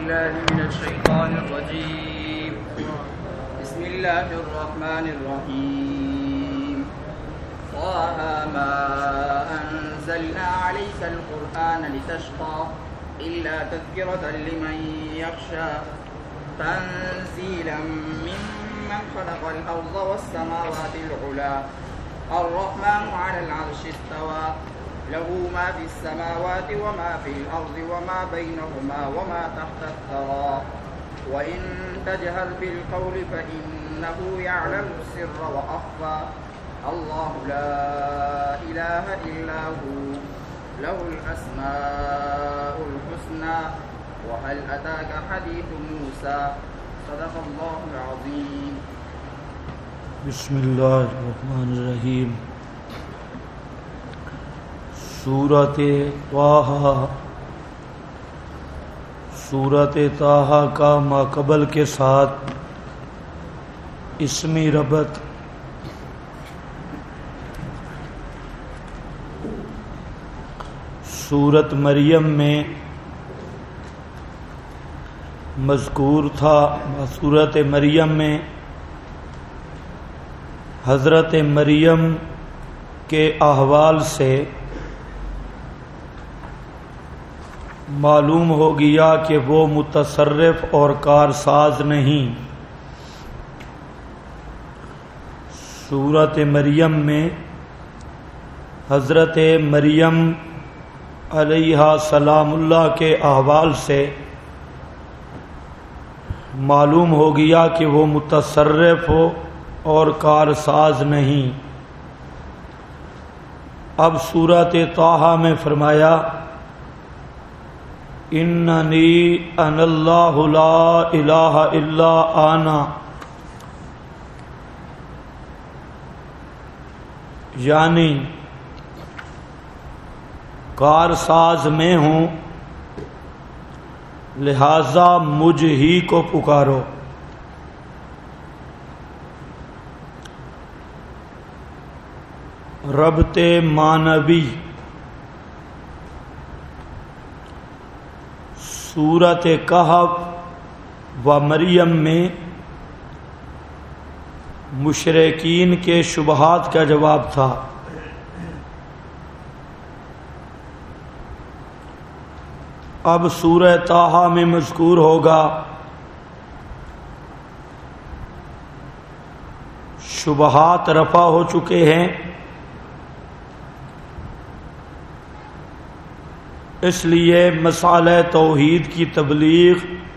بالله من الشيطان الرجيم. بسم الله الرحمن الرحيم. طه ما أنزلنا عليك القرآن لتشقى إلا تذكرة لمن يخشى تنزيلا ممن خلق الأرض والسماوات العلى الرحمن على العرش استوى له ما في السماوات وما في الأرض وما بينهما وما تحت الثرى وإن تجهر بالقول فإنه يعلم السر وأخفى الله لا إله إلا هو له الأسماء الحسنى وهل أتاك حديث موسى صدق الله العظيم. بسم اللہ الرحمن الرحیم. سورۃ طٰہٰ کا ماقبل کے ساتھ اسمی ربط سورۃ مریم میں مذکور تھا. سورۃ مریم میں حضرت مریم کے احوال سے معلوم ہو گیا کہ وہ متصرف اور کارساز نہیں. سورۃ مریم میں حضرت مریم علیہ سلام اللہ کے احوال سے معلوم ہو گیا کہ وہ متصرف ہو اور کارساز نہیں. اب سورۃ طٰہٰ میں فرمایا اننی انا اللہ لا الہ الا انا، یعنی کارساز میں ہوں لہذا مجھ ہی کو پکارو. ربط معنوی سورۃ کہف و مریم میں مشرکین کے شبہات کا جواب تھا. اب سورہ طٰہٰ میں مذکور ہوگا شبہات رفع ہو چکے ہیں، اس لیے مسئلہ توحید کی تبلیغ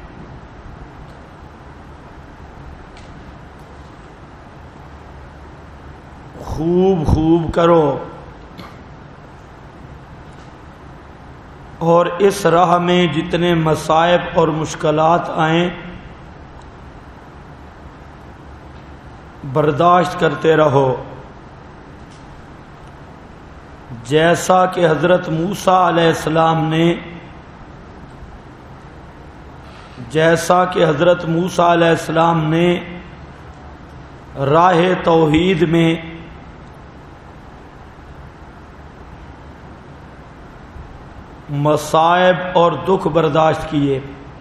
خوب کرو اور اس راہ میں جتنے مصائب اور مشکلات آئیں برداشت کرتے رہو. جیسا کہ حضرت موسیٰ علیہ السلام نے راہ توحید میں مصائب اور دکھ برداشت کیے،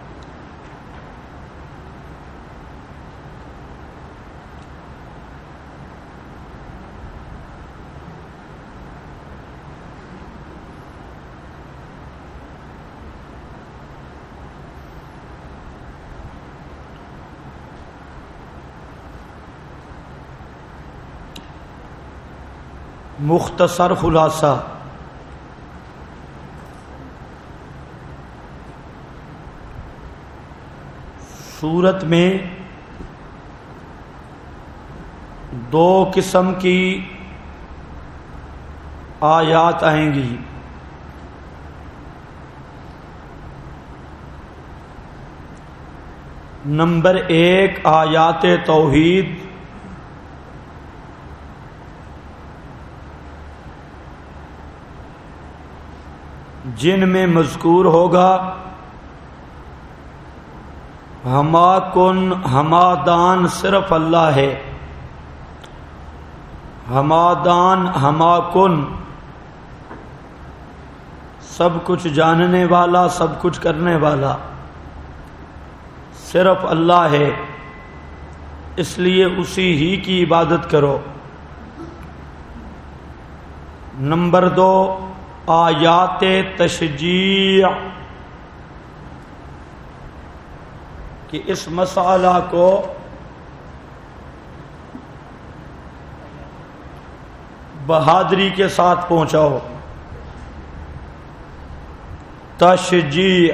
مختصر خلاصہ سورت میں دو قسم کی آیات آئیں گی. نمبر 1 آیات توحید، جن میں مذکور ہوگا ہمادان صرف اللہ ہے، ہمادان ہماکن سب کچھ جاننے والا، سب کچھ کرنے والا. صرف اللہ ہے، اس لیے اسی ہی کی عبادت کرو۔ نمبر 2 آیات تشجیع، کہ اس مسئلہ کو بہادری کے ساتھ پہنچاؤ۔ تشجیع،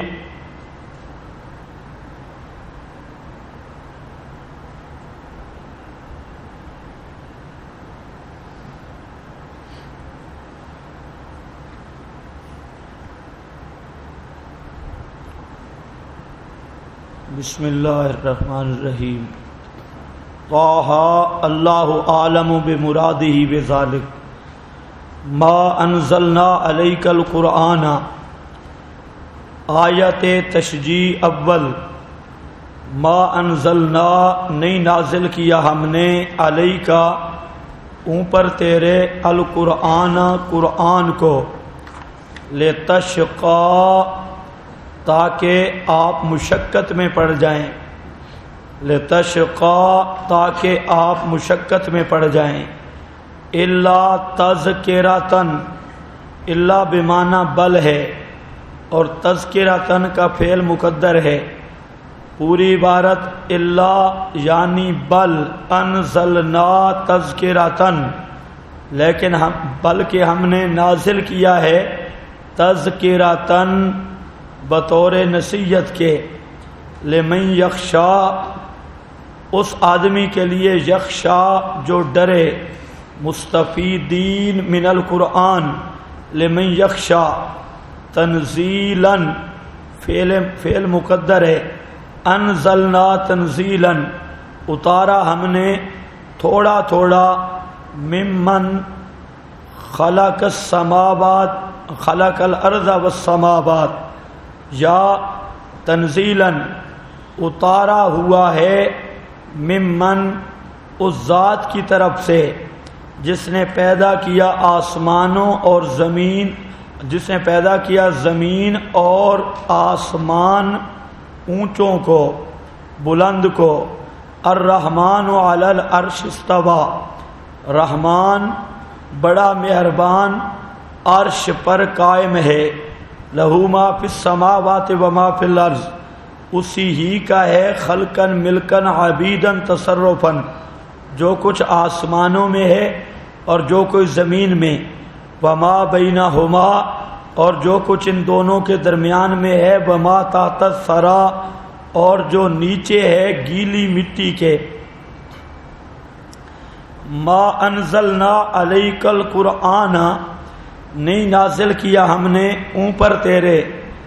بسم اللہ الرحمن الرحیم۔ طٰہ اللہ عالم بمرادہ بذالک ما انزلنا علیک القرآن۔ آیت تشجیع اول، ما انزلنا نہیں نازل کیا ہم نے، علیکا اوپر تیرے، القرآن قرآن کو، لتشقی تاکہ آپ مشقت میں پڑ جائیں، لتشقی تاکہ آپ مشقت میں پڑ جائیں، الا تذکرۃً، الا بمعنی بل ہے اور تذکرۃً کا فعل مقدر ہے، پوری عبارت الا یعنی بل، انزلنا تذکرۃً، لیکن بلکہ ہم نے نازل کیا ہے تذکرۃً بطور نصیحت کے، لمن یخشا اس آدمی کے لیے، یخشا جو ڈرے، مستفیدین من القرآن، لمن یخشا تنزیلا فعل مقدر ہے، انزلنا تنزیلا اتارا ہم نے تھوڑا تھوڑا، ممن خلق السماوات، خلق الارض والسماوات، یا تنزیلا اتارا ہوا ہے، ممن اس ذات کی طرف سے جس نے پیدا کیا آسمانوں اور زمین، جس نے پیدا کیا زمین اور آسمان اونچوں کو، بلند کو، الرحمن علی العرش استوی، رحمان بڑا مہربان عرش پر قائم ہے، لہو ما فی السماوات و ما فی الارض، اسی ہی کا ہے، خلقن ملکن عبیدن تصرفن، جو کچھ آسمانوں میں ہے اور جو کچھ زمین میں، وما بینہما اور جو کچھ ان دونوں کے درمیان میں ہے، وما تحت الثری اور جو نیچے ہے گیلی مٹی کے، ما انزلنا علیک القرآن نہیں نازل کیا ہم نے اوپر تیرے،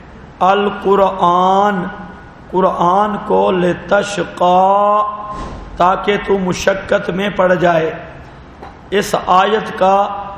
القرآن قرآن کو، لتشقی تاکہ تو مشقت میں پڑ جائے۔ اس آیت کا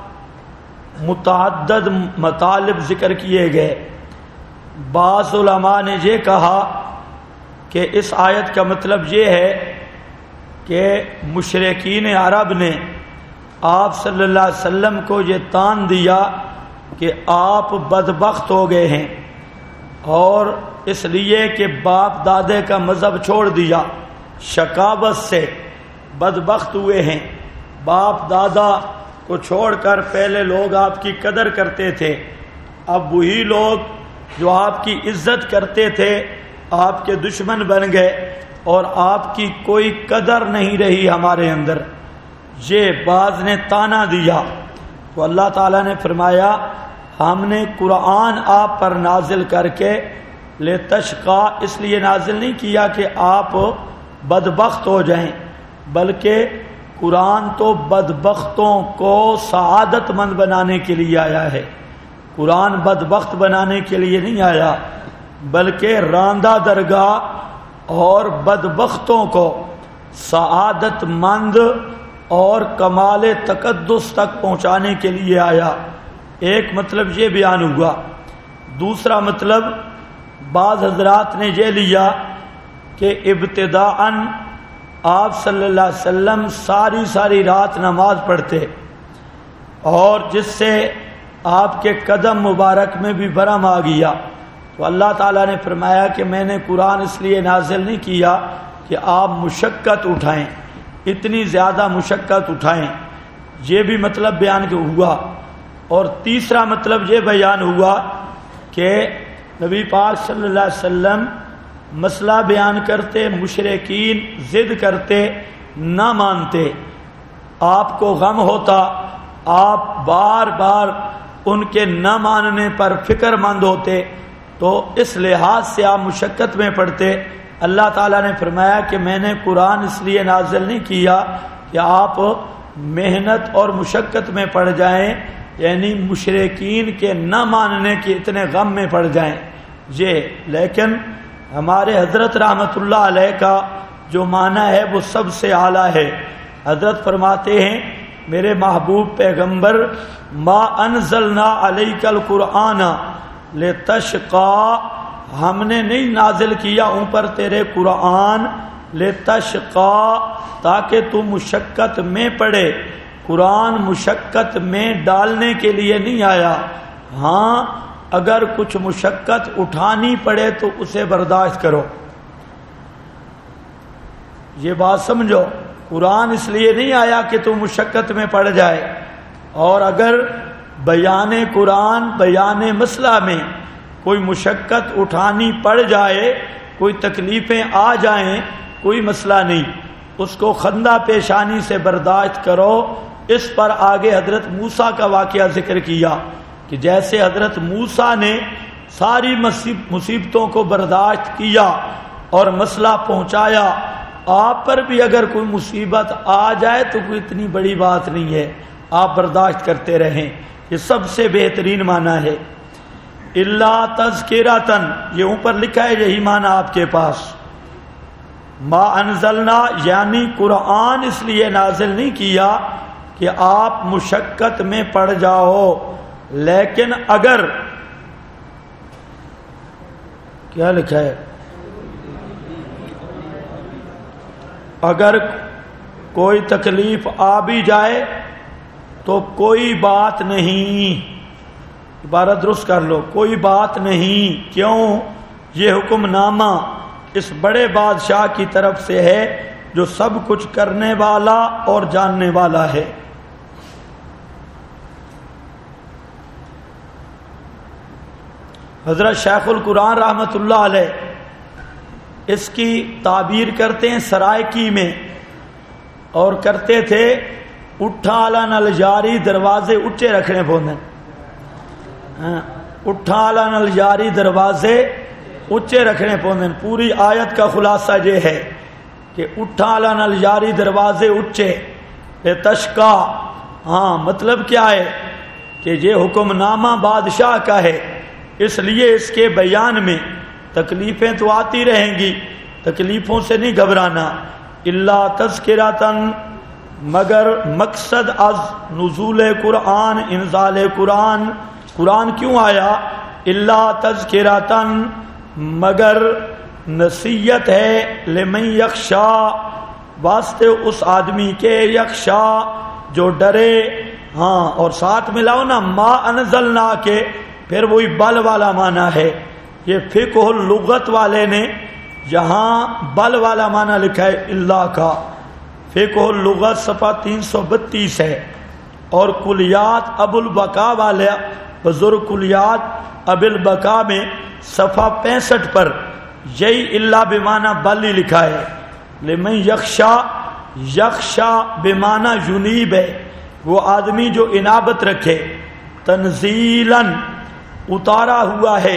متعدد مطالب ذکر کیے گئے۔ بعض علماء نے یہ کہا کہ اس آیت کا مطلب یہ ہے کہ مشرکین عرب نے آپ صلی اللہ علیہ وسلم کو یہ تان دیا کہ آپ بدبخت ہو گئے ہیں، اور اس لیے کہ باپ دادے کا مذہب چھوڑ دیا، شقاوت سے بدبخت ہوئے ہیں، باپ دادا کو چھوڑ کر پہلے لوگ آپ کی قدر کرتے تھے، اب وہی لوگ جو آپ کی عزت کرتے تھے آپ کے دشمن بن گئے، اور آپ کی کوئی قدر نہیں رہی ہمارے اندر، یہ بعض نے تانا دیا۔ تو اللہ تعالیٰ نے فرمایا ہم نے قرآن آپ پر نازل کر کے، لتشقی اس لیے نازل نہیں کیا کہ آپ بدبخت ہو جائیں، بلکہ قرآن تو بدبختوں کو سعادت مند بنانے کے لیے آیا ہے، قرآن بدبخت بنانے کے لیے نہیں آیا، بلکہ راندہ درگاہ اور بدبختوں کو سعادت مند اور کمال تقدس تک پہنچانے کے لیے آیا۔ ایک مطلب یہ بیان ہوا۔ دوسرا مطلب بعض حضرات نے یہ لیا کہ ابتداءً آپ صلی اللہ علیہ وسلم ساری رات نماز پڑھتے، اور جس سے آپ کے قدم مبارک میں بھی برہم آ گیا، تو تو اللہ تعالیٰ نے فرمایا کہ میں نے قرآن اس لیے نازل نہیں کیا کہ آپ مشقت اٹھائیں، اتنی زیادہ مشقت اٹھائیں، یہ بھی مطلب بیان ہوا۔ اور تیسرا مطلب یہ بیان ہوا کہ نبی پاک صلی اللہ علیہ وسلم مسئلہ بیان کرتے، مشرکین ضد کرتے، نہ مانتے، آپ کو غم ہوتا، آپ بار بار ان کے نہ ماننے پر فکر مند ہوتے، تو اس لحاظ سے آپ مشقت میں پڑتے۔ اللہ تعالیٰ نے فرمایا کہ میں نے قرآن اس لیے نازل نہیں کیا کہ آپ محنت اور مشقت میں پڑ جائیں، یعنی مشرکین کے نہ ماننے کے اتنے غم میں پڑ جائیں یہ۔ لیکن ہمارے حضرت رحمۃ اللہ علیہ کا جو معنی ہے وہ سب سے اعلیٰ ہے۔ حضرت فرماتے ہیں میرے محبوب پیغمبر ما انزلنا علیک القرآن لتشقا، ہم نے نہیں نازل کیا اوپر تیرے قرآن لتشقا تاکہ تو مشقت میں پڑے، قرآن مشقت میں ڈالنے کے لیے نہیں آیا، ہاں اگر کچھ مشقت اٹھانی پڑے تو اسے برداشت کرو۔ یہ بات سمجھو، قرآن اس لیے نہیں آیا کہ تو مشقت میں پڑ جائے، اور اگر بیان قرآن بیان مسئلہ میں کوئی مشقت اٹھانی پڑ جائے، کوئی تکلیفیں آ جائیں، کوئی مسئلہ نہیں، اس کو خندہ پیشانی سے برداشت کرو۔ اس پر آگے حضرت موسیٰ کا واقعہ ذکر کیا کہ جیسے حضرت موسیٰ نے ساری مصیبتوں کو برداشت کیا اور مسئلہ پہنچایا، آپ پر بھی اگر کوئی مصیبت آ جائے تو کوئی اتنی بڑی بات نہیں ہے، آپ برداشت کرتے رہیں، یہ سب سے بہترین معنی ہے۔ الا تذکرۃً، یہ اوپر لکھا ہے یہی معنی آپ کے پاس۔ ما انزلنا یعنی قرآن اس لیے نازل نہیں کیا کہ آپ مشقت میں پڑ جاؤ، لیکن اگر کیا لکھا ہے، اگر کوئی تکلیف آ بھی جائے تو کوئی بات نہیں، عبارت درست کر لو، کوئی بات نہیں، کیوں؟ یہ حکم نامہ اس بڑے بادشاہ کی طرف سے ہے جو سب کچھ کرنے والا اور جاننے والا ہے۔ حضرت شیخ القرآن رحمۃ اللہ علیہ اس کی تعبیر کرتے ہیں سرائکی میں، اور کرتے تھے اٹھا نل جاری دروازے اٹھے رکھنے پوندن، اٹھا نل جاری دروازے اچے رکھنے پوندن۔ پوری آیت کا خلاصہ یہ ہے کہ اٹھا نل جاری دروازے اچے تشکا، ہاں مطلب کیا ہے کہ یہ حکم نامہ بادشاہ کا ہے، اس لیے اس کے بیان میں تکلیفیں تو آتی رہیں گی، تکلیفوں سے نہیں گھبرانا۔ الا تذکرۃً، مگر مقصد از نزول قرآن، انزال قرآن، قرآن کیوں آیا؟ الا تذکرۃً، مگر نصیحت ہے، لمن یخشا، واسطے اس آدمی کے، یخشا جو ڈرے، ہاں اور ساتھ ملاؤ نا ما انزلنا کے، پھر وہی بل والا معنی ہے۔ یہ فقہ اللغت والے نے یہاں بل والا معنی لکھا ہے اللہ کا، فقہ اللغت صفحہ 332 ہے، اور کلیات ابو البقا والے بزرگ کلیات ابو البقا میں صفحہ 65 پر یہی اللہ بمعنی بل ہی لکھا ہے۔ لمن یخشا، یخشا بمعنی یونیب ہے، وہ آدمی جو انابت رکھے، تنزیلاً اتارا ہوا ہے،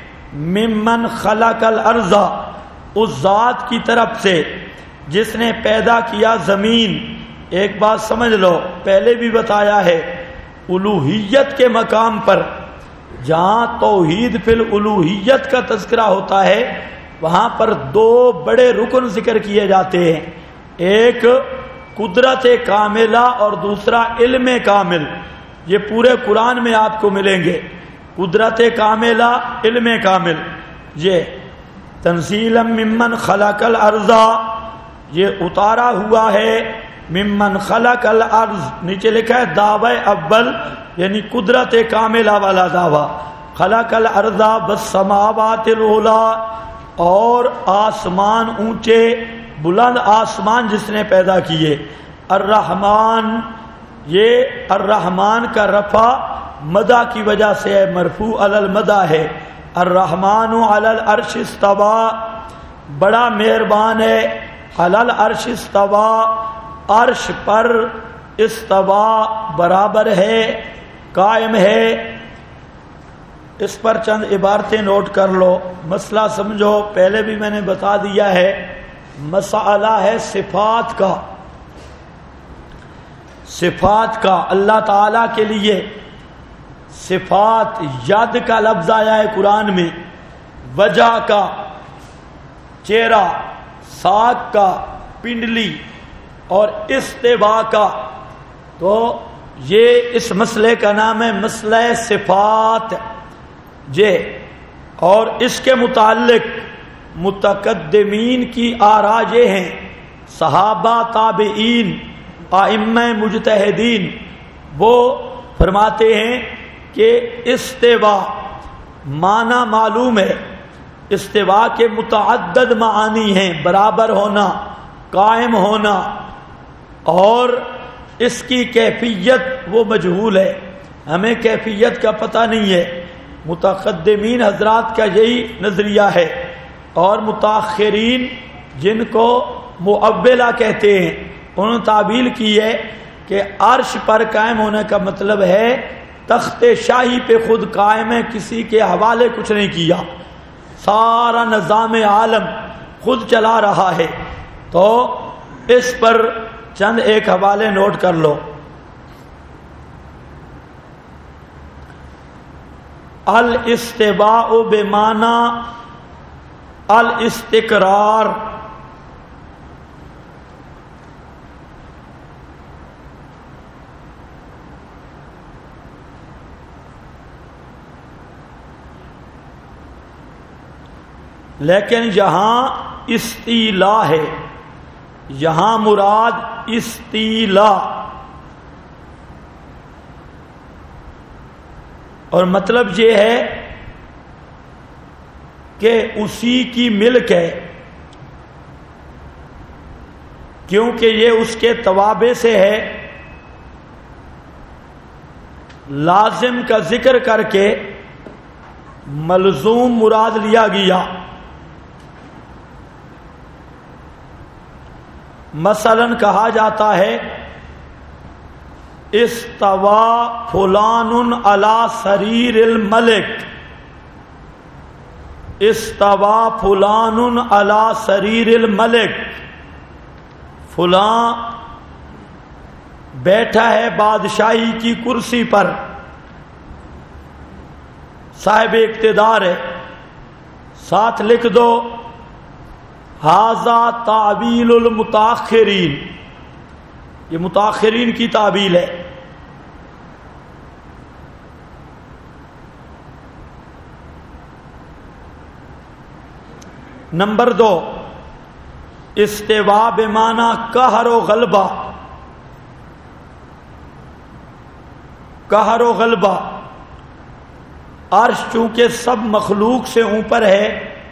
ممن خلق الارض، اس ذات کی طرف سے جس نے پیدا کیا زمین۔ ایک بات سمجھ لو، پہلے بھی بتایا ہے، الوہیت کے مقام پر جہاں توحید فی الالوہیت کا تذکرہ ہوتا ہے وہاں پر دو بڑے رکن ذکر کیے جاتے ہیں، ایک قدرت کاملہ اور دوسرا علم کامل۔ یہ پورے قرآن میں آپ کو ملیں گے، قدرت کاملہ، علم کامل۔ یہ تنزیلا ممن خلق الارض، یہ اتارا ہوا ہے ممن خلق الارض، نیچے لکھا ہے دعوی اول، یعنی قدرت کاملہ والا دعویٰ، خلق الارض والسماوات العلی، اور آسمان اونچے بلند آسمان جس نے پیدا کیے. الرحمن، یہ الرحمن کا رفع مدح کی وجہ سے ہے، مرفوع علی المدح ہے. الرحمن علی العرش استوى، بڑا مہربان ہے. علی العرش استوى، عرش پر استوى برابر ہے، قائم ہے. اس پر چند عبارتیں نوٹ کر لو، مسئلہ سمجھو. پہلے بھی میں نے بتا دیا ہے، مسئلہ ہے صفات کا. صفات کا اللہ تعالی کے لیے صفات، ید کا لفظ آیا ہے قرآن میں، وجہ کا چہرہ، ساق کا پنڈلی، اور استوا کا. تو یہ اس مسئلے کا نام ہے مسئلہ صفات. اور اس کے متعلق متقدمین کی آراء یہ ہیں، صحابہ، تابعین، ائمہ مجتہدین، وہ فرماتے ہیں کہ استوا معنی معلوم ہے. استوا کے متعدد معانی ہیں، برابر ہونا، قائم ہونا، اور اس کی کیفیت وہ مجہول ہے، ہمیں کیفیت کا پتہ نہیں ہے. متقدمین حضرات کا یہی نظریہ ہے. اور متاخرین جن کو مؤولہ کہتے ہیں، انہوں نے تعبیل کی ہے کہ عرش پر قائم ہونے کا مطلب ہے تخت شاہی پہ خود قائم ہے، کسی کے حوالے کچھ نہیں کیا، سارا نظام عالم خود چلا رہا ہے. تو اس پر چند ایک حوالے نوٹ کر لو. الاستواء بمعنی الاستقرار، لیکن یہاں استیلا ہے، یہاں مراد استیلا، اور مطلب یہ ہے کہ اسی کی ملک ہے، کیونکہ یہ اس کے توابع سے ہے. لازم کا ذکر کر کے ملزوم مراد لیا گیا. مثلا کہا جاتا ہے استوا فلان علی سریر الملک، استوا فلان علی سریر الملک، فلاں بیٹھا ہے بادشاہی کی کرسی پر، صاحب اقتدار ہے. ساتھ لکھ دو ھذا تعویل المتاخرین، یہ متاخرین کی تعبیل ہے. نمبر 2، استوا بمعنی قہر و غلبہ، قہر و غلبہ. عرش چونکہ سب مخلوق سے اوپر ہے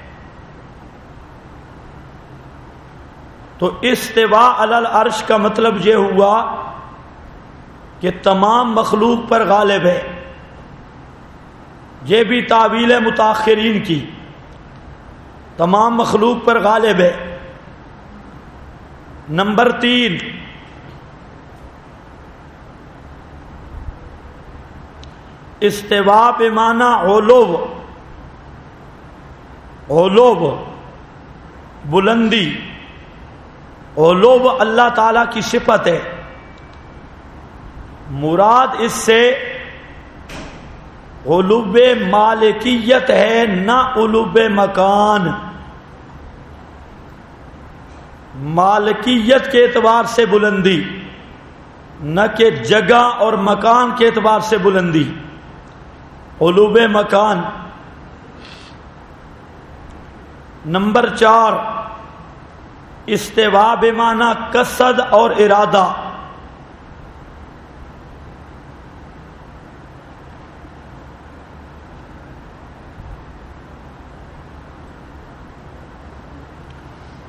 تو استوا علی العرش کا مطلب یہ ہوا کہ تمام مخلوق پر غالب ہے. یہ بھی تعویل ہے متاخرین کی، تمام مخلوق پر غالب ہے. نمبر 3، استوا بمعنی علو، علو بلندی. علو اللہ تعالی کی صفت ہے، مراد اس سے علو مالکیت ہے، نہ علو مکان. مالکیت کے اعتبار سے بلندی، نہ کہ جگہ اور مکان کے اعتبار سے بلندی، علو مکان. نمبر 4، استوا بمعنی قصد اور ارادہ.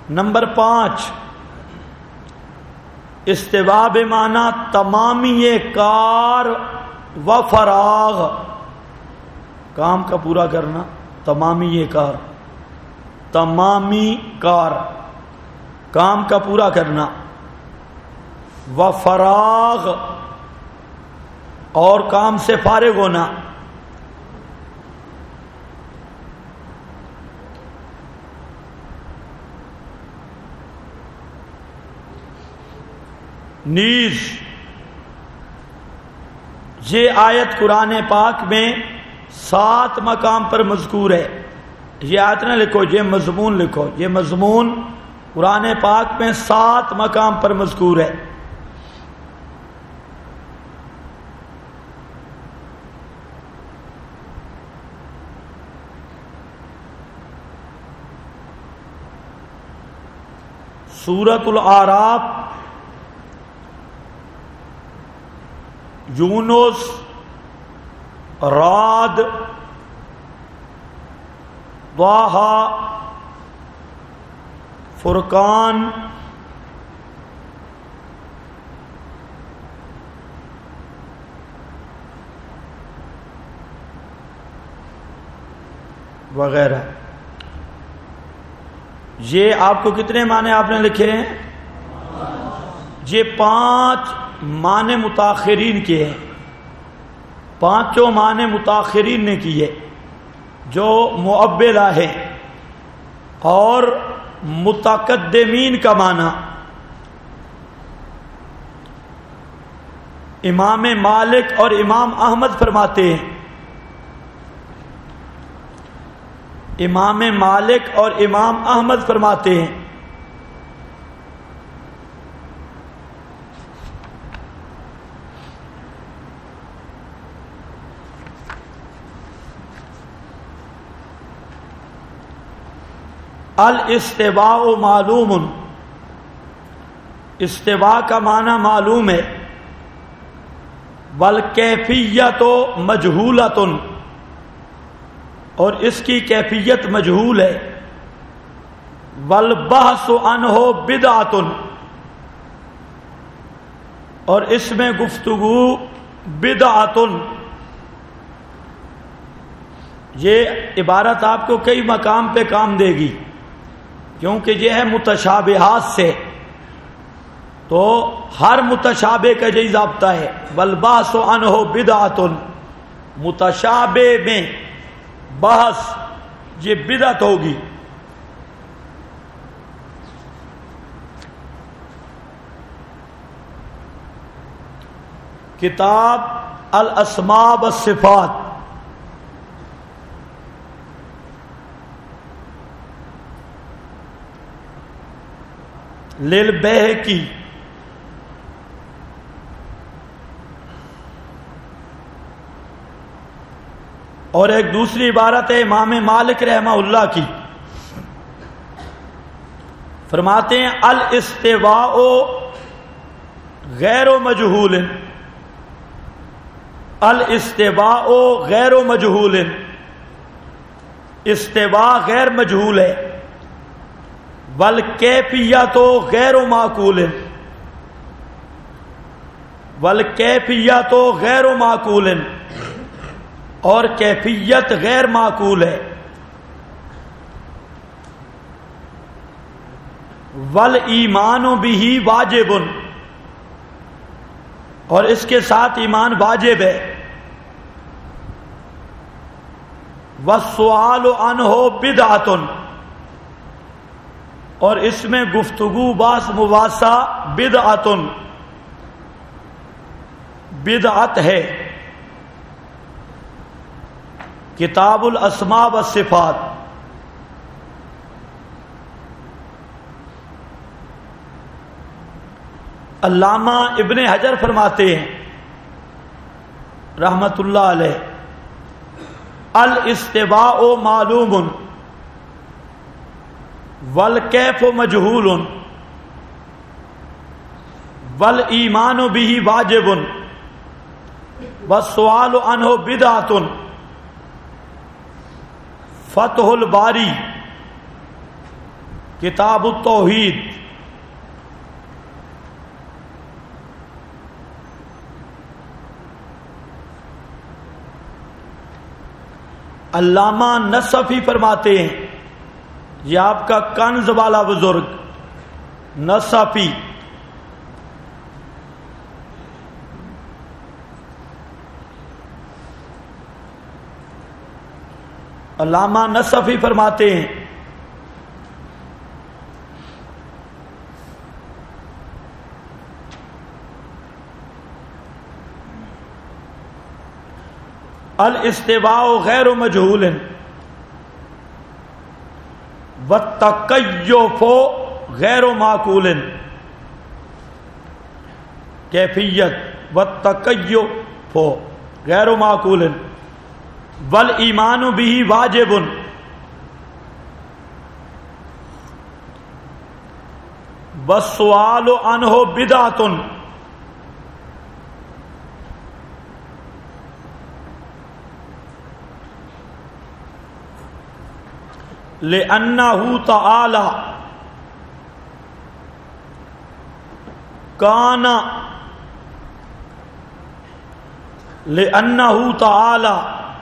نمبر 5 استوا بمعنی تمامی کار و فراغ، کام کا پورا کرنا، تمامی کار، تمامی کار، کام کا پورا کرنا، و فراغ اور کام سے فارغ ہونا۔ نیز یہ آیت قرآن پاک میں 7 مقام پر مذکور ہے۔ یہ آیت نہ لکھو، یہ مضمون لکھو، یہ مضمون قرآن پاک میں 7 مقام پر مذکور ہے۔ سورۃ الاعراف، یونس، رعد، طٰہٰ، فرقان، وغیرہ، یہ آپ کو کتنے معنی آپ نے لکھے ہیں؟ یہ 5 معنی متاخرین کے ہیں، 5 معنی متاخرین نے کیے جو معبلہ ہے، اور متقدمین کا معنی امام مالک اور امام احمد فرماتے ہیں، امام مالک اور امام احمد فرماتے ہیں الاستواء معلوم، استواء کا معنی معلوم ہے، والکیفیت مجہولۃ، اور اس کی کیفیت مجہول ہے، والبحث عنہ بدعۃ، اور اس میں گفتگو بدعۃ۔ یہ عبارت آپ کو کئی مقام پہ کام دے گی، کیونکہ یہ ہے متشابہات سے، تو ہر متشابہ کا یہی ضابطہ ہے، والبحث عنہ بدعۃ، متشابہ میں بحث یہ بدعت ہوگی۔ کتاب الاسماء والصفات، للبیہقی، اور ایک دوسری عبارت ہے امام مالک رحمہ اللہ کی، فرماتے ہیں الاستواء غیر مجہول، الاستواء غیر مجہول، استواء غیر مجہول ہے، والکیفیت غیر معقول، والکیفیت غیر معقول، اور کیفیت غیر معقول ہے، والایمان بہ واجب، اور اس کے ساتھ ایمان واجب ہے، والسؤال عنہ بدعۃ، اور اس میں گفتگو باس مواسا بدعۃ، بدعت ہے۔ کتاب الاسماء والصفات، علامہ ابن حجر فرماتے ہیں رحمت اللہ علیہ، الاستواء معلوم والکیف مجہول والایمان بہ واجب والسؤال عنہ بدعۃ۔ فتح الباری کتاب التوحید، علامہ نصفی فرماتے ہیں، یہ آپ کا کنز والا بزرگ نصفی، علامہ نصفی فرماتے ہیں الاستواء غیر مجہول والتکیف غیر معقول، کیفیت والتکیف غیر معقول، والایمان به واجب، والسؤال عنہ بدعۃ، لأنہ تعالی کان، لأنہ تعالی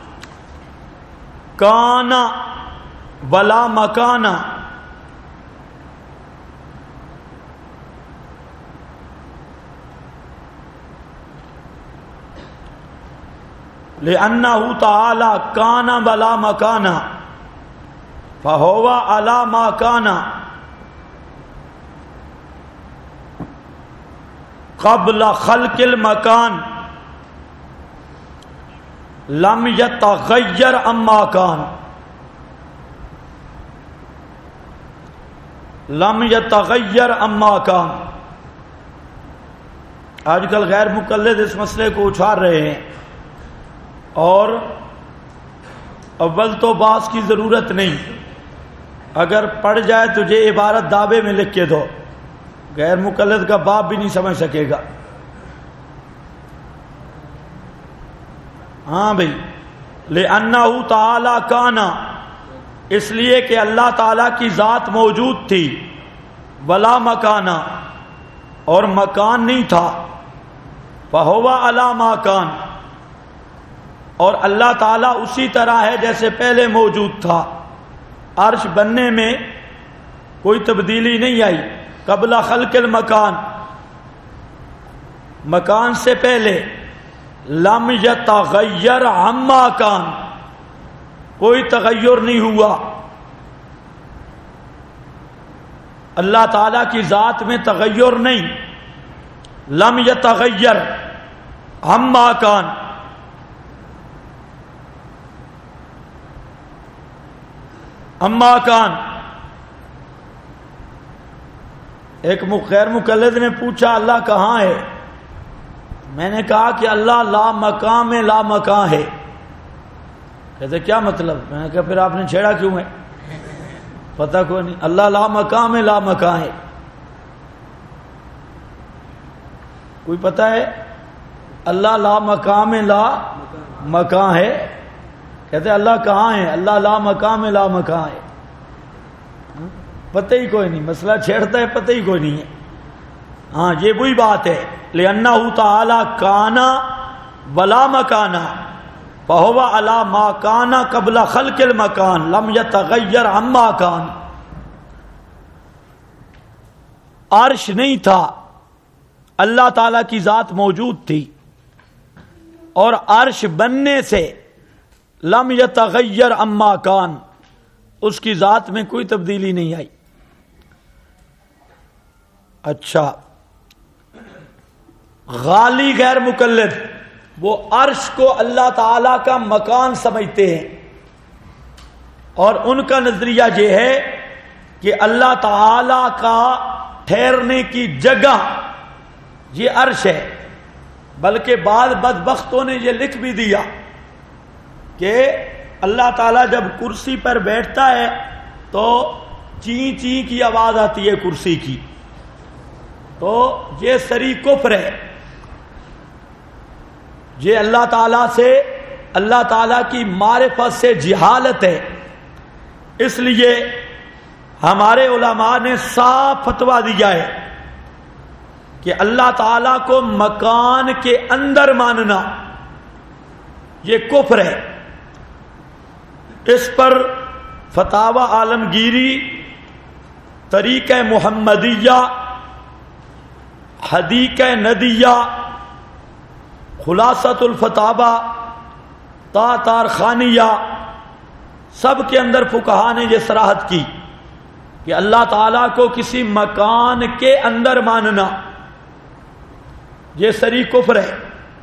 کان ولا مکان، لأنہ تعالی کان ولا مکان فہو علی ما کان قبل خلق المکان لم یتغیر اما کان، لم یتغیر اما کان۔ آج کل غیر مقلد اس مسئلے کو اچھال رہے ہیں، اور اول تو باس کی ضرورت نہیں، اگر پڑھ جائے تجھے عبارت دعوے میں لکھ کے دو، غیر مقلد کا باپ بھی نہیں سمجھ سکے گا۔ ہاں بھائی، لأنہ تعالی کانا، اس لیے کہ اللہ تعالی کی ذات موجود تھی، ولا مکانا، اور مکان نہیں تھا، فہو علی ما کان، اور اللہ تعالیٰ اسی طرح ہے جیسے پہلے موجود تھا، عرش بننے میں کوئی تبدیلی نہیں آئی، قبل خلق المکان، مکان سے پہلے، لم یتغیر عما کان، کوئی تغیر نہیں ہوا، اللہ تعالیٰ کی ذات میں تغیر نہیں، لم یتغیر عما کان، اما کان۔ ایک غیر مقلد نے پوچھا اللہ کہاں ہے؟ میں نے کہا کہ اللہ لا مکان میں لا مکان ہے۔ کہتے کیا مطلب؟ میں نے کہا پھر آپ نے چھیڑا کیوں ہے؟ پتہ کوئی نہیں، اللہ لا مکان میں لا مکان ہے، کوئی پتہ ہے؟ اللہ لا مکان میں لا مکان ہے، کہتے اللہ کہاں ہے؟ اللہ لا مکان میں لا مکان ہے، پتہ ہی کوئی نہیں، مسئلہ چھیڑتا ہے پتہ ہی کوئی نہیں ہے۔ ہاں یہ وہی بات ہے، لأنہ تعالی کانا ولا مکانا فہو علی ما کان قبل خلق المکان لم یتغیر عما کان۔ عرش نہیں تھا، اللہ تعالی کی ذات موجود تھی، اور عرش بننے سے لم یتغیر عما کان، اس کی ذات میں کوئی تبدیلی نہیں آئی۔ اچھا، غالی غیر مقلد وہ عرش کو اللہ تعالی کا مکان سمجھتے ہیں، اور ان کا نظریہ یہ ہے کہ اللہ تعالی کا ٹھہرنے کی جگہ یہ عرش ہے، بلکہ بعض بدبختوں نے یہ لکھ بھی دیا کہ اللہ تعالیٰ جب کرسی پر بیٹھتا ہے تو چین چین کی آواز آتی ہے کرسی کی، تو یہ سری کفر ہے، یہ اللہ تعالیٰ سے، اللہ تعالیٰ کی معرفت سے جہالت ہے۔ اس لیے ہمارے علماء نے صاف فتویٰ دیا ہے کہ اللہ تعالیٰ کو مکان کے اندر ماننا یہ کفر ہے۔ اس پر فتاوی عالمگیری، طریقہ محمدیہ، حدیقہ ندیہ، خلاصۃ الفتاوی، تارخانیہ، سب کے اندر فقہا نے یہ صراحت کی کہ اللہ تعالیٰ کو کسی مکان کے اندر ماننا یہ صریح کفر ہے۔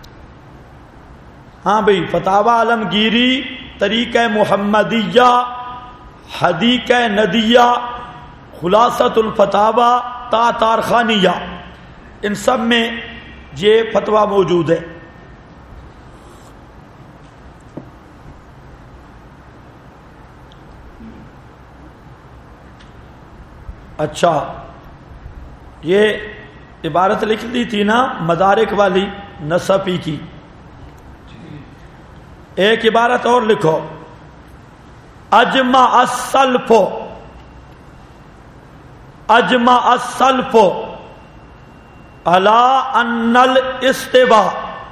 ہاں بھئی، فتاوی عالمگیری، طریقہ محمدیہ، حدیقہ ندیہ، خلاصۃ الفتاوی، تارخانیہ، ان سب میں یہ فتویٰ موجود ہے۔ اچھا، یہ عبارت لکھ دی تھی نا مدارک والی نصفی کی، ایک عبارت اور لکھو، اجمع السلف علی ان الاستواء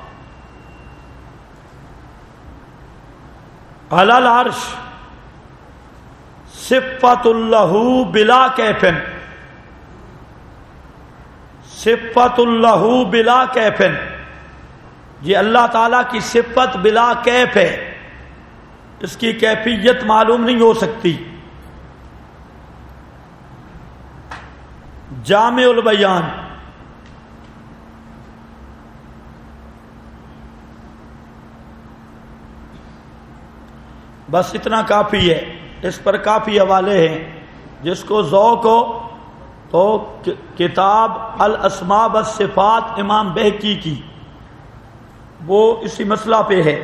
علی العرش صفت اللہ بلا کیفن، صفت اللہ بلا کیفن، یہ اللہ تعالیٰ کی صفت بلا کیف ہے، اس کی کیفیت معلوم نہیں ہو سکتی۔ جامع البیان، بس اتنا کافی ہے، اس پر کافی حوالے ہیں، جس کو ذوق ہو تو کتاب الاسماء والصفات امام بہقی کی، وہ اسی مسئلہ پہ ہے،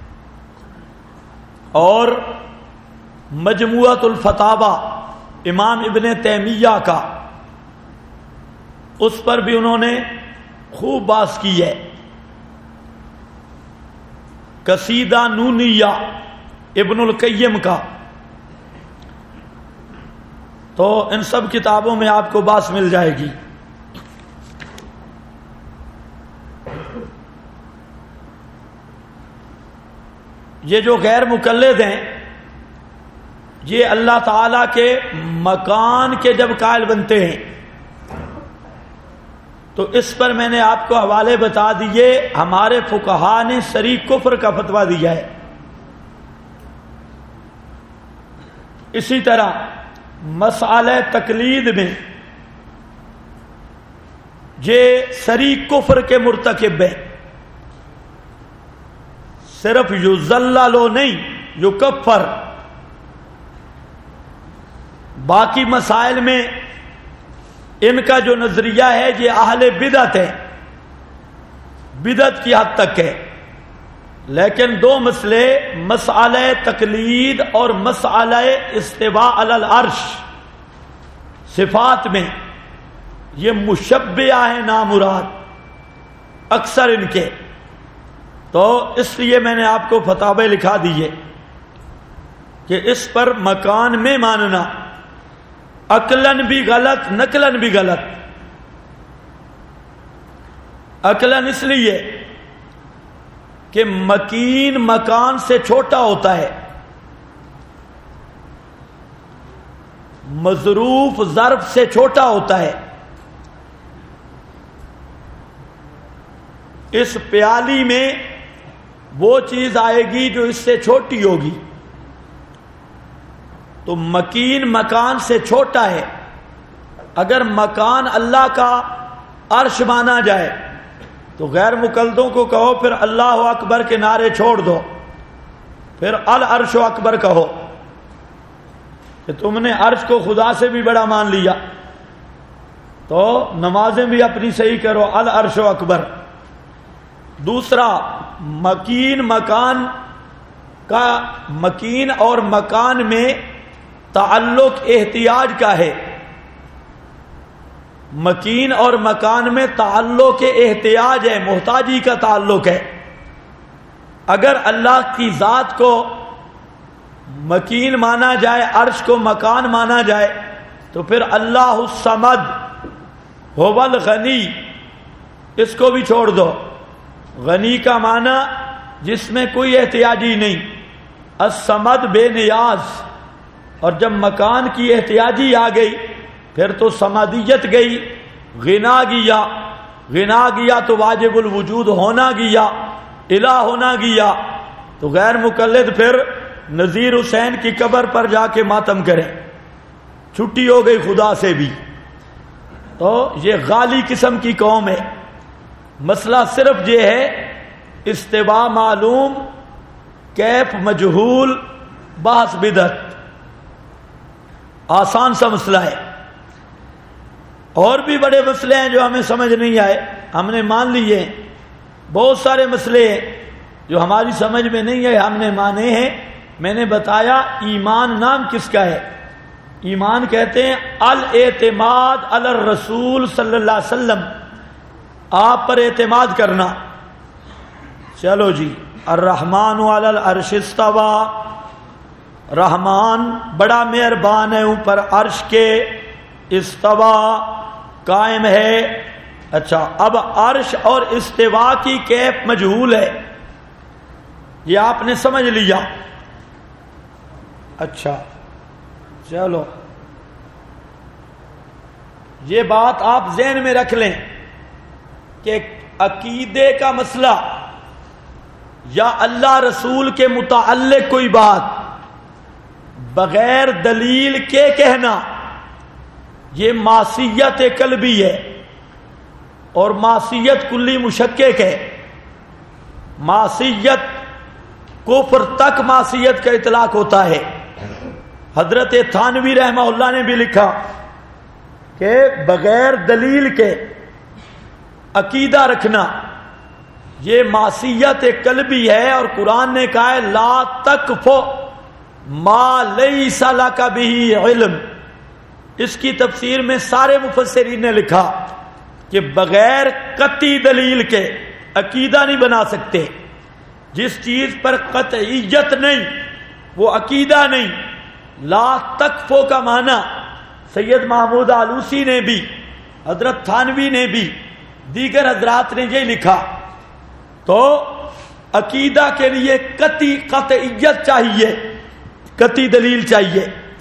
اور مجموعۃ الفتاوی امام ابن تیمیہ کا، اس پر بھی انہوں نے خوب بحث کی ہے، قصیدہ نونیہ ابن القیم کا، تو ان سب کتابوں میں آپ کو بحث مل جائے گی۔ یہ جو غیر مقلد ہیں، یہ اللہ تعالی کے مکان کے جب قائل بنتے ہیں تو اس پر میں نے آپ کو حوالے بتا دیے، ہمارے فقہا نے صریح کفر کا فتویٰ دیا ہے۔ اسی طرح مسئلہ تقلید میں یہ صریح کفر کے مرتکب ہے، صرف یذلل نہیں یکفر، باقی مسائل میں ان کا جو نظریہ ہے یہ اہل بدعت ہے، بدعت کی حد تک ہے، لیکن دو مسئلے، مسئلہ تقلید اور مسئلہ استواء علی العرش صفات میں، یہ مشبہہ ہیں نامراد اکثر ان کے، تو اس لیے میں نے آپ کو فتاوی لکھا دیے کہ اس پر مکان میں ماننا عقلاً بھی غلط، نقلاً بھی غلط۔ عقلاً اس لیے کہ مکین مکان سے چھوٹا ہوتا ہے، مظروف ظرف سے چھوٹا ہوتا ہے، اس پیالی میں وہ چیز آئے گی جو اس سے چھوٹی ہوگی، تو مکین مکان سے چھوٹا ہے۔ اگر مکان اللہ کا عرش مانا جائے تو غیر مقلدوں کو کہو پھر اللہ اکبر کے نعرے چھوڑ دو، پھر العرش اکبر کہو کہ تم نے عرش کو خدا سے بھی بڑا مان لیا، تو نمازیں بھی اپنی صحیح کرو، العرش اکبر۔ دوسرا، مکین مکان کا، مکین اور مکان میں تعلق احتیاج کا ہے، مکین اور مکان میں تعلق احتیاج ہے، محتاجی کا تعلق ہے۔ اگر اللہ کی ذات کو مکین مانا جائے، عرش کو مکان مانا جائے، تو پھر اللہ الصمد هو الغنی اس کو بھی چھوڑ دو. غنی کا معنی جس میں کوئی احتیاجی نہیں، الصمد بے نیاز. اور جب مکان کی احتیاجی آ گئی پھر تو صمدیت گئی، غنا گیا. غنا گیا تو واجب الوجود ہونا گیا، الہ ہونا گیا. تو غیر مقلد پھر نذیر حسین کی قبر پر جا کے ماتم کریں، چھٹی ہو گئی خدا سے بھی. تو یہ غالی قسم کی قوم ہے. مسئلہ صرف یہ ہے استوا معلوم، کیف مجہول، بحث بدعت. آسان سا مسئلہ ہے. اور بھی بڑے مسئلے ہیں جو ہمیں سمجھ نہیں آئے، ہم نے مان لیے. بہت سارے مسئلے ہیں جو ہماری سمجھ میں نہیں آئے، ہم نے مانے ہیں. میں نے بتایا ایمان نام کس کا ہے. ایمان کہتے ہیں الاعتماد علی الرسول صلی اللہ علیہ وسلم، آپ پر اعتماد کرنا. چلو جی، الرحمن علی العرش استوى، رحمان بڑا مہربان ہے اوپر عرش کے، استوا قائم ہے. اچھا، اب عرش اور استوا کی کیف مجہول ہے، یہ آپ نے سمجھ لیا. اچھا چلو، یہ بات آپ ذہن میں رکھ لیں کہ عقیدے کا مسئلہ یا اللہ رسول کے متعلق کوئی بات بغیر دلیل کے کہنا یہ معصیت قلبی ہے، اور معصیت کلی مشکک ہے. معصیت کفر تک معصیت کا اطلاق ہوتا ہے. حضرت تھانوی رحمہ اللہ نے بھی لکھا کہ بغیر دلیل کے عقیدہ رکھنا یہ معصیت قلبی ہے. اور قرآن نے کہا ہے لا تقف ما لیس لک بہ علم. اس کی تفسیر میں سارے مفسرین نے لکھا کہ بغیر قطعی دلیل کے عقیدہ نہیں بنا سکتے. جس چیز پر قطعیت نہیں وہ عقیدہ نہیں. لا تقفو کا معنی سید محمود آلوسی نے بھی، حضرت تھانوی نے بھی، دیگر حضرات نے یہ لکھا. تو عقیدہ کے لیے قطعیت چاہیے، قطعی دلیل چاہیے.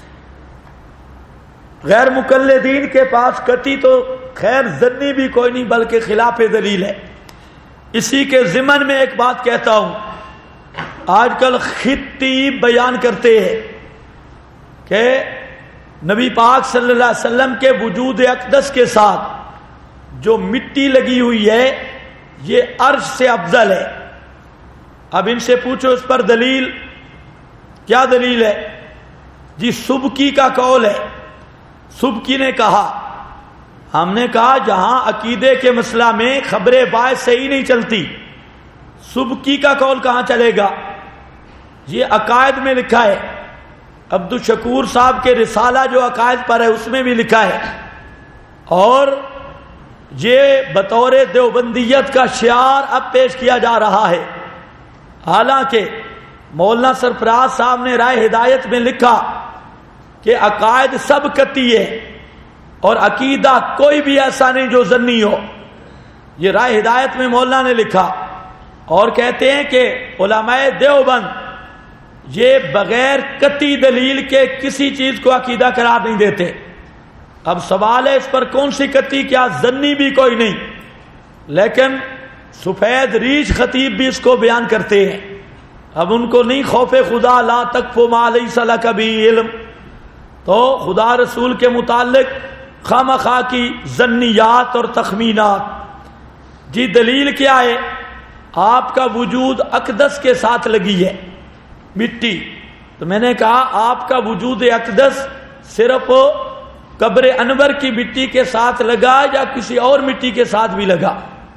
غیر مقلدین کے پاس قطعی تو خیر ظنی بھی کوئی نہیں بلکہ خلاف دلیل ہے. اسی کے ضمن میں ایک بات کہتا ہوں، آج کل خطی بیان کرتے ہیں کہ نبی پاک صلی اللہ علیہ وسلم کے وجود اقدس کے ساتھ جو مٹی لگی ہوئی ہے یہ عرش سے افضل ہے. اب ان سے پوچھو اس پر دلیل کیا دلیل ہے؟ جی سبکی کا قول ہے. سبکی نے کہا، ہم نے کہا جہاں عقیدے کے مسئلہ میں خبر باعث صحیح نہیں چلتی، سبکی کا قول کہاں چلے گا؟ یہ عقائد میں لکھا ہے. عبد الشکور صاحب کے رسالہ جو عقائد پر ہے اس میں بھی لکھا ہے. اور یہ بطور دیوبندیت کا شعار اب پیش کیا جا رہا ہے. حالانکہ مولانا سرفراز صاحب نے رائے ہدایت میں لکھا کہ عقائد سب قطعی ہے اور عقیدہ کوئی بھی ایسا نہیں جو ظنی ہو. یہ رائے ہدایت میں مولانا نے لکھا. اور کہتے ہیں کہ علماء دیوبند یہ بغیر قطعی دلیل کے کسی چیز کو عقیدہ قرار نہیں دیتے. اب سوال ہے اس پر کون سی قطعی، کیا ظنی بھی کوئی نہیں. لیکن سفید ریش خطیب بھی اس کو بیان کرتے ہیں. اب ان کو نہیں خوف خدا، لا تقف ما لیس لک بہ علم. تو خدا رسول کے متعلق خامخواہ کی ظنیات اور تخمینات. جی دلیل کیا ہے؟ آپ کا وجود اقدس کے ساتھ لگی ہے مٹی. تو میں نے کہا آپ کا وجود اقدس صرف قبر انور کی مٹی کے ساتھ لگا یا کسی اور مٹی کے ساتھ بھی لگا؟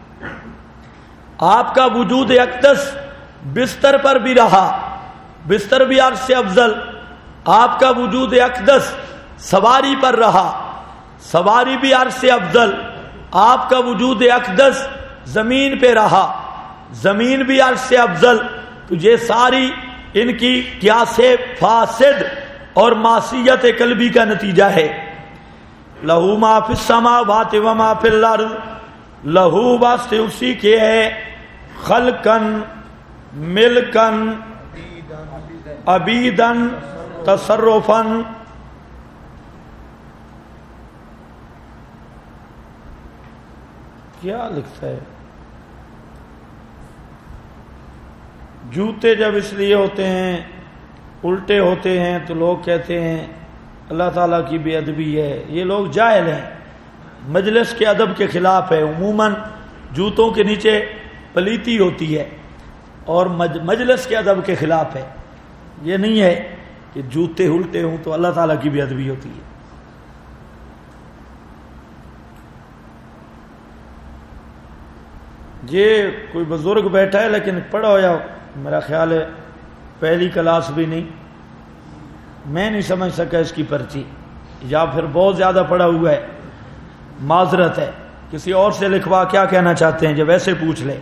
آپ کا وجود اقدس بستر پر بھی رہا، بستر بھی عرش سے افضل. آپ کا وجود اقدس سواری پر رہا، سواری بھی عرش سے افضل. آپ کا وجود اقدس زمین پہ رہا، زمین بھی عرش سے افضل. تو یہ ساری ان کی قیاس فاسد اور معصیت قلبی کا نتیجہ ہے. لہو ما فی السماوات و ما فی الارض، لہو واسطے اسی کے ہے، خلقن ملکن عبیدن تصرفن، کیا لکھتا ہے؟ جوتے جب اس لیے ہوتے ہیں الٹے ہوتے ہیں تو لوگ کہتے ہیں اللہ تعالیٰ کی بے ادبی ہے. یہ لوگ جاہل ہیں، مجلس کے ادب کے خلاف ہے. عموماً جوتوں کے نیچے پلیتی ہوتی ہے اور مجلس کے ادب کے خلاف ہے. یہ نہیں ہے کہ جوتے الٹے ہوں تو اللہ تعالیٰ کی بے ادبی ہوتی ہے. یہ کوئی بزرگ بیٹھا ہے لیکن پڑھا ہوا میرا خیال ہے پہلی کلاس بھی نہیں، میں نہیں سمجھ سکا اس کی پرچی، یا پھر بہت زیادہ پڑھا ہوا ہے. معذرت ہے، کسی اور سے لکھوا. کیا کہنا چاہتے ہیں جب ایسے پوچھ لے؟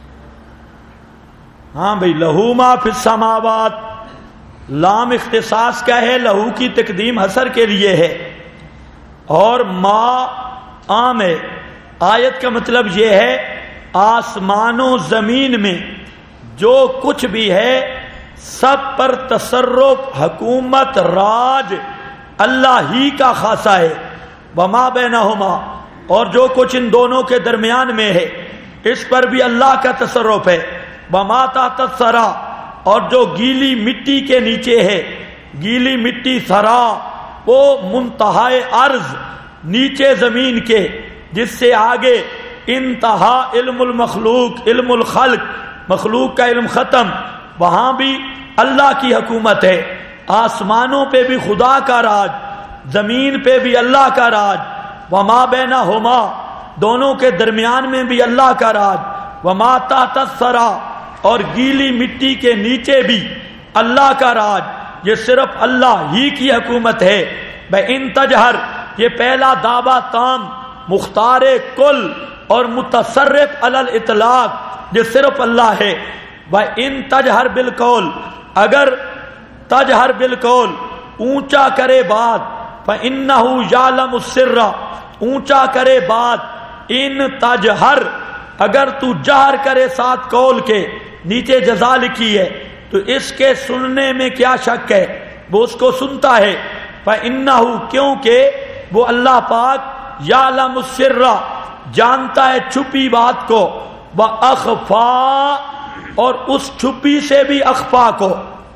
ہاں بھائی، لہو ما فی السماوات، لام اختصاص کا ہے، لہو کی تقدیم حصر کے لیے ہے، اور ما عام ہے. آیت کا مطلب یہ ہے آسمان و زمین میں جو کچھ بھی ہے سب پر تصرف، حکومت، راج اللہ ہی کا خاصہ ہے. وما بینہما، اور جو کچھ ان دونوں کے درمیان میں ہے اس پر بھی اللہ کا تصرف ہے. وما تحت الثری، اور جو گیلی مٹی کے نیچے ہے، گیلی مٹی ثرا وہ منتہائے ارض نیچے زمین کے، جس سے آگے انتہا علم المخلوق، علم الخلق، مخلوق کا علم ختم، وہاں بھی اللہ کی حکومت ہے. آسمانوں پہ بھی خدا کا راج، زمین پہ بھی اللہ کا راج. وما بینہما، دونوں کے درمیان میں بھی اللہ کا راج. وما تحت الثری، اور گیلی مٹی کے نیچے بھی اللہ کا راج. یہ صرف اللہ ہی کی حکومت ہے. بِإِن تجہر، یہ پہلا دعویٰ تام، مختار کل اور متصرف علی الاطلاق، یہ صرف اللہ ہے. وَإِن تجہر بالقول، اگر تجہر بالقول اونچا کرے بات، فَإِنَّهُ يَعْلَمُ السِّرَّ، اونچا کرے بات. ان تجہر، اگر تو جہر کرے ساتھ قول کے، نیچے جزا لکھی ہے تو اس کے سننے میں کیا شک ہے، وہ اس کو سنتا ہے. فَإِنَّهُ، کیونکہ وہ اللہ پاک یعلم السر، جانتا ہے چھپی بات کو، وَأَخْفَا، اور اس چھپی سے بھی اخفا کو،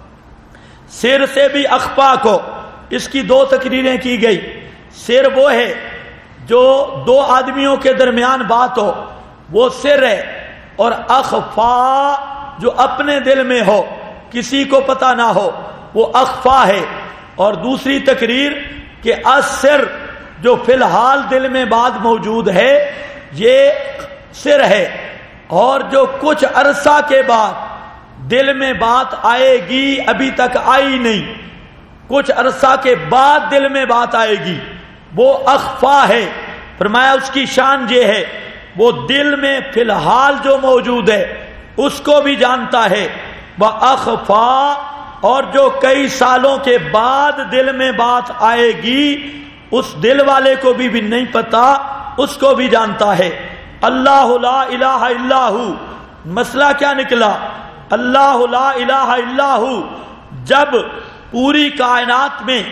سر سے بھی اخفا کو. اس کی دو تقریریں کی گئی. سر وہ ہے جو دو آدمیوں کے درمیان بات ہو، وہ سر ہے، اور اخفا جو اپنے دل میں ہو، کسی کو پتہ نہ ہو، وہ اخفا ہے. اور دوسری تقریر کہ السر، جو فی الحال دل میں بات موجود ہے یہ سر ہے، اور جو کچھ عرصہ کے بعد دل میں بات آئے گی، ابھی تک آئی نہیں، کچھ عرصہ کے بعد دل میں بات آئے گی، وہ اخفا ہے. فرمایا اس کی شان یہ ہے وہ دل میں فی الحال جو موجود ہے اس کو بھی جانتا ہے. وَأَخْفَا، اور جو کئی سالوں کے بعد دل میں بات آئے گی اس دل والے کو بھی نہیں پتا، اس کو بھی جانتا ہے. اللہ لا الہ الا ہو، مسئلہ کیا نکلا؟ اللہ لا الہ الا ہو. جب پوری کائنات میں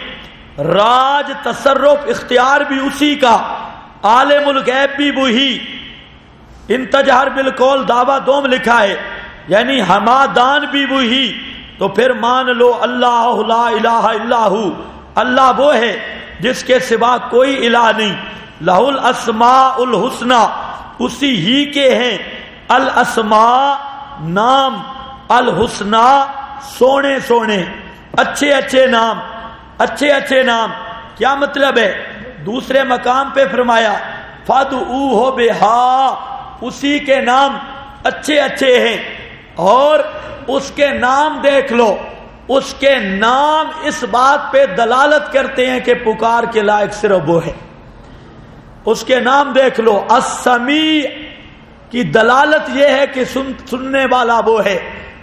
راج، تصرف، اختیار بھی اسی کا، عالم الغیب بھی وہی. انتجہر بالقول دعویٰ دوم لکھا ہے، یعنی ہمادان بھی وہی. تو پھر مان لو اللہ لا الہ الا ہو، اللہ وہ ہے جس کے سوا کوئی الہ نہیں. لہ الاسماء الحسنی، اسی ہی کے ہیں الاسماء نام، الحسنی سونے سونے، اچھے اچھے نام، اچھے اچھے نام. کیا مطلب ہے؟ دوسرے مقام پہ فرمایا فادعوہ بہا، اسی کے نام اچھے اچھے ہیں. اور اس کے نام دیکھ لو، اس کے نام اس بات پہ دلالت کرتے ہیں کہ پکار کے لائق صرف وہ ہے. اس کے نام دیکھ لو. السمیع کی دلالت یہ ہے کہ سننے والا وہ ہے.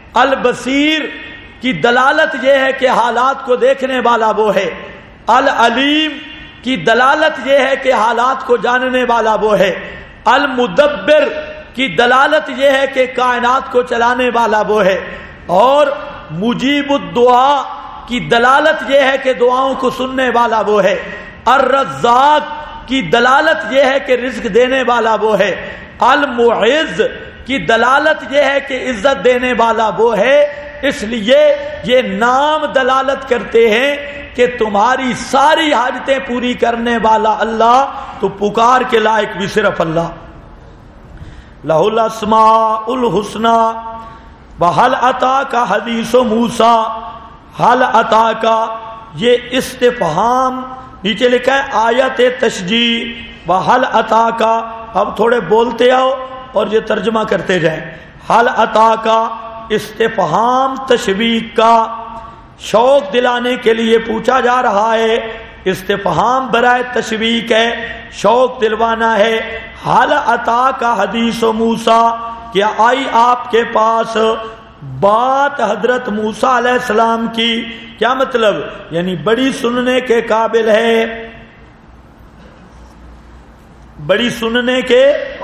البصیر کی دلالت یہ ہے کہ حالات کو دیکھنے والا وہ ہے. العلیم کی دلالت یہ ہے کہ حالات کو جاننے والا وہ ہے، المدبر کی دلالت یہ ہے کہ کائنات کو چلانے والا وہ ہے، اور مجیب الدعا کی دلالت یہ ہے کہ دعاؤں کو سننے والا وہ ہے، الرزاق کی دلالت یہ ہے کہ رزق دینے والا وہ ہے، المعز کی دلالت یہ ہے کہ عزت دینے والا وہ ہے۔ اس لیے یہ نام دلالت کرتے ہیں کہ تمہاری ساری حاجتیں پوری کرنے والا اللہ، تو پکار کے لائق بھی صرف اللہ۔ لہ الاسماء الحسنی وہل اتاک حدیث موسیٰ، حل اتاک یہ استفہام، نیچے لکھا ہے آیت تشجیع، وہل اتاک، اب تھوڑے بولتے آؤ اور یہ ترجمہ کرتے جائیں۔ حل اتاک استفہام تشویق کا، شوق دلانے کے لیے پوچھا جا رہا ہے، استفہام برائے تشویق ہے، شوق دلوانا ہے۔ حل اتاک حدیث موسیٰ، کیا آئی آپ کے پاس بات حضرت موسیٰ علیہ السلام کی؟ کیا مطلب؟ یعنی بڑی سننے کے قابل ہے، بڑی سننے کے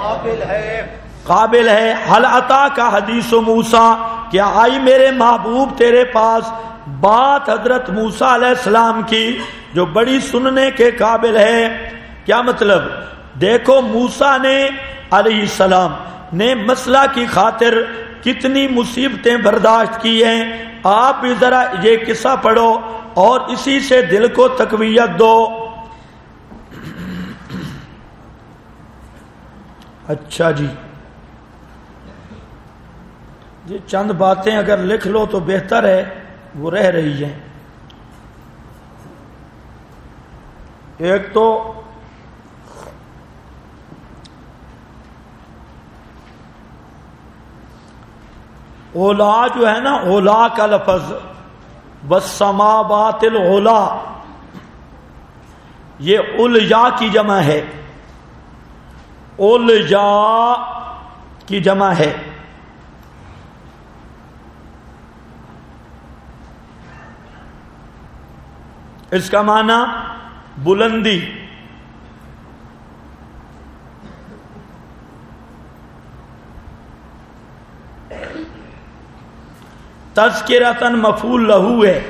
قابل ہے۔ حل اتاک حدیث موسیٰ، کیا آئی میرے محبوب تیرے پاس بات حضرت موسیٰ علیہ السلام کی جو بڑی سننے کے قابل ہے؟ کیا مطلب؟ دیکھو موسیٰ نے علیہ السلام نے مسئلہ کی خاطر کتنی مصیبتیں برداشت کی ہیں، آپ بھی ذرا یہ قصہ پڑھو اور اسی سے دل کو تقویت دو۔ اچھا جی، یہ چند باتیں اگر لکھ لو تو بہتر ہے، وہ رہ رہی ہیں۔ ایک تو اولا جو ہے نا، اولا کا لفظ، والسماوات العلا، یہ الجا کی جمع ہے، الجا کی جمع ہے۔ اس کا معنی بلندی، تذکرتاً مفعول لہو ہے،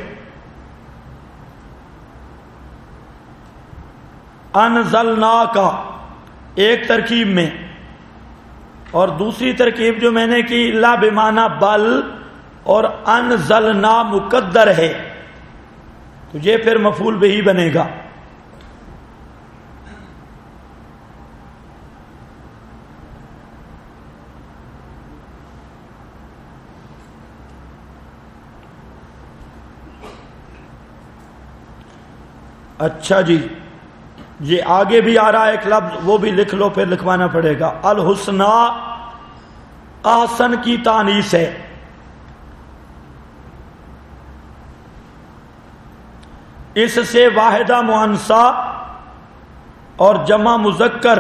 انزلناک ایک ترکیب میں، اور دوسری ترکیب جو میں نے کی لا بمعنی بل، اور انزلنا مقدر ہے تو یہ پھر مفعول بہی بنے گا۔ اچھا جی، یہ آگے بھی آ رہا ہے ایک لفظ، وہ بھی لکھ لو، پھر لکھوانا پڑے گا۔ الحسنی احسن کی تانیث ہے، اس سے واحدہ مؤنثہ اور جمع مذکر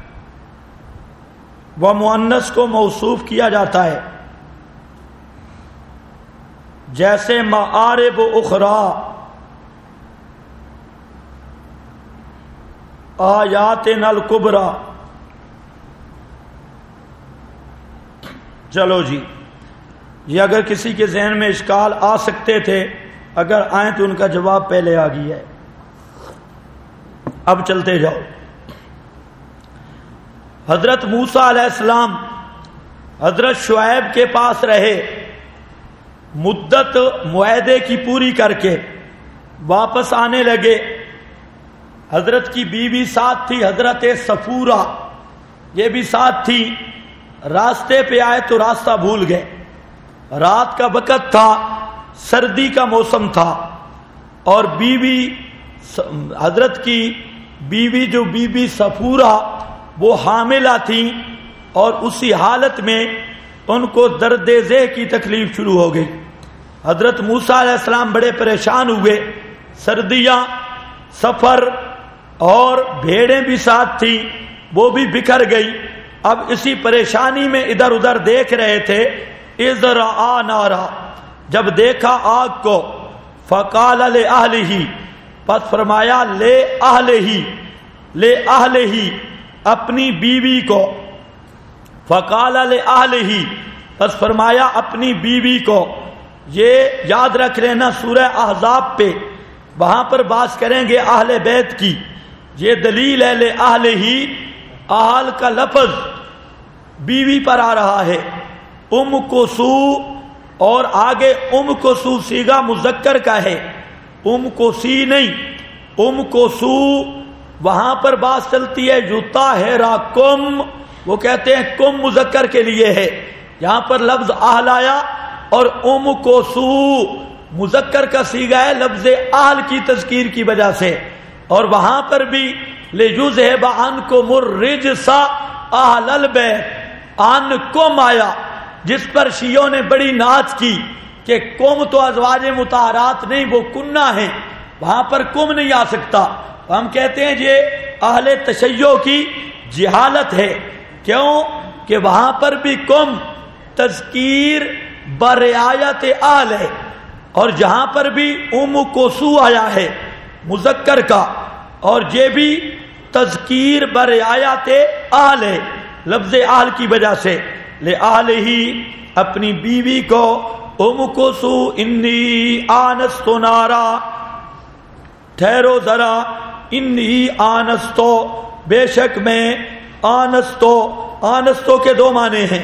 و مؤنث کو موصوف کیا جاتا ہے، جیسے معارب اخری، آیاتنا الکبریٰ۔ چلو جی، یہ اگر کسی کے ذہن میں اشکال آ سکتے تھے، اگر آئیں تو ان کا جواب پہلے آ گیا ہے۔ اب چلتے جاؤ۔ حضرت موسیٰ علیہ السلام حضرت شعیب کے پاس رہے، مدت معاہدے کی پوری کر کے واپس آنے لگے۔ حضرت کی بیوی ساتھ تھی، حضرت صفورہ یہ بھی ساتھ تھی۔ راستے پہ آئے تو راستہ بھول گئے، رات کا وقت تھا، سردی کا موسم تھا، اور بیوی حضرت کی بیوی جو بیوی صفورہ وہ حاملہ تھیں، اور اسی حالت میں ان کو درد ذہ کی تکلیف شروع ہو گئی۔ حضرت موسیٰ علیہ السلام بڑے پریشان ہوئے، سردیاں، سفر، اور بھیڑیں بھی ساتھ تھیں، وہ بھی بکھر گئی۔ اب اسی پریشانی میں ادھر ادھر دیکھ رہے تھے۔ اذ رأى نارا، جب دیکھا آگ کو، فقال لأہلہ، پس فرمایا لے اہل ہی اپنی بیوی کو، فقال لے اہل ہی پس فرمایا اپنی بیوی کو. یہ یاد رکھ لینا سورہ احزاب پہ وہاں پر بات کریں گے اہل بیت کی. یہ دلیل ہے لے اہل ہی، اہل کا لفظ بیوی پر آ رہا ہے. ام کوسو اور آگے ام کوسو صیغہ مذکر کا ہے، ام کوسی نہیں. ام کوسو وہاں پر بات چلتی ہے یطہرکم، وہ کہتے ہیں کم مذکر کے لیے ہے. یہاں پر لفظ اہل آیا اور ام کوسو مذکر کا صیغہ ہے لفظ اہل کی تذکیر کی وجہ سے. اور وہاں پر بھی لیذھب عنکم الرجس اہل البیت، عنکم آیا، جس پر شیعوں نے بڑی ناچ کی کہ کم تو ازواج مطہرات نہیں، وہ کنہ ہیں، وہاں پر کم نہیں آ سکتا. ہم کہتے ہیں یہ اہل تشیع کی جہالت ہے. کیوں کہ وہاں پر بھی کم تذکیر برعایت اہل ہے، اور جہاں پر بھی ام کوسو آیا ہے مذکر کا، اور یہ بھی تذکیر برعایت اہل ہے لفظ اہل کی وجہ سے. لے اہل ہی اپنی بیوی کو، ام کوسو انی آنست نارا، ٹھہرو ذرا، انی آنستو بے شک میں، آنستو کے دو معنی ہیں.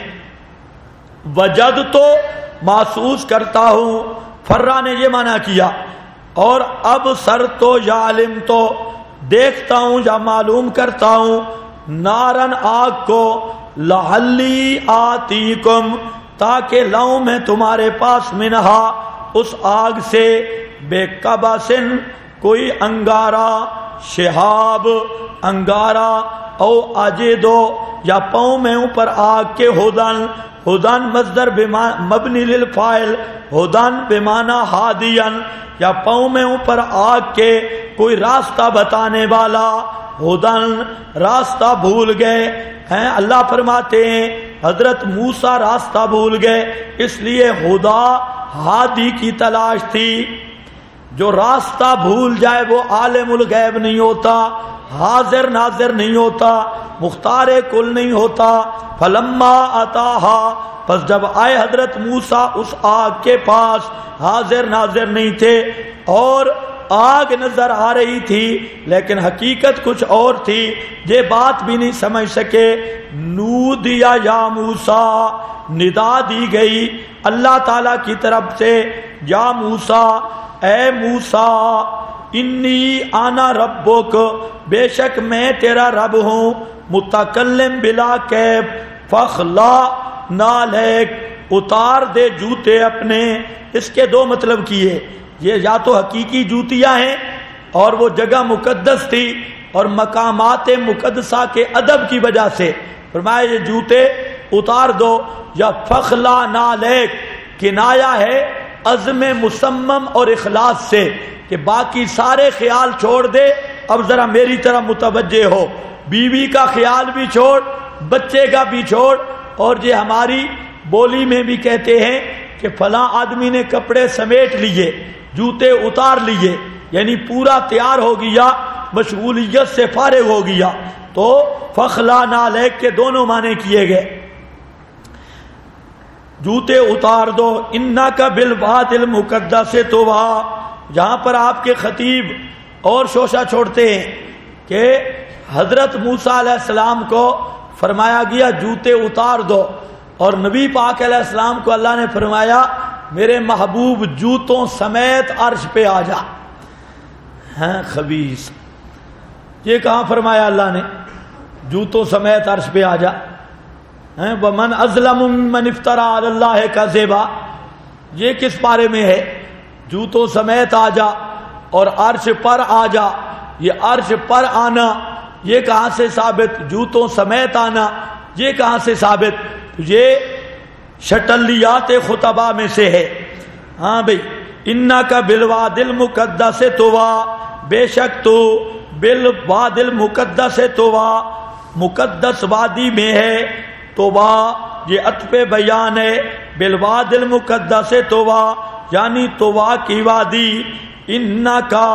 وجد تو محسوس کرتا ہوں، فرا نے یہ معنی کیا، اور اب سر تو یا علم تو دیکھتا ہوں یا معلوم کرتا ہوں، نارن آگ کو، لعلی آتیکم تاکہ لاؤں میں تمہارے پاس، منہا اس آگ سے، بے قبسن کوئی انگارہ، شہاب انگارہ، او اجدو یا پاؤں میں اوپر آگ کے، ہدن مصدر مبنی للفاعل، ہدن بمعنی ہادین، یا پاؤں میں اوپر آگ کے کوئی راستہ بتانے والا، ہدن راستہ بھول گئے ہیں. اللہ فرماتے ہیں حضرت موسیٰ راستہ بھول گئے، اس لیے خدا ہادی کی تلاش تھی. جو راستہ بھول جائے وہ عالم الغیب نہیں ہوتا، حاضر ناظر نہیں ہوتا، مختار کل نہیں ہوتا. فلما اتاہا پس جب آئے حضرت موسیٰ اس آگ کے پاس، حاضر ناظر نہیں تھے، اور آگ نظر آ رہی تھی لیکن حقیقت کچھ اور تھی، یہ بات بھی نہیں سمجھ سکے. نودیا یا موسیٰ، ندا دی گئی اللہ تعالی کی طرف سے، یا موسیٰ اے موسیٰ، انی آنا ربک بے شک میں تیرا رب ہوں، متکلم بلا کیف فخلا نعلیک اتار دے جوتے اپنے. اس کے دو مطلب کیے، یہ یا تو حقیقی جوتیاں ہیں اور وہ جگہ مقدس تھی اور مقامات مقدسہ کے ادب کی وجہ سے فرمایا یہ جوتے اتار دو، یا فخلا نعلیک کنایا ہے عزم مصمم اور اخلاص سے کہ باقی سارے خیال چھوڑ دے، اب ذرا میری طرح متوجہ ہو، بیوی کا خیال بھی چھوڑ، بچے کا بھی چھوڑ. اور یہ ہماری بولی میں بھی کہتے ہیں کہ فلاں آدمی نے کپڑے سمیٹ لیے، جوتے اتار لیے، یعنی پورا تیار ہو گیا، مشغولیت سے فارغ ہو گیا. تو فخلا نعلیک کے دونوں معنی کیے گئے. جوتے اتار دو، انکا بالواد المقدس طویٰ. جہاں پر آپ کے خطیب اور شوشہ چھوڑتے ہیں کہ حضرت موسیٰ علیہ السلام کو فرمایا گیا جوتے اتار دو، اور نبی پاک علیہ السلام کو اللہ نے فرمایا میرے محبوب جوتوں سمیت عرش پہ آ جا. ہیں خبیث، یہ کہاں فرمایا اللہ نے جوتوں سمیت عرش پہ آ جا؟ وَمَنْ أَظْلَمُ مِمَّنِ افْتَرَىٰ عَلَى اللَّهِ كَذِبًا، یہ کس بارے میں ہے؟ جوتوں سمیت آ جا اور عرش پر آ جا. یہ عرش پر آنا یہ کہاں سے ثابت؟ جوتوں سمیت آنا یہ کہاں سے ثابت؟ یہ شٹلیات خطبہ میں سے ہے. ہاں بھئی، انکا بالواد المقدس طویٰ، بے شک تو بالواد المقدس طویٰ، مقدس وادی میں ہے. طویٰ یہ عطف بیان ہے، بالواد المقدس طویٰ یعنی طویٰ کی وادی. انکا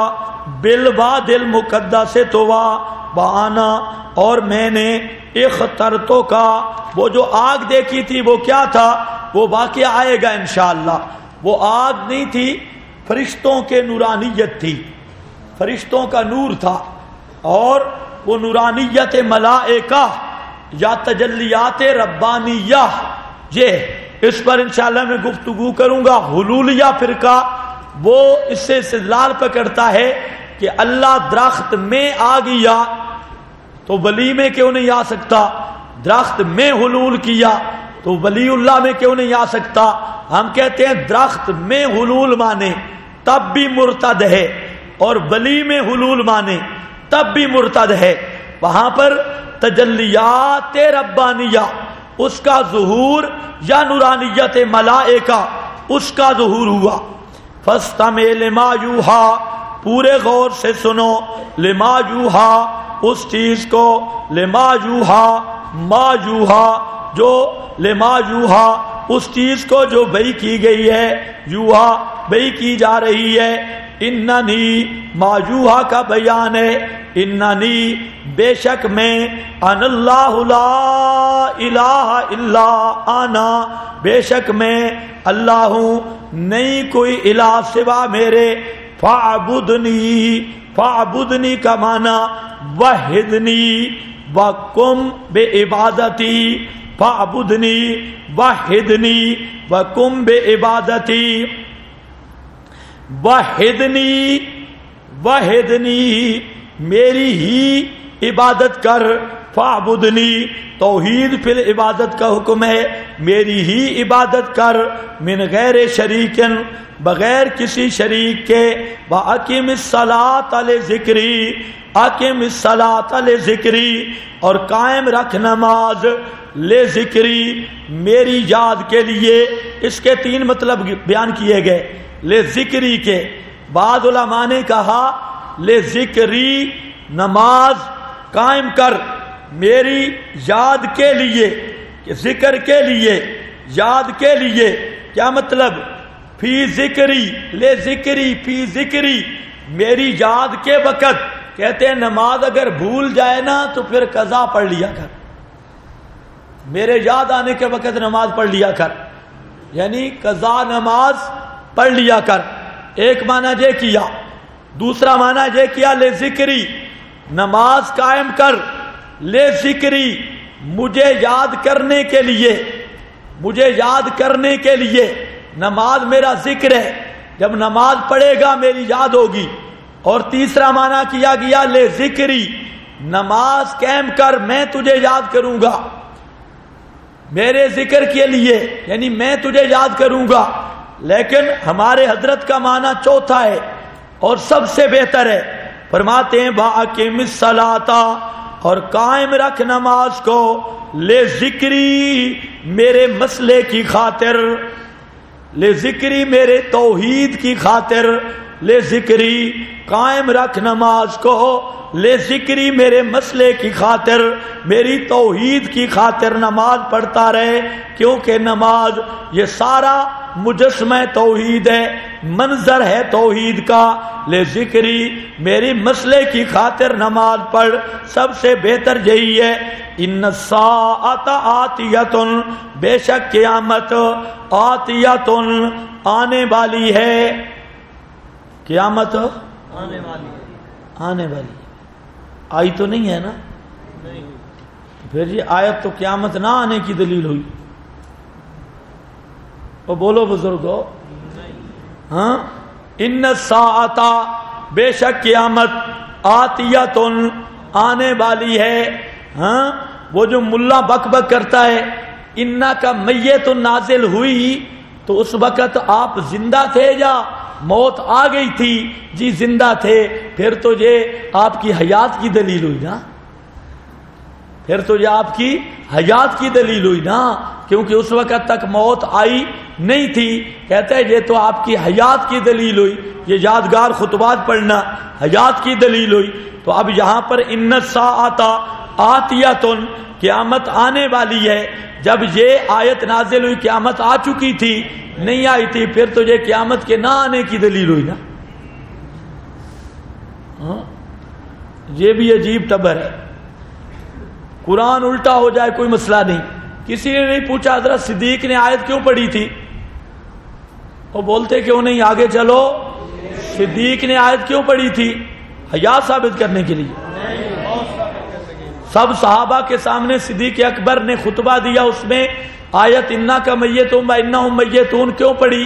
بالواد المقدس طوا وانا، اور میں نے اخترتو کا، وہ جو آگ دیکھی تھی وہ کیا تھا، وہ واقعہ آئے گا انشاءاللہ. وہ آگ نہیں تھی، فرشتوں کے نورانیت تھی، فرشتوں کا نور تھا، اور وہ نورانیت ملائکہ یا تجلیات ربانیہ، یہ اس پر انشاءاللہ میں گفتگو کروں گا. حلولیہ فرقہ وہ اس سے استدلال پکڑتا ہے کہ اللہ درخت میں آ گیا تو ولی میں کیوں نہیں آ سکتا، درخت میں حلول کیا تو ولی اللہ میں کیوں نہیں آ سکتا. ہم کہتے ہیں درخت میں حلول مانے تب بھی مرتد ہے، اور ولی میں حلول مانے تب بھی مرتد ہے. وہاں پر تجلیات ربانیہ اس کا ظہور یا نورانیت ملائکہ اس کا ظہور ہوا. فاستمع لما یوحا، پورے غور سے سنو، لما یوحا اس چیز کو، لما یوحا ما یوحا جو، لما یوحا اس چیز کو جو وحی کی گئی ہے، یوحا وحی کی جا رہی ہے. اننی ما یوحا کا بیان ہے، اننی بے شک میں، ان اللہ لا الہ الا انا بے شک میں اللہ ہوں، نہیں کوئی الہ سوا میرے. فاعبدنی، فاعبدنی کا معنی وحدنی وقم بے عبادتی، فاعبدنی وحدنی وقم بے عبادتی، وحدنی وحدنی میری ہی عبادت کر، فاعبدنی توحید فی العبادت کا حکم ہے، میری ہی عبادت کر، من غیر شریکن بغیر کسی شریک کے، وَأَقِمِ الصَّلَاةَ لِذِكْرِي اقم الصلاۃ لذکری، اور قائم رکھ نماز لذکری میری یاد کے لیے. اس کے 3 مطلب بیان کیے گئے. لذکری کے بعض علماء نے کہا لذکری نماز قائم کر میری یاد کے لیے، کہ ذکر کے لیے، یاد کے لیے. کیا مطلب؟ فی ذکری، لے ذکری فی ذکری میری یاد کے وقت. کہتے ہیں نماز اگر بھول جائے نا تو پھر قضا پڑھ لیا کر، میرے یاد آنے کے وقت نماز پڑھ لیا کر، یعنی قضا نماز پڑھ لیا کر. ایک معنی یہ کیا. دوسرا معنی یہ کیا لے ذکری نماز قائم کر، لے ذکری مجھے یاد کرنے کے لیے، مجھے یاد کرنے کے لیے. نماز میرا ذکر ہے، جب نماز پڑھے گا میری یاد ہوگی. اور تیسرا معنی کیا گیا لے ذکری نماز قائم کر میں تجھے یاد کروں گا، میرے ذکر کے لیے، یعنی میں تجھے یاد کروں گا. لیکن ہمارے حضرت کا معنی چوتھا ہے اور سب سے بہتر ہے. فرماتے ہیں وَأَقِمِ الصَّلَاةَ اور قائم رکھ نماز کو، لے ذکری میرے مسئلے کی خاطر، لے ذکری میرے توحید کی خاطر، لے ذکری قائم رکھ نماز کو، لے ذکری میرے مسئلے کی خاطر، میری توحید کی خاطر نماز پڑھتا رہے. کیونکہ نماز یہ سارا مجسمہ توحید ہے، منظر ہے توحید کا. لے ذکری میری مسئلے کی خاطر نماز پڑھ. سب سے بہتر یہی ہے. ان الساعۃ آتیۃ بے شک قیامت، آتیۃ آنے والی ہے. قیامت آنے والی ہے، آنے والی ہے. آئی تو نہیں ہے نا؟ نہیں پھر یہ آیت تو قیامت نہ آنے کی دلیل ہوئی. اور بولو بزرگو، ہاں ان الساعۃ بے شک قیامت، آتیۃ آنے والی ہے. ہاں وہ جو ملا بک بک کرتا ہے انا کا میت نازل ہوئی تو اس وقت آپ زندہ تھے یا موت آ گئی تھی؟ جی زندہ تھے. پھر تو یہ آپ کی حیات کی دلیل ہوئی نا، پھر تو یہ آپ کی حیات کی دلیل ہوئی نا، کیونکہ اس وقت تک موت آئی نہیں تھی. کہتے ہیں یہ تو آپ کی حیات کی دلیل ہوئی. یہ یادگار خطبات پڑھنا حیات کی دلیل ہوئی. تو اب یہاں پر ان الساعۃ آتیۃ قیامت آنے والی ہے. جب یہ آیت نازل ہوئی قیامت آ چکی تھی؟ نہیں آئی تھی. پھر تو یہ قیامت کے نہ آنے کی دلیل ہوئی نا. یہ بھی عجیب ٹبر ہے. قرآن الٹا ہو جائے کوئی مسئلہ نہیں. کسی نے نہیں پوچھا حضرت صدیق نے آیت کیوں پڑھی تھی, وہ بولتے کیوں نہیں آگے چلو, صدیق نے آیت کیوں پڑھی تھی؟ حیا ثابت کرنے کے لیے. سب صحابہ کے سامنے صدیق اکبر نے خطبہ دیا, اس میں آیت انا کا میتون و انہم میتون کیوں پڑھی؟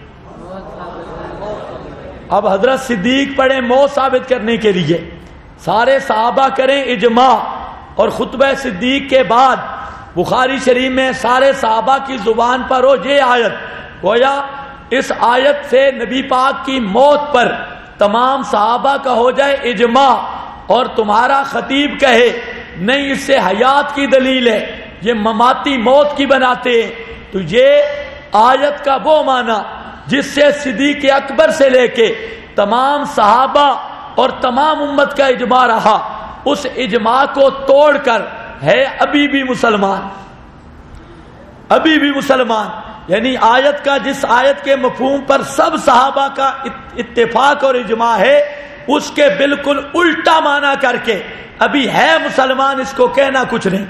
اب حضرت صدیق پڑھیں موت ثابت کرنے کے لیے, سارے صحابہ کریں اجماع, اور خطبہ صدیق کے بعد بخاری شریف میں سارے صحابہ کی زبان پر ہو یہ آیت, گویا اس آیت سے نبی پاک کی موت پر تمام صحابہ کا ہو جائے اجماع, اور تمہارا خطیب کہے نہیں اس سے حیات کی دلیل ہے, یہ مماتی موت کی بناتے ہیں, تو یہ آیت کا وہ معنی جس سے صدیق اکبر سے لے کے تمام صحابہ اور تمام امت کا اجماع رہا, اس اجماع کو توڑ کر ہے ابھی بھی مسلمان, ابھی بھی مسلمان. یعنی آیت کا جس آیت کے مفہوم پر سب صحابہ کا اتفاق اور اجماع ہے, اس کے بالکل الٹا معنی کر کے ابھی ہے مسلمان, اس کو کہنا کچھ نہیں.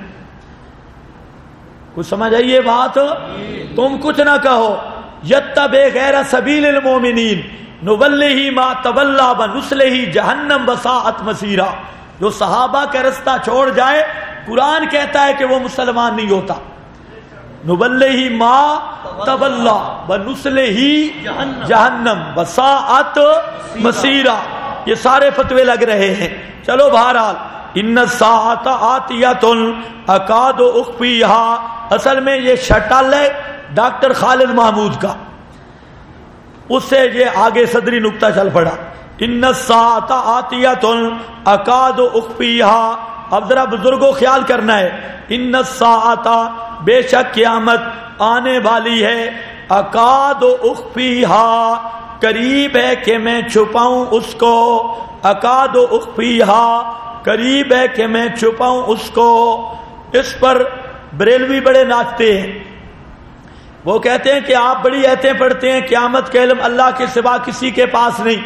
کچھ سمجھ آئیے بات؟ تم کچھ نہ کہو, یتبع غیر سبیل المومنین نولہ ما تولی ونصلہ جہنم وساءت مصیرا. جو صحابہ کا رستہ چھوڑ جائے, قرآن کہتا ہے کہ وہ مسلمان نہیں ہوتا. نولہ ما تولی ونصلہ جہنم وساءت مصیرا, یہ سارے فتوے لگ رہے ہیں. چلو بہرحال ان الساعۃ آتیۃ اکاد اخفیھا, اصل میں یہ شٹل ہے ڈاکٹر خالد محمود کا, اس سے یہ آگے صدری نقطہ چل پڑا. ان الساعۃ آتیۃ اکاد اخفیھا. اب ذرا بزرگوں خیال کرنا ہے, ان الساعۃ بے شک قیامت آنے والی ہے, اکاد اخفیھا قریب ہے کہ میں چھپاؤں اس کو, اکاد اخفیھا قریب ہے کہ میں چھپاؤں اس کو. اس پر بریلوی بڑے ناچتے ہیں, وہ کہتے ہیں کہ آپ بڑی ایتیں پڑھتے ہیں, قیامت کا علم اللہ کے سوا کسی کے پاس نہیں.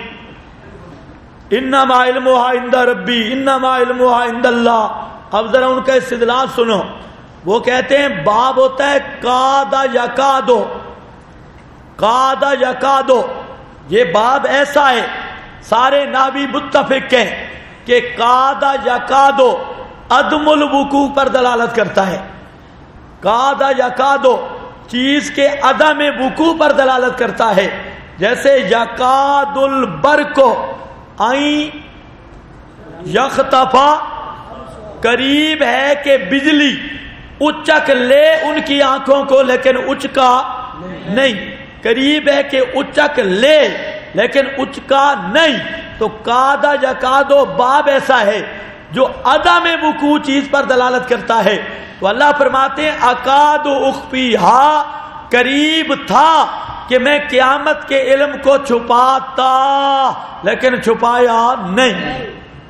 انما علمھا عند ربی انما علمھا عند اللہ. اب ذرا ان کا استدلال سنو, وہ کہتے ہیں باب ہوتا ہے کاد یکادو, کاد یکادو, یہ باب ایسا ہے سارے نحوی متفق ہیں کہ کاد یکادو عدم الوقوع پر دلالت کرتا ہے. کاد یکادو چیز کے عدم وقوع پر دلالت کرتا ہے, جیسے یکاد البرق این یخطفا, قریب ہے کہ بجلی اچک لے ان کی آنکھوں کو لیکن اچکا نہیں, قریب ہے کہ اچک لے لیکن اچکا نہیں. تو کادا یکادو باب ایسا ہے جو عدم وقوع چیز پر دلالت کرتا ہے. تو اللہ فرماتے ہیں اکاد اخفیھا, قریب تھا کہ میں قیامت کے علم کو چھپاتا لیکن چھپایا نہیں.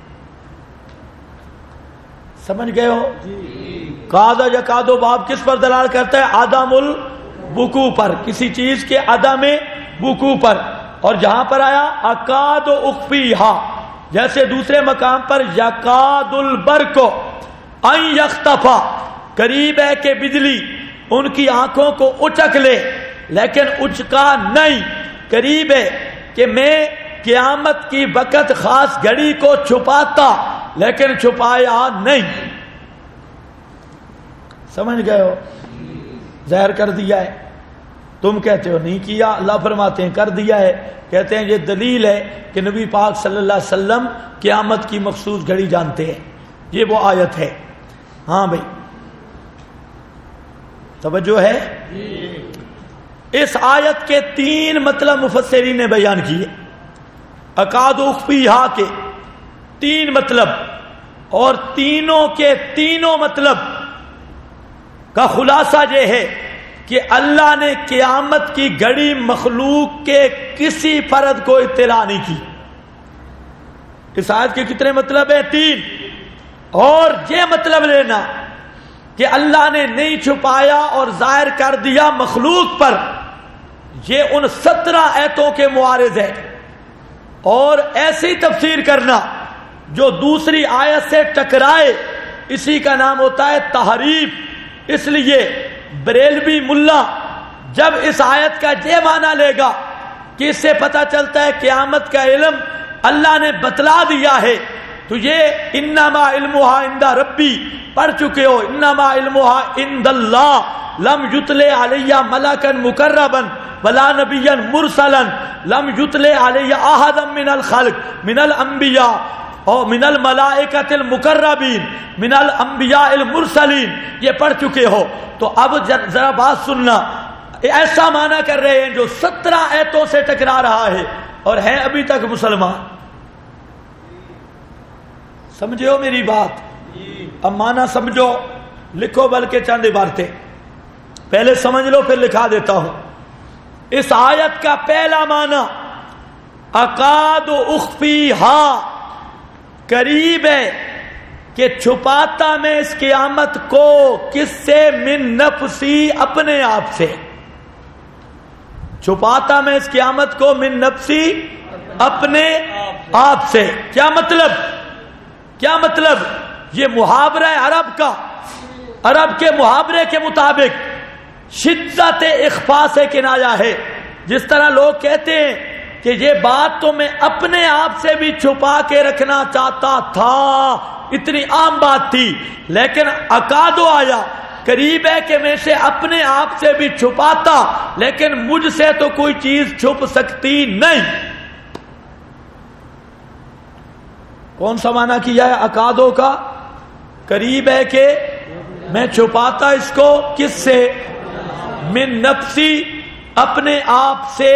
سمجھ گئے ہو؟ کادا یکادو باب کس پر دلالت کرتا ہے؟ عدم الوقوع پر, کسی چیز کے عدم وقوع پر. اور جہاں پر آیا اکاد اخفیھا, جیسے دوسرے مقام پر یکاد البرق ان یخطفا, قریب ہے کہ بجلی ان کی آنکھوں کو اچک لے لیکن اچکا نہیں, قریب ہے کہ میں قیامت کی وقت خاص گھڑی کو چھپاتا لیکن چھپایا نہیں. سمجھ گئے ہو؟ ظاہر کر دیا ہے. تم کہتے ہو نہیں کیا, اللہ فرماتے ہیں کر دیا ہے. کہتے ہیں یہ دلیل ہے کہ نبی پاک صلی اللہ علیہ وسلم قیامت کی مخصوص گھڑی جانتے ہیں. یہ وہ آیت ہے. ہاں بھائی توجہ ہے. اس آیت کے 3 مطلب مفسرین نے بیان کیے. اکاد اخفیھا کے 3 مطلب, اور تینوں کے تینوں مطلب کا خلاصہ یہ ہے کہ اللہ نے قیامت کی گھڑی مخلوق کے کسی فرد کو اطلاع نہیں کی. اس آیت کے کتنے مطلب ہیں؟ 3. اور یہ مطلب لینا کہ اللہ نے نہیں چھپایا اور ظاہر کر دیا مخلوق پر, یہ ان 17 آیتوں کے معارض ہے. اور ایسی تفسیر کرنا جو دوسری آیت سے ٹکرائے اسی کا نام ہوتا ہے تحریف۔ اس لیے بریلوی ملا جب اس آیت کا یہ معنی لے گا کہ اس سے پتہ چلتا ہے قیامت کا علم اللہ نے بتلا دیا ہے، تو یہ انما علمھا عند ربی پڑھ چکے ہو، انما علمھا عند اللہ لم یتلے علیہ ملکا مقربا ولا نبیا مرسلا لم یتلے علیہ احدا من الخلق من الانبیاء اور من الملائکۃ المقربین من الانبیاء المرسلین، یہ پڑھ چکے ہو۔ تو اب ذرا بات سننا، ایسا معنی کر رہے ہیں جو 17 آیتوں سے ٹکرا رہا ہے اور ہے ابھی تک مسلمان۔ سمجھے ہو میری بات؟ اب معنی سمجھو، لکھو بلکہ چند عبارتیں پہلے سمجھ لو پھر لکھا دیتا ہوں۔ اس آیت کا پہلا معنی اکاد اخفیہا، قریب ہے کہ چھپاتا میں اس قیامت کو، کس سے؟ من نفسی، اپنے آپ سے۔ چھپاتا میں اس قیامت کو من نفسی، اپنے آپ سے۔ کیا مطلب؟ کیا مطلب؟ یہ محاورہ عرب کا، عرب کے محاورے کے مطابق شدت اخفاء سے کنایا ہے۔ جس طرح لوگ کہتے ہیں کہ یہ بات تو میں اپنے آپ سے بھی چھپا کے رکھنا چاہتا تھا، اتنی عام بات تھی، لیکن اکادو آیا، قریب ہے کہ میں سے اپنے آپ سے بھی چھپاتا، لیکن مجھ سے تو کوئی چیز چھپ سکتی نہیں۔ کون سا معنی کیا ہے اکادو کا؟ قریب ہے کہ میں چھپاتا اس کو، کس سے؟ من نفسی، اپنے آپ سے۔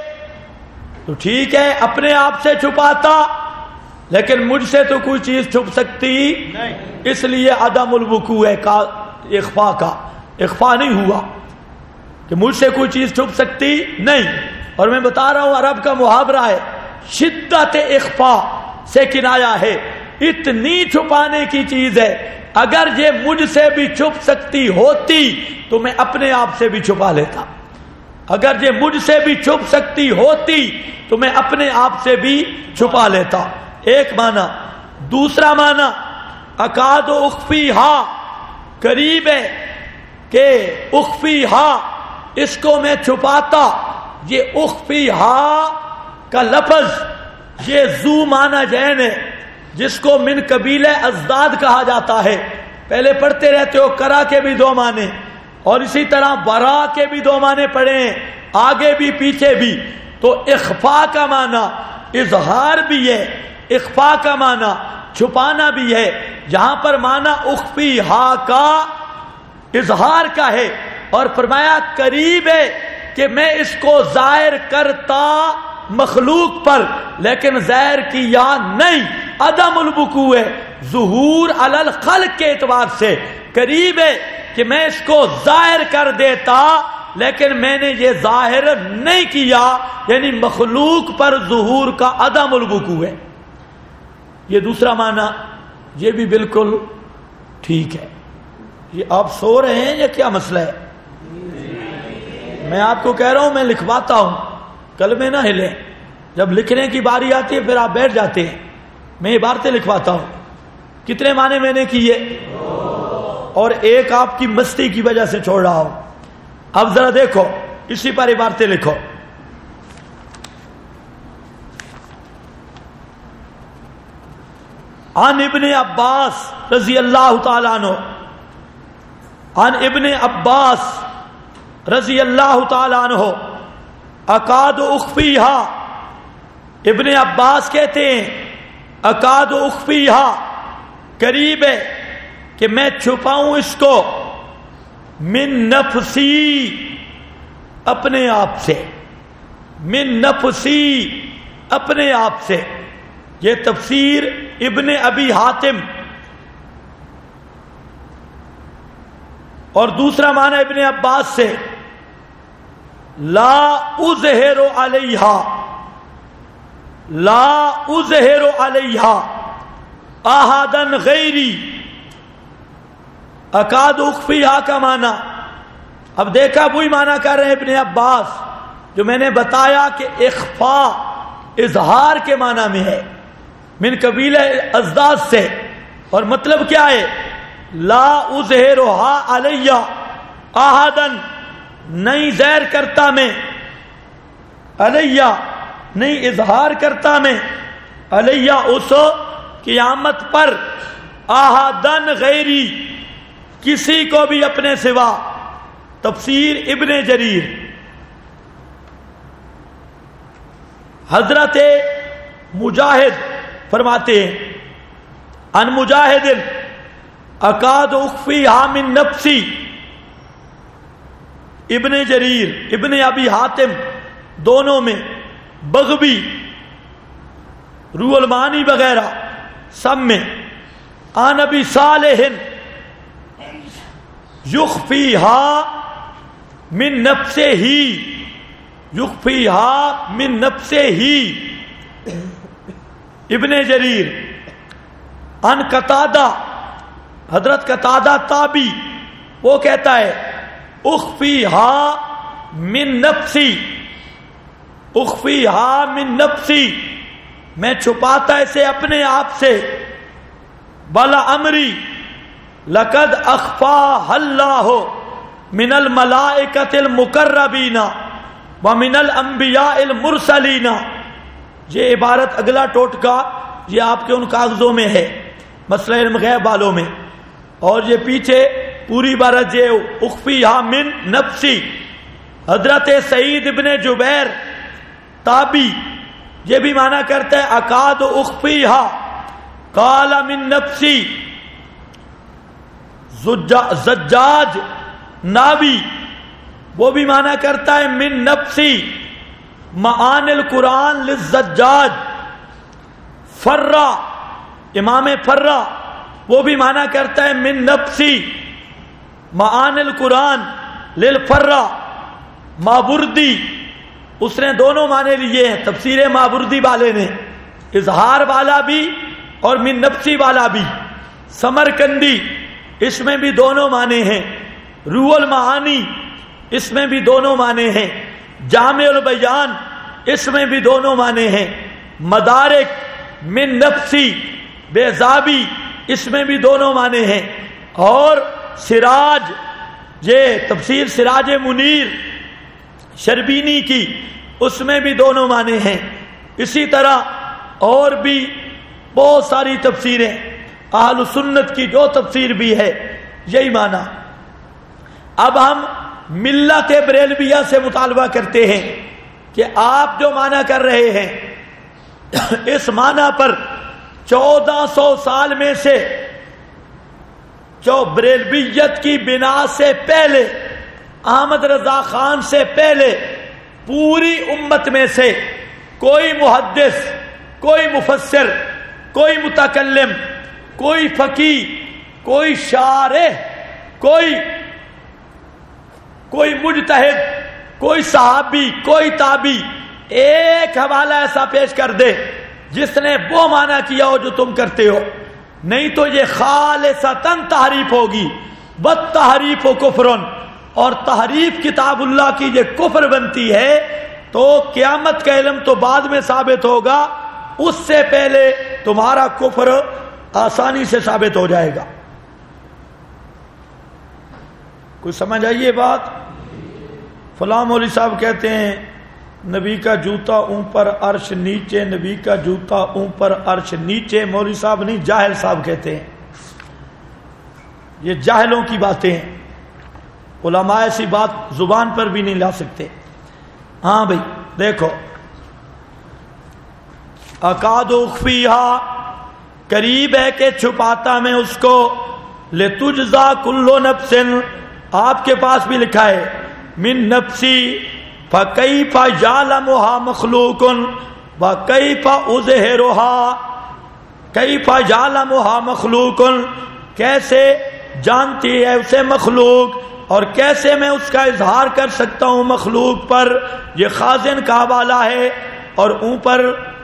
تو ٹھیک ہے اپنے آپ سے چھپاتا، لیکن مجھ سے تو کوئی چیز چھپ سکتی نہیں، اس لیے عدم الوقوع کا اخفاء کا اخفاء نہیں ہوا کہ مجھ سے کوئی چیز چھپ سکتی نہیں۔ اور میں بتا رہا ہوں عرب کا محاورہ ہے، شدت اخفاء سے کنایا ہے، اتنی چھپانے کی چیز ہے، اگر یہ مجھ سے بھی چھپ سکتی ہوتی تو میں اپنے آپ سے بھی چھپا لیتا، اگر یہ مجھ سے بھی چھپ سکتی ہوتی تو میں اپنے آپ سے بھی چھپا لیتا۔ ایک معنی۔ دوسرا معنی اکاد اخفیہا، قریب ہے کہ اخفیہا، اس کو میں چھپاتا۔ یہ اخفیہا کا لفظ یہ ذو معنی جین ہے، جس کو من قبیلہ ازداد کہا جاتا ہے۔ پہلے پڑھتے رہتے ہو، کرا کے بھی 2 معنی اور اسی طرح برا کے بھی 2 معنی پڑھے ہیں، آگے بھی پیچھے بھی۔ تو اخفاء کا معنی اظہار بھی ہے، اخفاء کا معنی چھپانا بھی ہے۔ جہاں پر معنی اخفیہا کا اظہار کا ہے، اور فرمایا قریب ہے کہ میں اس کو ظاہر کرتا مخلوق پر، لیکن ظاہر کیا نہیں۔ عدم الوقوع ہے، ظہور علی الخلق کے اعتبار سے قریب ہے کہ میں اس کو ظاہر کر دیتا، لیکن میں نے یہ ظاہر نہیں کیا، یعنی مخلوق پر ظہور کا عدم الوقوع ہے۔ یہ دوسرا معنی یہ بھی بالکل ٹھیک ہے۔ یہ آپ سو رہے ہیں یا کیا مسئلہ ہے؟ میں آپ کو کہہ رہا ہوں، میں لکھواتا ہوں، کلمے نہ ہلیں۔ جب لکھنے کی باری آتی ہے پھر آپ بیٹھ جاتے ہیں، میں عبارتیں لکھواتا ہوں۔ کتنے معنی میں نے کیے؟ اور ایک آپ کی مستی کی وجہ سے چھوڑ رہا ہوں۔ اب ذرا دیکھو، اسی پر عبارتیں لکھو۔ عن ابن عباس رضی اللہ تعالیٰ عنہ، عن ابن عباس رضی اللہ تعالیٰ عنہ، اکاد اخفیہا، ابن عباس کہتے ہیں اکاد اخفیہا، قریب ہے کہ میں چھپاؤں اس کو، من نفسی، اپنے آپ سے، من نفسی، اپنے آپ سے۔ یہ تفسیر ابن ابی حاتم۔ اور دوسرا معنی ابن عباس سے، لا اظہر علیہا، لا اظہر علیہا احدا غیری۔ اکاد اخفیہا کا معنی اب دیکھا وہی معنی کر رہے ہیں ابن عباس جو میں نے بتایا کہ اخفاء اظہار کے معنی میں ہے، من قبیلہ ازداد سے. اور مطلب کیا ہے؟ لا اظہرها علی احدا، نہیں ظاہر کرتا میں، علی نہیں اظہار کرتا میں، علی اس قیامت پر، احدن غیری کسی کو بھی اپنے سوا. تفسیر ابن جریر. حضرت مجاہد فرماتے ہیں ان مجاہد اکاد اخفیہا من نفسی. ابن جریر ابن ابی حاتم دونوں میں، بغوی روح المعانی وغیرہ سب میں، عن ابی صالح یخفیہا من نفسہ ہی، یخفیہا من نفسہ ہی. ابن جریر ان قتادہ، حضرت قتادہ تابی، وہ کہتا ہے اخفیہا من نفسی، اخفیہا من نفسی، میں چھپاتا اسے اپنے آپ سے. بلا امری لقد اخفاہ اللہ من الملائکۃ المقربین ومن الانبیاء المرسلین. یہ عبارت اگلا ٹوٹکا یہ آپ کے ان کاغذوں میں ہے مسئلہ علم غیب والوں میں، اور یہ پیچھے پوری عبارت یہ اخفیہا من نفسی. حضرت سعید ابن جبیر تابی یہ بھی معنی کرتا ہے اکاد اخفیہا قال من نفسی. زجاج ناوی وہ بھی معنی کرتا ہے من نفسی. معانی القرآن للزجاج. فرا امام فرا وہ بھی معنی کرتا ہے من نفسی. معانی القرآن للفرا. ماوردی اس نے دونوں معنی لیے ہیں تفسیر ماوردی والے نے، اظہار والا بھی اور من نفسی والا بھی. سمرکندی اس میں بھی دونوں معنی ہیں. روح المعانی اس میں بھی دونوں معنی ہیں. جامع البیان اس میں بھی دونوں معنی ہیں. مدارک من نفسی بیضابی اس میں بھی دونوں معنی ہیں. اور سراج یہ تفسیر سراج منیر شربینی کی اس میں بھی دونوں معنی ہیں. اسی طرح اور بھی بہت ساری تفسیریں، اہل سنت کی جو تفسیر بھی ہے یہی معنی. اب ہم ملت بریلویہ سے مطالبہ کرتے ہیں کہ آپ جو معنی کر رہے ہیں اس معنی پر 1400 سال میں سے جو بریلویت کی بنا سے پہلے، احمد رضا خان سے پہلے، پوری امت میں سے کوئی محدث، کوئی مفسر، کوئی متکلم، کوئی فقیہ، کوئی شارح، کوئی مجتہد، کوئی صحابی، کوئی تابعی ایک حوالہ ایسا پیش کر دے جس نے وہ معنی کیا ہو جو تم کرتے ہو. نہیں تو یہ خالصتاً تحریف ہوگی. بد تحریف و کفرن، اور تحریف کتاب اللہ کی یہ کفر بنتی ہے تو قیامت کا علم تو بعد میں ثابت ہوگا، اس سے پہلے تمہارا کفر آسانی سے ثابت ہو جائے گا. کوئی سمجھ آئیے بات؟ فلاں مولوی صاحب کہتے ہیں نبی کا جوتا اوپر عرش نیچے، نبی کا جوتا اوپر عرش نیچے. مولوی صاحب نہیں، جاہل صاحب کہتے ہیں. یہ جاہلوں کی باتیں ہیں، علماء ایسی بات زبان پر بھی نہیں لا سکتے. ہاں بھائی دیکھو، اکاد اخفیہا قریب ہے کہ چھپاتا میں اس کو، لتجزا کل نفس آپ کے پاس بھی لکھا ہے من نفسی فکیف یعلمها مخلوق وکیف اظہرها. کیف یعلمها مخلوق، کیسے جانتی ہے اسے مخلوق، اور کیسے میں اس کا اظہار کر سکتا ہوں مخلوق پر. یہ خازن کا حوالہ ہے. اور اوپر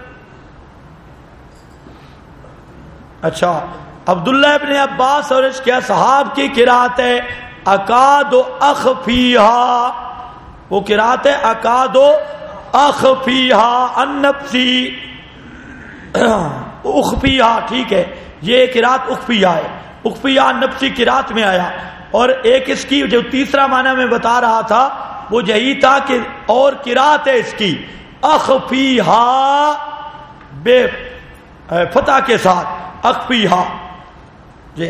اچھا عبداللہ ابن عباس اور اس کے اصحاب کی قرات ہے اکاد اخفیہا، وہ قرات ہے اکاد اخفیہا عن نفسی. اخفیہ، ٹھیک ہے، یہ قرات اخفیہ ہے، اخفیہ نفسی قرات میں آیا. اور ایک اس کی جو تیسرا معنی میں بتا رہا تھا وہ یہی تھا کہ اور قرات ہے اس کی اخفیہ بے فتح کے ساتھ، اخفیہ. جی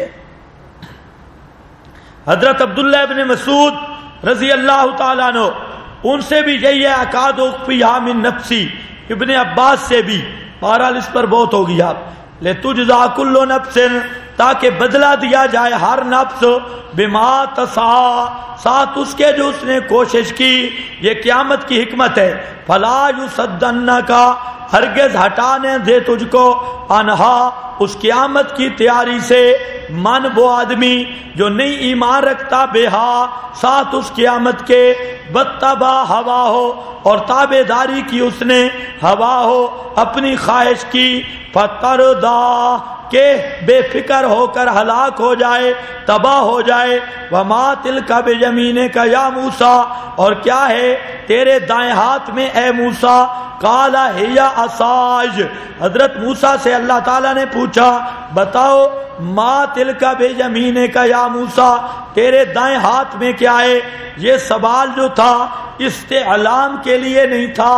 حضرت عبداللہ ابن مسعود رضی اللہ تعالیٰ عنہ ان سے بھی یہی ہے اکاد اخفیہ من نفسی، ابن عباس سے بھی. بہرحال اس پر بہت ہو گیا. لتجزا کل نفس، تاکہ بدلہ دیا جائے ہر نفس بما تسعی، ساتھ اس کے جو اس نے کوشش کی. یہ قیامت کی حکمت ہے. فلا یصدنک، ہرگز ہٹانے دے تجھ کو انہا، اس قیامت کی تیاری سے، من وہ آدمی جو نہیں ایمان رکھتا بہا، ساتھ اس قیامت کے، بتبا ہوا ہو، اور تابع داری کی اس نے ہوا ہو، اپنی خواہش کی، فتردا، کہ بے فکر ہو کر ہلاک ہو جائے، تباہ ہو جائے. وما تلک بیمینک یا موسیٰ، اور کیا ہے تیرے دائیں ہاتھ میں اے موسیٰ؟ قال ہی عصای، حضرت موسیٰ سے اللہ تعالیٰ نے پوچھا بتاؤ ما تلک بیمینک یا موسیٰ، تیرے دائیں ہاتھ میں کیا ہے؟ یہ سوال جو تھا استعلام کے لیے نہیں تھا،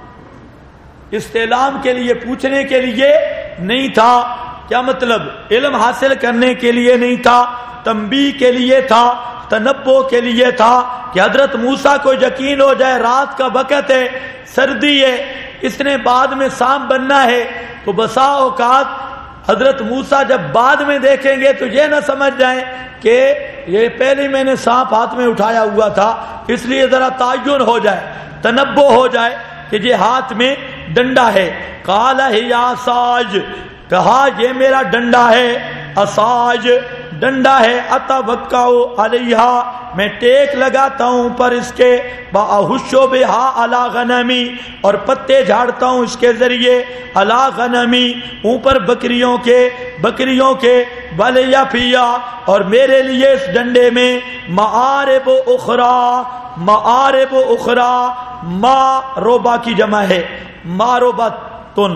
استعلام کے لیے، پوچھنے کے لیے نہیں تھا. کیا مطلب؟ علم حاصل کرنے کے لیے نہیں تھا، تنبیہ کے لیے تھا، تنبؤ کے لیے تھا کہ حضرت موسیٰ کو یقین ہو جائے رات کا وقت ہے، سردی ہے، اس نے بعد میں سانپ بننا ہے. تو بسا اوقات حضرت موسیٰ جب بعد میں دیکھیں گے تو یہ نہ سمجھ جائیں کہ یہ پہلے میں نے سانپ ہاتھ میں اٹھایا ہوا تھا، اس لیے ذرا تعین ہو جائے، تنبؤ ہو جائے کہ یہ ہاتھ میں ڈنڈا ہے. قال ہی عصای، کہا یہ میرا ڈنڈا ہے، عصای ڈنڈا ہے، اتوکا علیہا، میں ٹیک لگاتا ہوں پر اس کے، باحش بہا علی غنمی، اور پتے جھاڑتا ہوں اس کے ذریعے، علی غنمی، اوپر بکریوں کے، ولیہ فیہ، اور میرے لیے اس ڈنڈے میں معارب اخری، معارب اخری، معروبہ کی جمع ہے، معروبتن،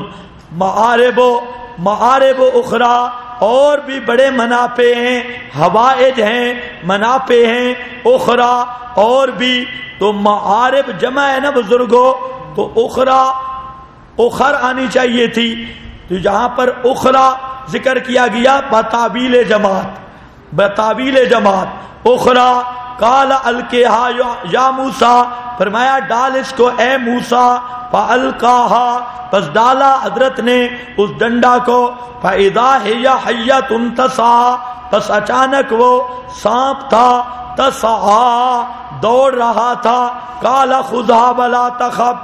معارب اخری، اور بھی بڑے منافع ہیں، حوائج ہیں، منافع ہیں، اخرى اور بھی. تو معارب جمع ہے نا بزرگوں، تو اخرى اخر آنی چاہیے تھی. تو جہاں پر اخرى ذکر کیا گیا بتابیل جماعت اخرى. قال القیہا یا موسیٰ، فرمایا ڈال اس کو اے موسیٰ. فالقاہا، پس ڈالا حضرت نے اس ڈنڈا کو. فاذا ہی حیۃ تسعی، پس اچانک وہ سانپ تھا، تسعی دوڑ رہا تھا. قال خذھا ولا تخف،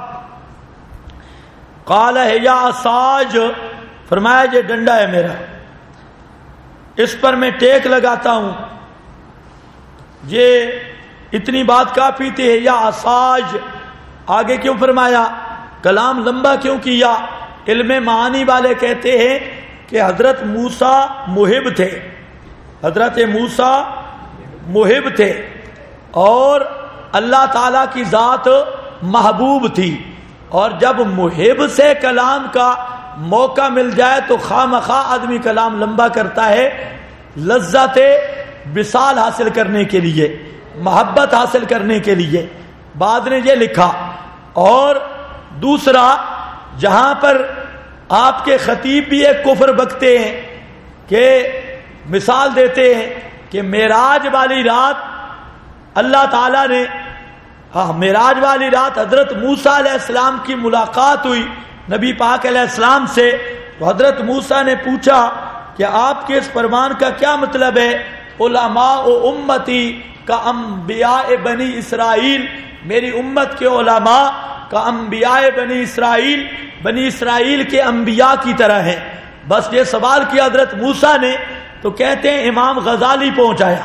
قال ہی عصای، فرمایا یہ ڈنڈا ہے میرا، اس پر میں ٹیک لگاتا ہوں. یہ اتنی بات کافی تھی. یا عصای آگے کیوں فرمایا؟ کلام لمبا کیوں کیا؟ علم معانی والے کہتے ہیں کہ حضرت موسیٰ محب تھے، حضرت موسیٰ محب تھے، اور اللہ تعالیٰ کی ذات محبوب تھی. اور جب محب سے کلام کا موقع مل جائے تو خواہ آدمی کلام لمبا کرتا ہے، لذت وصال حاصل کرنے کے لیے، محبت حاصل کرنے کے لیے. بعد نے یہ لکھا. اور دوسرا، جہاں پر آپ کے خطیب بھی ایک کفر بکتے ہیں کہ مثال دیتے ہیں کہ معراج والی رات اللہ تعالیٰ نے، معراج والی رات حضرت موسیٰ علیہ السلام کی ملاقات ہوئی نبی پاک علیہ السلام سے. تو حضرت موسیٰ نے پوچھا کہ آپ کے اس فرمان کا کیا مطلب ہے؟ علماء امتی کا انبیاء بنی اسرائیل، میری امت کے علماء کا انبیاء بنی اسرائیل کے انبیاء کی طرح ہیں. بس یہ سوال کیا حضرت موسیٰ نے، تو کہتے ہیں امام غزالی پہنچایا.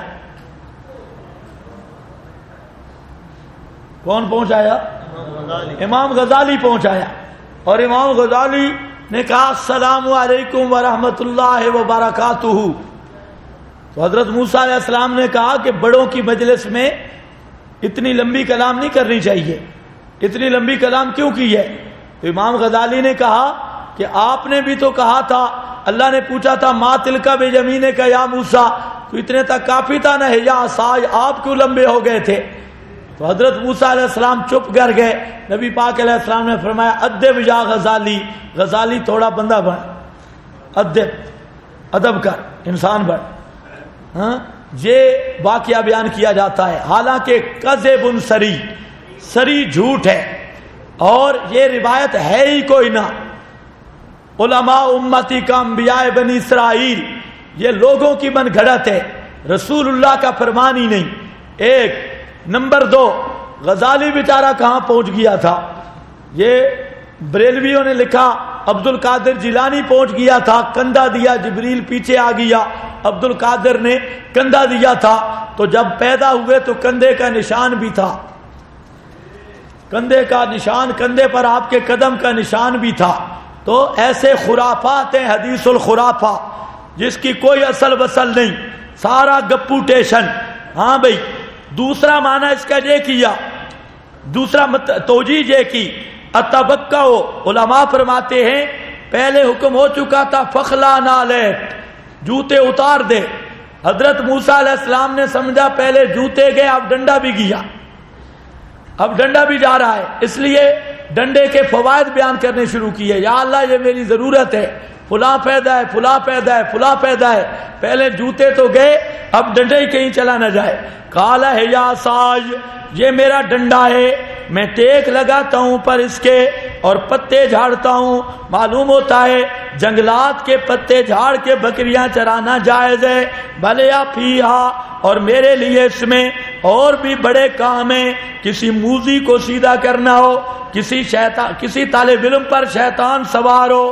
کون پہنچایا؟ امام غزالی پہنچایا. اور امام غزالی نے کہا السلام علیکم ورحمۃ اللہ وبرکاتہ. تو حضرت موسیٰ علیہ السلام نے کہا کہ بڑوں کی مجلس میں اتنی لمبی کلام نہیں کرنی چاہیے. اتنی لمبی کلام کیوں کی ہے؟ تو امام غزالی نے کہا کہ آپ نے بھی تو کہا تھا، اللہ نے پوچھا تھا ما تلک بیمینک کا یا موسیٰ، تو اتنے تک کافی تھا نا، یا عصای، آپ کیوں لمبے ہو گئے تھے؟ تو حضرت موسیٰ علیہ السلام چپ کر گئے. نبی پاک علیہ السلام نے فرمایا ادب یا غزالی، غزالی تھوڑا بندہ بن، ادب کر، انسان بن. ہاں یہ واقعہ بیان کیا جاتا ہے، حالانکہ کذب سری، سری جھوٹ ہے، اور یہ روایت ہے ہی کوئی نہ. علماء امتی کا انبیاء بنی اسرائیل، یہ لوگوں کی من گھڑت ہے، رسول اللہ کا فرمان ہی نہیں. ایک نمبر دو، غزالی بیچارہ کہاں پہنچ گیا تھا؟ یہ بریلویوں نے لکھا عبد القادر جیلانی پہنچ گیا تھا، کندھا دیا، جبریل پیچھے آ گیا، عبد القادر نے کندھا دیا تھا، تو جب پیدا ہوئے تو کندھے کا نشان بھی تھا، کندھے کا نشان، کندھے پر آپ کے قدم کا نشان بھی تھا. تو ایسے خرافات ہیں، حدیث الخرافہ، جس کی کوئی اصل وصل نہیں، سارا گپوٹیشن. ہاں بھائی، دوسرا معنی اس کا یہ کیا، دوسرا توجیہ یہ کی، اتبکا، علماء فرماتے ہیں پہلے حکم ہو چکا تھا فخلا نالیک، جوتے اتار دے. حضرت موسیٰ علیہ السلام نے سمجھا پہلے جوتے گئے، اب ڈنڈا بھی گیا، اب ڈنڈا بھی جا رہا ہے، اس لیے ڈنڈے کے فوائد بیان کرنے شروع کیے. یا اللہ یہ میری ضرورت ہے، فلاں پیدا ہے، فلاں پیدا ہے، فلاں پیدا ہے. پہلے جوتے تو گئے، اب ڈنڈا ہی کہیں چلا نہ جائے. کالا ہے یا ساج، یہ میرا ڈنڈا ہے، میں ٹیک لگاتا ہوں پر اس کے اور پتے جھاڑتا ہوں. معلوم ہوتا ہے جنگلات کے پتے جھاڑ کے بکریاں چرانا جائز ہے. بھلے فیہا، اور میرے لیے اس میں اور بھی بڑے کام ہیں. کسی موذی کو سیدھا کرنا ہو، کسی طالب علم پر شیطان سوار ہو،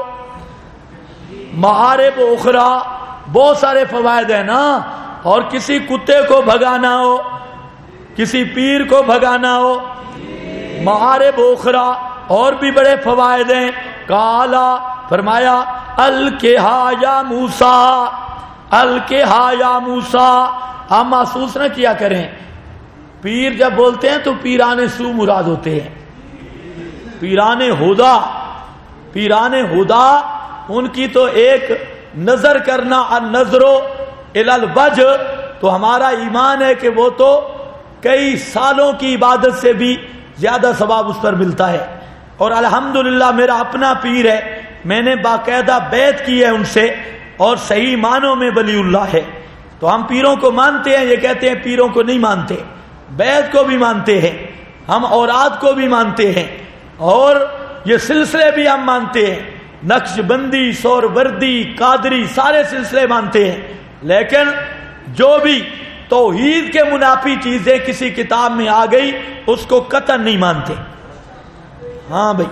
معارب اخرى، بہت سارے فوائد ہیں نا. اور کسی کتے کو بھگانا ہو، کسی پیر کو بھگانا ہو، معارب اخرى، اور بھی بڑے فوائد ہیں. کالا، فرمایا الکہا یا موسیٰ، الکہا یا موسیٰ. آپ محسوس نہ کیا کریں، پیر جب بولتے ہیں تو پیران سو مراد ہوتے ہیں، پیران ہدا. پیران ہدا ان کی تو ایک نظر کرنا، النظر الی الوجہ، تو ہمارا ایمان ہے کہ وہ تو کئی سالوں کی عبادت سے بھی زیادہ ثواب اس پر ملتا ہے. اور الحمدللہ میرا اپنا پیر ہے، میں نے باقاعدہ بیعت کی ہے ان سے، اور صحیح معنوں میں ولی اللہ ہے. تو ہم پیروں کو مانتے ہیں، یہ کہتے ہیں پیروں کو نہیں مانتے، بیعت کو بھی مانتے ہیں ہم، اوراد کو بھی مانتے ہیں، اور یہ سلسلے بھی ہم مانتے ہیں، نقش بندی، سور وردی، قادری، سارے سلسلے مانتے ہیں. لیکن جو بھی توحید کے منافی چیزیں کسی کتاب میں آ گئی اس کو قطعا نہیں مانتے. ہاں بھائی،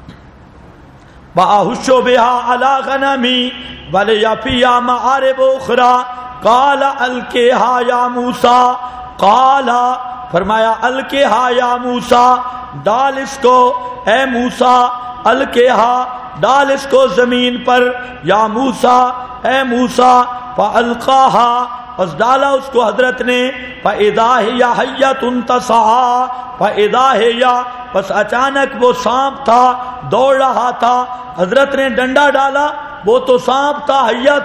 باہشو بہا علی غنمی ولیفیا معارب اخرى. قال الکہا یا موسیٰ، قال، فرمایا الکہا یا موسیٰ، ڈال اس کو اے موسیٰ، الکہا، ڈال اس کو زمین پر، یا موسیٰ، اے موسیٰ. فالقاها، پس ڈالا اس کو حضرت نے. فاذا ہی حیۃ تسعی، فاذا ہی، پس اچانک وہ سانپ تھا، دوڑ رہا تھا. حضرت نے ڈنڈا ڈالا، وہ تو سانپ تھا، حیۃ،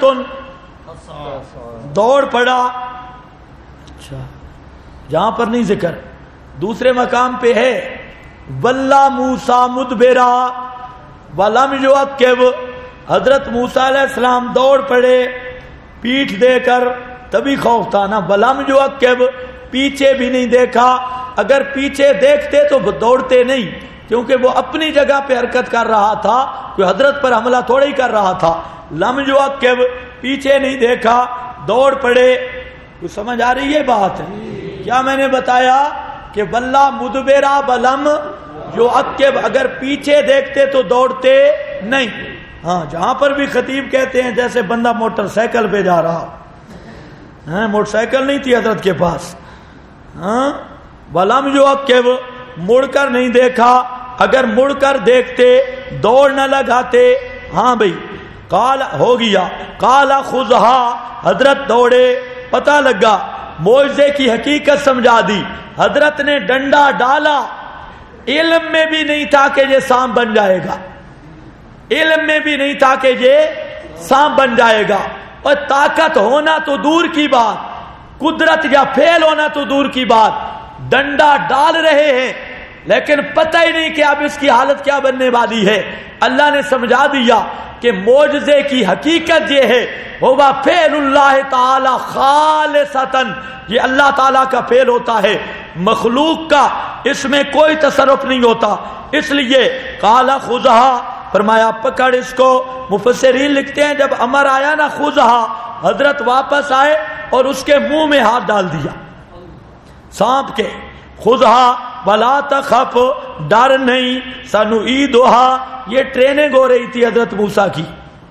دوڑ پڑا. اچھا، جہاں پر نہیں ذکر، دوسرے مقام پہ ہے وَلَّا مُوسَىٰ مُدْبِرًا وَلَمْ يُعَقِّبْ. حضرت موسیٰ علیہ السلام دوڑ پڑے پیٹھ دے کر، تبھی خوف تھا نا. وَلَمْ يُعَقِّبْ، پیچھے بھی نہیں دیکھا. اگر پیچھے دیکھتے تو دوڑتے نہیں، کیونکہ وہ اپنی جگہ پہ حرکت کر رہا تھا، کوئی حضرت پر حملہ تھوڑا ہی کر رہا تھا. لم يعقب، پیچھے نہیں دیکھا، دوڑ پڑے. کچھ سمجھ آ رہی ہے بات؟ کیا میں نے بتایا کہ بلّہ مدبرا بلم یعقب، اگر پیچھے دیکھتے تو دوڑتے نہیں. ہاں، جہاں پر بھی خطیب کہتے ہیں جیسے بندہ موٹر سائیکل پہ جا رہا، ہاں موٹر سائیکل نہیں تھی حضرت کے پاس، ہاں بلم یعقب، مڑ کر نہیں دیکھا. اگر مڑ کر دیکھتے دوڑ نہ لگاتے. ہاں بھائی، قال ہو گیا، قال خذھا، حضرت دوڑے، پتہ لگا، معجزے کی حقیقت سمجھا دی. حضرت نے ڈنڈا ڈالا، علم میں بھی نہیں تھا کہ یہ سانپ بن جائے گا. علم میں بھی نہیں تھا کہ یہ سانپ بن جائے گا، اور طاقت ہونا تو دور کی بات، قدرت یا فعل ہونا تو دور کی بات، ڈنڈا ڈال رہے ہیں لیکن پتہ ہی نہیں کہ اب اس کی حالت کیا بننے والی ہے۔ اللہ نے سمجھا دیا کہ معجزے کی حقیقت یہ ہے، ہوگا فعل اللہ تعالی خالصتاً، یہ اللہ تعالیٰ کا فعل ہوتا ہے، مخلوق کا اس میں کوئی تصرف نہیں ہوتا۔ اس لیے قال خذھا، فرمایا پکڑ اس کو۔ مفسرین لکھتے ہیں جب امر آیا نا خذھا، حضرت واپس آئے اور اس کے منہ میں ہاتھ ڈال دیا سانپ کے۔ خذھا ولا تخف، ڈر نہیں، سنعیدھا، یہ ٹریننگ ہو رہی تھی حضرت موسیٰ کی۔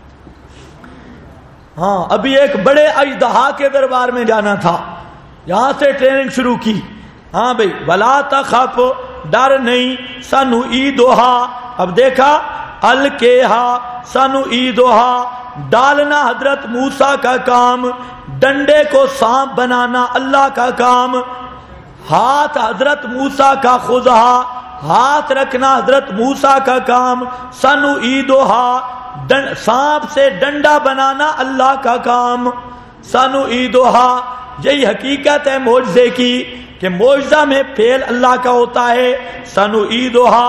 ہاں ابھی ایک بڑے اژدہا کے دربار میں جانا تھا، یہاں سے ٹریننگ شروع کی۔ ہاں بھائی ولا تخف، ڈر نہیں، سنعیدھا، اب دیکھا القیہا سنعیدھا، ڈالنا حضرت موسیٰ کا کام، ڈنڈے کو سانپ بنانا اللہ کا کام، ہاتھ حضرت موسیٰ کا خذھا، ہاتھ رکھنا حضرت موسیٰ کا کام، سنعیدھا، سانپ سے ڈنڈا بنانا اللہ کا کام، سنعیدھا۔ یہی حقیقت ہے معجزے کی کہ معجزہ میں فعل اللہ کا ہوتا ہے۔ سنعیدھا،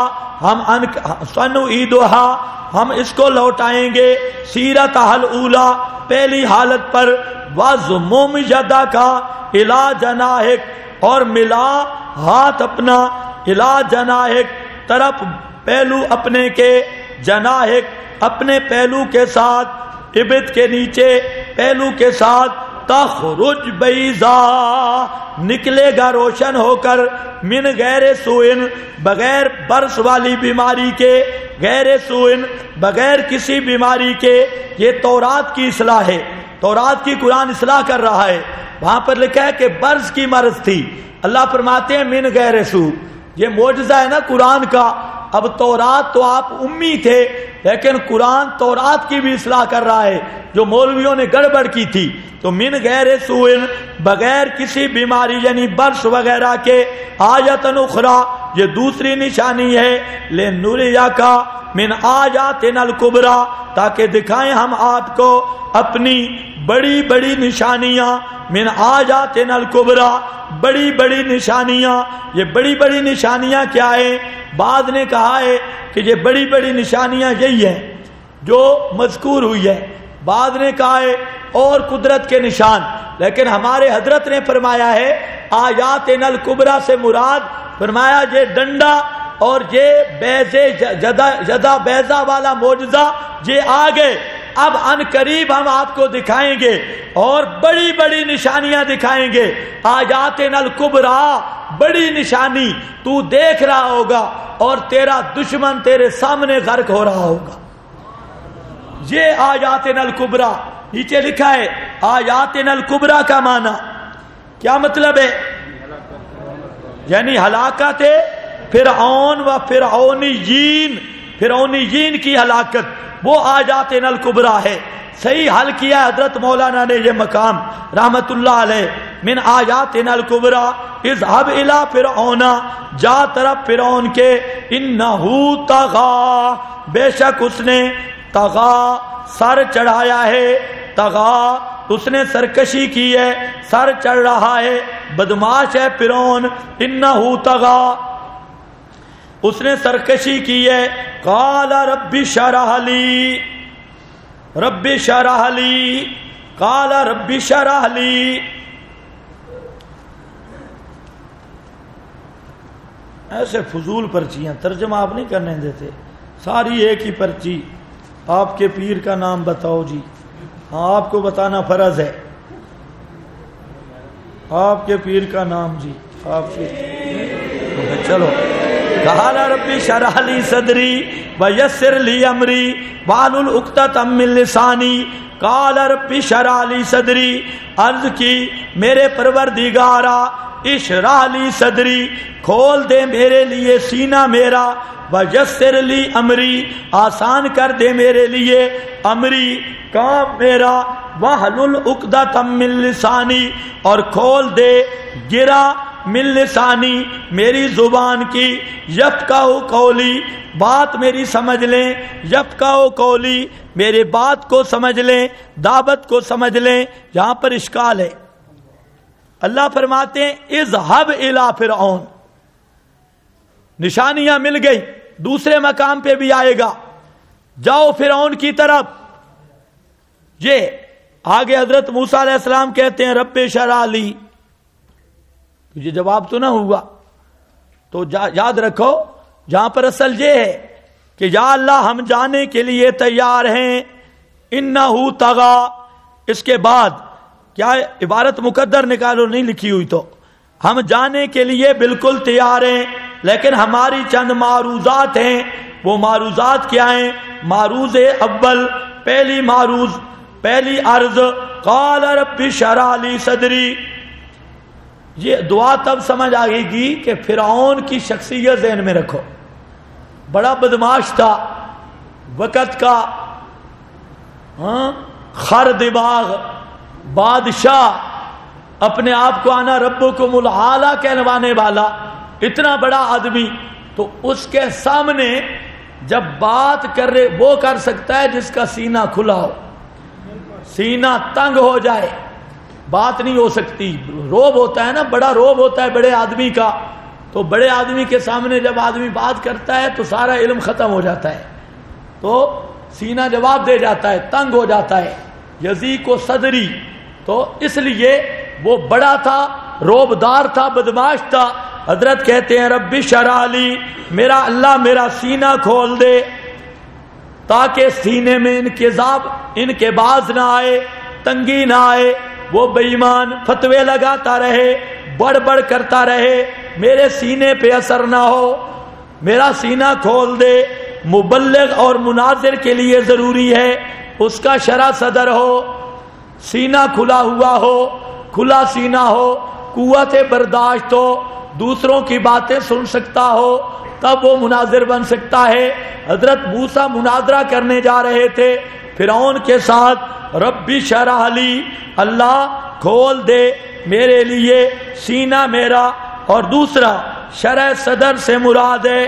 ہم اس کو لوٹائیں گے سیرت الاولی، پہلی حالت پر، وَضْمُمْ يَدَكَ إِلَىٰ جَنَاحِكَ، اور ملا ہاتھ اپنا، الا جناحک، طرف پہلو اپنے کے، جناحک، اپنے پہلو کے ساتھ، ابط کے نیچے پہلو کے ساتھ، تخرج بیضاء، نکلے گا روشن ہو کر، من غیر سوئن، بغیر برس والی بیماری کے، غیر سوئن، بغیر کسی بیماری کے۔ یہ تورات کی اصلاح ہے، تورات کی قرآن اصلاح کر رہا ہے۔ وہاں پر لکھا ہے کہ برس کی مرض تھی، اللہ فرماتے ہیں من غیر سو، یہ معجزہ ہے نا قرآن کا۔ اب تورات تو آپ امی تھے، لیکن قرآن تورات کی بھی اصلاح کر رہا ہے جو مولویوں نے گڑبڑ کی تھی۔ تو من غیر سوئن، بغیر کسی بیماری یعنی برس وغیرہ کے، آیتن اخری، یہ دوسری نشانی ہے، لنریک من آیاتنا الکبریٰ، تاکہ دکھائیں ہم آپ کو اپنی بڑی بڑی نشانیاں، من آیاتنا الکبریٰ، بڑی بڑی نشانیاں۔ یہ بڑی بڑی نشانیاں کیا ہیں؟ بعض نے کہا ہے کہ یہ بڑی بڑی نشانیاں یہی ہیں جو مذکور ہوئی ہے، بعض نے کہا ہے اور قدرت کے نشان، لیکن ہمارے حضرت نے فرمایا ہے آیاتنا الکبریٰ سے مراد، فرمایا یہ ڈنڈا اور یہ بیضے جدا بیضا والا معجزہ یہ آگے اب ان قریب ہم آپ کو دکھائیں گے اور بڑی بڑی نشانیاں دکھائیں گے۔ آیاتنا الکبریٰ، بڑی نشانی تو دیکھ رہا ہوگا اور تیرا دشمن تیرے سامنے غرق ہو رہا ہوگا۔ یہ آیاتنا الکبریٰ، نیچے لکھا ہے آیاتنا الکبریٰ کا معنی کیا مطلب ہے؟ یعنی ہلاکت فرعون و فرعونیین، فرعونیین کی ہلاکت، وہ آیاتنا الکبریٰ ہے۔ صحیح حل کیا حضرت مولانا نے یہ مقام رحمت اللہ علیہ، من آیاتنا الکبریٰ اذهب الی فرعون، جا طرف فرعون کے، انہ طغی، بے شک اس نے طغی، سر چڑھایا ہے، طغی، اس نے سرکشی کی ہے، سر چڑھ رہا ہے، بدماش ہے فرعون، انہ طغی، اس نے سرکشی کی ہے۔ قال رب اشرح لی، رب اشرح لی، قال رب اشرح لی۔ ایسے فضول پرچیاں ترجمہ آپ نہیں کرنے دیتے، ساری ایک ہی پرچی، آپ کے پیر کا نام بتاؤ جی، ہاں آپ کو بتانا فرض ہے، آپ کے پیر کا نام جی، آپ کے، چلو، قال رب اشرح لی صدری ویسر لی امری واحلل عقدۃ من لسانی، قال رب اشرح لی صدری، عرض کی میرے پروردگارا، اشرح لی صدری، کھول دے میرے لیے سینہ میرا، ویسر لی امری، آسان کر دے میرے لیے امری، کام میرا، واحلل عقدۃ من لسانی، اور کھول دے گرا من لسانی میری زبان کی، یفقہوا قولی بات میری سمجھ لیں، یفقہوا قولی میرے بات کو سمجھ لیں، دعوت کو سمجھ لیں۔ یہاں پر اشکال ہے، اللہ فرماتے ہیں اذهب الی فرعون، نشانیاں مل گئی، دوسرے مقام پہ بھی آئے گا، جاؤ فرعون کی طرف۔ یہ آگے حضرت موسیٰ علیہ السلام کہتے ہیں رب اشرح لی، یہ جواب تو نہ ہوا، تو یاد رکھو جہاں پر اصل یہ ہے کہ یا اللہ ہم جانے کے لیے تیار ہیں، انہ طغی، اس کے بعد کیا عبارت مقدر نکالو، نہیں لکھی ہوئی تو ہم جانے کے لیے بالکل تیار ہیں، لیکن ہماری چند معروضات ہیں۔ وہ معروضات کیا ہیں؟ معروض اول، پہلی معروض، پہلی عرض قال رب اشرح لی صدری۔ یہ دعا تب سمجھ آئے گی کہ فرعون کی شخصیت ذہن میں رکھو، بڑا بدماش تھا وقت کا، خر دماغ بادشاہ، اپنے آپ کو انا ربکم الاعلی کہلوانے والا، اتنا بڑا آدمی، تو اس کے سامنے جب بات کر رہے وہ کر سکتا ہے جس کا سینہ کھلا ہو، سینہ تنگ ہو جائے بات نہیں ہو سکتی۔ روب ہوتا ہے نا، بڑا روب ہوتا ہے بڑے آدمی کا، تو بڑے آدمی کے سامنے جب آدمی بات کرتا ہے تو سارا علم ختم ہو جاتا ہے، تو سینہ جواب دے جاتا ہے، تنگ ہو جاتا ہے، یضیق صدری۔ تو اس لیے وہ بڑا تھا، روبدار تھا، بدماش تھا۔ حضرت کہتے ہیں رب اشرح لی، میرا اللہ میرا سینہ کھول دے تاکہ سینے میں انقباض نہ آئے، تنگی نہ آئے، وہ بے ایمان فتوے لگاتا رہے، بڑھ بڑھ کرتا رہے، میرے سینے پہ اثر نہ ہو، میرا سینہ کھول دے۔ مبلغ اور مناظر کے لیے ضروری ہے اس کا شرح صدر ہو، سینہ کھلا ہوا ہو، کھلا سینہ ہو، قوت برداشت ہو، دوسروں کی باتیں سن سکتا ہو، تب وہ مناظر بن سکتا ہے۔ حضرت موسیٰ مناظرہ کرنے جا رہے تھے فرعون کے ساتھ، رب اشرح لی، اللہ کھول دے میرے لیے سینہ میرا، اور دوسرا شرح صدر سے مراد ہے،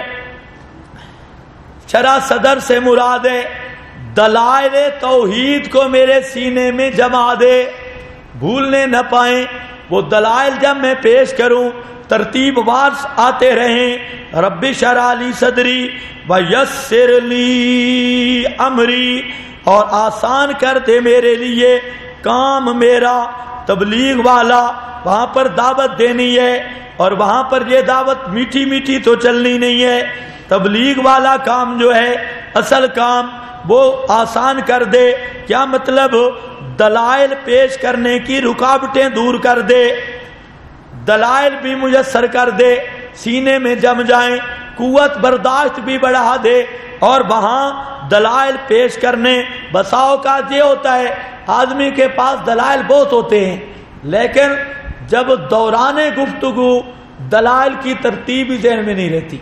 شرح صدر سے مراد ہے دلائل توحید کو میرے سینے میں جما دے، بھولنے نہ پائیں وہ دلائل، جب میں پیش کروں ترتیب وار آتے رہیں۔ رب اشرح لی صدری ویسر لی امری، اور آسان کر دے میرے لیے کام میرا۔ تبلیغ والا وہاں پر دعوت دینی ہے، اور وہاں پر یہ دعوت میٹھی میٹھی تو چلنی نہیں ہے، تبلیغ والا کام جو ہے اصل کام وہ آسان کر دے۔ کیا مطلب؟ دلائل پیش کرنے کی رکاوٹیں دور کر دے، دلائل بھی میسر کر دے، سینے میں جم جائیں، قوت برداشت بھی بڑھا دے، اور وہاں دلائل پیش کرنے۔ بسا اوقات یہ ہوتا ہے آدمی کے پاس دلائل بہت ہوتے ہیں، لیکن جب دوران گفتگو دلائل کی ترتیب ہی ذہن میں نہیں رہتی۔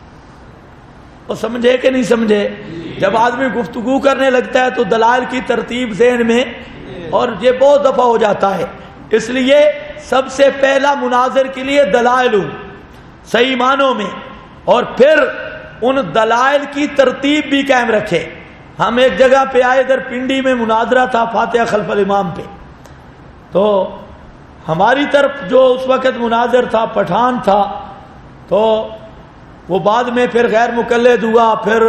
وہ سمجھے کہ نہیں سمجھے؟ جب آدمی گفتگو کرنے لگتا ہے تو دلائل کی ترتیب ذہن میں، اور یہ بہت دفعہ ہو جاتا ہے۔ اس لیے سب سے پہلا مناظر کے لیے دلائل صحیح معنوں میں، اور پھر ان دلائل کی ترتیب بھی قائم رکھے۔ ہم ایک جگہ پہ آئے، ادھر پنڈی میں مناظرہ تھا فاتحہ خلف الامام پہ، تو ہماری طرف جو اس وقت مناظر تھا پٹھان تھا، تو وہ بعد میں پھر غیر مقلد ہوا، پھر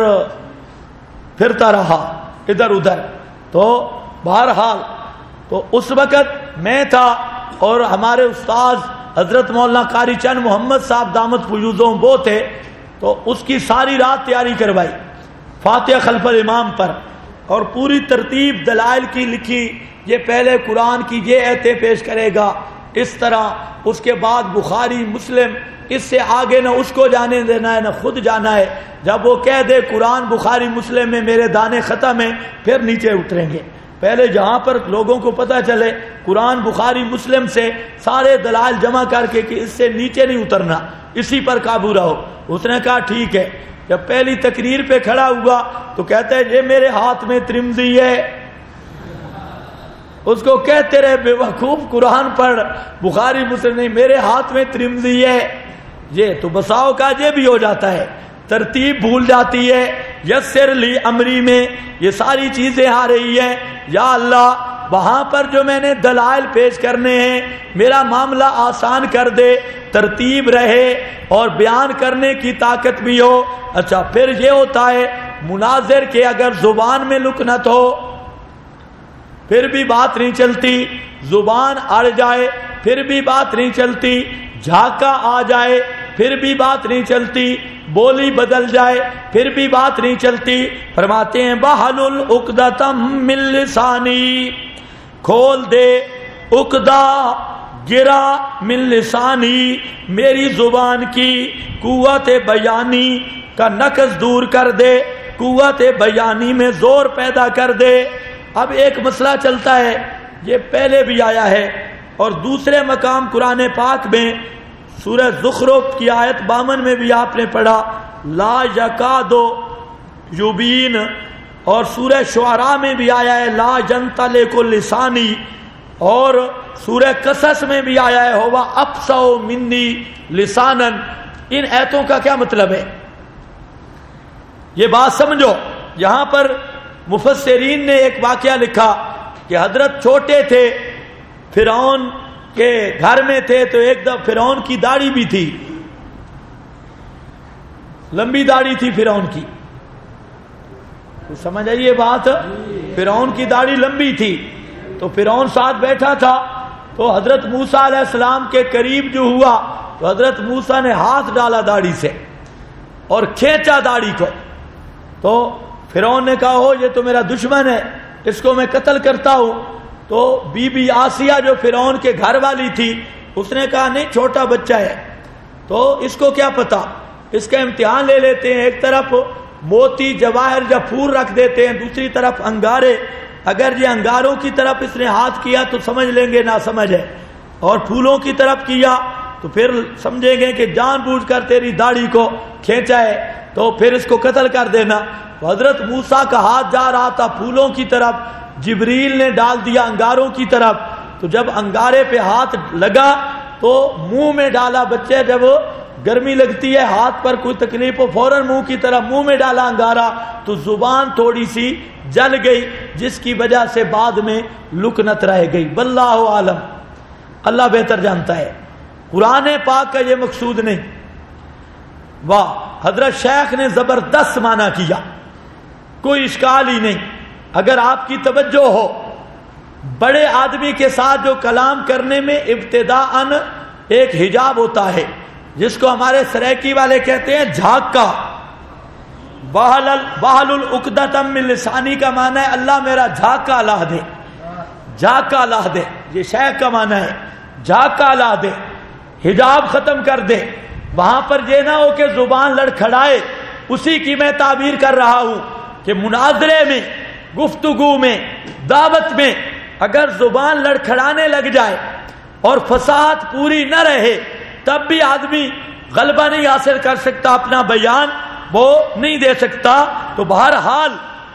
پھرتا رہا ادھر ادھر۔ تو بہرحال تو اس وقت میں تھا، اور ہمارے استاذ حضرت مولانا قاری چند محمد صاحب دامت فیوزوں وہ تھے، تو اس کی ساری رات تیاری کروائی فاتحہ خلف الامام پر، اور پوری ترتیب دلائل کی لکھی، یہ پہلے قرآن کی یہ ایتیں پیش کرے گا اس طرح، اس کے بعد بخاری مسلم، اس سے آگے نہ اس کو جانے دینا ہے نہ خود جانا ہے۔ جب وہ کہہ دے قرآن بخاری مسلم میں میرے دانے ختم ہیں، پھر نیچے اتریں گے۔ پہلے جہاں پر لوگوں کو پتہ چلے قرآن بخاری مسلم سے سارے دلائل جمع کر کے کہ اس سے نیچے نہیں اترنا، اسی پر قابو رہو۔ اس نے کہا ٹھیک ہے۔ جب پہلی تقریر پہ کھڑا ہوا تو کہتا ہے یہ میرے ہاتھ میں ترمذی ہے، اس کو کہتے رہے بے وقوف قرآن پڑھ، بخاری مسلم نہیں، میرے ہاتھ میں ترمذی ہے، یہ تو بساؤ کا یہ بھی ہو جاتا ہے، ترتیب بھول جاتی ہے۔ یسر لی امری میں یہ ساری چیزیں آ رہی ہیں، یا اللہ وہاں پر جو میں نے دلائل پیش کرنے ہیں میرا معاملہ آسان کر دے، ترتیب رہے اور بیان کرنے کی طاقت بھی ہو۔ اچھا پھر یہ ہوتا ہے مناظر کے اگر زبان میں لکنت ہو پھر بھی بات نہیں چلتی، زبان اڑ جائے پھر بھی بات نہیں چلتی، جھاکا آ جائے پھر بھی بات نہیں چلتی، بولی بدل جائے پھر بھی بات نہیں چلتی۔ فرماتے ہیں بحلل عقدۃ من لسانی، کھول دے عقدہ گرا من لسانی، میری زبان کی قوت بیانی کا نقص دور کر دے، قوت بیانی میں زور پیدا کر دے۔ اب ایک مسئلہ چلتا ہے، یہ پہلے بھی آیا ہے اور دوسرے مقام قرآن پاک میں سورہ زخرف کی آیت 52 میں بھی آپ نے پڑھا لا یکاد یبین، اور سورہ شعراء میں بھی آیا ہے لا ینطلق لسانی، اور سورہ قصص میں بھی آیا ہے ہوا افصح منی لسانا۔ ان ایتوں کا کیا مطلب ہے؟ یہ بات سمجھو، یہاں پر مفسرین نے ایک واقعہ لکھا کہ حضرت چھوٹے تھے، فرعون کے گھر میں تھے، تو ایک دفعہ فرعون کی داڑھی بھی تھی، لمبی داڑھی تھی فرعون کی، سمجھ آئیے بات، فرعون کی داڑھی لمبی تھی، تو فرعون ساتھ بیٹھا تھا، تو حضرت موسیٰ علیہ السلام کے قریب جو ہوا تو حضرت موسیٰ نے ہاتھ ڈالا داڑھی سے اور کھینچا داڑھی کو، تو فرعون نے کہا ہو یہ تو میرا دشمن ہے، اس کو میں قتل کرتا ہوں۔ تو بی بی آسیہ جو فرعون کے گھر والی تھی اس نے کہا نہیں چھوٹا بچہ ہے، تو اس کو کیا پتا، اس کا امتحان لے لیتے ہیں، ایک طرف موتی جواہر یا پھول رکھ دیتے ہیں، دوسری طرف انگارے، اگر یہ انگاروں کی طرف اس نے ہاتھ کیا تو سمجھ لیں گے نا سمجھ ہے، اور پھولوں کی طرف کیا تو پھر سمجھیں گے کہ جان بوجھ کر تیری داڑھی کو کھینچا ہے، تو پھر اس کو قتل کر دینا۔ حضرت موسیٰ کا ہاتھ جا رہا تھا پھولوں کی طرف، جبریل نے ڈال دیا انگاروں کی طرف، تو جب انگارے پہ ہاتھ لگا تو منہ میں ڈالا، بچے جب گرمی لگتی ہے ہاتھ پر کوئی تکلیف ہو فوراً منہ کی طرف منہ میں ڈالا انگارہ، تو زبان تھوڑی سی جل گئی جس کی وجہ سے بعد میں لکنت رہ گئی۔ واللہ عالم، اللہ بہتر جانتا ہے، قرآن پاک کا یہ مقصود نہیں۔ واہ، حضرت شیخ نے زبردست معنی کیا، کوئی اشکال ہی نہیں۔ اگر آپ کی توجہ ہو، بڑے آدمی کے ساتھ جو کلام کرنے میں ابتداءً ایک حجاب ہوتا ہے جس کو ہمارے سریکی والے کہتے ہیں جھاکا، بحلل عقدۃ من لسانی کا معنی ہے اللہ میرا جھاکا لا دے، جھاکا لا دے، یہ شیخ کا معنی ہے، جھاکا لا دے، حجاب ختم کر دے۔ وہاں پر یہ نہ ہو کہ زبان لڑکھڑائے، اسی کی میں تعبیر کر رہا ہوں کہ مناظرے میں، گفتگو میں، دعوت میں اگر زبان لڑکھڑانے لگ جائے اور فصاحت پوری نہ رہے تب بھی آدمی غلبہ نہیں حاصل کر سکتا، اپنا بیان وہ نہیں دے سکتا۔ تو بہرحال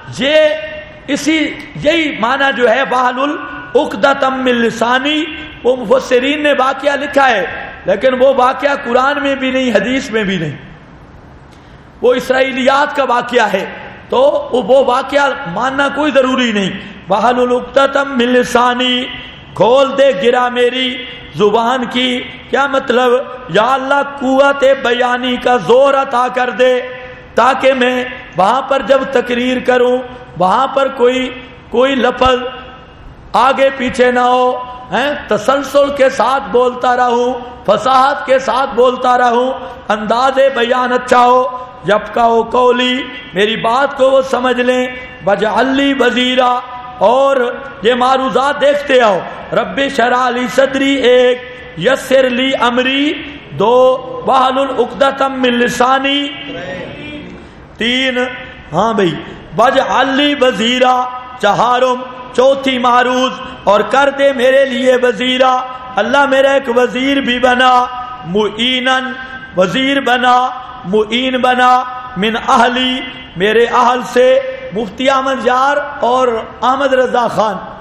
یہی معنی جو ہے بحلل عقدۃ من لسانی، وہ مفسرین نے واقعہ لکھا ہے لیکن وہ واقعہ قرآن میں بھی نہیں، حدیث میں بھی نہیں، وہ اسرائیلیات کا واقعہ ہے، تو وہ واقعہ ماننا کوئی ضروری نہیں۔ بحلل عقدۃ من لسانی، کھول دے گرا میری زبان کی، کیا مطلب، یا اللہ قوت بیانی کا زور عطا کر دے تاکہ میں وہاں پر جب تقریر کروں وہاں پر کوئی لفظ آگے پیچھے نہ ہو، تسلسل کے ساتھ بولتا رہوں، فصاحت کے ساتھ بولتا رہوں، انداز بیان اچھا ہو، یفقہوا قولی، میری بات کو وہ سمجھ لیں، واجعل لی وزیرا، اور یہ معروضات دیکھتے آؤ، رب اشرح لی صدری ایک، یسر لی امری دو، واحلل عقدۃ من لسانی تین، ہاں بھائی، واجعل لی وزیرا چہارم، چوتھی معروض، اور کر دے میرے لیے وزیرا، اللہ میرا ایک وزیر بھی بنا، معینن وزیر بنا، معین بنا، من اہلی میرے اہل سے، مفتی احمد یار اور احمد رضا خان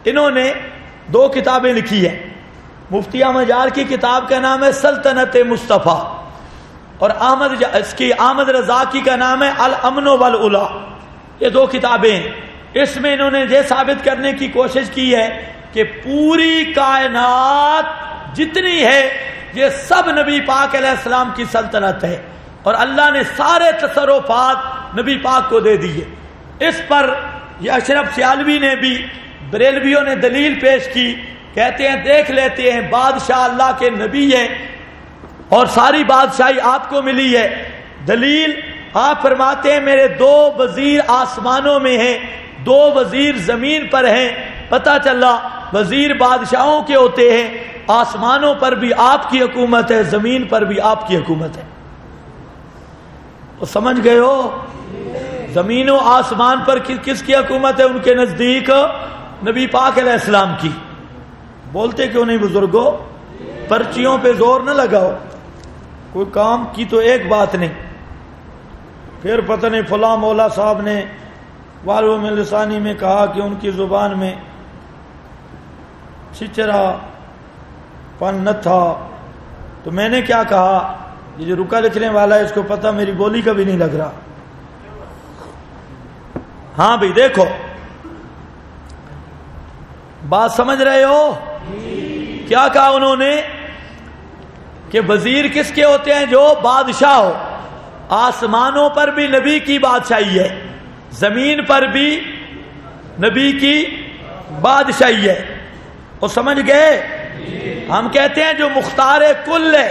انہوں نے 2 کتابیں لکھی ہیں. مفتی احمد جار کی کتاب کا نام ہے سلطنت مصطفیٰ، اور احمد رضا کی کا نام ہے الامن والعلا. یہ 2 کتابیں ہیں. اس میں انہوں نے یہ ثابت کرنے کی کوشش کی ہے کہ پوری کائنات جتنی ہے یہ سب نبی پاک علیہ السلام کی سلطنت ہے، اور اللہ نے سارے تصرفات نبی پاک کو دے دیے. اس پر یہ اشرف سیالوی نے بھی، بریلویوں نے دلیل پیش کی. کہتے ہیں دیکھ لیتے ہیں بادشاہ اللہ کے نبی ہیں اور ساری بادشاہی آپ کو ملی ہے. دلیل آپ فرماتے ہیں میرے 2 وزیر آسمانوں میں ہیں، 2 وزیر زمین پر ہیں. پتہ چلا وزیر بادشاہوں کے ہوتے ہیں. آسمانوں پر بھی آپ کی حکومت ہے، زمین پر بھی آپ کی حکومت ہے. تو سمجھ گئے ہو؟ زمین و آسمان پر کس کی حکومت ہے ان کے نزدیک؟ نبی پاک علیہ السلام کی. بولتے کیوں نہیں بزرگوں؟ پرچیوں پہ زور نہ لگاؤ، کوئی کام کی تو ایک بات نہیں. پھر پتہ نہیں فلاں مولا صاحب نے والو میں لسانی میں کہا کہ ان کی زبان میں چچرا پن نہ تھا. تو میں نے کیا کہا؟ یہ جو رکا لکھنے والا ہے اس کو پتہ میری بولی کا بھی نہیں لگ رہا. ہاں بھائی دیکھو بات سمجھ رہے ہو؟ کیا کہا انہوں نے کہ وزیر کس کے ہوتے ہیں؟ جو بادشاہ ہو. آسمانوں پر بھی نبی کی بادشاہی ہے، زمین پر بھی نبی کی بادشاہی ہے. اور سمجھ گئے؟ ہم کہتے ہیں جو مختار کل ہے،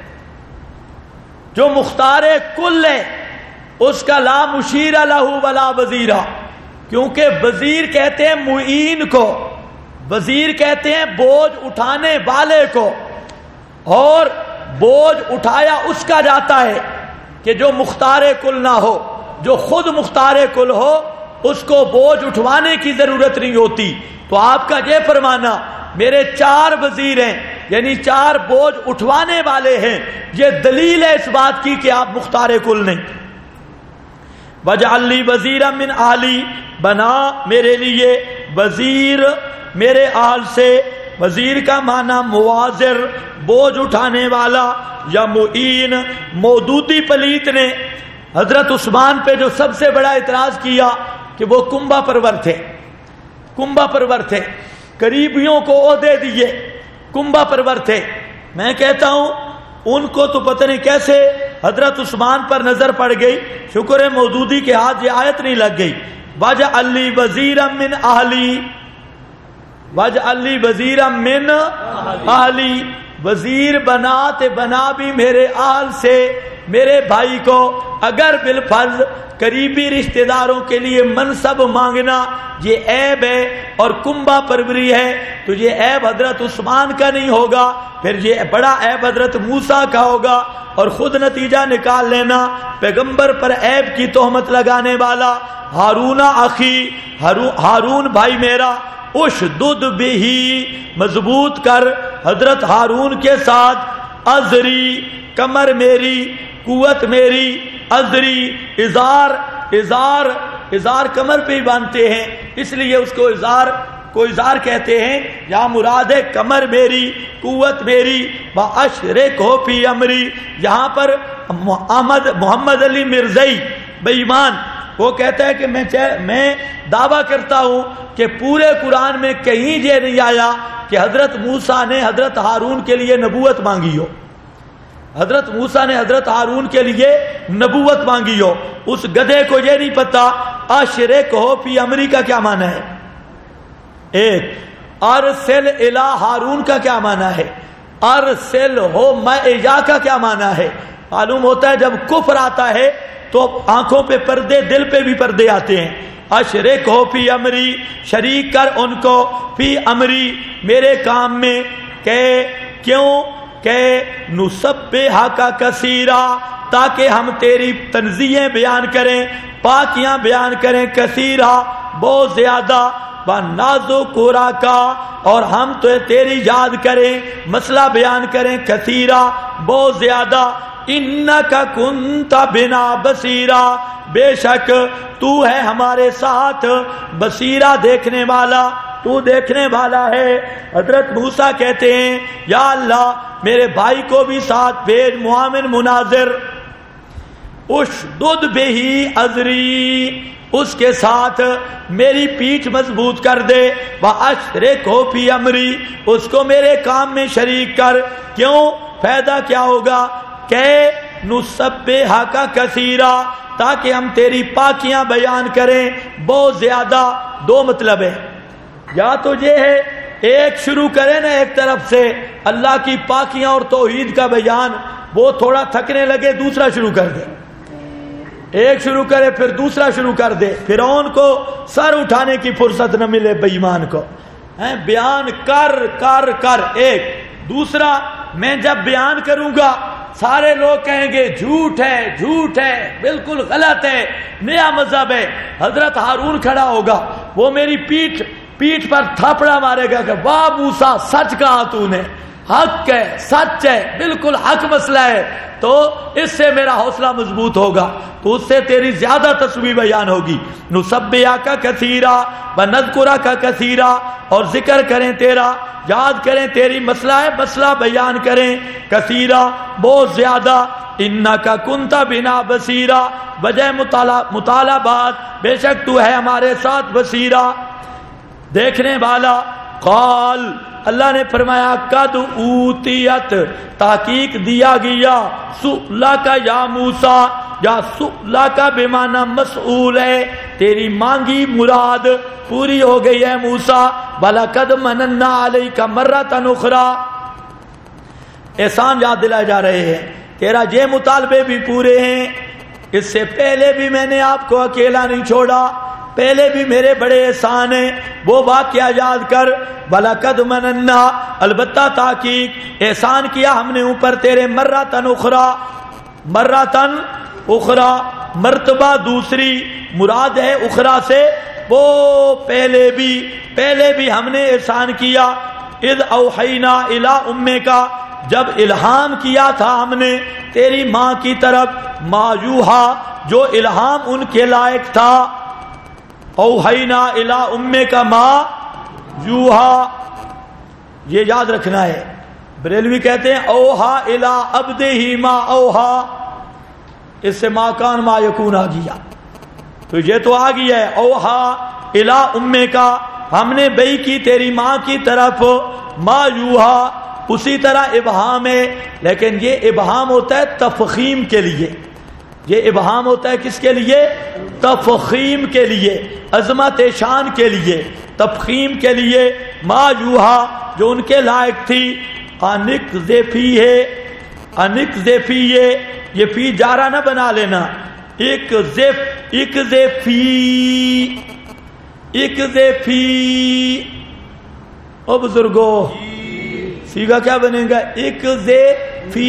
جو مختار کل ہے اس کا لا مشیر لہ ولا وزیرہ. کیونکہ وزیر کہتے ہیں معین کو، وزیر کہتے ہیں بوجھ اٹھانے والے کو، اور بوجھ اٹھایا اس کا جاتا ہے کہ جو مختار کل نہ ہو. جو خود مختار کل ہو اس کو بوجھ اٹھوانے کی ضرورت نہیں ہوتی. تو آپ کا یہ فرمانا میرے 4 وزیر ہیں یعنی 4 بوجھ اٹھوانے والے ہیں، یہ دلیل ہے اس بات کی کہ آپ مختار کل نہیں. وَجْعَلْ لِي وَزِيرًا مِّنْ أَهْلِي، بنا میرے لیے وزیر میرے آل سے. وزیر کا معنی موازر، بوجھ اٹھانے والا، یا معین. مودودی پلیت نے حضرت عثمان پہ جو سب سے بڑا اعتراض کیا کہ وہ کنبہ پرور تھے، کنبہ پرور تھے، قریبیوں کو عہدے دیے، کنبہ پرور تھے. میں کہتا ہوں ان کو تو پتہ نہیں کیسے حضرت عثمان پر نظر پڑ گئی. شکر ہے مودودی کے ہاتھ یہ آیت نہیں لگ گئی. وَاجْعَلْ لِي وَزِيرًا مِّنْ أَهْلِي، وَاجْعَلْ لِي وَزِيرًا مِّنْ أَهْلِي. وزیر بنا بھی میرے آل سے، میرے بھائی کو. اگر بالفرض قریبی رشتہ داروں کے لیے منصب مانگنا یہ عیب ہے اور کنبہ پروری ہے تو یہ عیب حضرت عثمان کا نہیں ہوگا، پھر یہ بڑا عیب حضرت موسیٰ کا ہوگا. اور خود نتیجہ نکال لینا پیغمبر پر عیب کی تہمت لگانے والا ہارون اخی، ہارون بھائی میرا، اشدد بہی، مضبوط کر حضرت ہارون کے ساتھ، ازری کمر میری، قوت میری، ازری ازار کمر پہ ہی باندھتے ہیں اس لیے اس کو ازار کہتے ہیں. یا مراد ہے کمر میری، قوت میری. واشرک ہو فی امری، یہاں پر محمد علی مرزائی بے ایمان وہ کہتا ہے کہ میں دعویٰ کرتا ہوں کہ پورے قرآن میں کہیں یہ نہیں آیا کہ حضرت موسیٰ نے حضرت ہارون کے لیے نبوت مانگی ہو. حضرت موسیٰ نے حضرت ہارون کے لیے نبوت مانگی ہو. اس گدھے کو یہ نہیں پتا اشرک ہو فی امری کا کیا معنی ہے. ایک ارسل الی ہارون کا کیا معنی ہے، ارسل ہو معیا کا کیا معنی ہے. معلوم ہوتا ہے جب کفر آتا ہے تو آنکھوں پہ پردے، دل پہ بھی پردے آتے ہیں. اشرک ہو فی امری، شریک کر ان کو، فی امری میرے کام میں. کہ کیوں؟ کہ نسبحک کثیرا، تاکہ ہم تیری تنزیہیں بیان کریں، پاکیاں بیان کریں، کثیرا بہت زیادہ، وَنَذْكُرَكَ اور ہم تو تیری یاد کریں، مسئلہ بیان کریں، کثیرا بہت زیادہ. اِنَّكَ كُنْتَ بِنَا بَصِيرًا، بے شک تو ہے ہمارے ساتھ بصیرہ دیکھنے والا. تو دیکھنے والا ہے۔ حضرت موسیٰ کہتے ہیں یا اللہ میرے بھائی کو بھی ساتھ بھیج، معاون مناظر، اشدد بہی ازری، اس کے ساتھ میری پیٹھ مضبوط کر دے، واشرکہ فی امری، اس کو میرے کام میں شریک کر۔ کیوں؟ فائدہ کیا ہوگا؟ کہ نسبحک کثیرا، تاکہ ہم تیری پاکیاں بیان کریں بہت زیادہ۔ دو مطلب ہے، یا تو یہ ہے ایک شروع کرے نا ایک طرف سے اللہ کی پاکیاں اور توحید کا بیان، وہ تھوڑا تھکنے لگے دوسرا شروع کر دے، ایک شروع کرے پھر دوسرا شروع کر دے، فرعون کو سر اٹھانے کی فرصت نہ ملے بےایمان کو، بیان کر کر کر ایک، دوسرا میں جب بیان کروں گا سارے لوگ کہیں گے جھوٹ ہے جھوٹ ہے، بالکل غلط ہے، نیا مذہب ہے۔ حضرت ہارون کھڑا ہوگا، وہ میری پیٹھ پر تھاپڑا مارے گا کہ واہ موسیٰ سچ کہا تو نے، حق ہے، سچ ہے، بالکل حق مسئلہ ہے، تو اس سے میرا حوصلہ مضبوط ہوگا، تو اس سے تیری زیادہ تسبیح بیان ہوگی۔ نسبحک کثیرا ونذکرک کثیرا، اور ذکر کریں تیرا، یاد کریں تیری مسئلہ ہے، مسئلہ بیان کریں کثیرا، بہت زیادہ۔ انک کنت بنا بصیرا، وجہ مطالعہ بات، بے شک تو ہے ہمارے ساتھ بصیرا، دیکھنے والا۔ قال، اللہ نے فرمایا قد اوتیت، تحقیق دیا گیا، سؤلک یا موسیٰ، یا سؤلک بمعنی مسئول ہے، تیری مانگی مراد پوری ہو گئی ہے موسیٰ۔ وَلَقَدْ مَنَنَّا عَلَيْكَ مَرَّةً أُخْرَى، احسان یاد دلائے جا رہے ہیں، تیرا یہ مطالبے بھی پورے ہیں، اس سے پہلے بھی میں نے آپ کو اکیلا نہیں چھوڑا، پہلے بھی میرے بڑے احسان ہیں، وہ واقعہ یاد کر۔ وَلَقَدْ مَنَنَّا، البتہ تحقیق احسان کیا ہم نے اوپر تیرے، مرتن اخرى، مرتن اخرى، مرتبہ دوسری، مراد ہے اخرى سے وہ پہلے بھی ہم نے احسان کیا۔ اذ اوحینا الی امک، جب الہام کیا تھا ہم نے تیری ماں کی طرف، ما یوحا، جو الہام ان کے لائق تھا، اوحینا الی امک ما یوحا، یہ یاد رکھنا ہے۔ بریلوی کہتے ہیں اوحا الی عبدہ ما اوحا، اس سے ما کان ما یکون آ گیا، تو یہ تو آ گیا ہے۔ اوحا الی امک، ہم نے بئی کی تیری ماں کی طرف، ما یوحا، اسی طرح ابہام ہے، لیکن یہ ابہام ہوتا ہے تفخیم کے لیے، یہ ابہام ہوتا ہے کس کے لیے؟ تفخیم کے لیے، عظمت شان کے لیے، تفخیم کے لیے۔ ما یوحا، جو ان کے لائق تھی، انک زیفی ہے، انک زیفی ہے، یہ فی جارہ نہ بنا لینا، ایک زیفی، ایک زیفی، او بزرگو سیگا کیا بنے گا؟ ایک زیفی،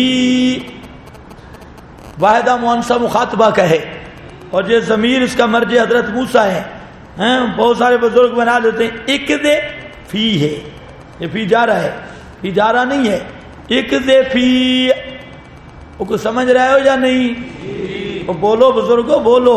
واحدہ مؤنثہ مخاطبہ کا ہے، اور یہ ضمیر اس کا مرجع حضرت موسیٰ ہے، بہت سارے بزرگ بنا دیتے ہیں ایک دے فی ہے، یہ فی جارہ ہے، فی جارہ نہیں ہے، ایک دے فی، وہ کو سمجھ رہے ہو یا نہیں؟ وہ بولو بزرگو بولو،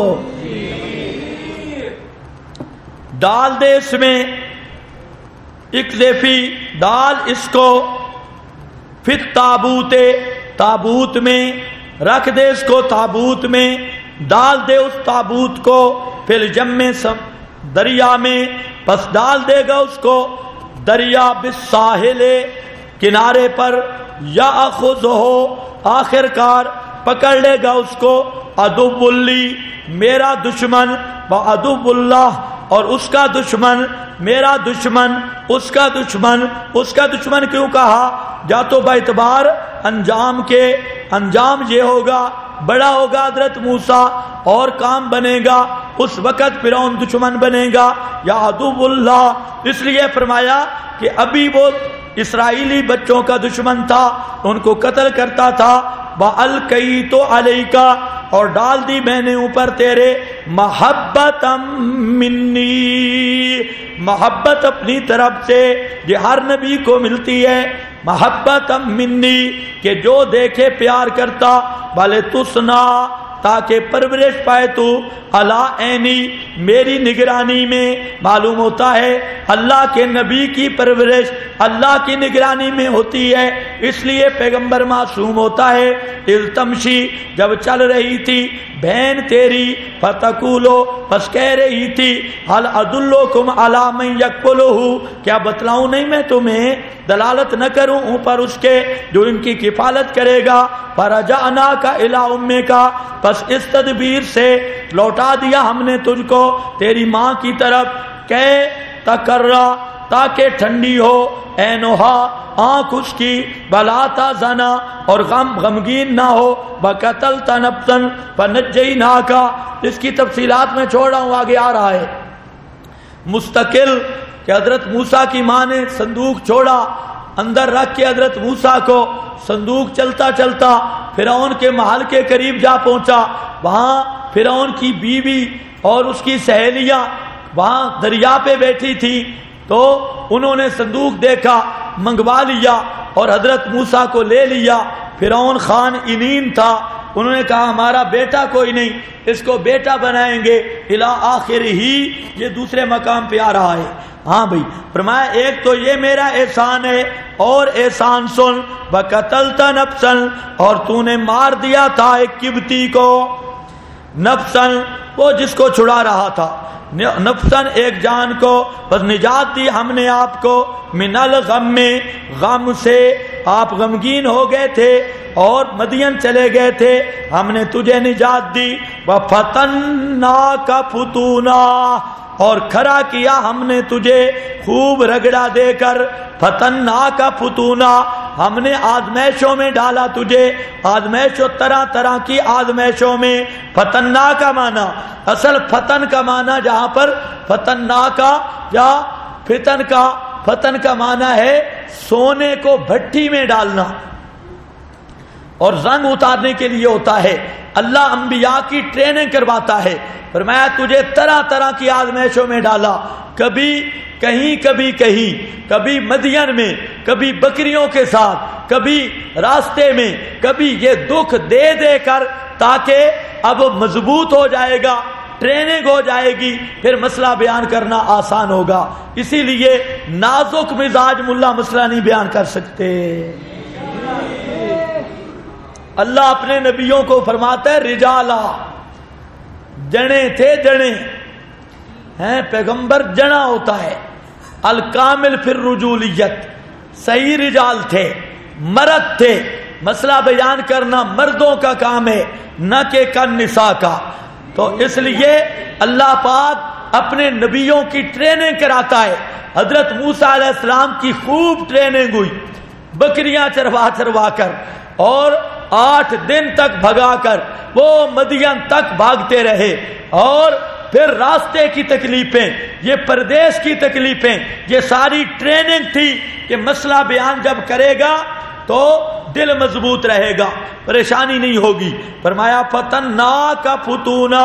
ڈال دے اس میں ایک دے فی، ڈال اس کو، پھر تابوت، تابوت میں رکھ دے اس کو، تابوت میں ڈال دے اس تابوت کو، پھر جم میں دریا میں، پس ڈال دے گا اس کو دریا، بالساحل، کنارے پر، یاخذہ، آخر کار پکڑ لے گا اس کو، عدو لی، میرا دشمن، وعدو اللہ، اور اس کا دشمن، میرا دشمن، اس کا دشمن، اس کا دشمن کیوں کہا؟ یا تو باعتبار انجام کے، انجام یہ ہوگا، بڑا ہوگا حضرت موسیٰ اور کام بنے گا، اس وقت فرعون دشمن بنے گا، یا عدو اللہ، اس لیے فرمایا کہ ابھی وہ اسرائیلی بچوں کا دشمن تھا، ان کو قتل کرتا تھا۔ وَأَلْقَيْتُ عَلَيْكَ، اور ڈال دی میں نے اوپر تیرے، محبتم منی، محبت اپنی طرف سے، یہ ہر نبی کو ملتی ہے، محبتم منی، کہ جو دیکھے پیار کرتا، بھلے تسنا، تاکہ پرورش پائے تو علی عینی میری نگرانی میں. معلوم ہوتا ہے اللہ کے نبی کی پرورش اللہ کی نگرانی میں ہوتی ہے، اس لیے پیغمبر معصوم ہوتا ہے. التمشی جب چل رہی تھی بہن تیری فتقولو بس کہہ رہی تھی هل ادلکم علی من یکفلہ کیا بتلاؤں نہیں میں تمہیں، دلالت نہ کروں اوپر اس کے جو ان کی کفالت کرے گا. فرجعناک الی امک پس اس تدبیر سے لوٹا دیا ہم نے تجھ کو تیری ماں کی طرف، کہ تقرا تاکہ ٹھنڈی ہو عینھا آنکھ اس کی، بلا تحزنا اور غمگین نہ ہو، وقتلت نفسا فنجیناک. اس کی تفصیلات میں چھوڑ رہا ہوں، آگے آ رہا ہے مستقل کہ حضرت موسیٰ کی ماں نے صندوق چھوڑا، اندر رکھ کے حضرت موسیٰ کو صندوق چلتا چلتا فرعون کے محل کے قریب جا پہنچا. وہاں فرعون کی بیوی اور اس کی سہیلیاں وہاں دریا پہ بیٹھی تھی، تو انہوں نے صندوق دیکھا، منگوا لیا اور حضرت موسیٰ کو لے لیا. فرعون خان انین تھا، انہوں نے کہا ہمارا بیٹا کوئی نہیں، اس کو بیٹا بنائیں گے. الی آخر ہی یہ دوسرے مقام پہ آ رہا ہے. ہاں بھائی فرمایا ایک تو یہ میرا احسان ہے، اور احسان سن وقتلت نفسا اور تو نے مار دیا تھا ایک قبطی کو، نفسا وہ جس کو چھڑا رہا تھا، نفسن ایک جان کو، بس نجات دی ہم نے آپ کو، من الغم میں غم سے آپ غمگین ہو گئے تھے اور مدین چلے گئے تھے، ہم نے تجھے نجات دی. وفتناک فتونا اور کھڑا کیا ہم نے تجھے خوب رگڑا دے کر، فتناک فتونا ہم نے آزمائشوں میں ڈالا تجھے، آزمائشوں طرح طرح کی آزمائشوں میں. فتنا کا معنی اصل فتن کا معنی جہاں پر فتنا کا یا فتن کا معنی ہے سونے کو بھٹی میں ڈالنا اور رنگ اتارنے کے لیے ہوتا ہے. اللہ انبیاء کی ٹریننگ کرواتا ہے. فرمایا تجھے طرح طرح کی آزمائشوں میں ڈالا، کبھی کہیں کبھی کہیں، کبھی مدین میں، کبھی بکریوں کے ساتھ، کبھی راستے میں، کبھی یہ دکھ دے دے کر، تاکہ اب مضبوط ہو جائے گا، ٹریننگ ہو جائے گی، پھر مسئلہ بیان کرنا آسان ہوگا. اسی لیے نازک مزاج ملا مسئلہ نہیں بیان کر سکتے. اللہ اپنے نبیوں کو فرماتا ہے رجالا، جنے تھے، جنے ہیں، پیغمبر جنا ہوتا ہے. الکامل فی الرجولیت، صحیح رجال تھے، مرد تھے. مسئلہ بیان کرنا مردوں کا کام ہے نہ کہ نساء کا. تو اس لیے اللہ پاک اپنے نبیوں کی ٹریننگ کراتا ہے. حضرت موسیٰ علیہ السلام کی خوب ٹریننگ ہوئی، بکریاں چروا کر اور 8 دن تک بھگا کر وہ مدین تک بھاگتے رہے. اور پھر راستے کی تکلیفیں، یہ پردیس کی تکلیفیں، یہ ساری ٹریننگ تھی کہ مسئلہ بیان جب کرے گا تو دل مضبوط رہے گا، پریشانی نہیں ہوگی. فرمایا فتناک فتونا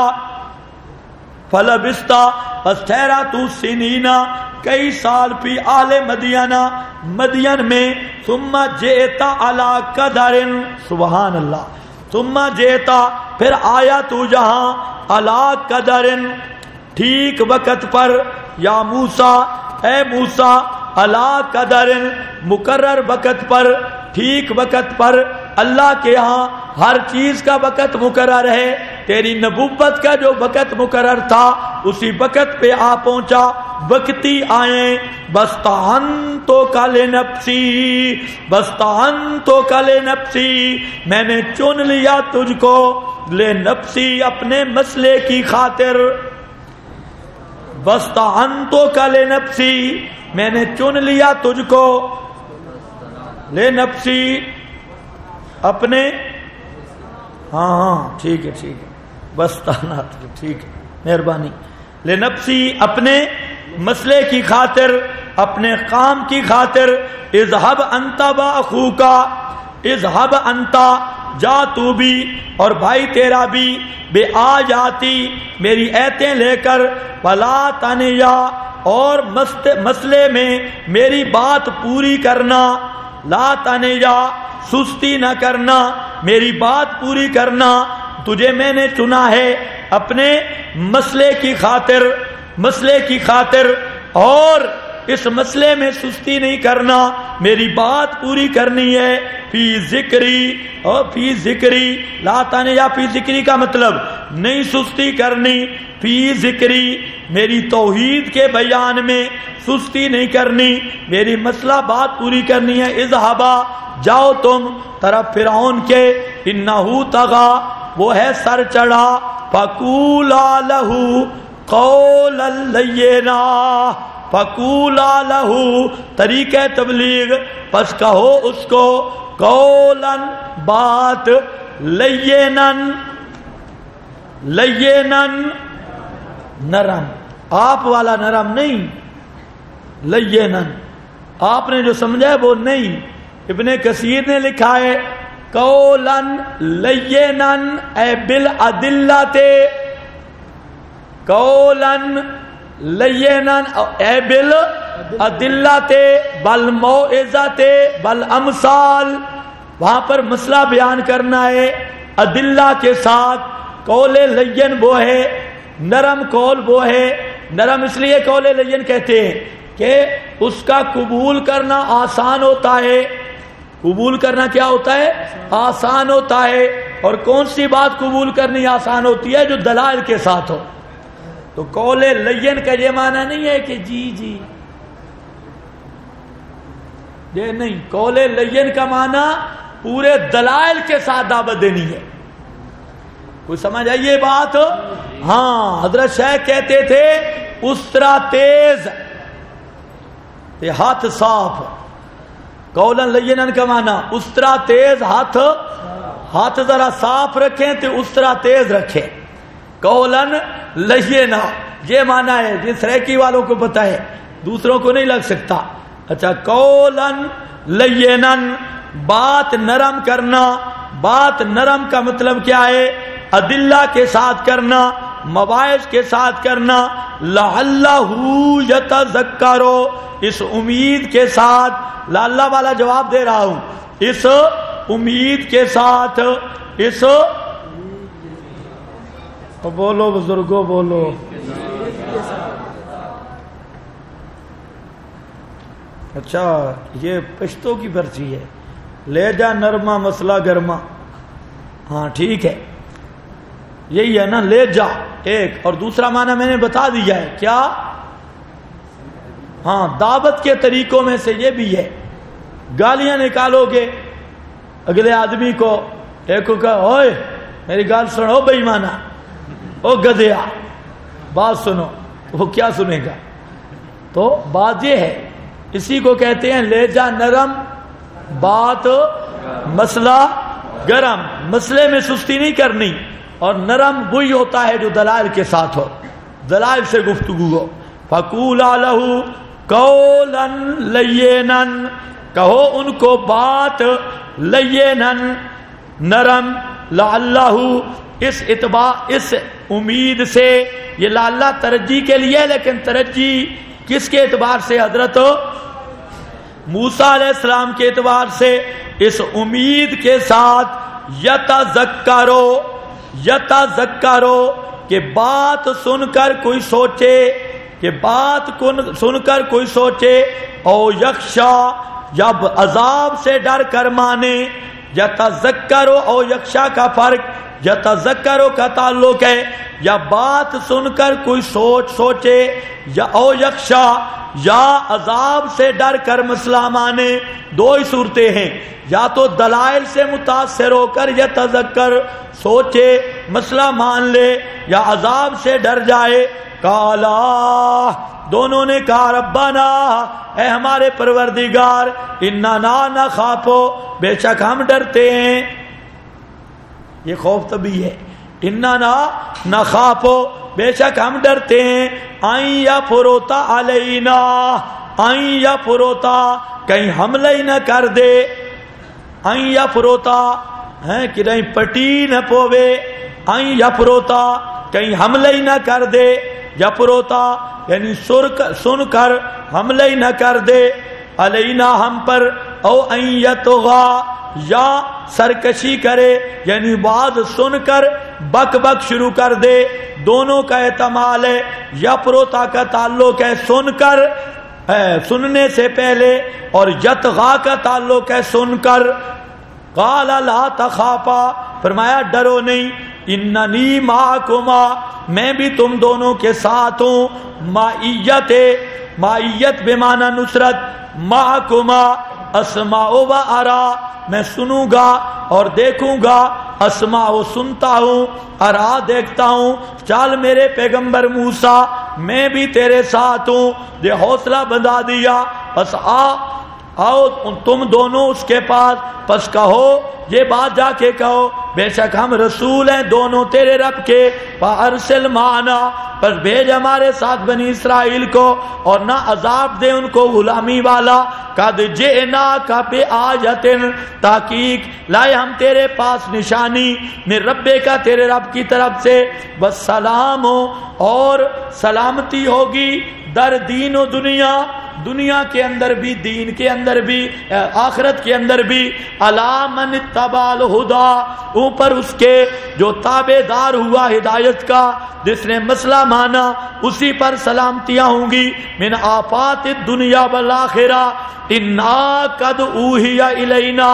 فلبستا پس ٹھہرا تو سنینا کئی سال فی آل مدینہ مدین میں، ثم جئتا علی قدر سبحان اللہ، ثم جئتا پھر آیا تو جہاں علی قدر ٹھیک وقت پر، یا موسیٰ اے موسیٰ علی قدر مقرر وقت پر، ٹھیک وقت پر. اللہ کے ہاں ہر چیز کا وقت مقرر ہے. تیری نبوت کا جو وقت مقرر تھا اسی وقت پہ آ پہنچا. وقتی آئیں بستان تو کل نفسی، بستان تو کل نفسی، میں نے چن لیا تجھ کو لے نفسی اپنے مسئلے کی خاطر. بستان تو کل نفسی، میں نے چن لیا تجھ کو لے نفسی اپنے، ہاں ٹھیک ہے بس ٹھیک ہے مہربانی. لے نفسی اپنے مسئلے کی خاطر، اپنے کام کی خاطر. اذهب انت واخوک، اذهب انت جا تو بھی اور بھائی تیرا بھی، بے آ جاتی میری ایتیں لے کر، ولا تنیا اور مسئلے میں میری بات پوری کرنا، لا تنیا سستی نہ کرنا، میری بات پوری کرنا. تجھے میں نے چنا ہے اپنے مسئلے کی خاطر اور اس مسئلے میں سستی نہیں کرنا، میری بات پوری کرنی ہے۔ فی ذکری لا تانے یا فی ذکری کا مطلب نہیں سستی کرنی، فی ذکری میری توحید کے بیان میں سستی نہیں کرنی، میری مسئلہ بات پوری کرنی ہے۔ اذهبا جاؤ تم طرف فرعون کے، انہو طغا وہ ہے سر چڑھا، فقولا لہو قولا لینا، فقولا لہو طریقہ تبلیغ پس کہو اس کو، قولا بات، لینن نرم، آپ والا نرم نہیں، لینن آپ نے جو سمجھا ہے وہ نہیں۔ ابن کثیر نے لکھا ہے قولا لینن اے بالادلۃ، قولا لینن اے بالادلۃ بالموعظۃ بالامثال، وہاں پر مسئلہ بیان کرنا ہے ادلہ کے ساتھ۔ قول لین وہ ہے، نرم قول وہ ہے، نرم اس لیے قول لین کہتے ہیں کہ اس کا قبول کرنا آسان ہوتا ہے۔ قبول کرنا کیا ہوتا ہے؟ آسان ہوتا ہے۔ اور کون سی بات قبول کرنی آسان ہوتی ہے؟ جو دلائل کے ساتھ ہو۔ تو قول لین کا یہ معنی نہیں ہے کہ جی یہ نہیں، قول لین کا معنی پورے دلائل کے ساتھ دعوت دینی ہے۔ کوئی سمجھ آئیے بات؟ ہاں، حضرت شیخ کہتے تھے اسرا تیز ہاتھ صاف، قولا لینن کا معنی اسرا تیز، ہاتھ ذرا صاف رکھیں تو اسرا تیز رکھیں۔ قولا لینا یہ معنی ہے، جن سریکی والوں کو پتہ ہے، دوسروں کو نہیں لگ سکتا۔ اچھا، قولا لینن بات نرم کرنا، بات نرم کا مطلب کیا ہے؟ ادلہ کے ساتھ کرنا، مواعظ کے ساتھ کرنا، لعلہ یتذکر اس امید کے ساتھ، لعلہ والا جواب دے رہا ہوں، اس امید کے ساتھ، اس بولو بزرگوں بولو، اچھا یہ پشتوں کی پرچی ہے، لے جا نرما مسئلہ گرما، ہاں ٹھیک ہے، یہی ہے نا، لے جا ایک، اور دوسرا معنی میں نے بتا دیا ہے کیا؟ ہاں، دعوت کے طریقوں میں سے یہ بھی ہے، گالیاں نکالو گے اگلے آدمی کو، ایک کو کہا اوئے میری گال سنو بے ایمانہ، او گدھیا بات سنو، وہ کیا سنے گا؟ تو بات یہ ہے، اسی کو کہتے ہیں لے جا نرم، بات مسئلہ گرم، مسئلے میں سستی نہیں کرنی، اور نرم وہی ہوتا ہے جو دلائل کے ساتھ ہو، دلائل سے گفتگو ہو۔ فقولا لہو قولا لینن کہو ان کو بات لینن نرم، لعلہ اس امید سے، یہ لعلہ ترجیح کے لیے، لیکن ترجیح کس کے اعتبار سے؟ حضرت موسیٰ علیہ السلام کے اعتبار سے، اس امید کے ساتھ یتذکرو کہ بات سن کر کوئی سوچے، کہ بات سن کر کوئی سوچے، او یخشا جب عذاب سے ڈر کر مانے، یتذکرو او یخشا کا فرق، یتذکرو کا تعلق ہے یا بات سن کر کوئی سوچے، یا او یخشا یا عذاب سے ڈر کر مسئلہ مانے، دو ہی صورتیں ہیں، یا تو دلائل سے متاثر ہو کر یتذکر سوچے مسئلہ مان لے، یا عذاب سے ڈر جائے۔ کالا دونوں نے کہا ربنا اے ہمارے پروردگار، اننا نخافو بے شک ہم ڈرتے ہیں، یہ خوف طبی ہے، اننا نخافو بے شک ہم ڈرتے ہیں، آئیں یا فروتا علینا، آئیں یا فروتا کہیں حملہ ہی نہ کر دے، آئیں یا فروتا ہیں کہ نہیں پٹی نہ پوے، آئیں یا فروتا کہیں حملہ ہی نہ کر دے، یا فروتا یعنی سن کر حملہ ہی نہ کر دے، علینا ہم پر، او ان یطغا یا سرکشی کرے، یعنی بات سن کر بک بک شروع کر دے، دونوں کا احتمال ہے، یپروتا کا تعلق ہے سن کر، سننے سے پہلے، اور یتغا کا تعلق ہے سن کر۔ قال لا تخافا، فرمایا ڈرو نہیں، اننی معکما، میں بھی تم دونوں کے ساتھ ہوں۔ معیت بمعنی نصرت، معکما اسمع و ارا، میں سنوں گا اور دیکھوں گا، اسمع و سنتا ہوں، ارا دیکھتا ہوں۔ چل میرے پیغمبر موسیٰ، میں بھی تیرے ساتھ ہوں۔ یہ حوصلہ بندھا دیا، بس آؤ تم دونوں اس کے پاس، پس کہو یہ بات جا کے کہو، بے شک ہم رسول ہیں دونوں تیرے رب کے، فارسل معنا، پس بھیج ہمارے ساتھ بنی اسرائیل کو، اور نہ عذاب دے ان کو غلامی والا۔ قد جئناک بآیۃ، تحقیق لائے ہم تیرے پاس نشانی، من ربے کا تیرے رب کی طرف سے، بس سلام ہو، اور سلامتی ہوگی در دین و دنیا، دنیا کے اندر بھی، دین کے اندر بھی، آخرت کے اندر بھی، علی من اتبع الہدی، اوپر اس کے جو تابع دار ہوا ہدایت کا، جس نے مسئلہ مانا، اسی پر سلامتیاں ہوں گی۔ من آفات الدنیا والآخرہ انا قد اوحی الینا،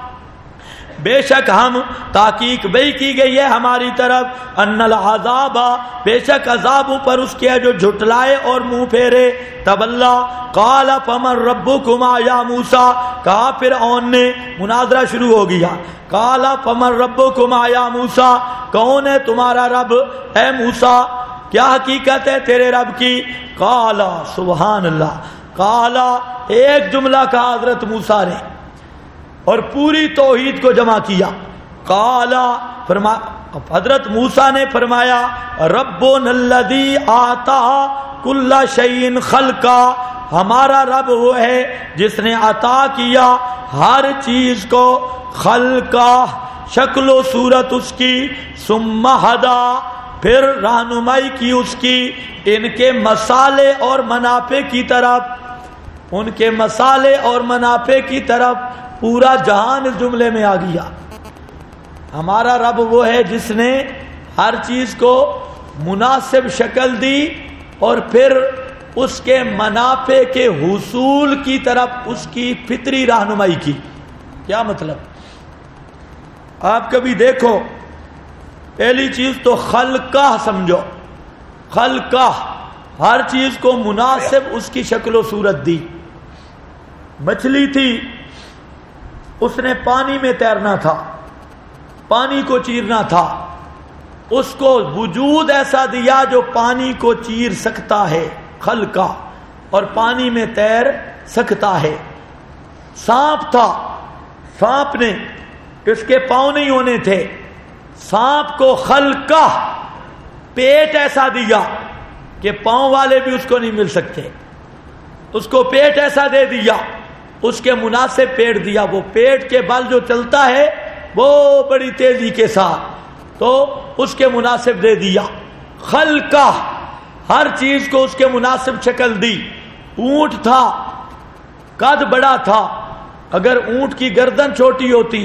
بے شک ہم، تحقیق وحی کی گئی ہے ہماری طرف، ان العذاب، بے شک عذاب پر اس کے جو جھٹلائے اور منہ پھیرے، تولا، قال فمن ربکما یا موسیٰ، کہا فرعون نے، مناظرہ شروع ہو گیا، قال فمن ربکما یا موسیٰ، کون ہے تمہارا رب اے موسیٰ، کیا حقیقت ہے تیرے رب کی؟ قال، سبحان اللہ، قال ایک جملہ کہا حضرت موسیٰ نے اور پوری توحید کو جمع کیا۔ قال، حضرت موسیٰ نے فرمایا، ربنا الذی آتا کل شیء خلقا، ہمارا رب وہ ہے جس نے عطا کیا ہر چیز کو، خلقا شکل و صورت اس کی، ثم ہدا پھر رہنمائی کی اس کی، ان کے مصالح اور منافع کی طرف، ان کے مصالح اور منافع کی طرف، پورا جہان اس جملے میں آ گیا۔ ہمارا رب وہ ہے جس نے ہر چیز کو مناسب شکل دی اور پھر اس کے منافع کے حصول کی طرف اس کی فطری رہنمائی کی۔ کیا مطلب؟ آپ کبھی دیکھو، پہلی چیز تو خلقہ سمجھو، خلقہ ہر چیز کو مناسب اس کی شکل و صورت دی۔ مچھلی تھی، اس نے پانی میں تیرنا تھا، پانی کو چیرنا تھا، اس کو وجود ایسا دیا جو پانی کو چیر سکتا ہے، خلقہ، اور پانی میں تیر سکتا ہے۔ سانپ تھا، سانپ نے، اس کے پاؤں نہیں ہونے تھے، سانپ کو خلقہ پیٹ ایسا دیا کہ پاؤں والے بھی اس کو نہیں مل سکتے، اس کو پیٹ ایسا دے دیا، اس کے مناسب پیٹ دیا، وہ پیٹ کے بل جو چلتا ہے وہ بڑی تیزی کے ساتھ، تو اس کے مناسب دے دیا۔ خلقہ ہر چیز کو اس کے مناسب شکل دی۔ اونٹ تھا، قد بڑا تھا، اگر اونٹ کی گردن چھوٹی ہوتی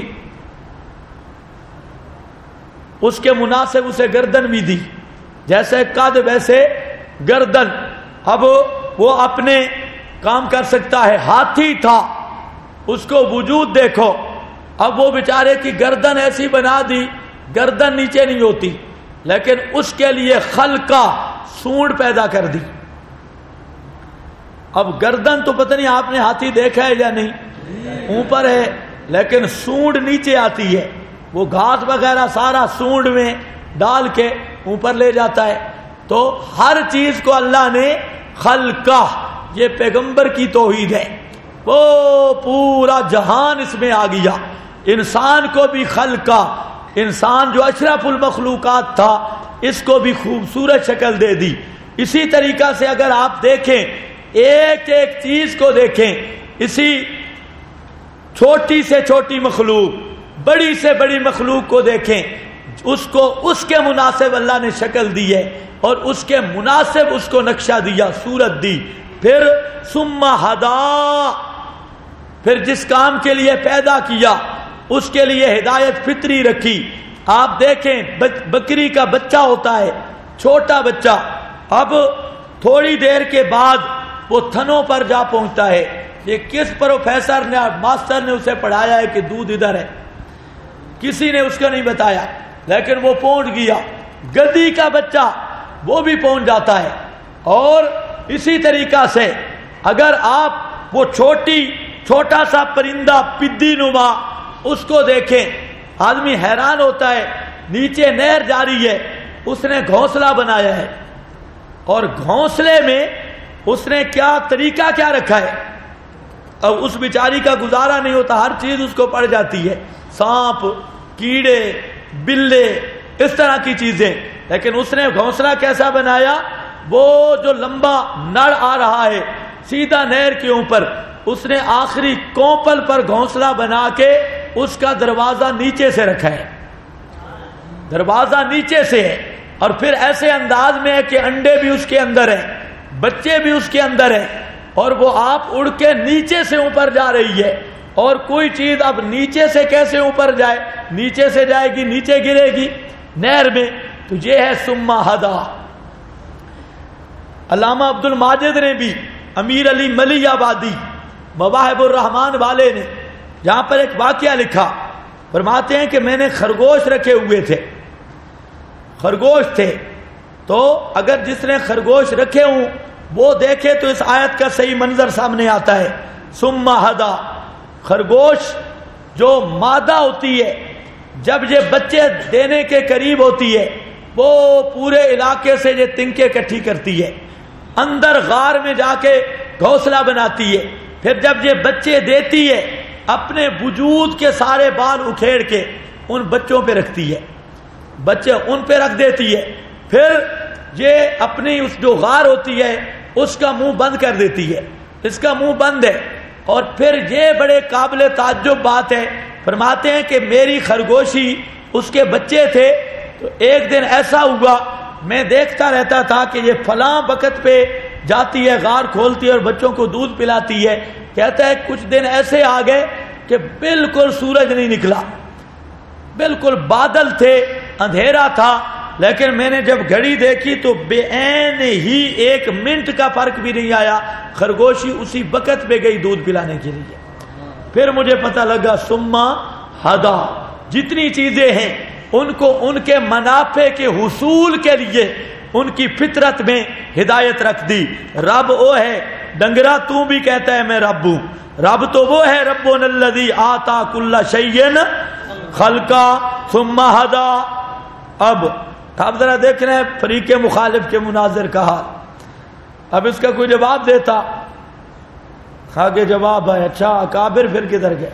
اس کے مناسب اسے گردن بھی دی، جیسے قد ویسے گردن، اب وہ اپنے کام کر سکتا ہے۔ ہاتھی تھا، اس کو وجود دیکھو، اب وہ بیچارے کی گردن ایسی بنا دی، گردن نیچے نہیں ہوتی، لیکن اس کے لیے خلقہ سونڈ پیدا کر دی۔ اب گردن تو پتہ نہیں آپ نے ہاتھی دیکھا ہے یا نہیں، اوپر ہے لیکن سونڈ نیچے آتی ہے، وہ گھاس وغیرہ سارا سونڈ میں ڈال کے اوپر لے جاتا ہے۔ تو ہر چیز کو اللہ نے خلقہ، یہ پیغمبر کی توحید ہے، وہ پورا جہان اس میں آ گیا۔ انسان کو بھی خلقہ، انسان جو اشرف المخلوقات تھا، اس کو بھی خوبصورت شکل دے دی۔ اسی طریقہ سے اگر آپ دیکھیں، ایک ایک چیز کو دیکھیں، اسی چھوٹی سے چھوٹی مخلوق، بڑی سے بڑی مخلوق کو دیکھیں، اس کو اس کے مناسب اللہ نے شکل دی ہے اور اس کے مناسب اس کو نقشہ دیا، صورت دی۔ پھر ثم ہدا، پھر جس کام کے لیے پیدا کیا اس کے لیے ہدایت فطری رکھی، آپ دیکھیں بکری کا بچہ ہوتا ہے، چھوٹا بچہ، اب تھوڑی دیر کے بعد وہ تھنوں پر جا پہنچتا ہے. یہ کس پروفیسر نے ماسٹر نے اسے پڑھایا ہے کہ دودھ ادھر ہے؟ کسی نے اس کو نہیں بتایا، لیکن وہ پہنچ گیا. گدی کا بچہ وہ بھی پہنچ جاتا ہے. اور اسی طریقہ سے اگر آپ وہ چھوٹا سا پرندہ پدی نما اس کو دیکھیں، آدمی حیران ہوتا ہے. نیچے نہر جاری ہے، اس نے گھونسلہ بنایا ہے، اور گھونسلے میں اس نے کیا طریقہ کیا رکھا ہے. اب اس بیچاری کا گزارا نہیں ہوتا، ہر چیز اس کو پڑ جاتی ہے، سانپ، کیڑے، بلے، اس طرح کی چیزیں. لیکن اس نے گھونسلہ کیسا بنایا؟ وہ جو لمبا نڑ آ رہا ہے سیدھا نہر کے اوپر، اس نے آخری کوپل پر گھونسلہ بنا کے اس کا دروازہ نیچے سے رکھا ہے. دروازہ نیچے سے ہے، اور پھر ایسے انداز میں ہے کہ انڈے بھی اس کے اندر ہیں، بچے بھی اس کے اندر ہیں، اور وہ آپ اڑ کے نیچے سے اوپر جا رہی ہے. اور کوئی چیز اب نیچے سے کیسے اوپر جائے؟ نیچے سے جائے گی، نیچے گرے گی نہر میں. تو یہ ہے ثم ہدا. علامہ عبد الماجد نے بھی، امیر علی ملی آبادی مواہب الرحمان والے نے جہاں پر ایک واقعہ لکھا، فرماتے ہیں کہ میں نے خرگوش رکھے ہوئے تھے، خرگوش تھے، تو اگر جس نے خرگوش رکھے ہوں وہ دیکھے تو اس آیت کا صحیح منظر سامنے آتا ہے. ثم ہدا. خرگوش جو مادہ ہوتی ہے جب یہ بچے دینے کے قریب ہوتی ہے وہ پورے علاقے سے یہ تنکے اکٹھی کرتی ہے، اندر غار میں جا کے گھونسلہ بناتی ہے. پھر جب یہ بچے دیتی ہے اپنے وجود کے سارے بال اکھیڑ کے ان بچوں پہ رکھتی ہے، بچے ان پہ رکھ دیتی ہے. پھر یہ اپنی اس جو غار ہوتی ہے اس کا منہ بند کر دیتی ہے، اس کا منہ بند ہے. اور پھر یہ بڑے قابل تعجب بات ہے، فرماتے ہیں کہ میری خرگوشی اس کے بچے تھے، تو ایک دن ایسا ہوا میں دیکھتا رہتا تھا کہ یہ فلاں وقت پہ جاتی ہے، غار کھولتی ہے اور بچوں کو دودھ پلاتی ہے. کہتا ہے کچھ دن ایسے آ گئے کہ بالکل سورج نہیں نکلا، بالکل بادل تھے، اندھیرا تھا، لیکن میں نے جب گھڑی دیکھی تو بے عین ہی 1 منٹ کا فرق بھی نہیں آیا، خرگوشی اسی وقت پہ گئی دودھ پلانے کے لیے. پھر مجھے پتہ لگا ثم ہدا. جتنی چیزیں ہیں ان کو ان کے منافع کے حصول کے لیے ان کی فطرت میں ہدایت رکھ دی. رب وہ ہے، ڈنگرا تو بھی کہتا ہے میں رب ہوں، رب تو وہ ہے ربنا الذی آتا کل شیء خلقا ثم ہدا. اب آپ ذرا دیکھ رہے ہیں فریق مخالف کے مناظر کا حال. اب اس کا کوئی جواب دیتا، آگے جواب ہے اچھا اکابر پھر کدھر گئے؟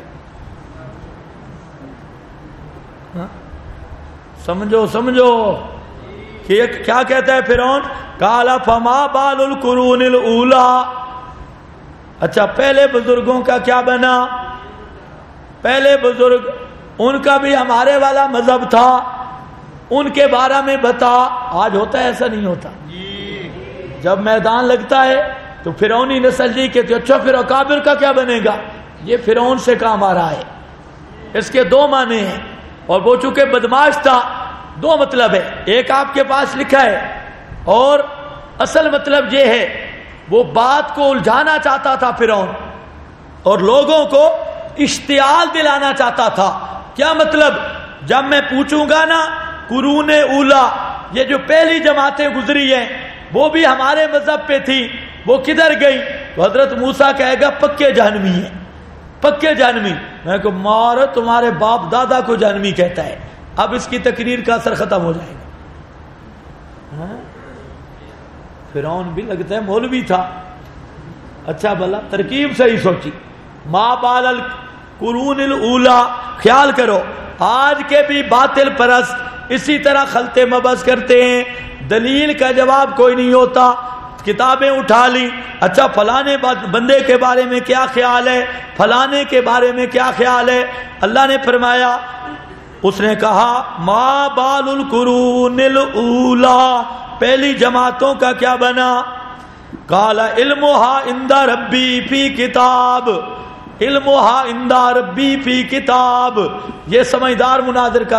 سمجھو کہ کیا کہتا ہے فرعون؟ قال فما بال القرون الاولى. اچھا پہلے بزرگوں کا کیا بنا؟ پہلے بزرگ ان کا بھی ہمارے والا مذہب تھا، ان کے بارے میں بتا. آج ہوتا ہے ایسا نہیں ہوتا؟ جب میدان لگتا ہے تو فرعونی نسل جی کہتے اچھا پھر اکابر کا کیا بنے گا؟ یہ فرعون سے کام آ رہا ہے. اس کے 2 معنی ہیں، اور وہ چونکہ بدماش تھا 2 مطلب ہے. ایک آپ کے پاس لکھا ہے، اور اصل مطلب یہ ہے وہ بات کو الجھانا چاہتا تھا فرعون، اور لوگوں کو اشتعال دلانا چاہتا تھا. کیا مطلب؟ جب میں پوچھوں گا نا قرون اولا، یہ جو پہلی جماعتیں گزری ہیں وہ بھی ہمارے مذہب پہ تھی، وہ کدھر گئی؟ تو حضرت موسیٰ کہے گا پکے جہنمی ہیں، پکے جہنمی. میں کہ مار تمہارے باپ دادا کو جہنمی کہتا ہے. اب اس کی تقریر کا اثر ختم ہو جائے گا. فرعون بھی لگتا ہے مولوی تھا. اچھا بھلا ترکیب صحیح سوچی. ما بال القرون الاولا. خیال کرو آج کے بھی باطل پرست اسی طرح خلطے مبز کرتے ہیں، دلیل کا جواب کوئی نہیں ہوتا، کتابیں اٹھا لی، اچھا فلانے بندے کے بارے میں کیا خیال ہے، فلانے کے بارے میں کیا خیال ہے. اللہ نے فرمایا، اس نے کہا ما بال القرون الاولا، پہلی جماعتوں کا کیا بنا؟ قال علمها عند ربی فی کتاب، علمها عند ربی فی کتاب. یہ سمجھدار مناظر کا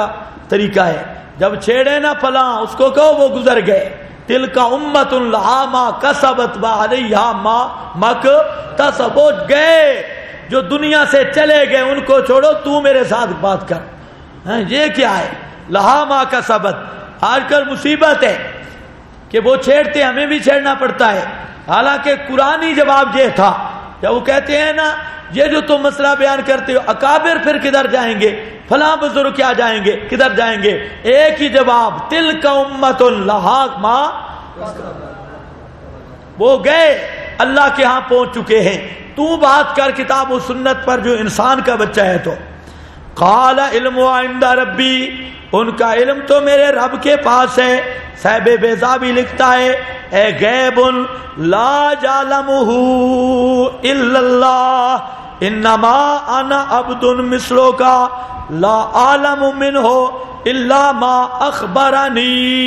طریقہ ہے. جب چھیڑے نا فلاں اس کو کہو وہ گزر گئے. تلک امت لہا ما کسبت وعلیہا ما مکتسب. وہ گئے جو دنیا سے چلے گئے ان کو چھوڑو, تو میرے ساتھ بات کر. یہ کیا ہے؟ لہا ما کسبت. آج کل مصیبت ہے کہ وہ چھیڑتے, ہمیں بھی چھیڑنا پڑتا ہے. حالانکہ قرآنی جواب یہ تھا جب وہ کہتے ہیں نا یہ جو تم مسئلہ بیان کرتے ہو اکابر پھر کدھر جائیں گے, فلاں بزرگ کیا جائیں گے, کدھر جائیں گے؟ ایک ہی جواب, تلک امت لہا ما. وہ گئے اللہ کے ہاں پہنچ چکے ہیں. تو بات کر کتاب و سنت پر جو انسان کا بچہ ہے. تو قال علم عند ربی, ان کا علم تو میرے رب کے پاس ہے. صاحب بیضاوی لکھتا ہے اے غیب لا یعلمہ الا اللہ انما انا عبد مثلک لا اعلم منہ الا ما اخبرنی.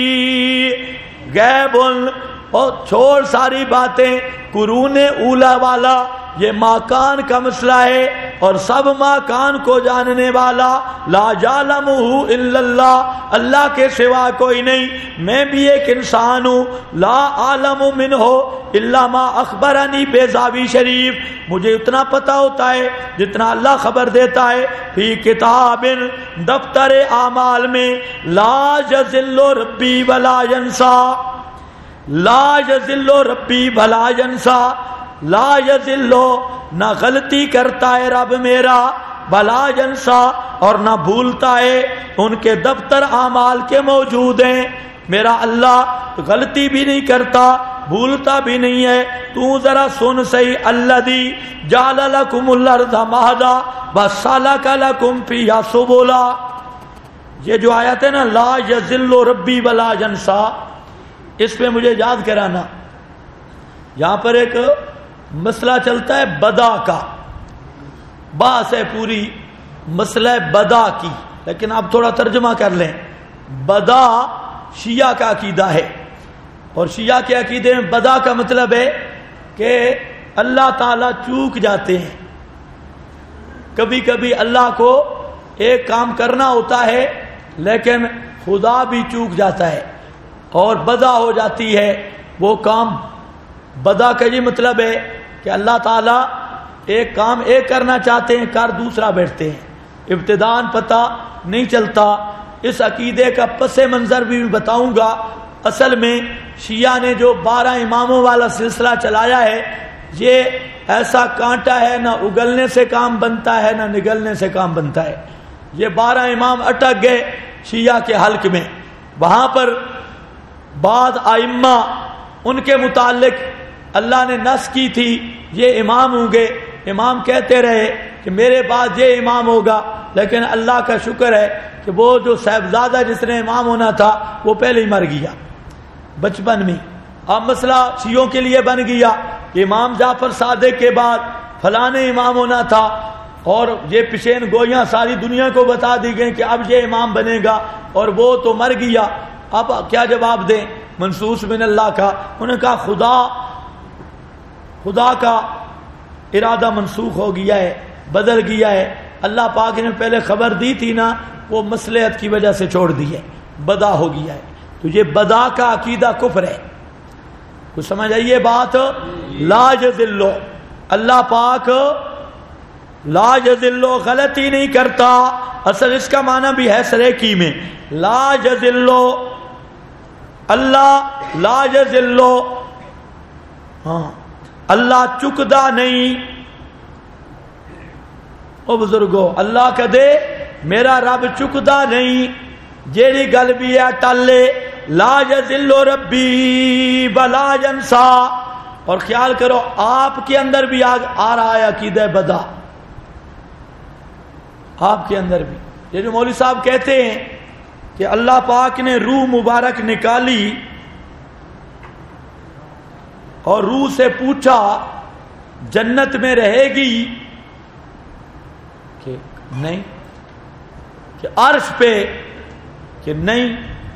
غیب, اور چھوڑ ساری باتیں, قرون اولا والا یہ ماکان کا مسئلہ ہے اور سب ماکان کو جاننے والا. لا یعلمہ الا اللہ, اللہ کے سوا کوئی نہیں. میں بھی ایک انسان ہوں. لا اعلم منہ الا ما اخبرنی. بیضاوی شریف, مجھے اتنا پتا ہوتا ہے جتنا اللہ خبر دیتا ہے. فی کتاب, دفتر اعمال میں. لا یضل ربی ولا ینسا. لا یضل ربی ولا ینسا. لا یضل, نہ غلطی کرتا ہے رب میرا, ولا ینسا, اور نہ بھولتا ہے. ان کے دفتر اعمال کے موجود ہیں. میرا اللہ غلطی بھی نہیں کرتا, بھولتا بھی نہیں ہے. تو ذرا سن صحیح. الذی جعل لکم الارض مہدا وسلک لکم فیہا سبلا. یہ جو آیت ہے نا لا یضل ربی ولا ینسا, اس پہ مجھے یاد کرانا. یہاں پر ایک مسئلہ چلتا ہے بدا کا. بحث ہے پوری مسئلہ بدا کی, لیکن آپ تھوڑا ترجمہ کر لیں. بدا شیعہ کا عقیدہ ہے, اور شیعہ کے عقیدے میں بدا کا مطلب ہے کہ اللہ تعالیٰ چوک جاتے ہیں. کبھی کبھی اللہ کو ایک کام کرنا ہوتا ہے لیکن خدا بھی چوک جاتا ہے اور بدا ہو جاتی ہے وہ کام. بدا کا یہ مطلب ہے کہ اللہ تعالیٰ ایک کام ایک کرنا چاہتے ہیں, کر دوسرا بیٹھتے ہیں. ابتداءً پتہ نہیں چلتا. اس عقیدے کا پس منظر بھی بتاؤں گا. اصل میں شیعہ نے جو 12 اماموں والا سلسلہ چلایا ہے یہ ایسا کانٹا ہے, نہ اگلنے سے کام بنتا ہے نہ نگلنے سے کام بنتا ہے. یہ 12 امام اٹک گئے شیعہ کے حلق میں. وہاں پر بعض ائمہ ان کے متعلق اللہ نے نص کی تھی یہ امام ہوں گے. امام کہتے رہے کہ میرے بعد یہ امام ہوگا, لیکن اللہ کا شکر ہے کہ وہ جو صاحبزادہ جس نے امام ہونا تھا وہ پہلے ہی مر گیا بچپن میں. اب مسئلہ شیعوں کے لیے بن گیا کہ امام جعفر صادق کے بعد فلانے امام ہونا تھا, اور یہ پیشین گوئیاں ساری دنیا کو بتا دی گئیں کہ اب یہ امام بنے گا, اور وہ تو مر گیا. اب کیا جواب دیں؟ منصوص من اللہ کا. انہوں نے کہا خدا کا ارادہ منسوخ ہو گیا ہے, بدل گیا ہے. اللہ پاک نے پہلے خبر دی تھی نا, وہ مصلحت کی وجہ سے چھوڑ دی ہے, بدا ہو گیا ہے. تو یہ بدا کا عقیدہ کفر ہے. کچھ سمجھ آئیے بات؟ لا یضل, اللہ پاک لا یضل, غلطی نہیں کرتا. اصل اس کا معنی بھی ہے سریکی میں لا یضل, اللہ لا یضل, ہاں اللہ چکدا نہیں. او بزرگو اللہ کدے میرا رب چکدا نہیں, جیڑی گل بھی ہے ٹالے. لا یضل ربی ولا ینسا. اور خیال کرو آپ کے اندر بھی آ رہا ہے عقیدہ بدا, آپ کے اندر بھی. یہ جو مولوی صاحب کہتے ہیں کہ اللہ پاک نے روح مبارک نکالی اور روح سے پوچھا جنت میں رہے گی کہ نہیں, کہ عرش پہ کہ نہیں,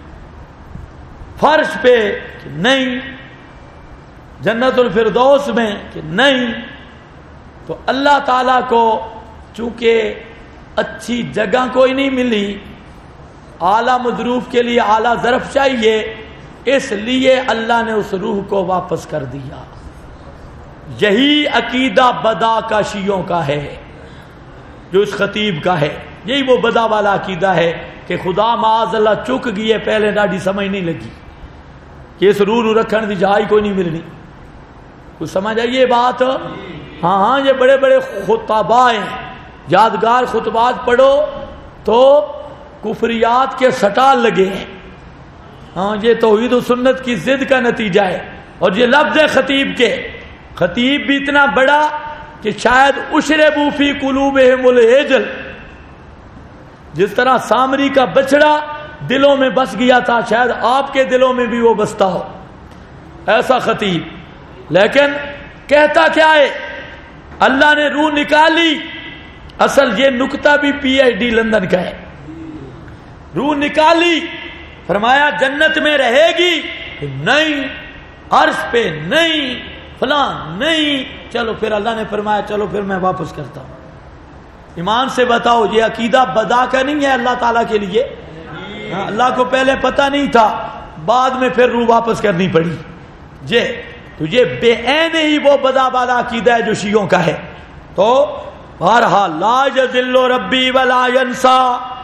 فرش پہ کہ نہیں, جنت الفردوس میں کہ نہیں. تو اللہ تعالیٰ کو چونکہ اچھی جگہ کوئی نہیں ملی اعلیٰ مظروف کے لیے اعلیٰ ظرف چاہیے، اس لیے اللہ نے اس روح کو واپس کر دیا۔ یہی عقیدہ بدا کا شیعوں کا ہے، جو اس خطیب کا ہے، یہی وہ بدا والا عقیدہ ہے کہ خدا معاذ اللہ چک گئے، پہلے ڈاڈی سمجھ نہیں لگی کہ اس روح رکھن دی جائی کوئی نہیں ملنی۔ کچھ سمجھ آئیے بات؟ ہاں یہ بڑے بڑے خطباء ہیں، یادگار خطبات پڑھو تو کفریات کے سٹال لگے ہیں۔ ہاں یہ توحید و سنت کی ضد کا نتیجہ ہے۔ اور یہ لفظ ہے خطیب کے، خطیب بھی اتنا بڑا کہ شاید اشربوا فی قلوبہم العجل، جس طرح سامری کا بچڑا دلوں میں بس گیا تھا، شاید آپ کے دلوں میں بھی وہ بستا ہو، ایسا خطیب۔ لیکن کہتا کیا ہے؟ اللہ نے روح نکالی، اصل یہ نکتہ بھی پی ایچ ڈی لندن کا ہے۔ روح نکالی، فرمایا جنت میں رہے گی؟ نہیں، عرش پہ نہیں، فلان نہیں۔ چلو پھر اللہ نے فرمایا چلو پھر میں واپس کرتا ہوں۔ ایمان سے بتاؤ یہ عقیدہ بدا کا نہیں ہے اللہ تعالیٰ کے لیے؟ اللہ کو پہلے پتہ نہیں تھا، بعد میں پھر روح واپس کرنی پڑی۔ تو یہ بے عین ہی وہ بدا والا عقیدہ ہے جو شیعوں کا ہے۔ تو بہرحال لا یضل ربی ولا ینسا،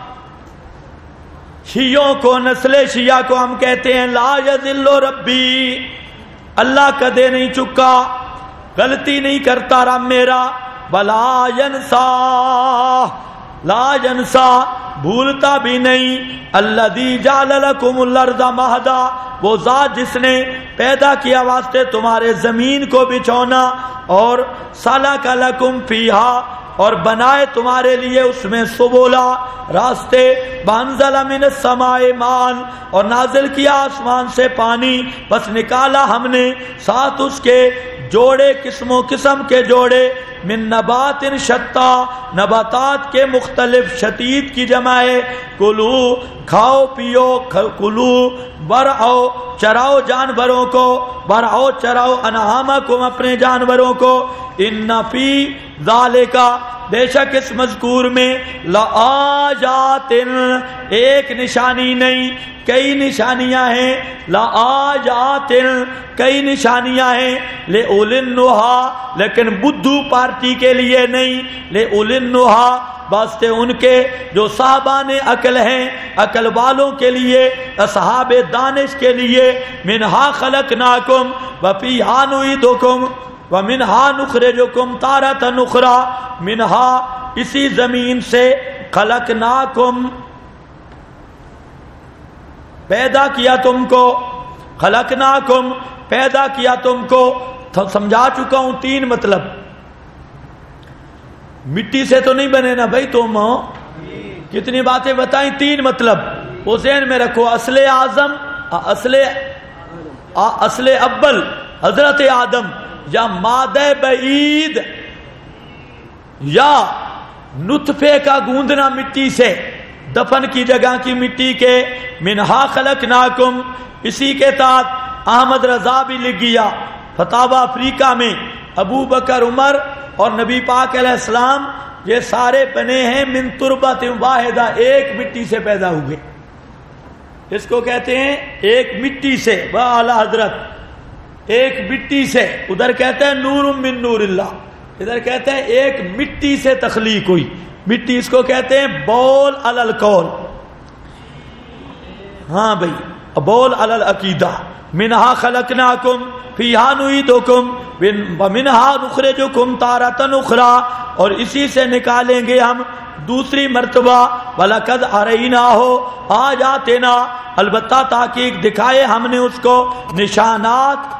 شیعوں کو، نسل شیعہ کو ہم کہتے ہیں لا یضل ربی، اللہ کدے نہیں چکا، غلطی نہیں کرتا رب میرا، ولا ینسا، لا ینسا، بھولتا بھی نہیں، الذی جعل لکم الارض مہدا، وہ ذات جس نے پیدا کیا واسطے تمہارے زمین کو بچھونا، اور سلک لکم فیہا، اور بنائے تمہارے لیے اس میں سبولا، راستے، بانزل من السماء ماء، اور نازل کیا آسمان سے پانی، بس نکالا ہم نے ساتھ اس کے جوڑے، قسم و قسم کے جوڑے، من نبات شتا، نباتات کے مختلف، شتید کی جمع ہے، کلو، کھاؤ پیو، کلو، برعو، چراؤ جانوروں کو، برعو چراؤ انعامکم، اپنے جانوروں کو، ان فی ذالک، بے شک اس مذکور میں، لآیات، ایک نشانی نہیں کئی نشانیاں ہیں، لآیات، کئی نشانیاں ہیں، لأولی النہی، لیکن بدھو پارٹی کے لیے نہیں، لأولی النہی، واسطے ان کے جو صاحبان عقل ہیں، عقل والوں کے لیے، اصحاب دانش کے لیے، منہا خلقناکم وفیہا نعیدکم ومنہا نخرجکم تارۃ اخری، منہا، اسی زمین سے، خلقناکم، پیدا کیا تم کو، خلقناکم، پیدا کیا تم کو، سمجھا چکا ہوں تین مطلب، مٹی سے تو نہیں بنے نا بھائی تم، کتنی باتیں بتائیں، تین مطلب وہ ذہن میں رکھو، اصل اعظم، اصل اول حضرت آدم، یا مادہ بعید، یا نطفے کا گوندنا مٹی سے، دفن کی جگہ کی مٹی کے، منہا خلقناکم، اسی کے تحت احمد رضا بھی لکھ گیا فتاوی افریقہ میں، ابو بکر، عمر اور نبی پاک علیہ السلام یہ سارے بنے ہیں من تربت واحدہ، ایک مٹی سے پیدا ہوئے، اس کو کہتے ہیں ایک مٹی سے، اعلی حضرت ایک مٹی سے، ادھر کہتے ہیں نور من نور اللہ، ادھر کہتے ہیں ایک مٹی سے تخلیق ہوئی، مٹی اس کو کہتے ہیں بول علی القول، ہاں بھائی بول علی العقیدہ، منہا خلقناکم فیہا نعیدکم ومنہا نخرجکم تارۃ اخری، اور اسی سے نکالیں گے ہم دوسری مرتبہ، وَلَقَدْ أَرَيْنَاهُ آیاتنا، البتہ تحقیق دکھائے ہم نے اس کو، نشانات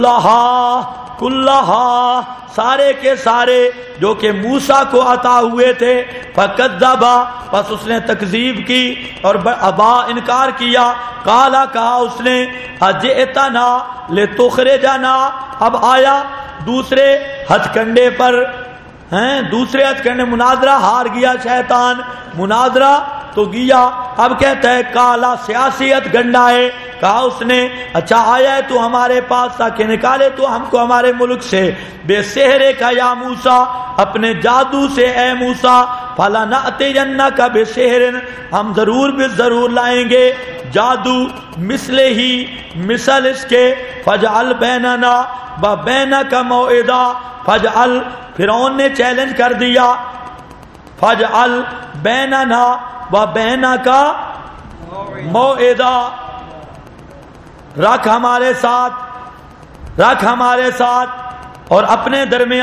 کلہا، سارے کے سارے جو کہ موسیٰ کو عطا ہوئے تھے، فَكَذَّبَ، پس اس نے تکذیب کی اور ابا انکار کیا، قالا، کہا اس نے، اجئتنا لتخرجنا، اب آیا دوسرے ہتھ کنڈے پر، دوسرے ہتھ کنڈے، مناظرہ، ہار گیا شیطان، مناظرہ تو گیا، اب کہتا ہے کالا، سیاسیت گنڈا ہے، کہا اس نے اچھا آیا ہے تو ہمارے پاس تاکہ نکالے تو ہم کو ہمارے ملک سے، بے سحرے کا یا موسیٰ، اپنے جادو سے اے موسیٰ، فَلَنَأْتِيَنَّكَ بِسِحْرٍ، ہم ضرور لائیں گے جادو مثل ہی مثل اس کے، فَاجْعَلْ بَيْنَنَا وَبَيْنَكَ مَوْعِدًا، فَاجْعَلْ فرعون نے چیلنج کر دیا، فَاجْعَلْ بَيْنَنَا وَبَيْنَكَ مَوْعِدًا، رکھ ہمارے ساتھ اور اپنے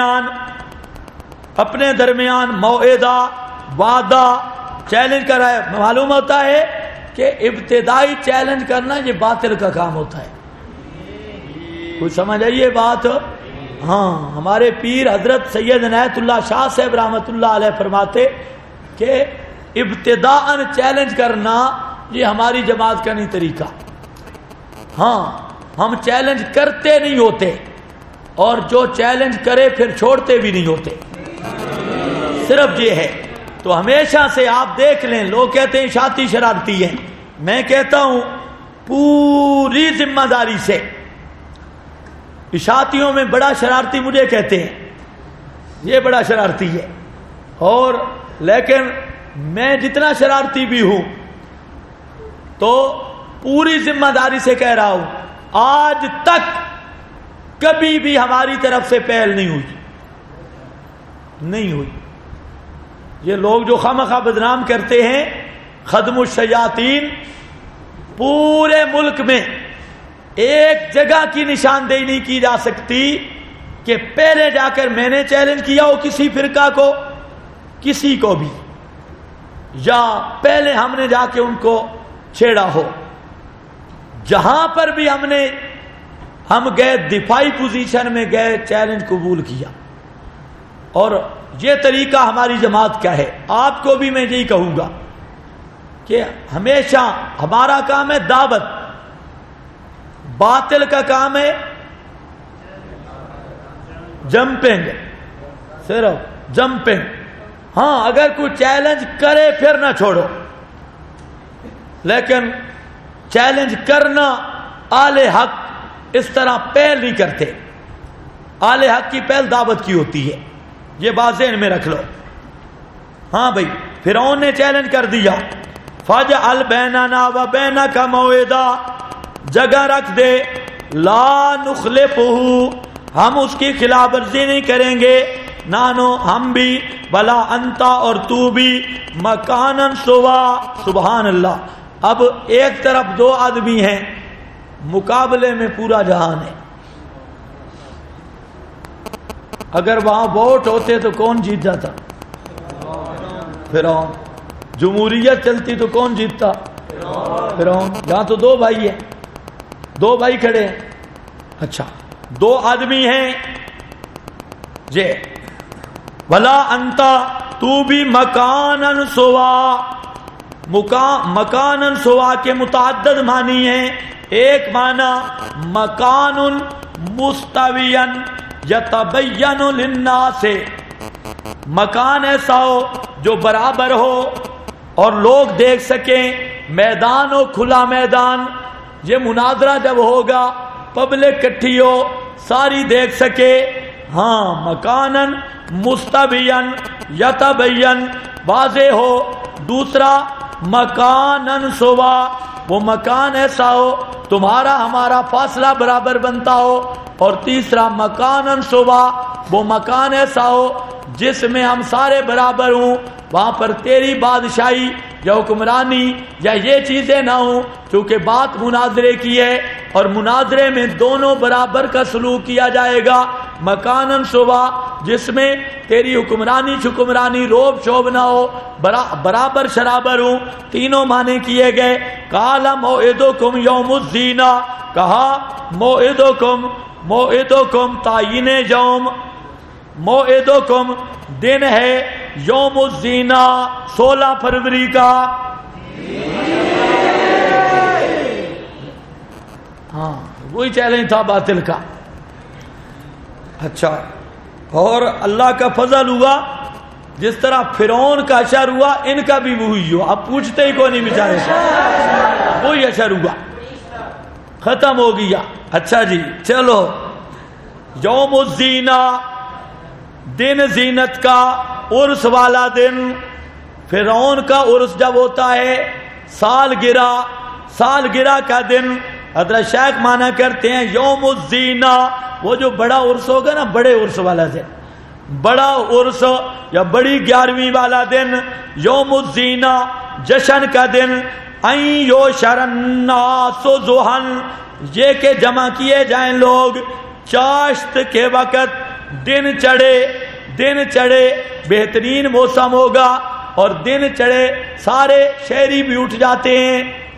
درمیان موعدہ، وعدہ، چیلنج کر رہا ہے۔ معلوم ہوتا ہے کہ ابتدائی چیلنج کرنا یہ باطل کا کام ہوتا ہے، کچھ سمجھ آئیے بات؟ ہاں، ہمارے پیر حضرت سید عنایت اللہ شاہ صاحب رحمۃ اللہ علیہ فرماتے کہ ابتداءً چیلنج کرنا یہ ہماری جماعت کا نہیں طریقہ۔ ہاں، ہم چیلنج کرتے نہیں ہوتے، اور جو چیلنج کرے پھر چھوڑتے بھی نہیں ہوتے، صرف یہ ہے۔ تو ہمیشہ سے آپ دیکھ لیں، لوگ کہتے ہیں اشاعتی شرارتی ہیں، میں کہتا ہوں پوری ذمہ داری سے، اشاعتیوں میں بڑا شرارتی مجھے کہتے ہیں، یہ بڑا شرارتی ہے، اور لیکن میں جتنا شرارتی بھی ہوں تو پوری ذمہ داری سے کہہ رہا ہوں، آج تک کبھی بھی ہماری طرف سے پہل نہیں ہوئی۔ یہ لوگ جو خواہ بدنام کرتے ہیں خدم الشیاطین، پورے ملک میں ایک جگہ کی نشاندہی نہیں کی جا سکتی کہ پہلے جا کر میں نے چیلنج کیا ہو کسی فرقہ کو، کسی کو بھی، یا پہلے ہم نے جا کے ان کو چھیڑا ہو۔ جہاں پر بھی ہم گئے دفاعی پوزیشن میں گئے، چیلنج قبول کیا، اور یہ طریقہ ہماری جماعت کا ہے۔ آپ کو بھی میں یہی کہوں گا کہ ہمیشہ ہمارا کام ہے دعوت، باطل کا کام ہے جمپنگ، صرف جمپنگ۔ ہاں، اگر کوئی چیلنج کرے پھر نہ چھوڑو، لیکن چیلنج کرنا اہل حق اس طرح پہل نہیں کرتے، اہل حق کی پہل دعوت کی ہوتی ہے، یہ بات ذہن میں رکھ لو۔ ہاں بھائی، فرعون نے چیلنج کر دیا، فَاجْعَلْ بَيْنَنَا وَبَيْنَكَ مَوْعِدًا، جگہ رکھ دے، لا نخلفہ، ہم اس کی خلاف ورزی نہیں کریں گے، نانو ہم بھی، بلا انتا اور تو بھی، مکانن سوا، سبحان اللہ۔ اب ایک طرف دو آدمی ہیں، مقابلے میں پورا جہان ہے۔ اگر وہاں ووٹ ہوتے تو کون جیت جاتا؟ فرعون۔ جمہوریت چلتی تو کون جیتتا؟ فرعون۔ یہاں تو دو بھائی ہیں، دو بھائی کھڑے ہیں، اچھا دو آدمی ہیں، جے ولا انتا تو بھی مکانن سوا، مکانن سوا کے متعدد معنی ہیں۔ ایک معنی مکان مستوین یتبین للناس، مکان ایسا ہو جو برابر ہو اور لوگ دیکھ سکیں، میدان ہو کھلا میدان، یہ مناظرہ جب ہوگا پبلک کٹھی ہو ساری دیکھ سکے۔ ہاں، مکانن مستبین یتبین، واضح ہو۔ دوسرا مکانن سوا، وہ مکان ایسا ہو تمہارا ہمارا فاصلہ برابر بنتا ہو۔ اور تیسرا مکانن سوا، وہ مکان ایسا ہو جس میں ہم سارے برابر ہوں، وہاں پر تیری بادشاہی یا حکمرانی یا یہ چیزیں نہ ہوں، چونکہ بات مناظرے کی ہے اور مناظرے میں دونوں برابر کا سلوک کیا جائے گا۔ مکانن سوا، جس میں تیری حکمرانی روب شوب نہ ہو، برابر شرابر ہوں۔ تینوں معنی کیے گئے۔ قال موعدکم یوم الزینہ، کہا موعدکم تعین یوم، موعدکم دن ہے یوم الزینہ 16 فروری کا۔ ہاں، وہی چیلنج تھا باطل کا۔ اچھا، اور اللہ کا فضل ہوا، جس طرح فرعون کا اشر ہوا ان کا بھی وہی ہوا۔ اب پوچھتے ہی کوئی نہیں بیچارے سے، وہی اشر ہوا، ختم ہو گیا۔ اچھا جی، چلو، یوم الزینہ، دن زینت کا، عرس والا دن، فرعون کا عرس جب ہوتا ہے سالگرہ کا دن، حضرت شیخ مانا کرتے ہیں یوم الزینہ، وہ جو بڑا عرس ہوگا نا، بڑے عرس والا دن، بڑا عرس یا بڑی 11ویں والا دن، یوم الزینہ جشن کا دن، این یوشر الناس ضحی، یہ کہ جمع کیے جائیں لوگ چاشت کے وقت، دن چڑھے بہترین موسم ہوگا، اور دن چڑھے سارے شہری بھی اٹھ جاتے ہیں،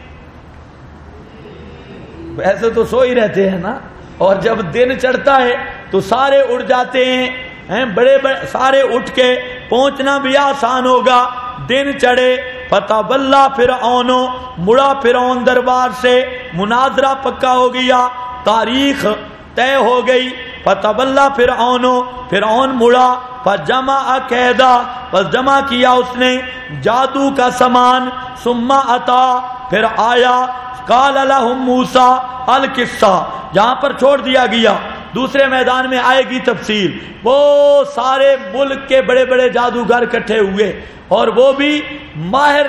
ویسے تو سو ہی رہتے ہیں نا، اور جب دن چڑھتا ہے تو سارے اٹھ جاتے ہیں، بڑے سارے اٹھ کے پہنچنا بھی آسان ہوگا، دن چڑھے، فتولی فرعون، مڑا فرعون دربار سے، مناظرہ پکا ہو گیا، تاریخ طے ہو گئی، فتولی فرعون مڑا، فجمع کیدا، پس جمع کیا اس نے جادو کا سامان، ثم اتا، پھر آیا، قال لهم موسیٰ القصہ، جہاں پر چھوڑ دیا گیا، دوسرے میدان میں آئے گی تفصیل، وہ سارے ملک کے بڑے بڑے جادوگر اکٹھے ہوئے، اور وہ بھی ماہر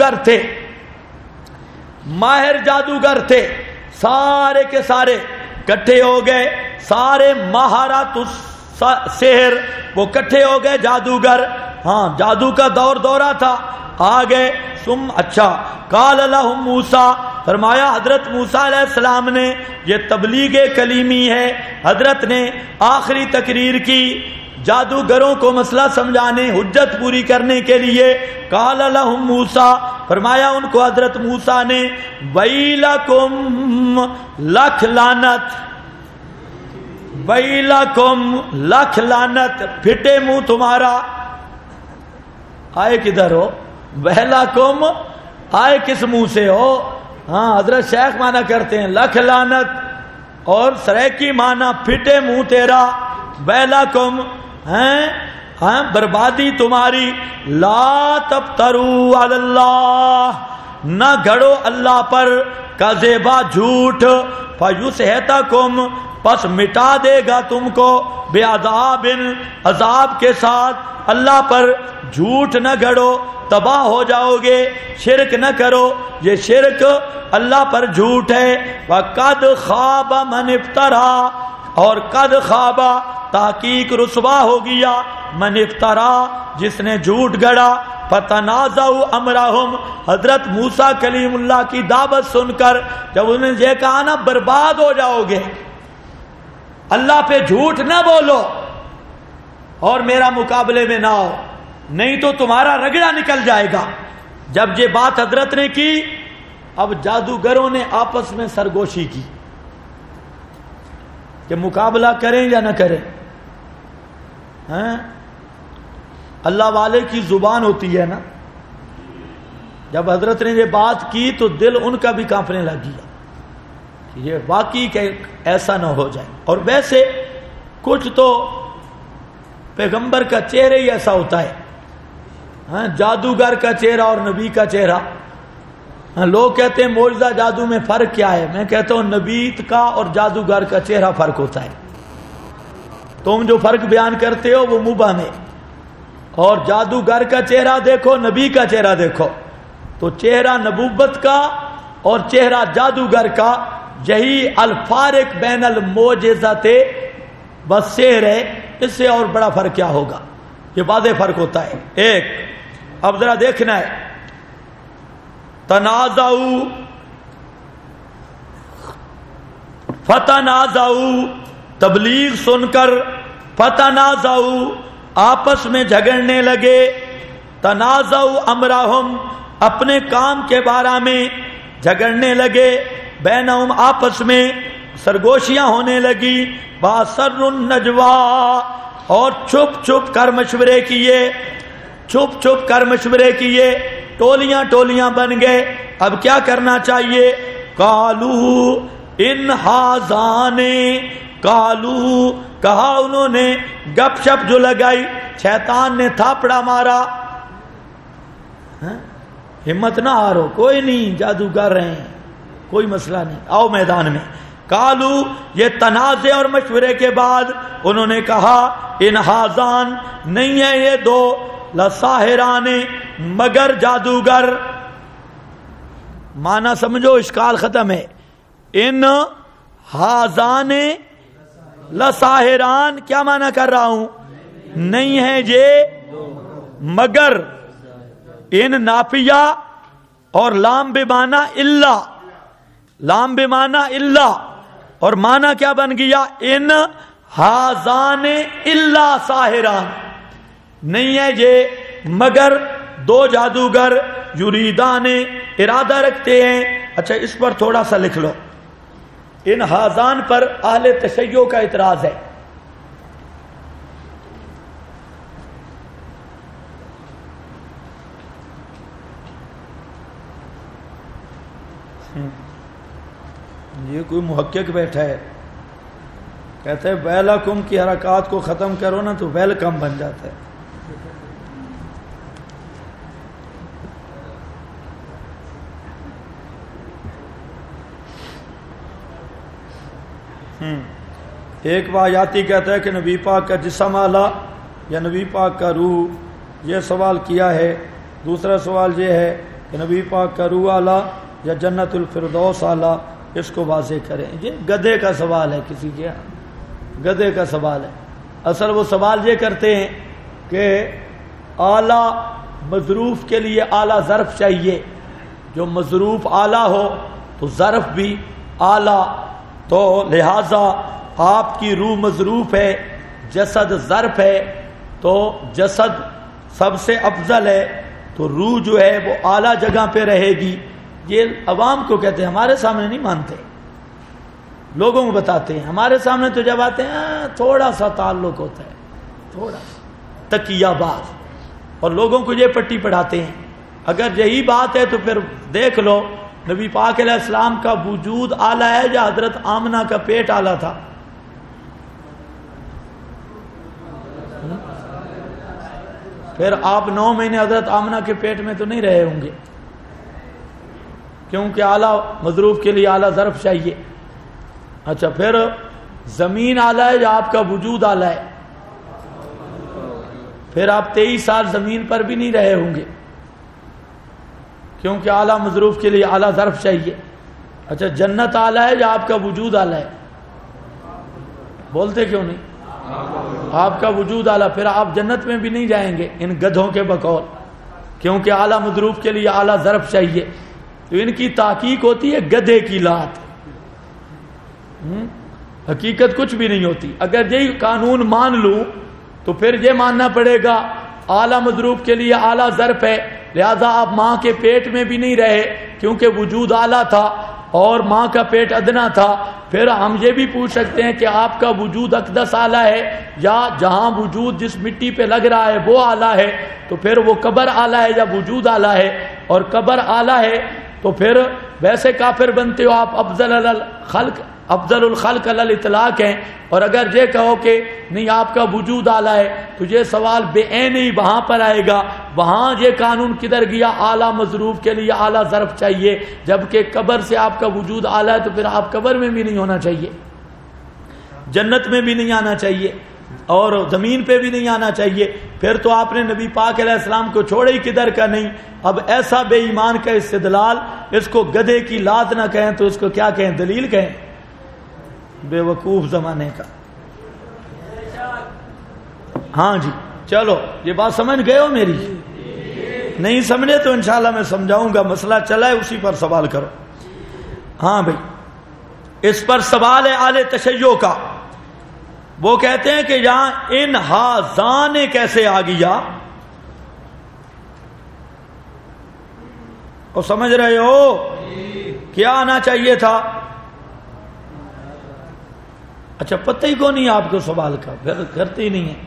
جادوگر تھے، سارے کے سارے اکٹھے ہو گئے، سارے مہارت سحر وہ اکٹھے ہو گئے جادوگر، ہاں جادو کا دورہ تھا، آ گئے، اچھا، قال لهم موسیٰ، فرمایا حضرت موسیٰ علیہ السلام نے، یہ تبلیغ کلیمی ہے، حضرت نے آخری تقریر کی جادوگروں کو مسئلہ سمجھانے، حجت پوری کرنے کے لیے، قال لهم موسیٰ، فرمایا ان کو حضرت موسیٰ نے، ویلکم لکھ لعنت، پھٹے منہ تمہارا، آئے کدھر ہو؟ ویلکم آئے کس منہ سے ہو؟ ہاں حضرت شیخ مانا کرتے ہیں لکھ لعنت، اور سریکی مانا پھٹے منہ تیرا، ویلکم ہاں بربادی تمہاری، لا تفتروا علی اللہ، نہ گھڑو اللہ پر، کذبا جھوٹ، فیسحتکم، پس مٹا دے گا تم کو، بعذاب، عذاب کے ساتھ، اللہ پر جھوٹ نہ گھڑو، تباہ ہو جاؤ گے، شرک نہ کرو، یہ شرک اللہ پر جھوٹ ہے، وَقَدْ خَابَ مَنِ افْتَرَا، اور قد خوابا تحقیق رسوا ہو گیا، من افطرا جس نے جھوٹ گڑا، فتنازعوا امرہم، حضرت موسیٰ کلیم اللہ کی دعوت سن کر جب انہوں نے یہ کہا نا برباد ہو جاؤ گے، اللہ پہ جھوٹ نہ بولو اور میرا مقابلے میں نہ آؤ نہیں تو تمہارا رگڑا نکل جائے گا، جب یہ بات حضرت نے کی اب جادوگروں نے آپس میں سرگوشی کی کہ مقابلہ کریں یا نہ کریں، اللہ والے کی زبان ہوتی ہے نا، جب حضرت نے یہ بات کی تو دل ان کا بھی کانپنے لگ گیا کہ یہ واقعی کہ ایسا نہ ہو جائے، اور ویسے کچھ تو پیغمبر کا چہرہ ہی ایسا ہوتا ہے، جادوگر کا چہرہ اور نبی کا چہرہ، لوگ کہتے ہیں معجزہ جادو میں فرق کیا ہے، میں کہتا ہوں نبی کا اور جادوگر کا چہرہ فرق ہوتا ہے، تم جو فرق بیان کرتے ہو وہ مبہم ہے، اور جادوگر کا چہرہ دیکھو نبی کا چہرہ دیکھو، تو چہرہ نبوت کا اور چہرہ جادوگر کا یہی الفارق بین المعجزات والسحر ہے، اس سے اور بڑا فرق کیا ہوگا، یہ واضح فرق ہوتا ہے۔ ایک اب ذرا دیکھنا ہے، تنازعوا فتنازعوا، تبلیغ سن کر فتنازعوا آپس میں جھگڑنے لگے، تنازعوا امرہم اپنے کام کے بارے میں جھگڑنے لگے، بینہم آپس میں سرگوشیاں ہونے لگی، باسر النجوا اور چھپ چھپ کر مشورے کیے، چھپ چھپ کر مشورے کیے، ٹولیاں ٹولیاں بن گئے، اب کیا کرنا چاہیے، قالو ان ہازان، قالو کہا انہوں نے، گپ شپ جو لگائی، شیطان نے تھاپڑا مارا، ہمت نہ ہارو، کوئی نہیں جادوگر رہے ہیں، کوئی مسئلہ نہیں، آؤ میدان میں۔ قالو یہ تنازع اور مشورے کے بعد انہوں نے کہا ان ہازان نہیں ہے یہ دو، لساحران مگر جادوگر. معنی سمجھو اشکال ختم ہے. ان ہاذان لساحران کیا معنی کر رہا ہوں؟ نہیں ہے یہ مگر. ان نافیہ اور لام بمعنی الا، لام بمعنی الا، اور معنی کیا بن گیا؟ ان ہاذان الا ساحران. نہیں ہے یہ مگر دو جادوگر. یریدان ارادہ رکھتے ہیں. اچھا اس پر تھوڑا سا لکھ لو. ان ہاذان پر اہل تشیع کا اعتراض ہے. یہ کوئی محقق بیٹھا ہے کہتا ہے ویلکم کی حرکات کو ختم کرو نا تو ویلکم بن جاتا ہے. ایک واجاتی کہتا ہے کہ نبی پاک کا جسم اعلیٰ یا نبی پاک کا روح، یہ سوال کیا ہے. دوسرا سوال یہ ہے کہ نبی پاک کا روح اعلیٰ یا جنت الفردوس اعلیٰ، اس کو واضح کریں. یہ گدھے کا سوال ہے، کسی کے گدھے کا سوال ہے. اصل وہ سوال یہ کرتے ہیں کہ اعلیٰ مظروف کے لیے اعلیٰ ظرف چاہیے. جو مظروف اعلیٰ ہو تو ظرف بھی اعلیٰ، تو لہذا آپ کی روح مظروف ہے، جسد ظرف ہے، تو جسد سب سے افضل ہے، تو روح جو ہے وہ اعلیٰ جگہ پہ رہے گی. یہ عوام کو کہتے ہیں، ہمارے سامنے نہیں مانتے، لوگوں کو بتاتے ہیں. ہمارے سامنے تو جب آتے ہیں تھوڑا سا تعلق ہوتا ہے، تھوڑا سا تقیہ باز، اور لوگوں کو یہ پٹی پڑھاتے ہیں. اگر یہی بات ہے تو پھر دیکھ لو نبی پاک علیہ السلام کا وجود اعلیٰ ہے یا حضرت آمنہ کا پیٹ اعلیٰ تھا؟ پھر آپ 9 مہینے حضرت آمنہ کے پیٹ میں تو نہیں رہے ہوں گے، کیونکہ اعلیٰ مظروف کے لیے اعلیٰ ظرف چاہیے. اچھا پھر زمین اعلیٰ ہے یا آپ کا وجود اعلیٰ ہے؟ پھر آپ 23 سال زمین پر بھی نہیں رہے ہوں گے، کیونکہ اعلیٰ مظروف کے لیے اعلیٰ ظرف چاہیے. اچھا جنت اعلیٰ ہے یا آپ کا وجود اعلیٰ ہے؟ بولتے کیوں نہیں؟ آپ کا وجود اعلیٰ. پھر آپ جنت میں بھی نہیں جائیں گے ان گدھوں کے بقول، کیونکہ اعلیٰ مظروف کے لیے اعلیٰ ظرف چاہیے. تو ان کی تحقیق ہوتی ہے گدھے کی لات، حقیقت کچھ بھی نہیں ہوتی. اگر یہی قانون مان لوں تو پھر یہ ماننا پڑے گا اعلیٰ مظروف کے لیے اعلیٰ ظرف ہے، لہذا آپ ماں کے پیٹ میں بھی نہیں رہے کیونکہ وجود اعلیٰ تھا اور ماں کا پیٹ ادنا تھا. پھر ہم یہ بھی پوچھ سکتے ہیں کہ آپ کا وجود اقدس اعلیٰ ہے یا جہاں وجود جس مٹی پہ لگ رہا ہے وہ اعلیٰ ہے، تو پھر وہ قبر اعلیٰ ہے یا وجود اعلیٰ ہے؟ اور قبر اعلیٰ ہے تو پھر ویسے کافر بنتے ہو آپ افضل الخلق علی الاطلاق ہیں. اور اگر یہ کہو کہ نہیں آپ کا وجود اعلیٰ ہے تو یہ سوال بے عین ہی وہاں پر آئے گا. وہاں یہ قانون کدھر گیا؟ اعلیٰ مظروف کے لیے اعلیٰ ظرف چاہیے، جبکہ قبر سے آپ کا وجود اعلیٰ ہے تو پھر آپ قبر میں بھی نہیں ہونا چاہیے، جنت میں بھی نہیں آنا چاہیے، اور زمین پہ بھی نہیں آنا چاہیے. پھر تو آپ نے نبی پاک علیہ السلام کو چھوڑے ہی کدھر کا نہیں. اب ایسا بے ایمان کا استدلال، اس کو گدھے کی لات نہ کہیں تو اس کو کیا کہیں؟ دلیل کہیں. بے وقوف زمانے کا. ہاں جی چلو یہ بات سمجھ گئے ہو میری؟ نہیں سمجھے تو انشاءاللہ میں سمجھاؤں گا. مسئلہ چلا ہے اسی پر سوال کرو. ہاں بھائی اس پر سوال ہے اہل تشیع کا. وہ کہتے ہیں کہ یہاں ان ہاذان کیسے آ گیا؟ اور سمجھ رہے ہو کیا آنا چاہیے تھا؟ اچھا پتہ ہی کو نہیں آپ کو سوال کا، پھر کرتے ہی نہیں ہے.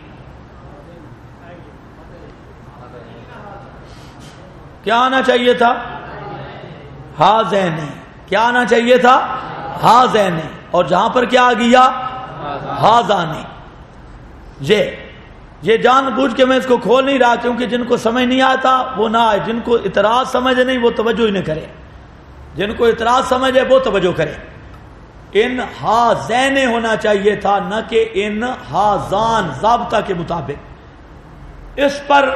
کیا آنا چاہیے تھا؟ ہاذین. کیا آنا چاہیے تھا؟ ہاذین. اور جہاں پر کیا آ گیا؟ ہاذان. یہ جان بوجھ کے میں اس کو کھول نہیں رہا کیونکہ جن کو سمجھ نہیں آتا وہ نہ آئے، جن کو اعتراض سمجھ نہیں وہ توجہ ہی نہ کرے، جن کو اعتراض سمجھ ہے وہ توجہ کرے. ان ہاذین ہونا چاہیے تھا نہ کہ ان ہاذان، ضابطہ کے مطابق. اس پر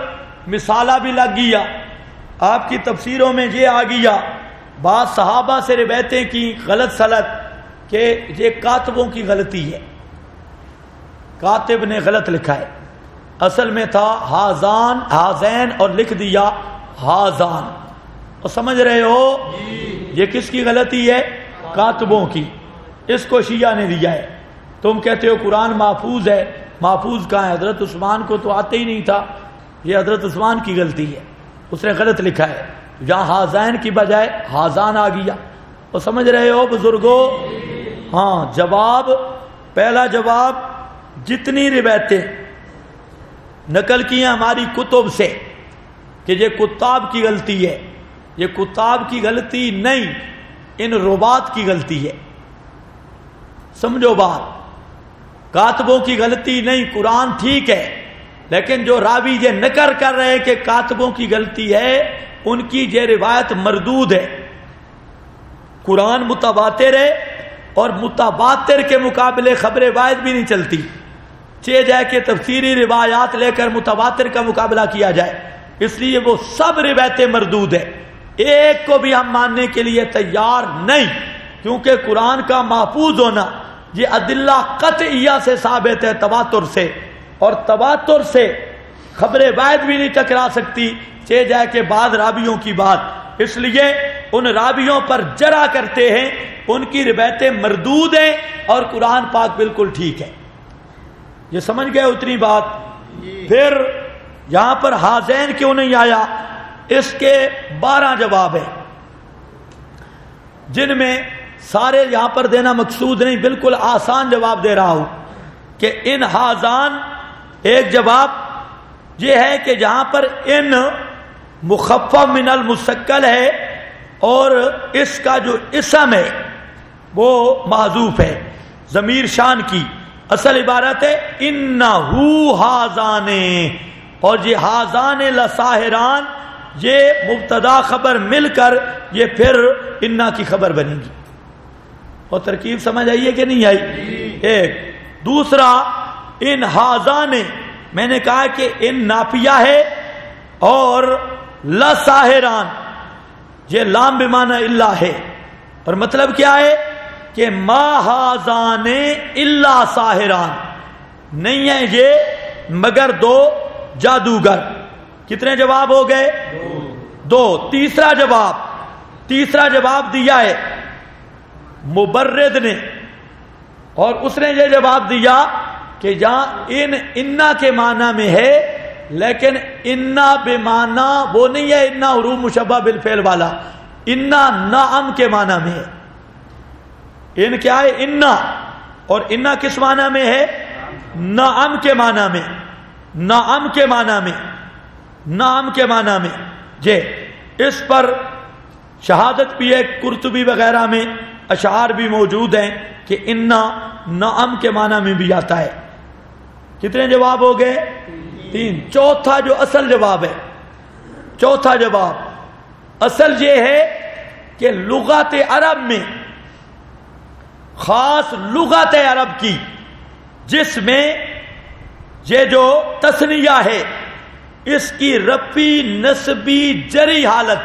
مثالہ بھی لگ گیا، آپ کی تفسیروں میں یہ آ گیا، بعض صحابہ سے روایتیں کی غلط سلط کہ یہ کاتبوں کی غلطی ہے، کاتب نے غلط لکھا ہے، اصل میں تھا ہازان ہازین اور لکھ دیا ہازان، اور سمجھ رہے ہو یہ کس کی غلطی ہے؟ کاتبوں کی، اس کو شیعہ نے دیا ہے۔ تم کہتے ہو قرآن محفوظ ہے، محفوظ کہاں ہے؟ حضرت عثمان کو تو آتے ہی نہیں تھا، یہ حضرت عثمان کی غلطی ہے، اس نے غلط لکھا ہے، جہاں ہازین کی بجائے ہازان آ گیا، اور سمجھ رہے ہو بزرگوں؟ ہاں، جواب، پہلا جواب، جتنی روایتیں نقل کی ہیں ہماری کتب سے کہ یہ کتاب کی غلطی ہے، یہ کتاب کی غلطی نہیں، ان روات کی غلطی ہے، سمجھو بات، کاتبوں کی غلطی نہیں، قرآن ٹھیک ہے، لیکن جو راوی یہ نقل کر رہے کہ کاتبوں کی غلطی ہے، ان کی یہ روایت مردود ہے۔ قرآن متواتر ہے، اور متواتر کے مقابلے خبر واحد بھی نہیں چلتی، چہ جائے کہ تفسیری روایات لے کر متواتر کا مقابلہ کیا جائے، اس لیے وہ سب روایتیں مردود ہیں، ایک کو بھی ہم ماننے کے لیے تیار نہیں، کیونکہ قرآن کا محفوظ ہونا یہ ادلہ قطعیہ سے ثابت ہے، تواتر سے، اور تواتر سے خبر واحد بھی نہیں ٹکرا سکتی، چہ جائے کہ بعض راویوں کی بات، اس لیے ان راویوں پر جرح کرتے ہیں، ان کی روایتیں مردود ہیں، اور قرآن پاک بالکل ٹھیک ہے۔ یہ سمجھ گئے اتنی بات؟ پھر یہاں پر ہازین کیوں نہیں آیا؟ اس کے 12 جواب ہیں، جن میں سارے یہاں پر دینا مقصود نہیں، بالکل آسان جواب دے رہا ہوں کہ ان ہازان، ایک جواب یہ ہے کہ جہاں پر ان مخفف من المثقل ہے، اور اس کا جو اسم ہے وہ محذوف ہے، ضمیر شان کی، اصل عبارت ہے انہو ہازان، اور یہ ہازان لساحران، یہ مبتدا خبر مل کر یہ پھر انا کی خبر بنے گی، اور ترکیب سمجھ آئیے کہ نہیں آئی؟ ایک دوسرا، ان ہازان، میں نے کہا کہ ان نافیہ ہے، اور لساحران یہ لام بمعنی اللہ ہے، اور مطلب کیا ہے کہ ما ہازان الا ساحران، نہیں ہے یہ مگر 2 جادوگر۔ کتنے جواب ہو گئے؟ 2۔ تیسرا جواب دیا ہے مبرد نے، اور اس نے یہ جواب دیا کہ جہاں انا کے معنی میں ہے، لیکن انا بمعنی وہ نہیں ہے، انا حروف مشبہ بالفعل والا، انا نعم کے معنی میں ہے۔ ان کیا ہے؟ انا، اور انا کس معنی میں ہے؟ نعم کے معنی میں، نعم کے معنی میں، نعم کے معنی میں، جے اس پر شہادت بھی ہے، قرطبی وغیرہ میں اشعار بھی موجود ہیں کہ انا نعم کے معنی میں بھی آتا ہے۔ کتنے جواب ہو گئے؟ 3۔ چوتھا جو اصل جواب ہے، چوتھا جواب اصل یہ ہے کہ لغت عرب میں، خاص لغت عرب کی، جس میں یہ جو تثنیہ ہے اس کی رفعی نسبی جری حالت،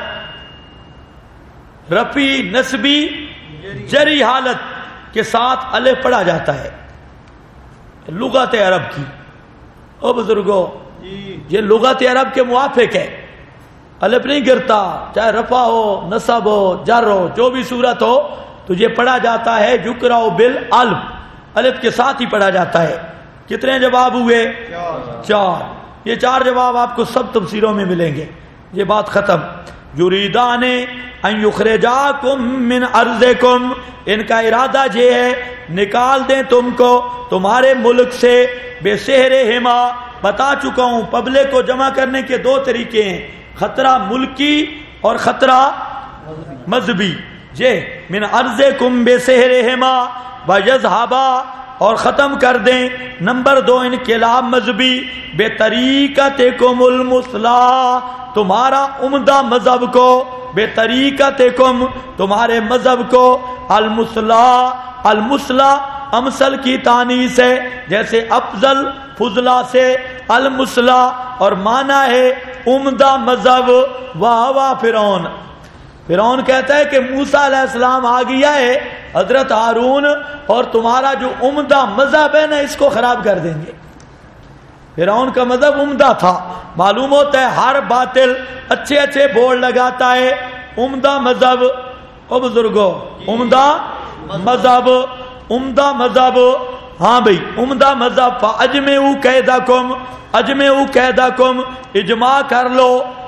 رفعی نسبی جری حالت کے ساتھ الف پڑھا جاتا ہے، لغت عرب کی۔ او بزرگوں، یہ لغت عرب کے موافق ہے، الف نہیں گرتا، چاہے رفع ہو، نصب ہو، جر ہو، جو بھی صورت ہو تو یہ پڑھا جاتا ہے یقرأ بالالف، الف کے ساتھ ہی پڑھا جاتا ہے۔ کتنے جواب ہوئے؟ 4۔ یہ 4 جواب آپ کو سب تفسیروں میں ملیں گے۔ یہ بات ختم۔ یریدان ان یخرجاکم من ارضکم، ان کا ارادہ یہ ہے نکال دیں تم کو تمہارے ملک سے، بے سحرہما، بتا چکا ہوں پبلک کو جمع کرنے کے 2 طریقے ہیں، خطرہ ملکی اور خطرہ مذہبی۔ یہ من ارضکم بے سحرہما ویذھبا، اور ختم کر دیں۔ نمبر 2 انقلاب مذہبی، بے طریقتکم المثلی، تمہارا عمدہ مذہب کو، بے طریقتکم، تمہارے مذہب کو، المثلی، المثلی امثل کی تانیث ہے، جیسے افضل فضلہ سے المثلی، اور معنی ہے عمدہ مذہب واہ واہ فرعون. فرعون کہتا ہے کہ موسیٰ علیہ السلام آ گیا ہے حضرت ہارون اور تمہارا جو عمدہ مذہب ہے نا اس کو خراب کر دیں گے. فرعون کا مذہب عمدہ تھا. معلوم ہوتا ہے ہر باطل اچھے اچھے بورڈ لگاتا ہے. عمدہ مذہب او بزرگو عمدہ مذہب عمدہ مذہب ہاں بھئی عمدہ مذہب. فاجمعوا کیدکم اجمعوا کیدکم اجماع کر لو.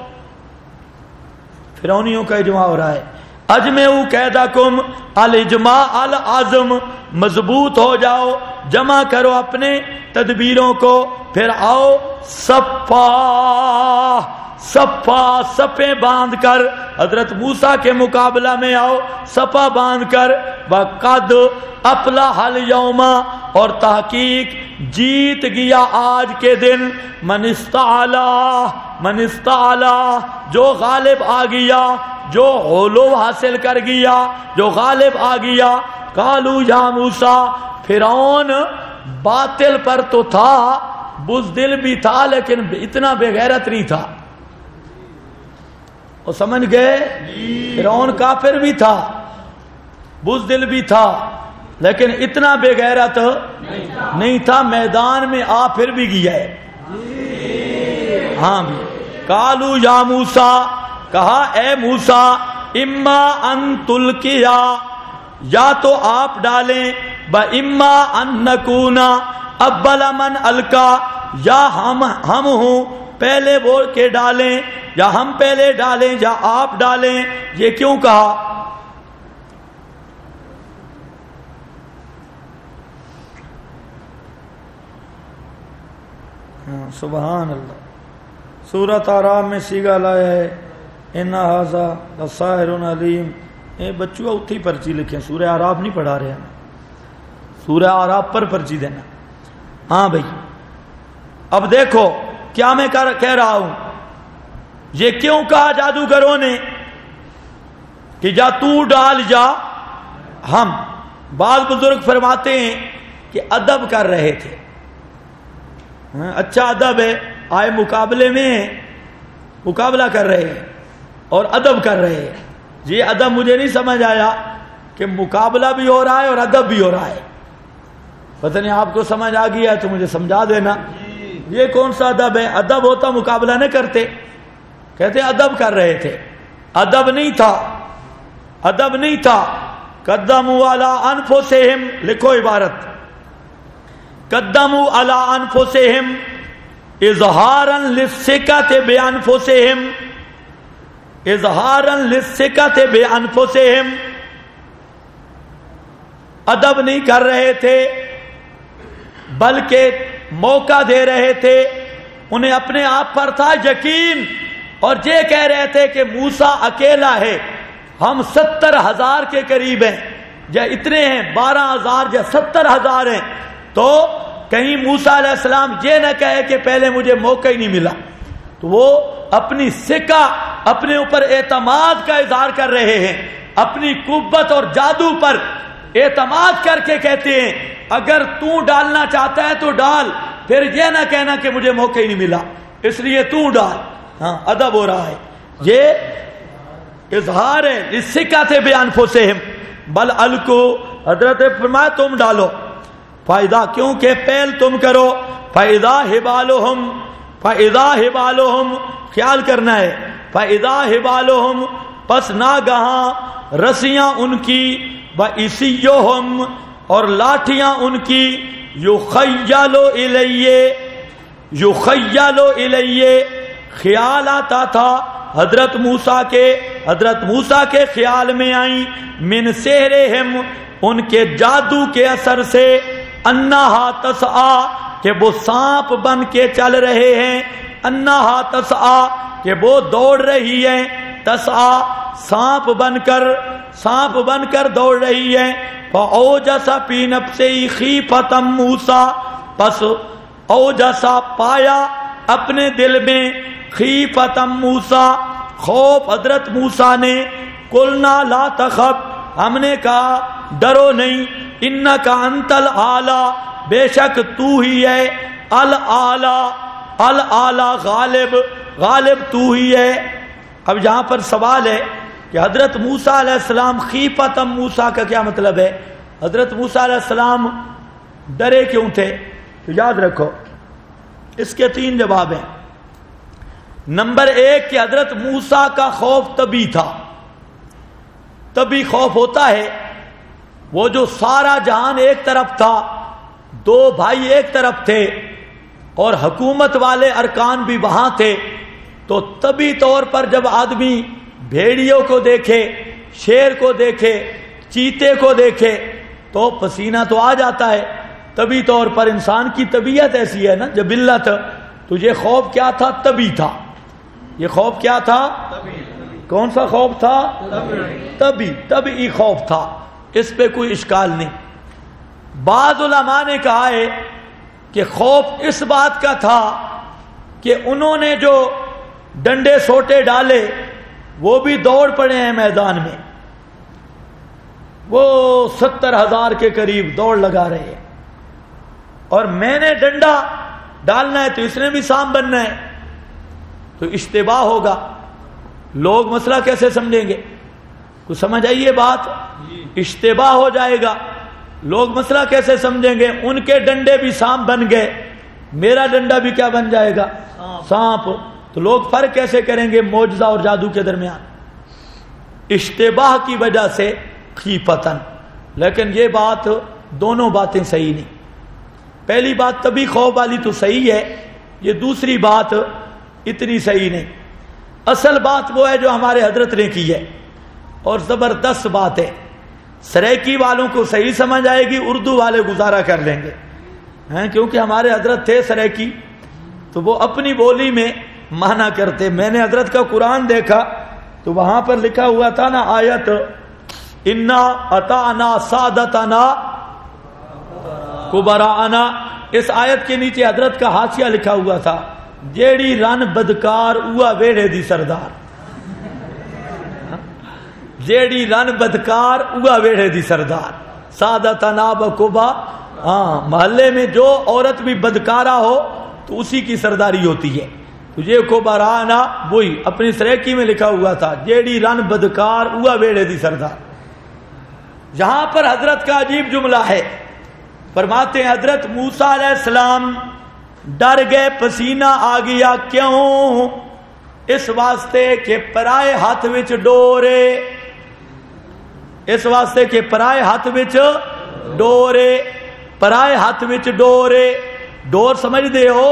فرعونیوں کا اجماع ہو رہا ہے. اجمعوا کیدکم الاجماع العظم مضبوط ہو جاؤ جمع کرو اپنے تدبیروں کو. پھر آؤ صفیں باندھ کر حضرت موسیٰ کے مقابلہ میں آؤ صفا باندھ کر. وقد افلح الیوم اور تحقیق جیت گیا آج کے دن من استعلا جو غالب آ گیا جو علو حاصل کر گیا جو غالب آ گیا. قالوا یا موسیٰ فرعون باطل پر تو تھا بزدل بھی تھا لیکن اتنا بے غیرت نہیں تھا. وہ سمجھ گئے فرعون کافر بھی تھا بزدل بھی تھا لیکن اتنا بے غیرت نہیں تھا. میدان میں آ پھر بھی گیا ہے. ہاں بھی قالوا یا موسیٰ کہا اے موسیٰ اما ان تلقیا یا تو آپ ڈالیں با اما ان نکونا اول من القا یا ہم ہوں پہلے بول کے ڈالیں یا ہم پہلے ڈالیں یا آپ ڈالیں. یہ کیوں کہا؟ سبحان اللہ. سورۃ اعراف میں سیگا لایا ہے ان ھذا لساحر علیم. اے بچوں اتھی پرچی لکھیں سورہ اعراف نہیں پڑھا رہے ہیں سورہ اعراف پر پرچی دینا. ہاں بھائی اب دیکھو کیا میں کہہ رہا ہوں. یہ کیوں کہا جادوگروں نے کہ جا تو ڈال جا ہم. بعض بزرگ فرماتے ہیں کہ ادب کر رہے تھے. اچھا ادب ہے آئے مقابلے میں مقابلہ کر رہے ہیں اور ادب کر رہے ہیں. یہ ادب مجھے نہیں سمجھ آیا کہ مقابلہ بھی ہو رہا ہے اور ادب بھی ہو رہا ہے. پتہ نہیں آپ کو سمجھ آ گیا تو مجھے سمجھا دینا. یہ کون سا ادب ہے؟ ادب ہوتا مقابلہ نہ کرتے. کہتے ادب کر رہے تھے. ادب نہیں تھا ادب نہیں تھا. قدموا علی انفسہم لکھو عبارت قدموا علی انفسہم اظہارا للثقۃ بانفسہم اظہارا للثقۃ بانفسہم. ادب نہیں کر رہے تھے بلکہ موقع دے رہے تھے. انہیں اپنے آپ پر تھا یقین اور یہ کہہ رہے تھے کہ موسیٰ اکیلا ہے. ہم 70,000 کے قریب ہیں یا اتنے ہیں 12,000 یا 70,000 ہیں. تو کہیں موسیٰ علیہ السلام یہ نہ کہے کہ پہلے مجھے موقع ہی نہیں ملا. تو وہ اپنی ثقہ اپنے اوپر اعتماد کا اظہار کر رہے ہیں. اپنی قوت اور جادو پر اعتماد کر کے کہتے ہیں اگر تو ڈالنا چاہتا ہے تو ڈال پھر یہ نہ کہنا کہ مجھے موقع ہی نہیں ملا اس لیے تو ڈال. ہاں ادب ہو رہا ہے. یہ اظہار ہے اس ثقۃ بانفسہم بل الکو. حضرت فرمایا تم ڈالو. فائدہ کیونکہ پہل تم کرو. فائدہ حبالہم فائدہ حبالہم خیال کرنا ہے. فائدہ حبالہم پس ناگہاں رسیاں ان کی وَإِسِيُّهُمْ اور لاٹھیاں ان کی یخیل الیہ خیال آتا تھا حضرت موسیٰ کے خیال میں آئیں من سحرہم ان کے جادو کے اثر سے انہا تسعی کہ وہ سانپ بن کے چل رہے ہیں. انہا تسعی کہ وہ دوڑ رہی ہیں. تسعی سانپ بن کر دوڑ رہی ہے. فاوجس فی نفسہ خیفۃ موسیٰ پس اوجسا پایا اپنے دل میں خیفۃ موسیٰ خوف حضرت موسیٰ نے. قلنا لا تخف ہم نے کہا ڈرو نہیں. انک انت الاعلی بے شک تو ہی ہے الاعلی غالب غالب تو ہی ہے. اب یہاں پر سوال ہے کہ حضرت موسیٰ علیہ السلام خیفتم موسیٰ کا کیا مطلب ہے؟ حضرت موسیٰ علیہ السلام ڈرے کیوں تھے؟ تو یاد رکھو اس کے 3 جواب ہیں. نمبر 1 کہ حضرت موسیٰ کا خوف طبی تھا. طبی خوف ہوتا ہے. وہ جو سارا جہان ایک طرف تھا، 2 بھائی ایک طرف تھے اور حکومت والے ارکان بھی وہاں تھے، تو طبی طور پر جب آدمی بھیڑیوں کو دیکھے، شیر کو دیکھے، چیتے کو دیکھے تو پسینہ تو آ جاتا ہے. طبی طور پر انسان کی طبیعت ایسی ہے نا، جبلت. تو یہ خوف کیا تھا؟ طبی تھا. یہ خوف کیا تھا؟ کون سا خوف تھا؟ طبی خوف تھا. اس پہ کوئی اشکال نہیں. بعض علماء نے کہا ہے کہ خوف اس بات کا تھا کہ انہوں نے جو ڈنڈے سوٹے ڈالے وہ بھی دوڑ پڑے ہیں میدان میں. وہ 70,000 کے قریب دوڑ لگا رہے ہیں، اور میں نے ڈنڈا ڈالنا ہے تو اس نے بھی سام بننا ہے، تو اشتباہ ہوگا. لوگ مسئلہ کیسے سمجھیں گے؟ کچھ سمجھ آئیے بات؟ اشتباہ ہو جائے گا. لوگ مسئلہ کیسے سمجھیں گے؟ ان کے ڈنڈے بھی سانپ بن گئے، میرا ڈنڈا بھی کیا بن جائے گا؟ سانپ. تو لوگ فرق کیسے کریں گے معجزہ اور جادو کے درمیان؟ اشتباہ کی وجہ سے خیفتن. لیکن یہ بات، دونوں باتیں صحیح نہیں. پہلی بات طبی خوف والی تو صحیح ہے، یہ دوسری بات اتنی صحیح نہیں. اصل بات وہ ہے جو ہمارے حضرت نے کی ہے، اور زبردست بات ہے. سریکی والوں کو صحیح سمجھ آئے گی، اردو والے گزارا کر لیں گے ہیں، کیونکہ ہمارے حضرت تھے سریکی، تو وہ اپنی بولی میں مانا کرتے. میں نے حضرت کا قرآن دیکھا تو وہاں پر لکھا ہوا تھا نا آیت انا اطعنا سادتنا کبراءنا. اس آیت کے نیچے حضرت کا حاشیہ لکھا ہوا تھا جیڑی رن بدکار اوہ ویڑے دی سردار. جیڑی رن بدکار اوہ ویڑے دی سردار. سادتنا بکبا. ہاں، محلے میں جو عورت بھی بدکارہ ہو تو اسی کی سرداری ہوتی ہے. تو یہ کبراءنا وہی اپنی سریکی میں لکھا ہوا تھا جیڑی رن بدکار اوہ ویڑے دی سردار. یہاں پر حضرت کا عجیب جملہ ہے. فرماتے ہیں حضرت موسیٰ علیہ السلام ڈر گئے، پسینہ آ گیا. کیوں؟ اس واسطے کہ پرائے ہاتھ وچ ڈورے. اس واسطے کہ پرائے ہاتھ وچ ڈورے. پرائے ہاتھ وچ ڈورے. ڈور سمجھ دے ہو؟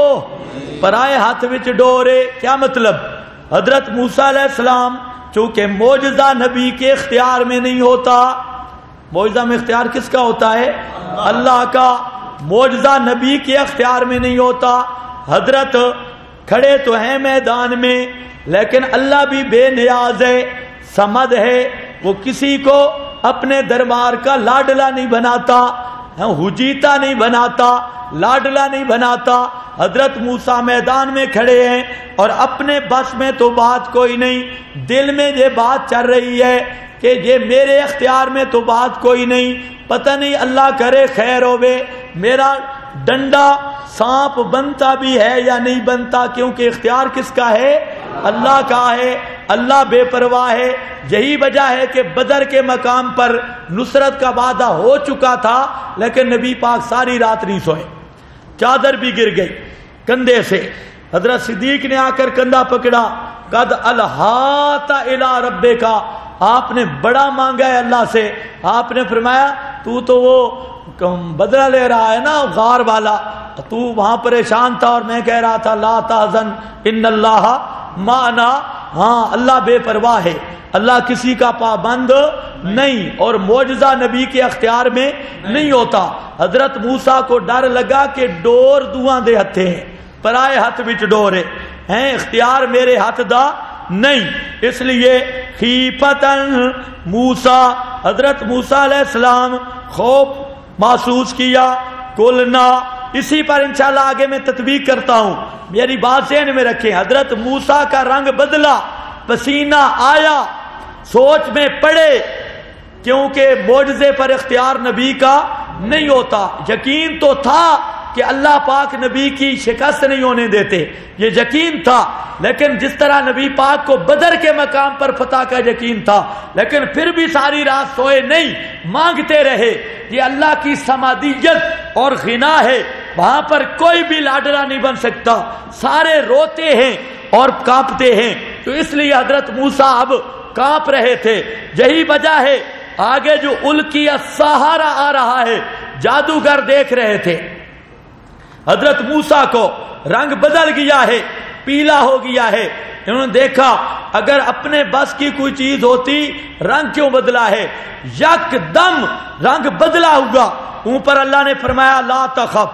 پرائے ہاتھ وچ ڈورے کیا مطلب؟ حضرت موسیٰ علیہ السلام چونکہ معجزہ نبی کے اختیار میں نہیں ہوتا. معجزہ میں اختیار کس کا ہوتا ہے؟ اللہ کا. معجزہ نبی کے اختیار میں نہیں ہوتا. حضرت کھڑے تو ہیں میدان میں، لیکن اللہ بھی بے نیاز ہے، سمد ہے. وہ کسی کو اپنے دربار کا لاڈلا نہیں بناتا، حجیتا نہیں بناتا، لاڈلا نہیں بناتا. حضرت موسیٰ میدان میں کھڑے ہیں اور اپنے بس میں تو بات کوئی نہیں، دل میں یہ بات چل رہی ہے کہ یہ میرے اختیار میں تو بات کوئی نہیں. پتہ نہیں اللہ کرے خیر ہوئے، میرا ڈنڈا سانپ بنتا بھی ہے یا نہیں بنتا، کیونکہ اختیار کس کا ہے؟ اللہ کا ہے. اللہ بے پرواہ ہے. یہی وجہ ہے کہ بدر کے مقام پر نصرت کا وعدہ ہو چکا تھا، لیکن نبی پاک ساری رات نہیں سوئے. چادر بھی گر گئی کندھے سے. حضرت صدیق نے آ کر کندھا پکڑا. قد الہات الی ربک، آپ نے بڑا مانگا ہے اللہ سے. آپ نے فرمایا تو وہ بدلہ لے رہا ہے نا غار والا، تو وہاں پریشان تھا اور میں کہہ رہا تھا لا تحزن ان اللہ معنا. ہاں، اللہ بے پرواہ ہے، اللہ کسی کا پابند نہیں، اور معجزہ نبی کے اختیار میں نہیں ہوتا. حضرت موسیٰ کو ڈر لگا کہ ڈور دوہاں دے ہتھے ہیں، پرائے ہاتھ وچ ڈورے ہیں، اختیار میرے ہاتھ دا نہیں. اس لیے خیفتن موسیٰ، حضرت موسیٰ علیہ السلام خوف محسوس کیا. قلنا، اسی پر انشاءاللہ آگے میں تطبیق کرتا ہوں، میری بات ذہن میں رکھیں. حضرت موسیٰ کا رنگ بدلا، پسینہ آیا، سوچ میں پڑے، کیونکہ معجزے پر اختیار نبی کا نہیں ہوتا. یقین تو تھا کہ اللہ پاک نبی کی شکست نہیں ہونے دیتے، یہ یقین تھا، لیکن جس طرح نبی پاک کو بدر کے مقام پر فتح کا یقین تھا، لیکن پھر بھی ساری رات سوئے نہیں، مانگتے رہے۔ یہ اللہ کی سمادیت اور غنا ہے، وہاں پر کوئی بھی لاڈلا نہیں بن سکتا، سارے روتے ہیں اور کانپتے ہیں۔ تو اس لیے حضرت موسیٰ اب کانپ رہے تھے۔ یہی وجہ ہے آگے جو الکی السحرہ آ رہا ہے، جادوگر دیکھ رہے تھے حضرت موسیٰ کو، رنگ بدل گیا ہے، پیلا ہو گیا ہے۔ انہوں نے دیکھا اگر اپنے بس کی کوئی چیز ہوتی، رنگ کیوں بدلا ہے؟ یک دم رنگ بدلا ہوگا۔ اوپر اللہ نے فرمایا لا تخف،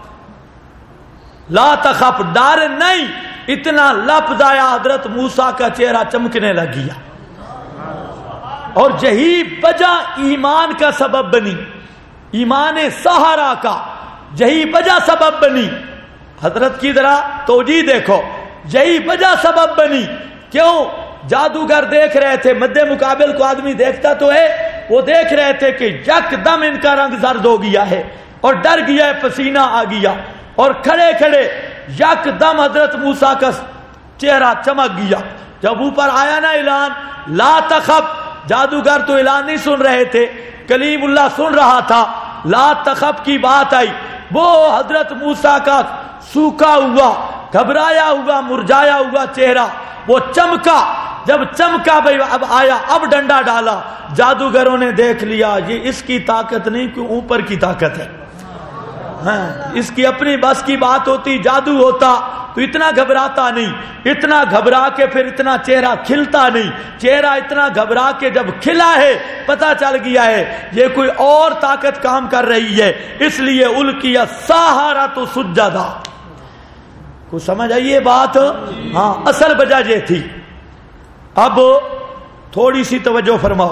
لا تخف، ڈر نہیں۔ اتنا لفظ آیا حضرت موسیٰ کا چہرہ چمکنے لگ گیا، اور یہی وجہ ایمان کا سبب بنی، ایمان سہارا کا یہی وجہ سبب بنی۔ حضرت کی ذرا توجہ دیکھو، یہی وجہ سبب بنی۔ کیوں؟ جادوگر دیکھ رہے تھے، مد مقابل کو آدمی دیکھتا تو ہے، وہ دیکھ رہے تھے کہ یک دم ان کا رنگ زرد ہو گیا ہے اور ڈر گیا ہے، پسینہ آ گیا، اور کھڑے کھڑے یک دم حضرت موسیٰ کا چہرہ چمک گیا۔ جب اوپر آیا نا اعلان لا تخف، جادوگر تو اعلان نہیں سن رہے تھے، کلیم اللہ سن رہا تھا، لا تخف کی بات آئی، وہ حضرت موسیٰ کا سوکھا ہوا، گھبرایا ہوا، مرجایا ہوا چہرہ وہ چمکا۔ جب چمکا بھائی اب آیا، اب ڈنڈا ڈالا، جادوگروں نے دیکھ لیا یہ اس کی طاقت نہیں، کہ اوپر کی طاقت ہے، ہاں اس کی اپنی بس کی بات ہوتی، جادو ہوتا تو اتنا گھبراتا نہیں، اتنا گھبرا کے پھر اتنا چہرہ کھلتا نہیں، چہرہ اتنا گھبرا کے جب کھلا ہے پتہ چل گیا ہے یہ کوئی اور طاقت کام کر رہی ہے، اس لیے القی السحرۃ سجدا۔ کو سمجھ آئی یہ بات؟ ہاں اصل وجہ یہ تھی۔ اب تھوڑی سی توجہ فرماؤ،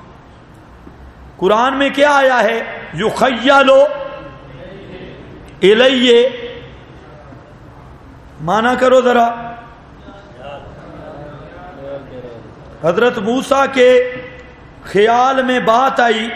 قرآن میں کیا آیا ہے؟ یخیل الیہ، مانا کرو ذرا، حضرت موسیٰ کے خیال میں بات آئی،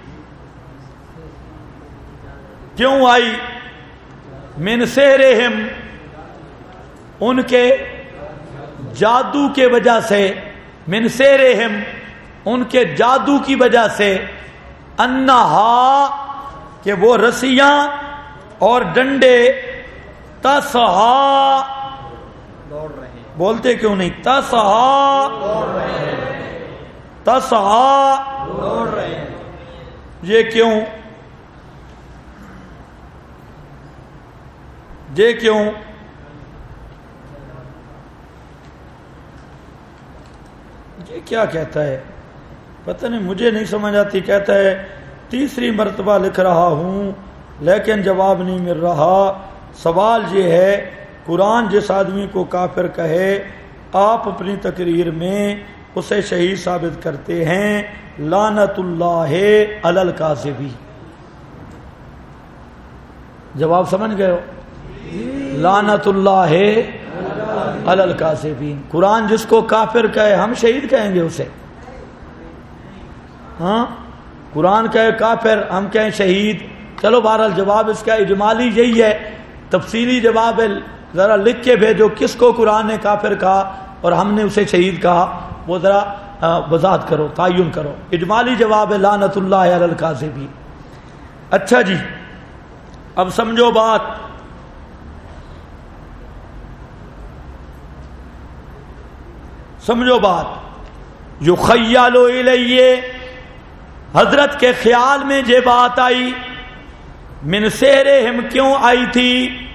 کیوں آئی؟ من سحرہم، ان کے جادو کے وجہ سے، من سحرہم ان کے جادو کی وجہ سے، انہا کہ وہ رسیاں اور ڈنڈے، تسہا دوڑ رہے ہیں، بولتے کیوں نہیں؟ تسہا، تسہا دوڑ رہے ہیں۔ یہ کیوں؟ یہ کیوں؟ یہ کیا کہتا ہے پتہ نہیں، مجھے نہیں سمجھ آتی۔ کہتا ہے تیسری مرتبہ لکھ رہا ہوں لیکن جواب نہیں مل رہا۔ سوال یہ ہے، قرآن جس آدمی کو کافر کہے آپ اپنی تقریر میں اسے شہید ثابت کرتے ہیں، لعنت اللہ علی الکاذبین۔ جواب سمجھ گئے ہو؟ لعنت اللہ علی الکاذبین۔ قرآن جس کو کافر کہے ہم شہید کہیں گے اسے؟ ہاں قرآن کہے کافر ہم کہیں شہید؟ چلو بہرحال جواب اس کا اجمالی یہی ہے، تفصیلی جواب ہے ذرا لکھ کے بھیجو کس کو قرآن نے کافر کہا اور ہم نے اسے شہید کہا، وہ ذرا وضاحت کرو، تعین کرو۔ اجمالی جواب ہے لعنت اللہ علی الکاذبین۔ اچھا جی اب سمجھو بات، سمجھو بات۔ یخیل الیہ، حضرت کے خیال میں یہ بات آئی، من سحرہم کیوں آئی تھی؟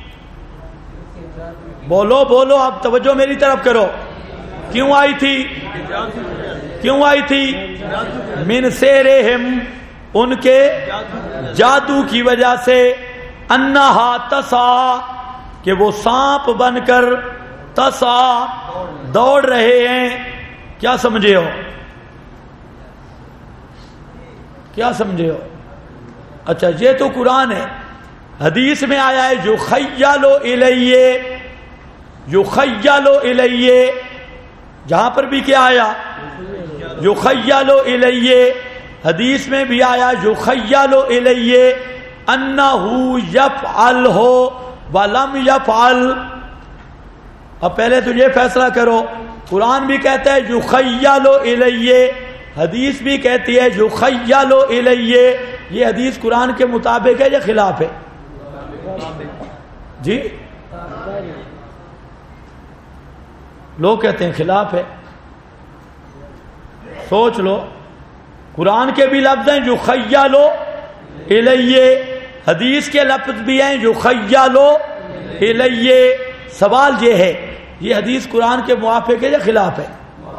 بولو بولو، اب توجہ میری طرف کرو، کیوں آئی تھی؟ کیوں آئی تھی؟ من سحرہم ان کے جادو کی وجہ سے، انہا تسا کہ وہ سانپ بن کر، تسا دوڑ رہے ہیں۔ کیا سمجھے ہو؟ کیا سمجھے ہو؟ اچھا یہ تو قرآن ہے، حدیث میں آیا ہے یخیل الیہ، یخیل الیہ، جہاں پر بھی کیا آیا؟ یخیل الیہ، حدیث میں بھی آیا یخیل الیہ، انہو یفعل ہو ولم یفعل. اب پہلے تو یہ فیصلہ کرو، قرآن بھی کہتا ہے یخیل الیہ، حدیث بھی کہتی ہے یخیل الیہ. یہ حدیث قرآن کے مطابق ہے یا خلاف ہے؟ جی لوگ کہتے ہیں خلاف ہے. سوچ لو، قرآن کے بھی لفظ ہیں یخیل الیہ، حدیث کے لفظ بھی ہیں یخیل الیہ. سوال یہ ہے یہ حدیث قرآن کے موافق ہے یا خلاف ہے؟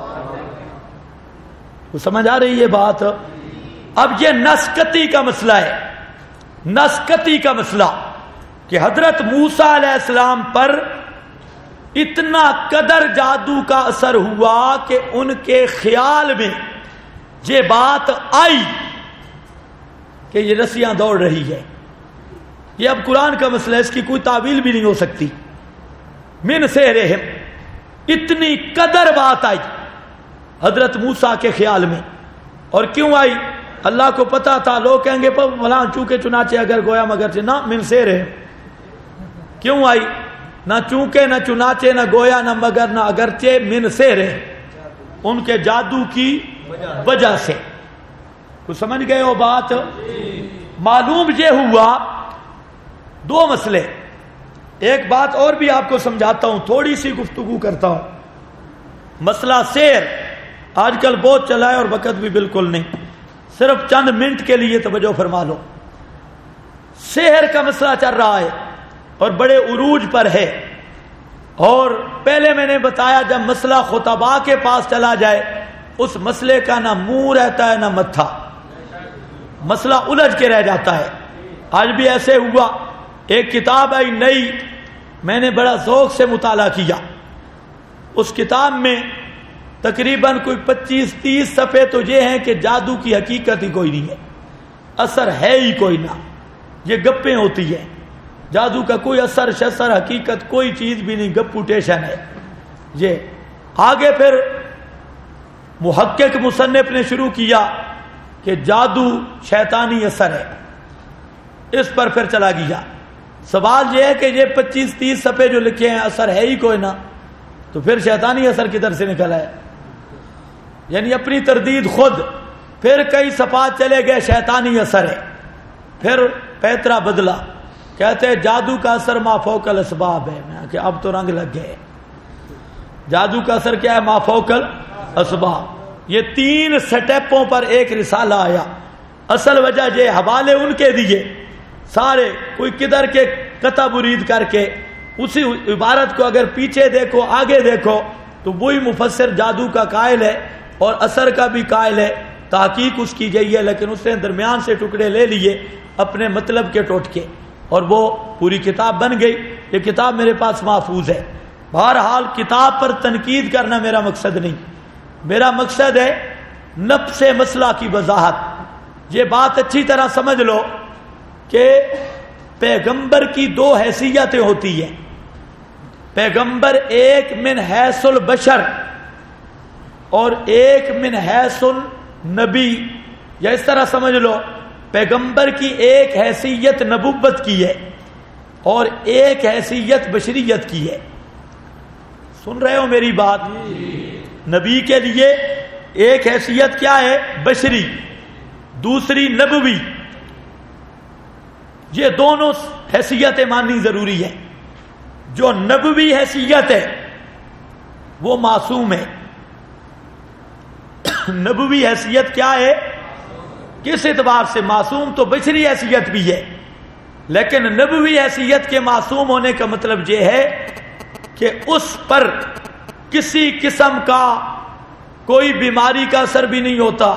وہ سمجھ آ رہی ہے بات؟ اب یہ نسکتی کا مسئلہ ہے، نسکتی کا مسئلہ کہ حضرت موسیٰ علیہ السلام پر اتنا قدر جادو کا اثر ہوا کہ ان کے خیال میں یہ بات آئی کہ یہ رسیاں دوڑ رہی ہے. یہ اب قرآن کا مسئلہ ہے، اس کی کوئی تعویل بھی نہیں ہو سکتی. من سحرہم، اتنی قدر بات آئی حضرت موسیٰ کے خیال میں. اور کیوں آئی؟ اللہ کو پتا تھا لوگ کہیں گے فلاں چونکہ چنانچہ اگر گویا مگر نہ من سحرہم. کیوں آئی؟ نہ چونکہ نہ چنانچہ نہ گویا نہ مگر نہ اگرچہ، من سحرہم، ان کے جادو کی وجہ سے. کچھ سمجھ گئے ہو بات؟ معلوم یہ ہوا دو مسئلے. ایک بات اور بھی آپ کو سمجھاتا ہوں، تھوڑی سی گفتگو کرتا ہوں. مسئلہ سحر آج کل بہت چلا ہے اور وقت بھی بالکل نہیں، صرف چند منٹ کے لیے توجہ فرما لو. سحر کا مسئلہ چل رہا ہے اور بڑے عروج پر ہے. اور پہلے میں نے بتایا جب مسئلہ خطباء کے پاس چلا جائے اس مسئلے کا نہ منہ رہتا ہے نہ متھا، مسئلہ الجھ کے رہ جاتا ہے. آج بھی ایسے ہوا. ایک کتاب آئی نئی، میں نے بڑا ذوق سے مطالعہ کیا. اس کتاب میں تقریباً کوئی 25-30 صفحے تو یہ ہیں کہ جادو کی حقیقت ہی کوئی نہیں ہے، اثر ہے ہی کوئی نہ، یہ گپیں ہوتی ہیں. جادو کا کوئی اثر شسر حقیقت کوئی چیز بھی نہیں، گپوٹیشن ہے. یہ آگے پھر محقق مصنف نے شروع کیا کہ جادو شیطانی اثر ہے. اس پر پھر چلا گیا. سوال یہ ہے کہ یہ 25-30 صفحے جو لکھے ہیں اثر ہے ہی کوئی نہ، تو پھر شیطانی اثر کدھر سے نکلا ہے؟ یعنی اپنی تردید خود. پھر کئی صفحات چلے گئے شیطانی اثر ہے. پھر پیترا بدلا، کہتے ہیں جادو کا اثر ما فوق الاسباب ہے. میں کہ اب تو رنگ لگ گئے. جادو کا اثر کیا ہے؟ ما فوق الاسباب. یہ 3 سٹیپوں پر ایک رسالہ آیا. اصل وجہ یہ حوالے ان کے دیے سارے، کوئی کدھر کے قطع برید کر کے اسی عبارت کو اگر پیچھے دیکھو آگے دیکھو تو وہی مفسر جادو کا قائل ہے اور اثر کا بھی قائل ہے. تحقیق اس کی گئی ہے لیکن اس نے درمیان سے ٹکڑے لے لیے اپنے مطلب کے ٹوٹکے اور وہ پوری کتاب بن گئی. یہ کتاب میرے پاس محفوظ ہے. بہرحال کتاب پر تنقید کرنا میرا مقصد نہیں، میرا مقصد ہے نفس مسئلہ کی وضاحت. یہ بات اچھی طرح سمجھ لو کہ پیغمبر کی 2 حیثیتیں ہوتی ہیں. پیغمبر ایک من حیث البشر اور ایک من حیث النبی. یا اس طرح سمجھ لو پیغمبر کی ایک حیثیت نبوت کی ہے اور ایک حیثیت بشریت کی ہے. سن رہے ہو میری بات؟ نبی کے لیے ایک حیثیت کیا ہے؟ بشری، دوسری نبوی. یہ دونوں حیثیتیں ماننی ضروری ہے. جو نبوی حیثیت ہے وہ معصوم ہے. نبوی حیثیت کیا ہے؟ کس اعتبار سے معصوم؟ تو بشری حیثیت بھی ہے، لیکن نبوی حیثیت کے معصوم ہونے کا مطلب یہ ہے کہ اس پر کسی قسم کا کوئی بیماری کا اثر بھی نہیں ہوتا.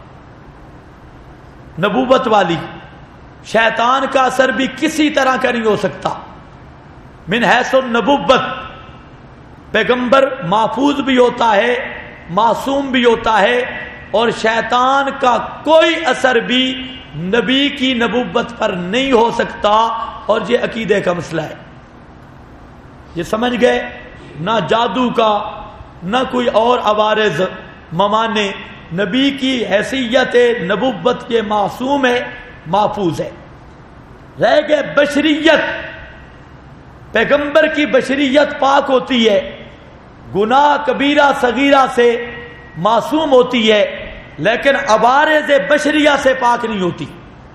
نبوت والی شیطان کا اثر بھی کسی طرح کا نہیں ہو سکتا. من حیث النبوت پیغمبر محفوظ بھی ہوتا ہے، معصوم بھی ہوتا ہے، اور شیطان کا کوئی اثر بھی نبی کی نبوت پر نہیں ہو سکتا. اور یہ عقیدے کا مسئلہ ہے. یہ سمجھ گئے؟ نہ جادو کا نہ کوئی اور عوارض ممانے. نبی کی حیثیت نبوت کے معصوم ہے، محفوظ ہے. رہ گئے بشریت، پیغمبر کی بشریت پاک ہوتی ہے، گناہ کبیرہ صغیرہ سے معصوم ہوتی ہے، لیکن عوارض بشریہ سے پاک نہیں ہوتی.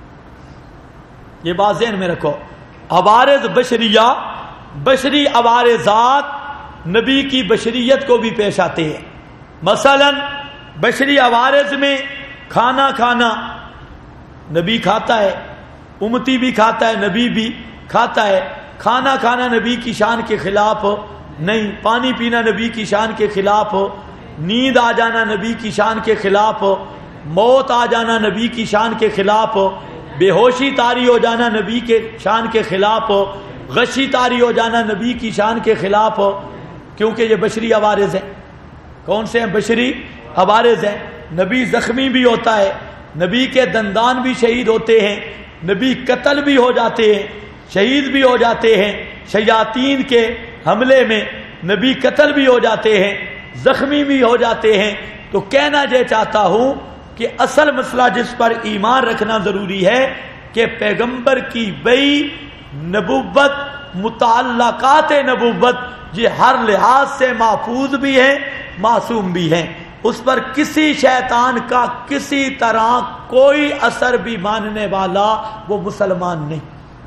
یہ بات ذہن میں رکھو. عوارض بشریہ، بشری عوارضات نبی کی بشریت کو بھی پیش آتے ہیں. مثلا بشری عوارض میں کھانا کھانا، نبی کھاتا ہے، امتی بھی کھاتا ہے، نبی بھی کھاتا ہے. کھانا کھانا نبی کی شان کے خلاف نہیں، پانی پینا نبی کی شان کے خلاف، نیند آ جانا نبی کی شان کے خلاف، موت آ جانا نبی کی شان کے خلاف، بے ہوشی طاری ہو جانا نبی کے شان کے خلاف، غشی طاری ہو جانا نبی کی شان کے خلاف، کیونکہ یہ بشری عوارض ہیں. کون سے ہیں؟ بشری عوارض ہیں. نبی زخمی بھی ہوتا ہے، نبی کے دندان بھی شہید ہوتے ہیں، نبی قتل بھی ہو جاتے ہیں، شہید بھی ہو جاتے ہیں، شیاطین کے حملے میں نبی قتل بھی ہو جاتے ہیں، زخمی بھی ہو جاتے ہیں. تو کہنا یہ چاہتا ہوں کہ اصل مسئلہ جس پر ایمان رکھنا ضروری ہے کہ پیغمبر کی بئی نبوت، متعلقات نبوت یہ ہر لحاظ سے محفوظ بھی ہیں، معصوم بھی ہیں. اس پر کسی شیطان کا کسی طرح کوئی اثر بھی ماننے والا وہ مسلمان نہیں.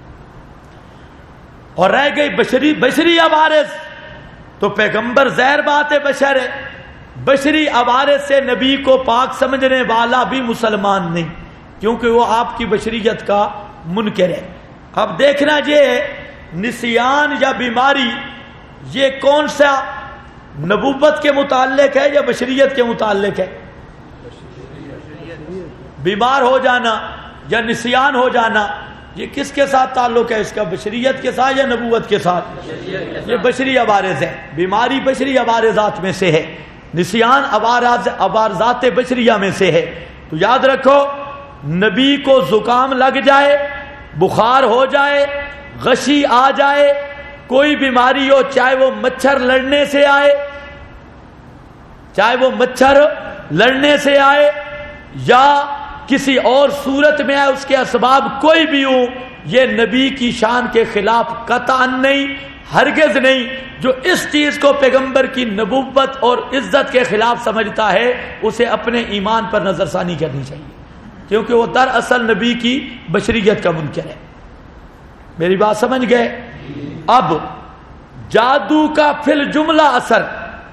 اور رہ گئی بشری عوارض، تو پیغمبر ظاہر بات ہے بشر ہے، بشری عوارض سے نبی کو پاک سمجھنے والا بھی مسلمان نہیں، کیونکہ وہ آپ کی بشریت کا منکر ہے. اب دیکھنا یہ نسیان یا بیماری یہ کون سا نبوت کے متعلق ہے یا بشریت کے متعلق ہے؟ بیمار ہو جانا یا نسیان ہو جانا یہ کس کے ساتھ تعلق ہے اس کا؟ بشریت کے ساتھ یا نبوت کے ساتھ؟ یہ بشری عوارض ہے. بیماری بشری عوارضات میں سے ہے، نسیان عوارضات بشریہ میں سے ہے. تو یاد رکھو، نبی کو زکام لگ جائے، بخار ہو جائے، غشی آ جائے، کوئی بیماری ہو، چاہے وہ مچھر لڑنے سے آئے، چاہے وہ مچھر لڑنے سے آئے یا کسی اور صورت میں آئے، اس کے اسباب کوئی بھی ہو، یہ نبی کی شان کے خلاف قطعاً نہیں، ہرگز نہیں. جو اس چیز کو پیغمبر کی نبوت اور عزت کے خلاف سمجھتا ہے اسے اپنے ایمان پر نظر ثانی کرنی چاہیے، کیونکہ وہ دراصل نبی کی بشریت کا منکر ہے. میری بات سمجھ گئے؟ اب جادو کا فی الجملہ اثر،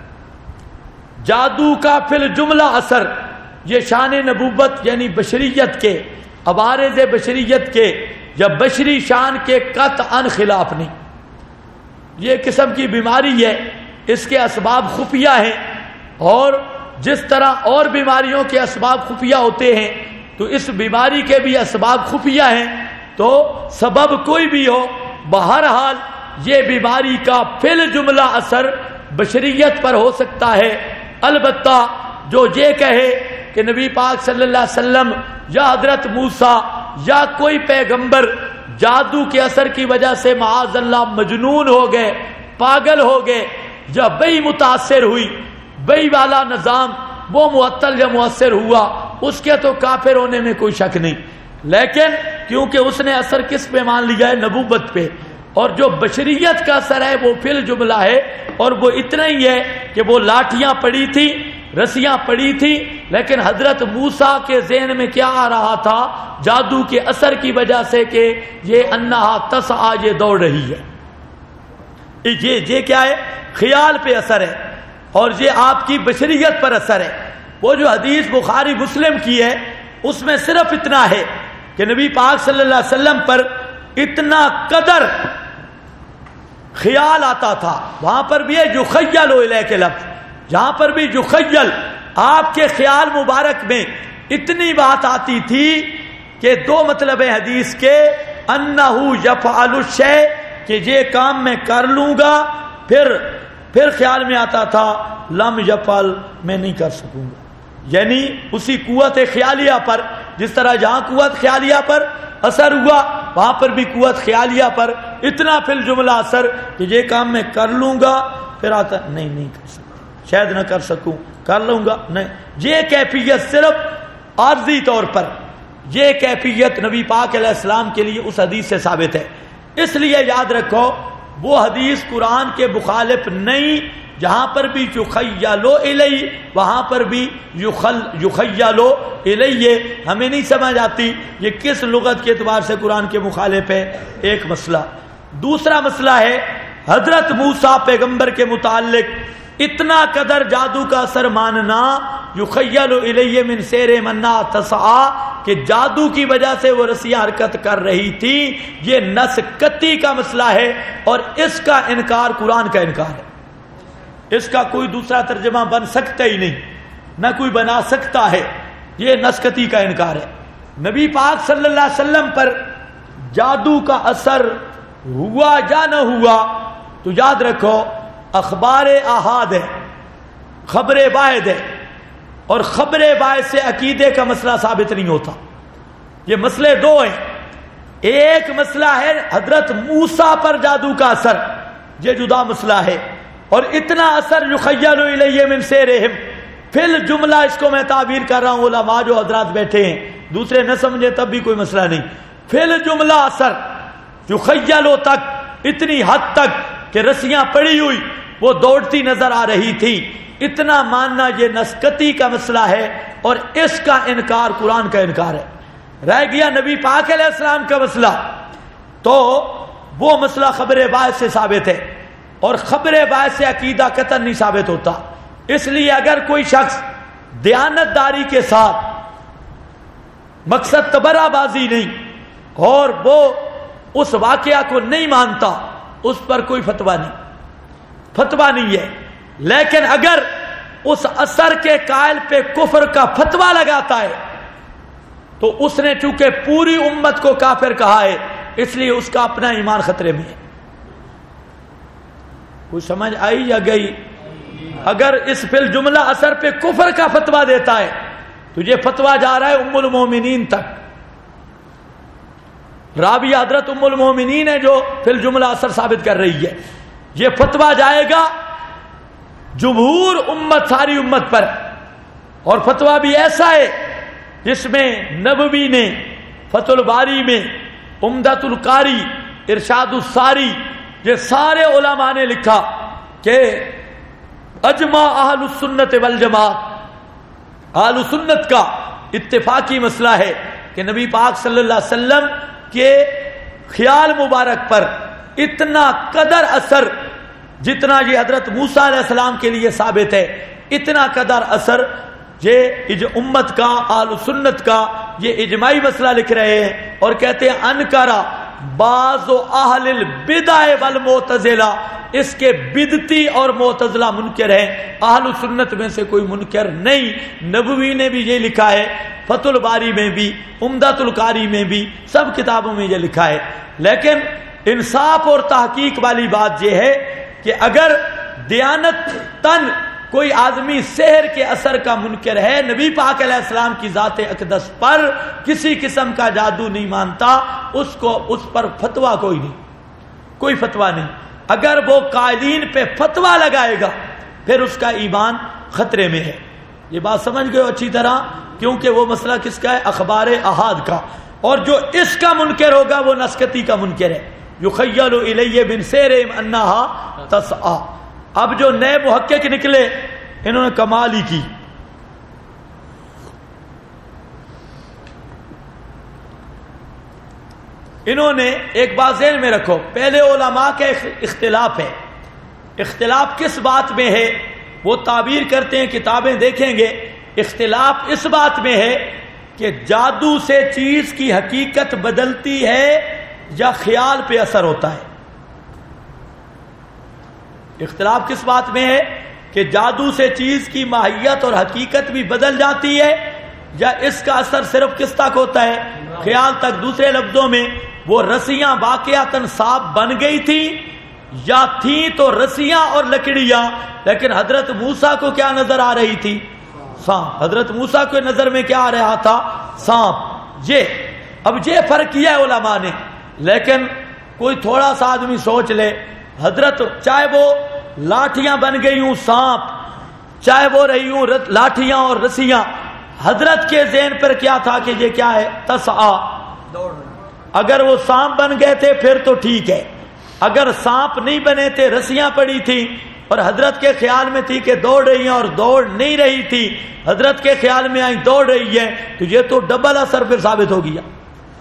جادو کا فی الجملہ اثر یہ شان نبوت یعنی بشریت کے، عوارض بشریت کے یا بشری شان کے قطعاً خلاف نہیں. یہ قسم کی بیماری ہے، اس کے اسباب خفیہ ہیں، اور جس طرح اور بیماریوں کے اسباب خفیہ ہوتے ہیں تو اس بیماری کے بھی اسباب خفیہ ہیں. تو سبب کوئی بھی ہو، بہرحال یہ بیماری کا فی الجملہ اثر بشریت پر ہو سکتا ہے. البتہ جو یہ کہے کہ نبی پاک صلی اللہ علیہ وسلم یا حضرت موسیٰ یا کوئی پیغمبر جادو کے اثر کی وجہ سے معاذ اللہ مجنون ہو گئے، پاگل ہو گئے، یا بئی متاثر ہوئی، بئی والا نظام وہ معطل یا مؤثر ہوا، اس کے تو کافر ہونے میں کوئی شک نہیں. لیکن کیونکہ اس نے اثر کس پہ مان لیا ہے؟ نبوت پہ. اور جو بشریت کا اثر ہے وہ فی الجملہ ہے، اور وہ اتنا ہی ہے کہ وہ لاٹھیاں پڑی تھی، رسیاں پڑی تھی، لیکن حضرت موسیٰ کے ذہن میں کیا آ رہا تھا؟ جادو کے اثر کی وجہ سے کہ یہ انہا تسعی، یہ دوڑ رہی ہے. یہ کیا ہے؟ خیال پہ اثر ہے، اور یہ آپ کی بشریت پر اثر ہے. وہ جو حدیث بخاری مسلم کی ہے اس میں صرف اتنا ہے کہ نبی پاک صلی اللہ علیہ وسلم پر اتنا قدر خیال آتا تھا. وہاں پر بھی ہے یخیل الیک لفظ، جہاں پر بھی یخیل، آپ کے خیال مبارک میں اتنی بات آتی تھی کہ دو مطلب ہے حدیث کے، انہ یفعل الشیء، کہ یہ کام میں کر لوں گا، پھر خیال میں آتا تھا لم یفعل، میں نہیں کر سکوں گا. یعنی اسی قوت خیالیہ پر، جس طرح جہاں قوت خیالیہ پر اثر ہوا وہاں پر بھی قوت خیالیہ پر اتنا فی الجملہ اثر کہ یہ کام میں کر لوں گا، پھر آتا نہیں کر سکتا، شاید نہ کر سکوں، کر لوں گا نہیں. یہ کیفیت صرف عارضی طور پر، یہ کیفیت نبی پاک علیہ السلام کے لیے اس حدیث سے ثابت ہے. اس لیے یاد رکھو وہ حدیث قرآن کے مخالف نہیں. جہاں پر بھی یخیلو الی وہاں پر بھی یخیلو الی. ہمیں نہیں سمجھ آتی یہ کس لغت کے اعتبار سے قرآن کے مخالف ہے. ایک مسئلہ. دوسرا مسئلہ ہے حضرت موسیٰ پیغمبر کے متعلق اتنا قدر جادو کا اثر ماننا یخیل الی من سیر منا تسعی کہ جادو کی وجہ سے وہ رسیاں حرکت کر رہی تھی. یہ نس قطعی کا مسئلہ ہے اور اس کا انکار قرآن کا انکار ہے. اس کا کوئی دوسرا ترجمہ بن سکتا ہی نہیں, نہ کوئی بنا سکتا ہے. یہ نس قطعی کا انکار ہے. نبی پاک صلی اللہ علیہ وسلم پر جادو کا اثر ہوا یا نہ ہوا تو یاد رکھو اخبار احاد ہے, خبر واحد ہے, اور خبر واحد سے عقیدے کا مسئلہ ثابت نہیں ہوتا. یہ مسئلے دو ہیں. ایک مسئلہ ہے حضرت موسیٰ پر جادو کا اثر, یہ جدا مسئلہ ہے. اور اتنا اثر یخیل الیہ من سیرہم, فی الجملہ اس کو میں تعبیر کر رہا ہوں, علماء جو حضرات بیٹھے ہیں دوسرے نہ سمجھے تب بھی کوئی مسئلہ نہیں. فی الجملہ اثر یخیلو تک, اتنی حد تک کہ رسیاں پڑی ہوئی وہ دوڑتی نظر آ رہی تھی, اتنا ماننا یہ نسکتی کا مسئلہ ہے اور اس کا انکار قرآن کا انکار ہے. رہ گیا نبی پاک علیہ السلام کا مسئلہ, تو وہ مسئلہ خبر واحد سے ثابت ہے اور خبر واحد سے عقیدہ قطعاً نہیں ثابت ہوتا. اس لیے اگر کوئی شخص دیانت داری کے ساتھ مقصد تبرہ بازی نہیں اور وہ اس واقعہ کو نہیں مانتا, اس پر کوئی فتویٰ نہیں ہے. لیکن اگر اس اثر کے قائل پہ کفر کا فتویٰ لگاتا ہے تو اس نے چونکہ پوری امت کو کافر کہا ہے, اس لیے اس کا اپنا ایمان خطرے میں ہے. کوئی سمجھ آئی یا گئی؟ اگر اس فی الجملہ اثر پہ کفر کا فتویٰ دیتا ہے تو یہ فتویٰ جا رہا ہے ام المومنین تک. رابعہ حضرت ام المومنین ہے جو فی الجملہ اثر ثابت کر رہی ہے. یہ فتویٰ جائے گا جمہور امت, ساری امت پر. اور فتویٰ بھی ایسا ہے جس میں نبوی نے فتح الباری میں, عمدۃ القاری, ارشاد الساری, یہ سارے علماء نے لکھا کہ اجماع اہل السنت والجماعت, اہل سنت کا اتفاقی مسئلہ ہے کہ نبی پاک صلی اللہ علیہ وسلم کے خیال مبارک پر اتنا قدر اثر جتنا یہ حضرت موسیٰ علیہ السلام کے لیے ثابت ہے, اتنا قدر اثر یہ امت کا, اہل سنت کا یہ اجماعی مسئلہ لکھ رہے ہیں اور کہتے ہیں انکرا بعض اہل البدع والمعتزلہ, اس کے بدعتی اور معتزلہ منکر ہیں, اہل سنت میں سے کوئی منکر نہیں. نبوی نے بھی یہ لکھا ہے, فتح الباری میں بھی, عمدۃ القاری میں بھی, سب کتابوں میں یہ لکھا ہے. لیکن انصاف اور تحقیق والی بات یہ ہے کہ اگر دیانت تن کوئی آدمی سحر کے اثر کا منکر ہے, نبی پاک علیہ السلام کی ذات اقدس پر کسی قسم کا جادو نہیں مانتا, اس پر فتویٰ کوئی فتویٰ نہیں. اگر وہ قائلین پہ فتویٰ لگائے گا پھر اس کا ایمان خطرے میں ہے. یہ بات سمجھ گئے اچھی طرح, کیونکہ وہ مسئلہ کس کا ہے؟ اخبار احاد کا. اور جو اس کا منکر ہوگا وہ نسکتی کا منکر ہے. یخیل الیہ من سیرہم انہا تسعی. اب جو نئے محقق نکلے انہوں نے کمال ہی کی. انہوں نے ایک بات ذہن میں رکھو, پہلے علماء کا اختلاف ہے. اختلاف کس بات میں ہے وہ تعبیر کرتے ہیں, کتابیں دیکھیں گے. اختلاف اس بات میں ہے کہ جادو سے چیز کی حقیقت بدلتی ہے یا خیال پہ اثر ہوتا ہے. اختلاف کس بات میں ہے کہ جادو سے چیز کی ماہیت اور حقیقت بھی بدل جاتی ہے یا اس کا اثر صرف کس تک ہوتا ہے؟ خیال تک. دوسرے لفظوں میں وہ رسیاں واقعتاً صاف بن گئی تھی یا تھیں تو رسیاں اور لکڑیاں, لیکن حضرت موسیٰ کو کیا نظر آ رہی تھی؟ سانپ. حضرت موسیٰ کو نظر میں کیا آ رہا تھا؟ سانپ. اب یہ فرق کیا ہے علماء نے. لیکن کوئی تھوڑا سا آدمی سوچ لے, حضرت چاہے وہ لاٹھیاں بن گئی ہوں سانپ, چاہے وہ رہی ہوں لاٹھیاں اور رسیاں, حضرت کے ذہن پر کیا تھا کہ یہ کیا ہے؟ تسعا، دوڑ اگر وہ سانپ بن گئے تھے پھر تو ٹھیک ہے، اگر سانپ نہیں بنے تھے، رسیاں پڑی تھی اور حضرت کے خیال میں تھی کہ دوڑ رہی ہیں اور دوڑ نہیں رہی تھی، حضرت کے خیال میں آئی دوڑ رہی ہے، تو یہ تو ڈبل اثر پھر ثابت ہو گیا۔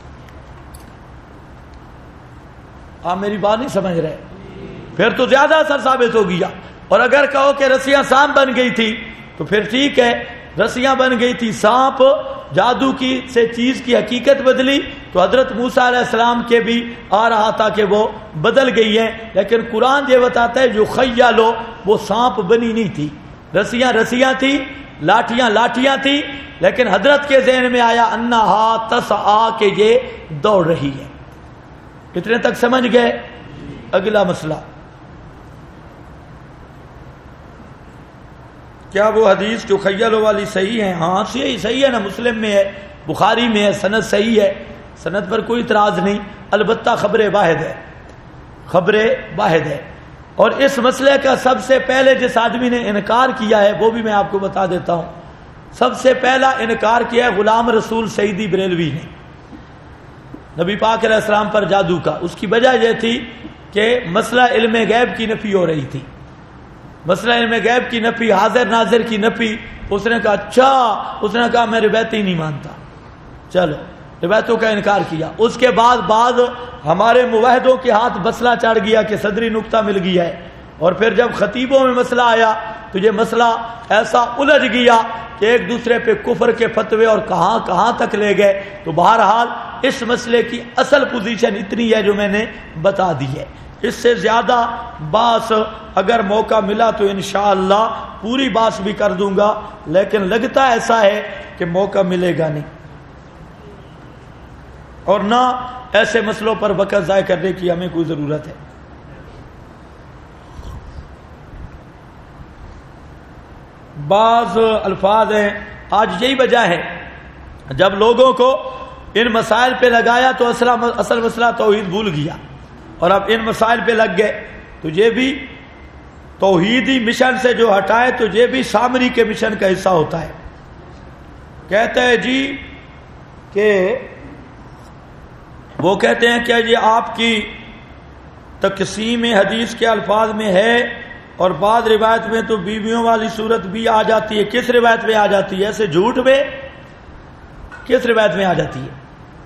آپ میری بات نہیں سمجھ رہے؟ پھر تو زیادہ اثر ثابت ہو گیا۔ اور اگر کہو کہ رسیاں سانپ بن گئی تھی تو پھر ٹھیک ہے، رسیاں بن گئی تھی، سانپ جادو کی سے چیز کی حقیقت بدلی، تو حضرت موسیٰ علیہ السلام کے بھی آ رہا تھا کہ وہ بدل گئی ہے، لیکن قرآن یہ بتاتا ہے جو خیالو، وہ سانپ بنی نہیں تھی، رسیاں رسیاں تھی، لاٹھیاں لاٹھیاں تھی، لیکن حضرت کے ذہن میں آیا انہا تسعا کہ یہ دوڑ رہی ہے۔ کتنے تک سمجھ گئے؟ اگلا مسئلہ، کیا وہ حدیث جو خیالوں والی صحیح ہے؟ ہاں صحیح ہے نا، مسلم میں ہے، بخاری میں ہے، سند صحیح ہے، سند پر کوئی اعتراض نہیں، البتہ خبر واحد ہے، خبر واحد ہے۔ اور اس مسئلے کا سب سے پہلے جس آدمی نے انکار کیا ہے وہ بھی میں آپ کو بتا دیتا ہوں۔ سب سے پہلا انکار کیا ہے غلام رسول سعیدی بریلوی نے نبی پاک علیہ السلام پر جادو کا۔ اس کی وجہ یہ تھی کہ مسئلہ علم غیب کی نفی ہو رہی تھی، مسئلہ علم غیب کی نفی، حاضر ناظر کی نفی۔ اس نے کہا اچھا، اس نے کہا میں روایتیں نہیں مانتا، چلو روایتوں کا انکار کیا۔ اس کے بعد ہمارے موحدوں کے ہاتھ مسئلہ چڑھ گیا کہ صدری نقطہ مل گیا ہے، اور پھر جب خطیبوں میں مسئلہ آیا تو یہ مسئلہ ایسا الجھ گیا کہ ایک دوسرے پہ کفر کے فتوے اور کہاں کہاں تک لے گئے۔ تو بہرحال اس مسئلے کی اصل پوزیشن اتنی ہے جو میں نے بتا دی ہے، اس سے زیادہ باس اگر موقع ملا تو انشاءاللہ پوری باس بھی کر دوں گا، لیکن لگتا ایسا ہے کہ موقع ملے گا نہیں، اور نہ ایسے مسئلوں پر وقت ضائع کرنے کی ہمیں کوئی ضرورت ہے۔ بعض الفاظ ہیں، آج یہی وجہ ہے جب لوگوں کو ان مسائل پہ لگایا تو اصل مسئلہ توحید بھول گیا، اور اب ان مسائل پہ لگ گئے تو یہ بھی توحیدی مشن سے جو ہٹائے تو یہ بھی سامری کے مشن کا حصہ ہوتا ہے۔ کہتے ہیں جی کہ وہ کہتے ہیں کہ یہ آپ کی تقسیم حدیث کے الفاظ میں ہے، اور بعض روایت میں تو بیویوں والی صورت بھی آ جاتی ہے۔ کس روایت میں آ جاتی ہے؟ ایسے جھوٹ میں کس روایت میں آ جاتی ہے؟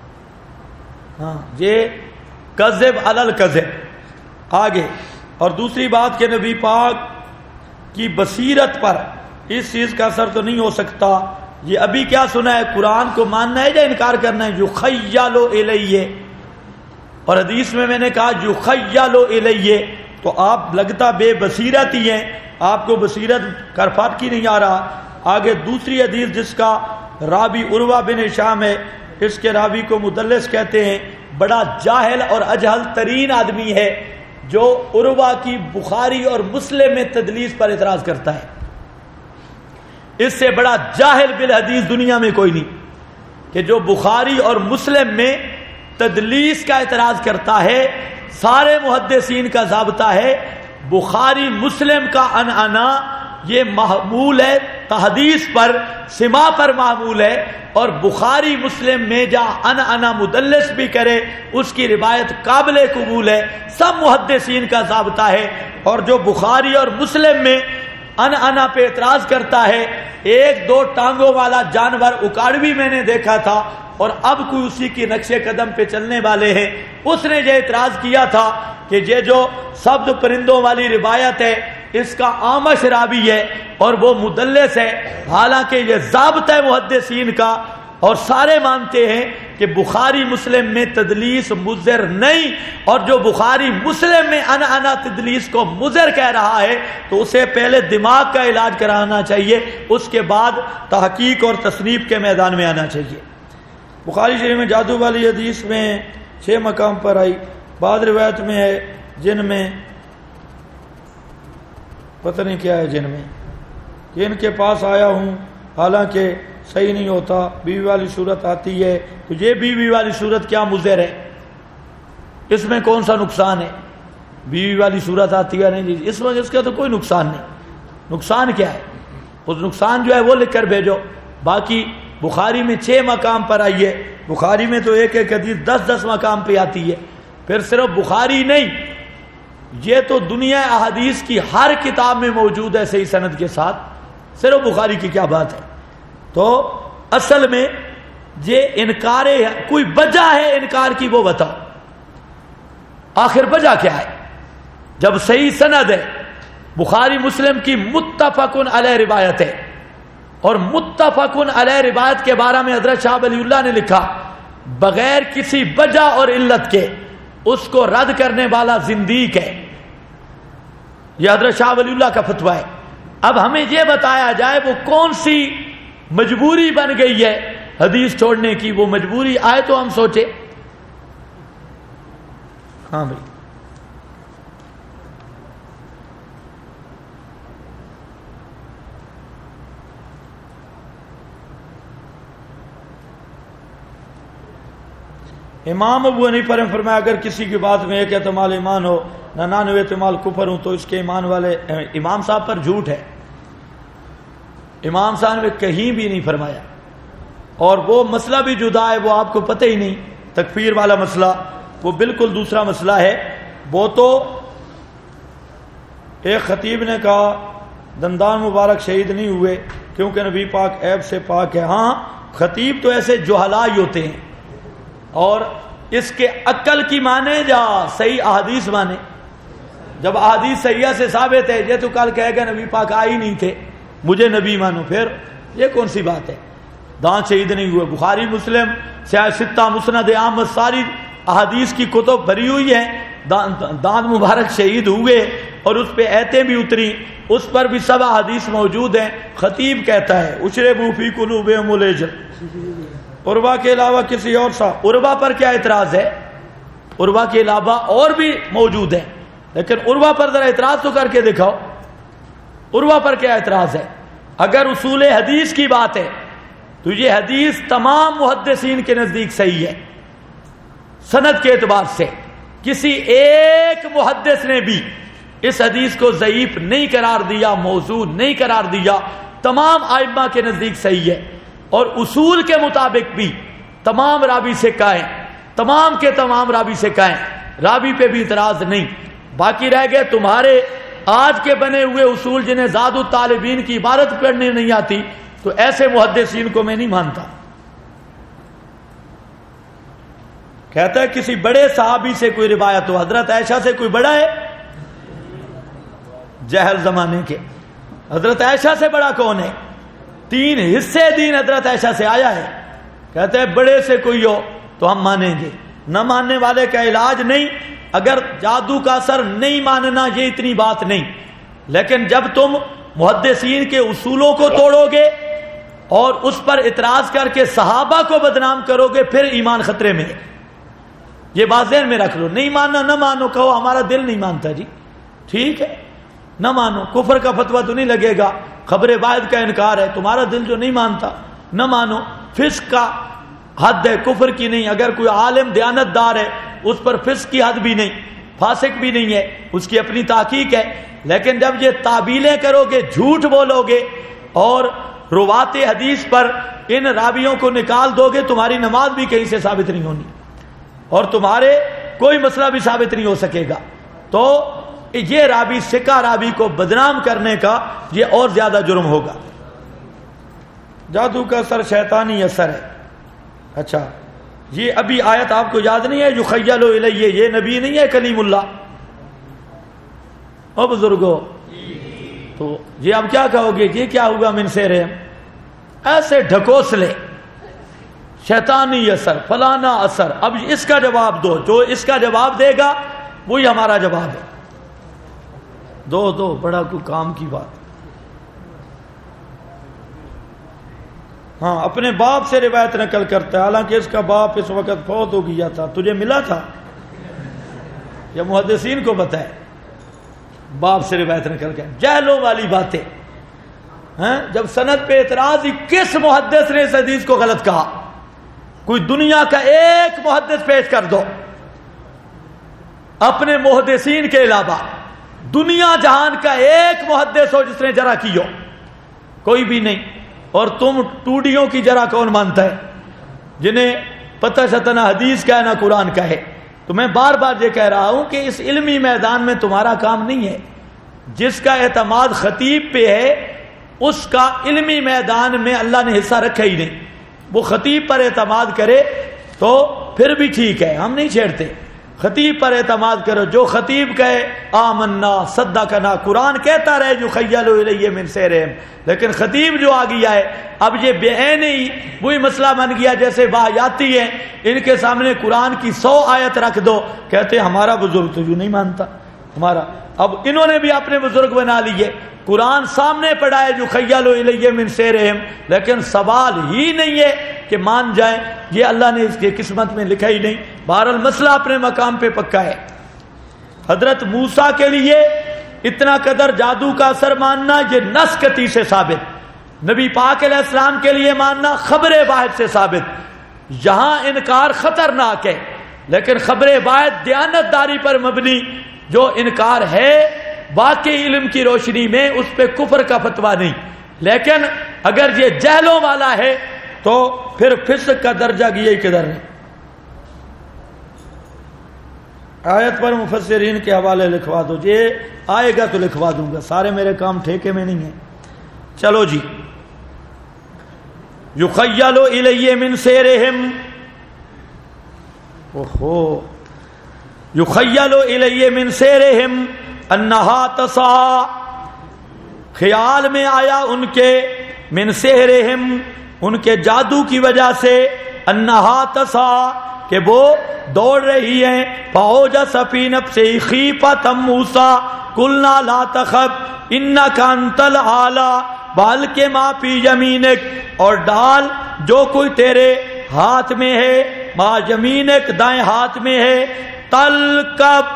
ہاں یہ کذب علی الکذب آگے۔ اور دوسری بات کہ نبی پاک کی بصیرت پر اس چیز کا اثر تو نہیں ہو سکتا۔ یہ ابھی کیا سنا ہے؟ قرآن کو ماننا ہے یا انکار کرنا ہے؟ یخیل الیہ، اور حدیث میں نے کہا یخیل الیہ، تو آپ لگتا بے بصیرت ہی ہیں، آپ کو بصیرت کرفات کی نہیں آ رہا۔ آگے دوسری حدیث جس کا راوی عروہ بن ہشام ہے، اس کے راوی کو مدلس کہتے ہیں، بڑا جاہل اور اجہل ترین آدمی ہے جو عروہ کی بخاری اور مسلم میں تدلیس پر اعتراض کرتا ہے۔ اس سے بڑا جاہل بالحدیث دنیا میں کوئی نہیں کہ جو بخاری اور مسلم میں تدلیس کا اعتراض کرتا ہے۔ سارے محدثین کا ضابطہ ہے بخاری مسلم کا عنعنہ یہ محمول ہے تحدیث پر، سما پر معمول ہے، اور بخاری مسلم میں جہاں عنعنہ مدلس بھی کرے اس کی روایت قابل قبول ہے، سب محدثین کا ضابطہ ہے۔ اور جو بخاری اور مسلم میں عنعنہ پہ اعتراض کرتا ہے، ایک دو ٹانگوں والا جانور اکاڑوی میں نے دیکھا تھا، اور اب کوئی اسی کی نقش قدم پہ چلنے والے ہیں، اس نے یہ اعتراض کیا تھا کہ یہ جو سبز پرندوں والی روایت ہے اس کا آمش راوی ہے اور وہ مدلس ہے، حالانکہ یہ ضابطہ ہے محدثین کا، اور سارے مانتے ہیں کہ بخاری مسلم میں تدلیس مضر نہیں، اور جو بخاری مسلم میں عنعنہ تدلیس کو مضر کہہ رہا ہے تو اسے پہلے دماغ کا علاج کرانا چاہیے، اس کے بعد تحقیق اور تصنیف کے میدان میں آنا چاہیے۔ بخاری شریف میں جادو والی حدیث میں 6 مقام پر آئی، بعض روایت میں ہے جن میں پتہ نہیں کیا ہے، جن میں کہ ان کے پاس آیا ہوں حالانکہ صحیح نہیں ہوتا، بیوی والی صورت آتی ہے، تو یہ بیوی والی صورت کیا مضر ہے؟ اس میں کون سا نقصان ہے؟ بیوی والی صورت آتی ہے نہیں جی، اس وجہ اس کا تو کوئی نقصان نہیں۔ نقصان کیا ہے؟ اس نقصان جو ہے وہ لکھ کر بھیجو، باقی بخاری میں 6 مقام پر آئی ہے، بخاری میں تو ایک ایک حدیث 10 مقام پہ آتی ہے. پھر صرف بخاری نہیں، یہ تو دنیا احادیث کی ہر کتاب میں موجود ہے صحیح سند کے ساتھ، صرف بخاری کی کیا بات ہے. تو اصل میں یہ انکار ہے، کوئی وجہ ہے انکار کی وہ بتاؤ، آخر وجہ کیا ہے؟ جب صحیح سند ہے، بخاری مسلم کی متفقن علیہ روایت ہے، اور متفقن علیہ روایت کے بارے میں حضرت شاہ ولی اللہ نے لکھا بغیر کسی وجہ اور علت کے اس کو رد کرنے والا زندیق ہے. یہ حضرت شاہ ولی اللہ کا فتویٰ ہے. اب ہمیں یہ بتایا جائے وہ کون سی مجبوری بن گئی ہے حدیث چھوڑنے کی، وہ مجبوری آئے تو ہم سوچے. ہاں بھائی، امام ابو حنیفہ نے فرمایا اگر کسی کی بات میں 1 احتمال ایمان ہو 99 احتمال کفر ہوں تو اس کے ایمان والے امام صاحب پر جھوٹ ہے. امام صاحب نے کہیں بھی نہیں فرمایا. اور وہ مسئلہ بھی جدا ہے، وہ آپ کو پتہ ہی نہیں، تکفیر والا مسئلہ وہ بالکل دوسرا مسئلہ ہے. وہ تو ایک خطیب نے کہا دندان مبارک شہید نہیں ہوئے کیونکہ نبی پاک عیب سے پاک ہے. ہاں، خطیب تو ایسے جہلا ہی ہوتے ہیں، اور اس کے عقل کی مانے یا صحیح احادیث مانے. جب احادیث صحیحہ سے ثابت ہے، یہ تو کل کہے گا نبی پاک آئے ہی نہیں تھے، مجھے نبی مانو. پھر یہ کون سی بات ہے؟ دانت شہید نہیں ہوئے. بخاری مسلم سیاہ ستہ مسند احمد ساری احادیث کی کتب بھری ہوئی ہیں. دانت مبارک شہید ہوئے اور اس پہ ایتیں بھی اتری، اس پر بھی سب احادیث موجود ہیں. خطیب کہتا ہے اشربوا فی قلوبہم العجل. عروہ کے علاوہ کسی اور سا عروہ پر کیا اعتراض ہے؟ عروہ کے علاوہ اور بھی موجود ہیں، لیکن عروہ پر ذرا اعتراض تو کر کے دکھاؤ. عروہ پر کیا اعتراض ہے؟ اگر اصول حدیث کی بات ہے تو یہ حدیث تمام محدثین کے نزدیک صحیح ہے. سند کے اعتبار سے کسی ایک محدث نے بھی اس حدیث کو ضعیف نہیں قرار دیا، موضوع نہیں قرار دیا. تمام ائمہ کے نزدیک صحیح ہے، اور اصول کے مطابق بھی تمام راوی سے قائم، تمام کے تمام راوی سے قائم، راوی پہ بھی اعتراض نہیں. باقی رہ گئے تمہارے آج کے بنے ہوئے اصول جنہیں زاد الطالبین کی عبارت پڑھنے نہیں آتی، تو ایسے محدثین کو میں نہیں مانتا. کہتا ہے کسی بڑے صحابی سے کوئی روایت ہو، حضرت عائشہ سے کوئی بڑا ہے؟ جہل زمانے کے حضرت عائشہ سے بڑا کون ہے؟ 3 حصے دین حضرت عائشہ سے آیا ہے. کہتے ہیں بڑے سے کوئی ہو تو ہم مانیں گے، نہ ماننے والے کا علاج نہیں. اگر جادو کا اثر نہیں ماننا یہ اتنی بات نہیں، لیکن جب تم محدثین کے اصولوں کو توڑو گے اور اس پر اعتراض کر کے صحابہ کو بدنام کرو گے پھر ایمان خطرے میں ہے. یہ بات ذہن میں رکھ لو. نہیں ماننا نہ مانو، کہو ہمارا دل نہیں مانتا جی، ٹھیک ہے نہ مانو. کفر کا فتویٰ تو نہیں لگے گا، خبر واحد کا انکار ہے، تمہارا دل جو نہیں مانتا نہ مانو. فسق کا حد ہے، کفر کی نہیں. اگر کوئی عالم دیانت دار ہے اس پر فسق کی حد بھی نہیں، فاسق بھی نہیں ہے، اس کی اپنی تحقیق ہے. لیکن جب یہ تعبیلیں کرو گے، جھوٹ بولو گے اور روات حدیث پر ان راویوں کو نکال دو گے، تمہاری نماز بھی کہیں سے ثابت نہیں ہونی اور تمہارے کوئی مسئلہ بھی ثابت نہیں ہو سکے گا. تو یہ راوی سکہ راوی کو بدنام کرنے کا یہ اور زیادہ جرم ہوگا. جادو کا اثر شیطانی اثر ہے. اچھا، یہ ابھی آیت آپ کو یاد نہیں ہے یخیل الیہ، یہ نبی نہیں ہے کلیم اللہ؟ او بزرگو، تو یہ اب کیا کہو گے؟ یہ کیا ہوگا؟ من سحرہم، ایسے ڈھکوسلے، شیطانی اثر، فلانا اثر. اب اس کا جواب دو، جو اس کا جواب دے گا وہی ہمارا جواب ہے. دو بڑا کوئی کام کی بات. ہاں، اپنے باپ سے روایت نقل کرتا ہے، حالانکہ اس کا باپ اس وقت فوت ہو گیا تھا. تجھے ملا تھا یا محدثین کو بتائے؟ باپ سے روایت نقل کر، جہلوں والی باتیں. جب سند پہ اعتراض، کس محدث نے اس حدیث کو غلط کہا؟ کوئی دنیا کا ایک محدث پیش کر دو اپنے محدثین کے علاوہ، دنیا جہان کا ایک محدث ہو جس نے جرح کی ہو. کوئی بھی نہیں. اور تم ٹوڈیوں کی جرا کون مانتا ہے جنہیں پتہ شتہ نہ حدیث کا ہے نہ قرآن کا ہے. تو میں بار بار یہ کہہ رہا ہوں کہ اس علمی میدان میں تمہارا کام نہیں ہے. جس کا اعتماد خطیب پہ ہے اس کا علمی میدان میں اللہ نے حصہ رکھا ہی نہیں. وہ خطیب پر اعتماد کرے تو پھر بھی ٹھیک ہے, ہم نہیں چھیڑتے. خطیب پر اعتماد کرو, جو خطیب کہے آمنا صدقنا, قرآن کہتا رہے جو خیلوا الیہ من سحرہم, لیکن خطیب جو آ گیا ہے اب یہ بے عین ہی وہی مسئلہ بن گیا جیسے باحیاتی ہیں, ان کے سامنے قرآن کی 100 آیت رکھ دو, کہتے ہمارا بزرگ تو جو نہیں مانتا ہمارا. اب انہوں نے بھی اپنے بزرگ بنا لیے, قرآن سامنے پڑھا ہے جو خیلوا الیہ من سحرہم, لیکن سوال ہی نہیں ہے کہ مان جائیں, یہ اللہ نے اس کی قسمت میں لکھا ہی نہیں. بہرحال مسئلہ اپنے مقام پہ پکا ہے. حضرت موسیٰ کے لیے اتنا قدر جادو کا اثر ماننا یہ نص قطعی سے ثابت, نبی پاک علیہ السلام کے لیے ماننا خبر واحد سے ثابت. یہاں انکار خطرناک ہے, لیکن خبر واحد دیانتداری پر مبنی جو انکار ہے واقعی علم کی روشنی میں اس پہ کفر کا فتویٰ نہیں. لیکن اگر یہ جہلوں والا ہے تو پھر فسق کا درجہ یہ کدھر ہے. آیت پر مفسرین کے حوالے لکھوا دو, یہ آئے گا تو لکھوا دوں گا, سارے میرے کام ٹھیکے میں نہیں ہیں. چلو جی, یخیل الیہ من سحرہم, یخیل الیہ من سحرہم انہا تسعی, خیال میں آیا ان کے من سحرہم ان کے جادو کی وجہ سے, انہا تسعی کہ وہ دوڑ رہی ہیں, فاوجس فی نفسہ خیفۃ موسیٰ قلنا لا تخف انک انت الاعلی بالکہ ما فی یمینک, اور ڈال جو کوئی تیرے ہاتھ میں ہے, ما یمینک دائیں ہاتھ میں ہے, تلقف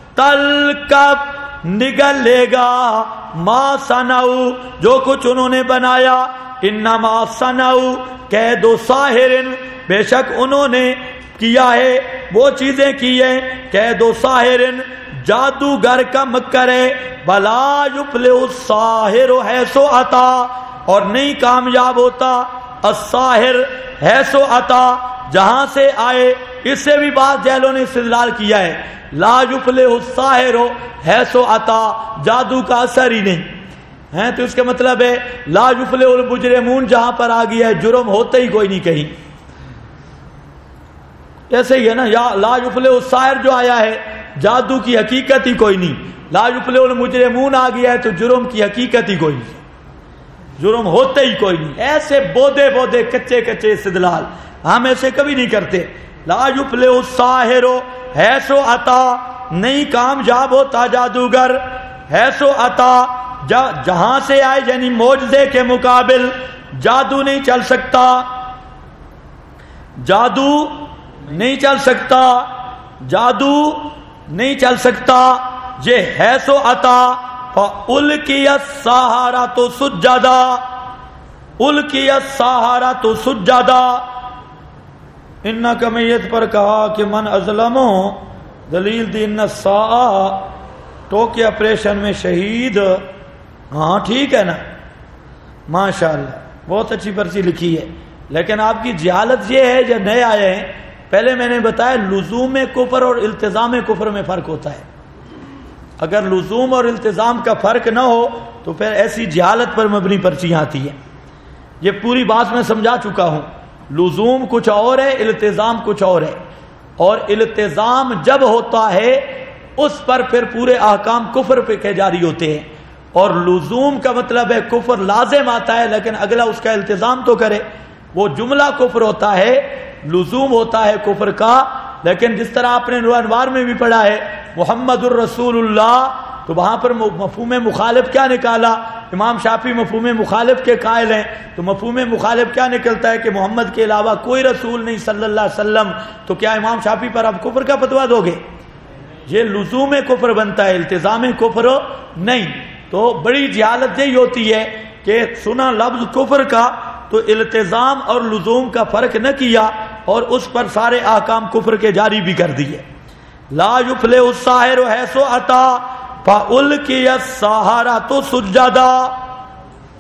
نگل لے گا, ما صنعوا جو کچھ انہوں نے بنایا, انما صنعوا کید ساحر بے شک انہوں نے کیا ہے وہ چیزیں کی ہیں کید ساحر جادوگر کا مکر ہے, بلا یفلح الساحر حیث اتی, اور نہیں کامیاب ہوتا الساحر حیث اتی جہاں سے آئے. اس سے بھی بعض جہلوں نے استدلال کیا ہے, لا یفلح الساحر حیث اتی جادو کا اثر ہی نہیں ہے, تو اس کا مطلب ہے لا یفلح المجرمون جہاں پر آ گیا ہے جرم ہوتا ہی کوئی نہیں کہیں. ایسے ہی ہے نا, یا لا یفلح الساحر جو آیا ہے جادو کی حقیقت ہی کوئی نہیں, لا یفلح المجرمون آ گیا ہے تو جرم کی حقیقت ہی کوئی نہیں, جرم ہوتے ہی کوئی نہیں. ایسے بودے کچے استدلال ہم ایسے کبھی نہیں کرتے. لا یفلح الساحر حیث اتی نہیں کامیاب ہوتا جادوگر, حیث اتی جہاں سے آئے, یعنی معجزے کے مقابل جادو نہیں چل سکتا, جادو نہیں چل سکتا, جادو نہیں چل سکتا. یہ حیث اتی فالقی السحرۃ سجدا, القی السحرۃ سجدا. انک میت پر کہا کہ من اظلم, دلیل دی ان الساعہ ٹوکے آپریشن میں شہید. ہاں ٹھیک ہے نا, ماشاءاللہ بہت اچھی پرچی لکھی ہے, لیکن آپ کی جہالت یہ ہے جو نئے آئے ہیں. پہلے میں نے بتایا لزوم کفر اور التزام کفر میں فرق ہوتا ہے. اگر لزوم اور التزام کا فرق نہ ہو تو پھر ایسی جہالت پر مبنی پرچیاں آتی ہیں. یہ پوری بات میں سمجھا چکا ہوں. لزوم کچھ اور ہے, التزام کچھ اور ہے, اور التزام جب ہوتا ہے اس پر پھر پورے احکام کفر پہ کے جاری ہوتے ہیں, اور لزوم کا مطلب ہے کفر لازم آتا ہے لیکن اگلا اس کا التزام تو کرے. وہ جملہ کفر ہوتا ہے, لزوم ہوتا ہے کفر کا. لیکن جس طرح آپ نے نور انوار میں بھی پڑھا ہے محمد الرسول اللہ, تو وہاں پر مفہوم مخالف کیا نکالا. امام شافعی مفہوم مخالف کے قائل ہیں, تو مفہوم مخالف کیا نکلتا ہے کہ محمد کے علاوہ کوئی رسول نہیں صلی اللہ علیہ وسلم. تو کیا امام شافعی پر آپ کفر کا فتویٰ دو گے؟ یہ لزوم کفر بنتا ہے, التزام کفر نہیں. تو بڑی جہالت یہی ہوتی ہے کہ سنا لفظ کفر کا تو التزام اور لزوم کا فرق نہ کیا اور اس پر سارے احکام کفر کے جاری بھی کر دیے. لا یفلح الساحر حیث اتی فالقی السحرۃ سجدا.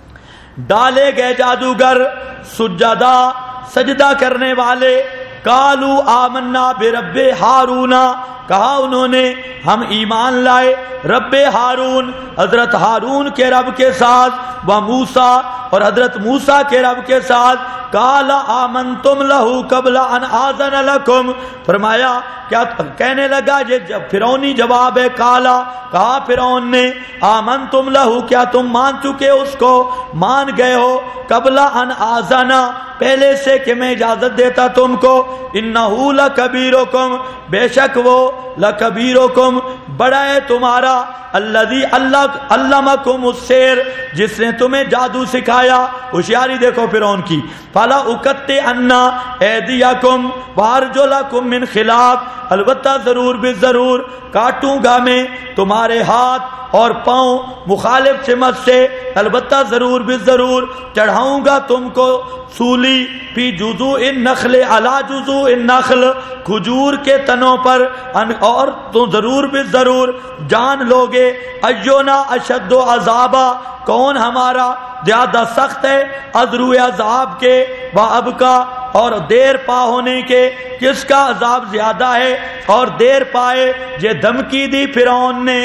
ڈالے گئے جادوگر سجدہ سجدہ کرنے والے، قالوا آمنا برب ہارون، کہا انہوں نے ہم ایمان لائے رب ہارون، حضرت ہارون کے رب کے ساتھ، و موسیٰ اور حضرت موسیٰ کے رب کے ساتھ، قال آمنتم لہ قبل ان آذن لکم، فرمایا کیا کہنے لگا یہ فرعونی جواب ہے، کہا فرعون نے آمنتم لہ، کیا تم مان چکے اس کو، مان گئے ہو، قبل ان آذن، پہلے سے کہ میں اجازت دیتا تم کو، انہ لکبیرکم، بے شک وہ لکبیرکم بڑا ہے تمہارا، الذی علمکم السحر، جس نے تمہیں جادو سکھایا، ہوشیاری دیکھو فرعون کی، فلا اقطعن ایدیکم وارجلکم من خلاف، البتہ ضرور بالضرور کاٹوں گا میں تمہارے ہاتھ اور پاؤں مخالف سمت سے، البتہ ضرور بالضرور چڑھاؤں گا تم کو سولی، فی جذوع النخل علی جذوع النخل، کھجور کے تنوں پر، اور تو ضرور بالضرور جان لوگے، ایونا اشد عذابا، کون ہمارا زیادہ سخت ہے ادرو عذاب کے، اب کا اور دیر پا ہونے کے، کس کا عذاب زیادہ ہے اور دیر پائے، یہ دھمکی دی فرعون نے،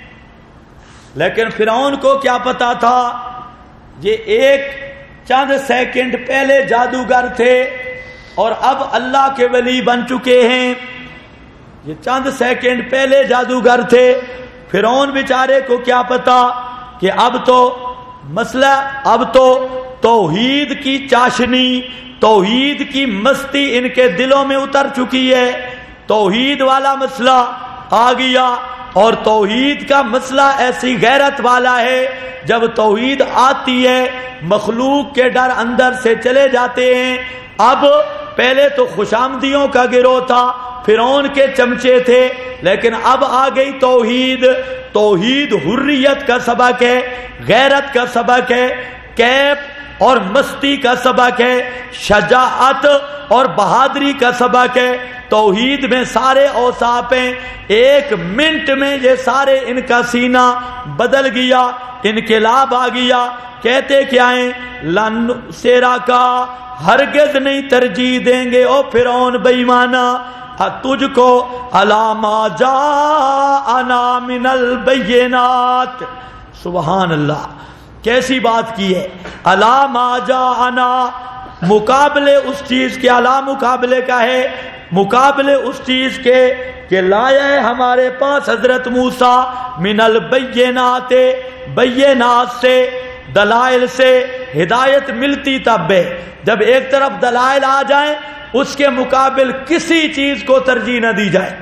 لیکن فرعون کو کیا پتا تھا یہ ایک چند سیکنڈ پہلے جادوگر تھے اور اب اللہ کے ولی بن چکے ہیں، یہ چند سیکنڈ پہلے جادوگر تھے، فرعون بیچارے کو کیا پتا کہ اب تو مسئلہ، اب تو توحید کی چاشنی، توحید کی مستی ان کے دلوں میں اتر چکی ہے، توحید والا مسئلہ آ گیا، اور توحید کا مسئلہ ایسی غیرت والا ہے، جب توحید آتی ہے مخلوق کے ڈر اندر سے چلے جاتے ہیں۔ اب پہلے تو خوشامدیوں کا گروہ تھا، فرعون کے چمچے تھے، لیکن اب آ گئی توحید، توحید حریت کا سبق ہے، غیرت کا سبق ہے، کیف اور مستی کا سبق ہے، شجاعت اور بہادری کا سبق ہے، توحید میں سارے اوصاف ہیں، ایک منٹ میں یہ سارے ان کا سینہ بدل گیا، انقلاب آ گیا، کہتے کیا ہیں، لن سیرا کا ہرگز نہیں ترجیح دیں گے او فرعون بے ایمانہ تجھ کو علامہ جاءنا من البینات، سبحان اللہ، کیسی بات کی ہے، علامہ جاءنا، مقابلے اس چیز کے، علا مقابلے کا ہے، مقابلے اس چیز کے کہ لایا ہے ہمارے پاس حضرت موسیٰ من البینات، بینات سے، دلائل سے، ہدایت ملتی تب ہے، جب ایک طرف دلائل آ جائیں اس کے مقابل کسی چیز کو ترجیح نہ دی جائے۔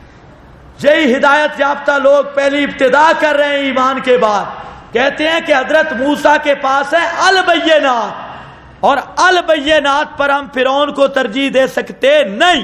یہی ہدایت یافتہ لوگ پہلی ابتدا کر رہے ہیں ایمان کے بعد، کہتے ہیں کہ حضرت موسیٰ کے پاس ہے البینات، اور البینات پر ہم فرعون کو ترجیح دے سکتے نہیں۔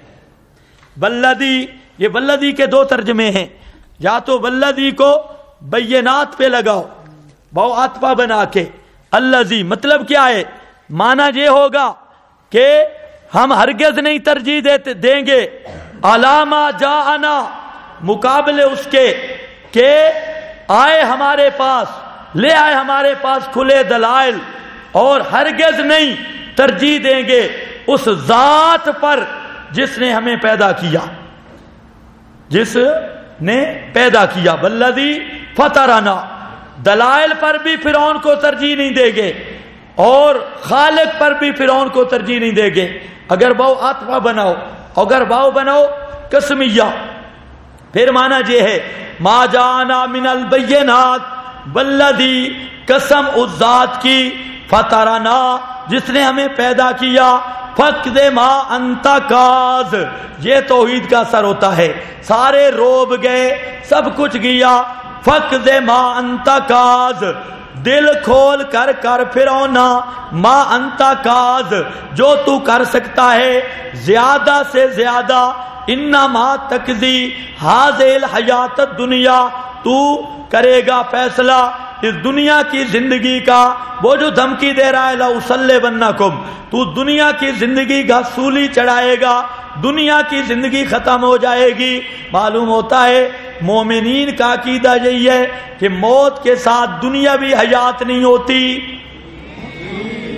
بلدی، یہ بلدی کے دو ترجمے ہیں، یا تو بلدی کو بینات پہ لگاؤ بہو عطفہ بنا کے، الذی مطلب کیا ہے، معنی یہ ہوگا کہ ہم ہرگز نہیں ترجیح دیں گے، علامہ جاءنا مقابلے اس کے کہ آئے ہمارے پاس، لے آئے ہمارے پاس کھلے دلائل، اور ہرگز نہیں ترجیح دیں گے اس ذات پر جس نے ہمیں پیدا کیا، جس نے پیدا کیا، والذی فطرنا، دلائل پر بھی فرعون کو ترجیح نہیں دیں گے اور خالق پر بھی فرعون کو ترجیح نہیں دیں گے۔ اگر باؤ عطفہ بناؤ، اگر باؤ بناؤ قسمیہ، پھر معنی یہ ہے ما جانا من البینات، والذی قسم اس ذات کی، فطرنا جس نے ہمیں پیدا کیا، فقد ما انت کاذ، یہ توحید کا اثر ہوتا ہے، سارے روب گئے، سب کچھ گیا، فقد ما انت کاذ، دل کھول کر فرعونا ما انت کاذ، جو تو کر سکتا ہے زیادہ سے زیادہ، انما تقضی ہذہ الحیات الدنیا، تو کرے گا فیصلہ اس دنیا کی زندگی کا، وہ جو دھمکی دے رہا ہے لأصلبنکم، تو دنیا کی زندگی کا سولی چڑھائے گا، دنیا کی زندگی ختم ہو جائے گی۔ معلوم ہوتا ہے مومنین کا عقیدہ یہی ہے کہ موت کے ساتھ دنیاوی حیات نہیں ہوتی،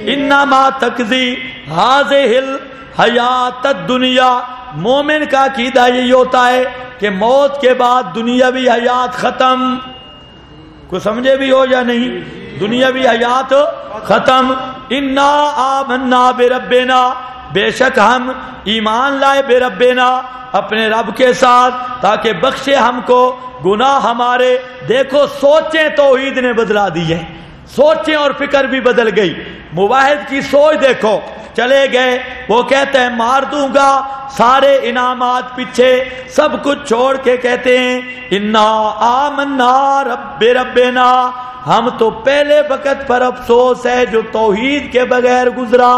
انما تقضی ہذہ الحیات الدنیا، مومن کا عقیدہ یہی ہوتا ہے کہ موت کے بعد دنیاوی حیات ختم. کو سمجھے بھی ہو یا نہیں؟ دنیاوی حیات ختم. انا آمنا بربنا، بے شک ہم ایمان لائے بربنا، اپنے رب کے ساتھ، تاکہ بخشے ہم کو گناہ ہمارے. دیکھو سوچیں توحید نے بدلا دی ہے، سوچیں اور فکر بھی بدل گئی. موحد کی سوچ دیکھو، چلے گئے وہ کہتے ہیں مار دوں گا، سارے انعامات پیچھے سب کچھ چھوڑ کے کہتے ہیں انا آمنا بربنا، ہم تو پہلے وقت پر افسوس ہے جو توحید کے بغیر گزرا،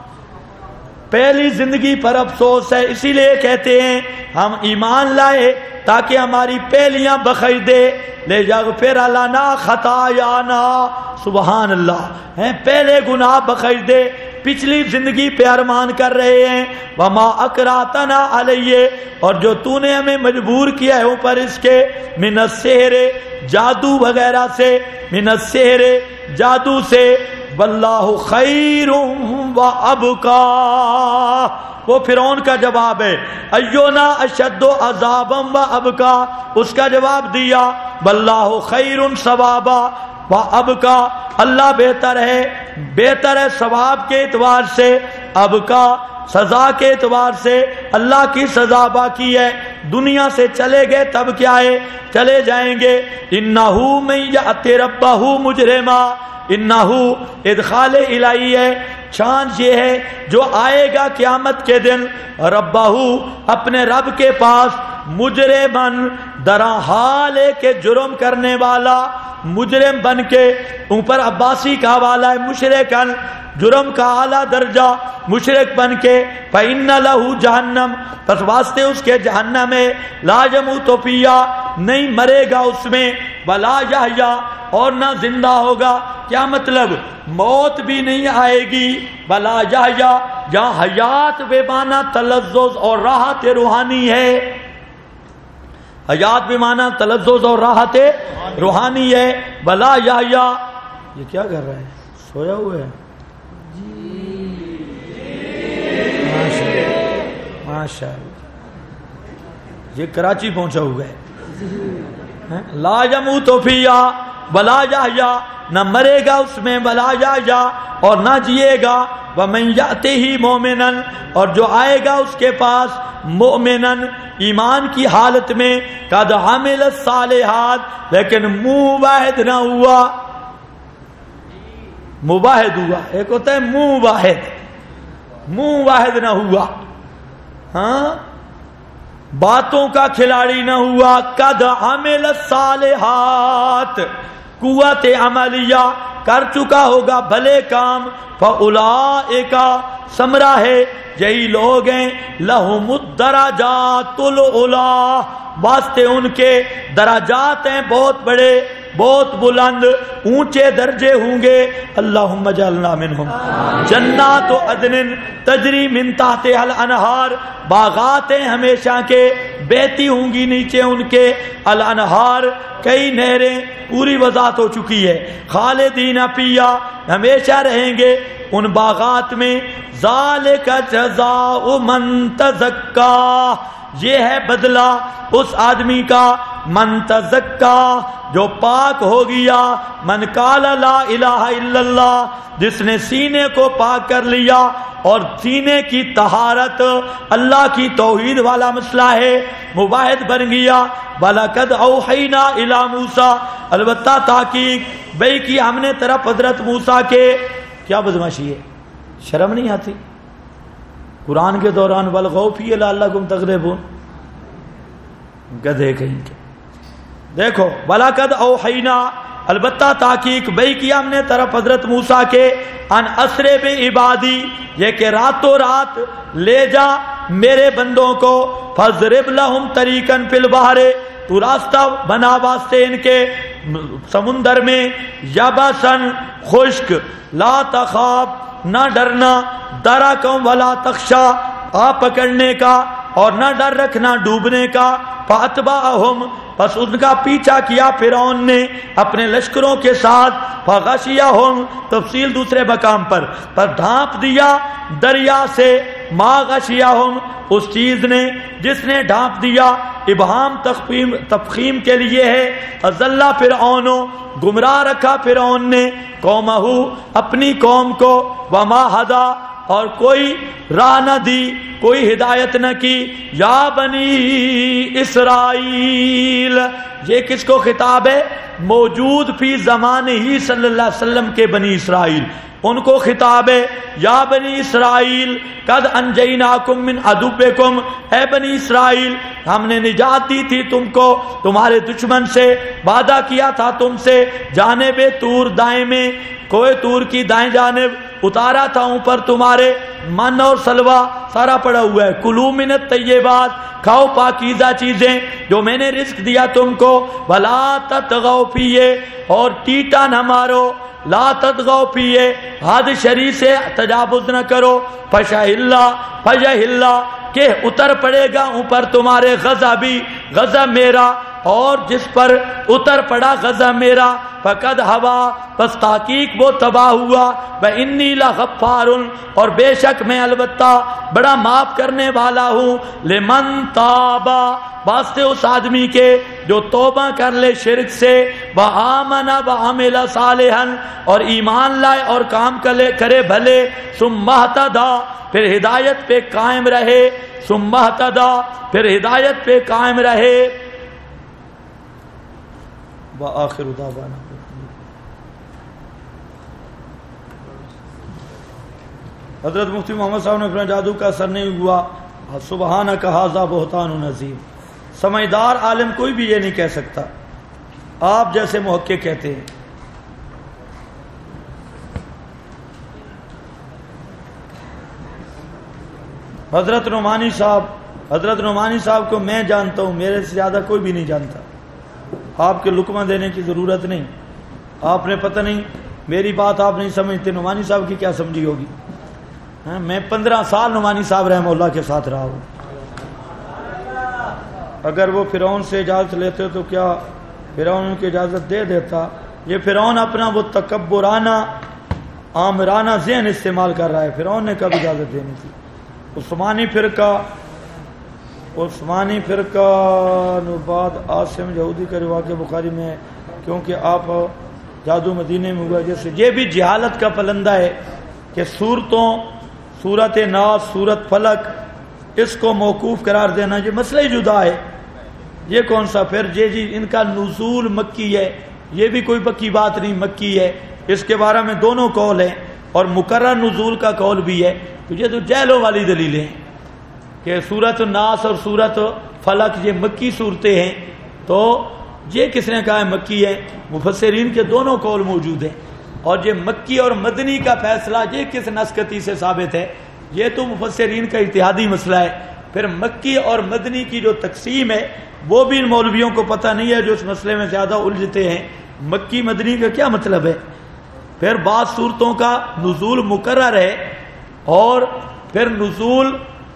پہلی زندگی پر افسوس ہے. اسی لیے کہتے ہیں ہم ایمان لائے تاکہ ہماری پہلیاں بخش دے، لے یغفر لنا خطایانا، سبحان اللہ، ہیں پہلے گناہ بخش دے، پچھلی زندگی پہ ارمان کر رہے ہیں. وما اکرہتنا علیہ، اور جو تو نے ہمیں مجبور کیا ہے اوپر اس کے، من السحر، جادو وغیرہ سے، من السحر، جادو سے، واللہ خیر و ابقا، وہ فرعون کا جواب ہے. ایونا اشد عذابا و ابقا، اس کا جواب دیا واللہ خیر ثوابا و ابقا، اللہ بہتر ہے ثواب کے اعتبار سے، ابقا سزا کے اعتبار سے، اللہ کی سزا باقی ہے. دنیا سے چلے گئے تب کیا ہے، چلے جائیں گے. انہو من یأت ربہ مجرما، انہو ادخال الہی ہے، چانس یہ ہے جو آئے گا قیامت کے دن ربہ، اپنے رب کے پاس، مجرمن، درا حال ہے کہ جرم کرنے والا، مجرم بن کے، اوپر عباسی کا حوالہ ہے مشرکن، جرم کا اعلیٰ درجہ، مشرک بن کے. فإن لہ جہنم، پس واسطے اس کے جہنم ہے، لا یموت فیہا، نہیں مرے گا اس میں، ولا یحییٰ، اور نہ زندہ ہوگا. کیا مطلب؟ موت بھی نہیں آئے گی، ولا یحییٰ، جہاں حیات بے معنی تلذذ اور راحت روحانی ہے، حیات بے معنی تلذذ اور راحت روحانی ہے. ولا یحییٰ، یہ کیا کر رہا ہے؟ سویا ہوا ہے؟ ماشاء اللہ، یہ کراچی پہنچا ہوا ہے. لا یموت فیہا ولا یحییٰ، نہ مرے گا اس میں، ولا یحییٰ، اور نہ جیے گا. ومن یأتہ مومنا، اور جو آئے گا اس کے پاس، مومنا، ایمان کی حالت میں، قد عمل الصالحات، لیکن منہ واحد نہ ہوا، مباحد ہوا. ایک ہوتا ہے منہ واحد، منہ واحد نہ ہوا، ہاں باتوں کا کھلاڑی نہ ہوا. قد عمل الصالحات، قوت عملیہ کر چکا ہوگا بھلے کام. فاولئک، ثمرہ ہے یہی لوگ ہیں، لہم الدرجات العلی، واسطے ان کے درجات ہیں بہت بڑے، بہت بلند، اونچے درجے ہوں گے. اللہم اجعلنا منہم. جنات عدن تجری من تحتہا الانہار، باغات ہیں ہمیشہ کے، بہتی ہوں گی نیچے ان کے، الانہار، کئی نہریں، پوری وضاحت ہو چکی ہے. خالدین فیہا، ہمیشہ رہیں گے ان باغات میں. ذالک جزاء من تزکا، یہ ہے بدلہ اس آدمی کا، من تزکا، جو پاک ہو گیا، من قال لا الہ الا اللہ، جس نے سینے کو پاک کر لیا. اور سینے کی طہارت اللہ کی توحید والا مسئلہ ہے، مباحد بن گیا. وَلَقَدْ أَوْحَيْنَا إِلَى مُوسَىٰ، البتہ تحقیق بھئی کی ہم نے طرف حضرت موسیٰ کے. کیا بدماشی ہے، شرم نہیں آتی قرآن کے دوران؟ وَالْغَوْا فِيهِ لَعَلَّكُمْ تَغْلِبُونَ، گدھے کہیں کے. دیکھو وَلَقَدْ أَوْحَيْنَا، البتہ تحقیق بھئی کی ہم نے طرف حضرت موسیٰ کے، ان اسرے بعبادی، یہ کہ راتوں رات لے جا میرے بندوں کو، فَاضْرِبْ لَهُمْ طَرِيقًا فِي الْبَحْرِ، تو راستہ بنا واسطے ان کے سمندر میں، یبسن، خشک، لا تخاف، نہ ڈرنا، درکم ولا تخشا، آ پکڑنے کا اور نہ ڈر رکھنا ڈوبنے کا. فَأَتْبَعَهُمْ، پس ان کا پیچھا کیا فرعون نے اپنے لشکروں کے ساتھ، فغشیہم، تفصیل دوسرے مقام پر ڈھانپ دیا دریا سے، ما غشیہم، اس چیز نے جس نے ڈھانپ دیا، ابہام تفخیم کے لیے ہے، اضل فرعون، گمراہ رکھا فرعون نے قومہ، اپنی قوم کو، وما ہدا، اور کوئی راہ نہ دی، کوئی ہدایت نہ کی، یا بنی اسرائیل، یہ کس کو خطاب ہے؟ موجود فی زمانے ہی صلی اللہ علیہ وسلم کے بنی اسرائیل، ان کو خطاب ہے، یا بنی اسرائیل قد انجیناکم من عدوکم، اے بنی اسرائیل ہم نے نجات دی تھی تم کو تمہارے دشمن سے، وعدہ کیا تھا تم سے، جانب طور دائیں میں، کوہ طور کی دائیں جانب اتارا تھا اوپر تمہارے من اور سلوہ، سارا پڑا ہوا ہے، کلوا من الطیبات، کھاؤ پاکیزہ چیزیں جو میں نے رزق دیا تم کو، ولا تطغوا فیہ، اور ٹیٹا نہ مارو، لا تطغوا فیہ، حد شریع سے تجاوز نہ کرو، فیحل، کہ اتر پڑے گا اوپر تمہارے غضبی، غضب میرا، اور جس پر اتر پڑا غضب میرا، فقد ہوا، پس تحقیق وہ تباہ ہوا، وانی لغفار، اور بے شک میں البتہ بڑا معاف کرنے والا ہوں، لمن تابا، واسطے اس آدمی کے جو توبہ کر لے شرک سے، وآمن وعمل صالحا، اور ایمان لائے اور کام کرے بھلے، ثم اہتدی، پھر ہدایت پہ قائم رہے، ثم اہتدی، پھر ہدایت پہ قائم رہے، وآخر دعوانا۔ حضرت مفتی محمد صاحب نے فرمایا جادو کا اثر نہیں ہوا، سبحانک ھذا بہتان عظیم، سمجھدار عالم کوئی بھی یہ نہیں کہہ سکتا، آپ جیسے محقق کہتے ہیں۔ حضرت نعمانی صاحب کو میں جانتا ہوں، میرے سے زیادہ کوئی بھی نہیں جانتا، آپ کے لقمہ دینے کی ضرورت نہیں، آپ نے پتہ نہیں میری بات آپ نہیں سمجھتے، نعمانی صاحب کی کیا سمجھی ہوگی؟ میں 15 سال نعمانی صاحب رحمہ اللہ کے ساتھ رہا ہوں، اگر وہ فرعون سے اجازت لیتے تو کیا فرعون ان کی اجازت دے دیتا؟ یہ فرعون اپنا وہ تکبرانہ آمرانہ ذہن استعمال کر رہا ہے، فرعون نے کب اجازت دینی تھی؟ عثمانی فرقہ بعد عاصم یہودی کا رواج بخاری میں ہے، کیونکہ آپ جادو مدینے میں ہوا، جیسے یہ بھی جہالت کا پلندہ ہے کہ سورت ناس، سورت فلک، اس کو موقوف قرار دینا یہ مسئلہ ہی جدا ہے، یہ کون سا پھر جی ان کا نزول مکی ہے، یہ بھی کوئی پکی بات نہیں، مکی ہے، اس کے بارے میں دونوں قول ہیں، اور مقرر نزول کا قول بھی ہے، تو یہ تو جہلوں والی دلیلیں ہیں کہ سورت الناس اور سورت فلک یہ مکی صورتیں ہیں، تو یہ کس نے کہا ہے مکی ہے؟ مفسرین کے دونوں قول موجود ہیں، اور یہ مکی اور مدنی کا فیصلہ یہ کس نسکتی سے ثابت ہے؟ یہ تو مفسرین کا اجتہادی مسئلہ ہے، پھر مکی اور مدنی کی جو تقسیم ہے وہ بھی ان مولویوں کو پتہ نہیں ہے جو اس مسئلے میں زیادہ الجھتے ہیں، مکی مدنی کا کیا مطلب ہے؟ پھر بعض صورتوں کا نزول مقرر ہے، اور پھر نزول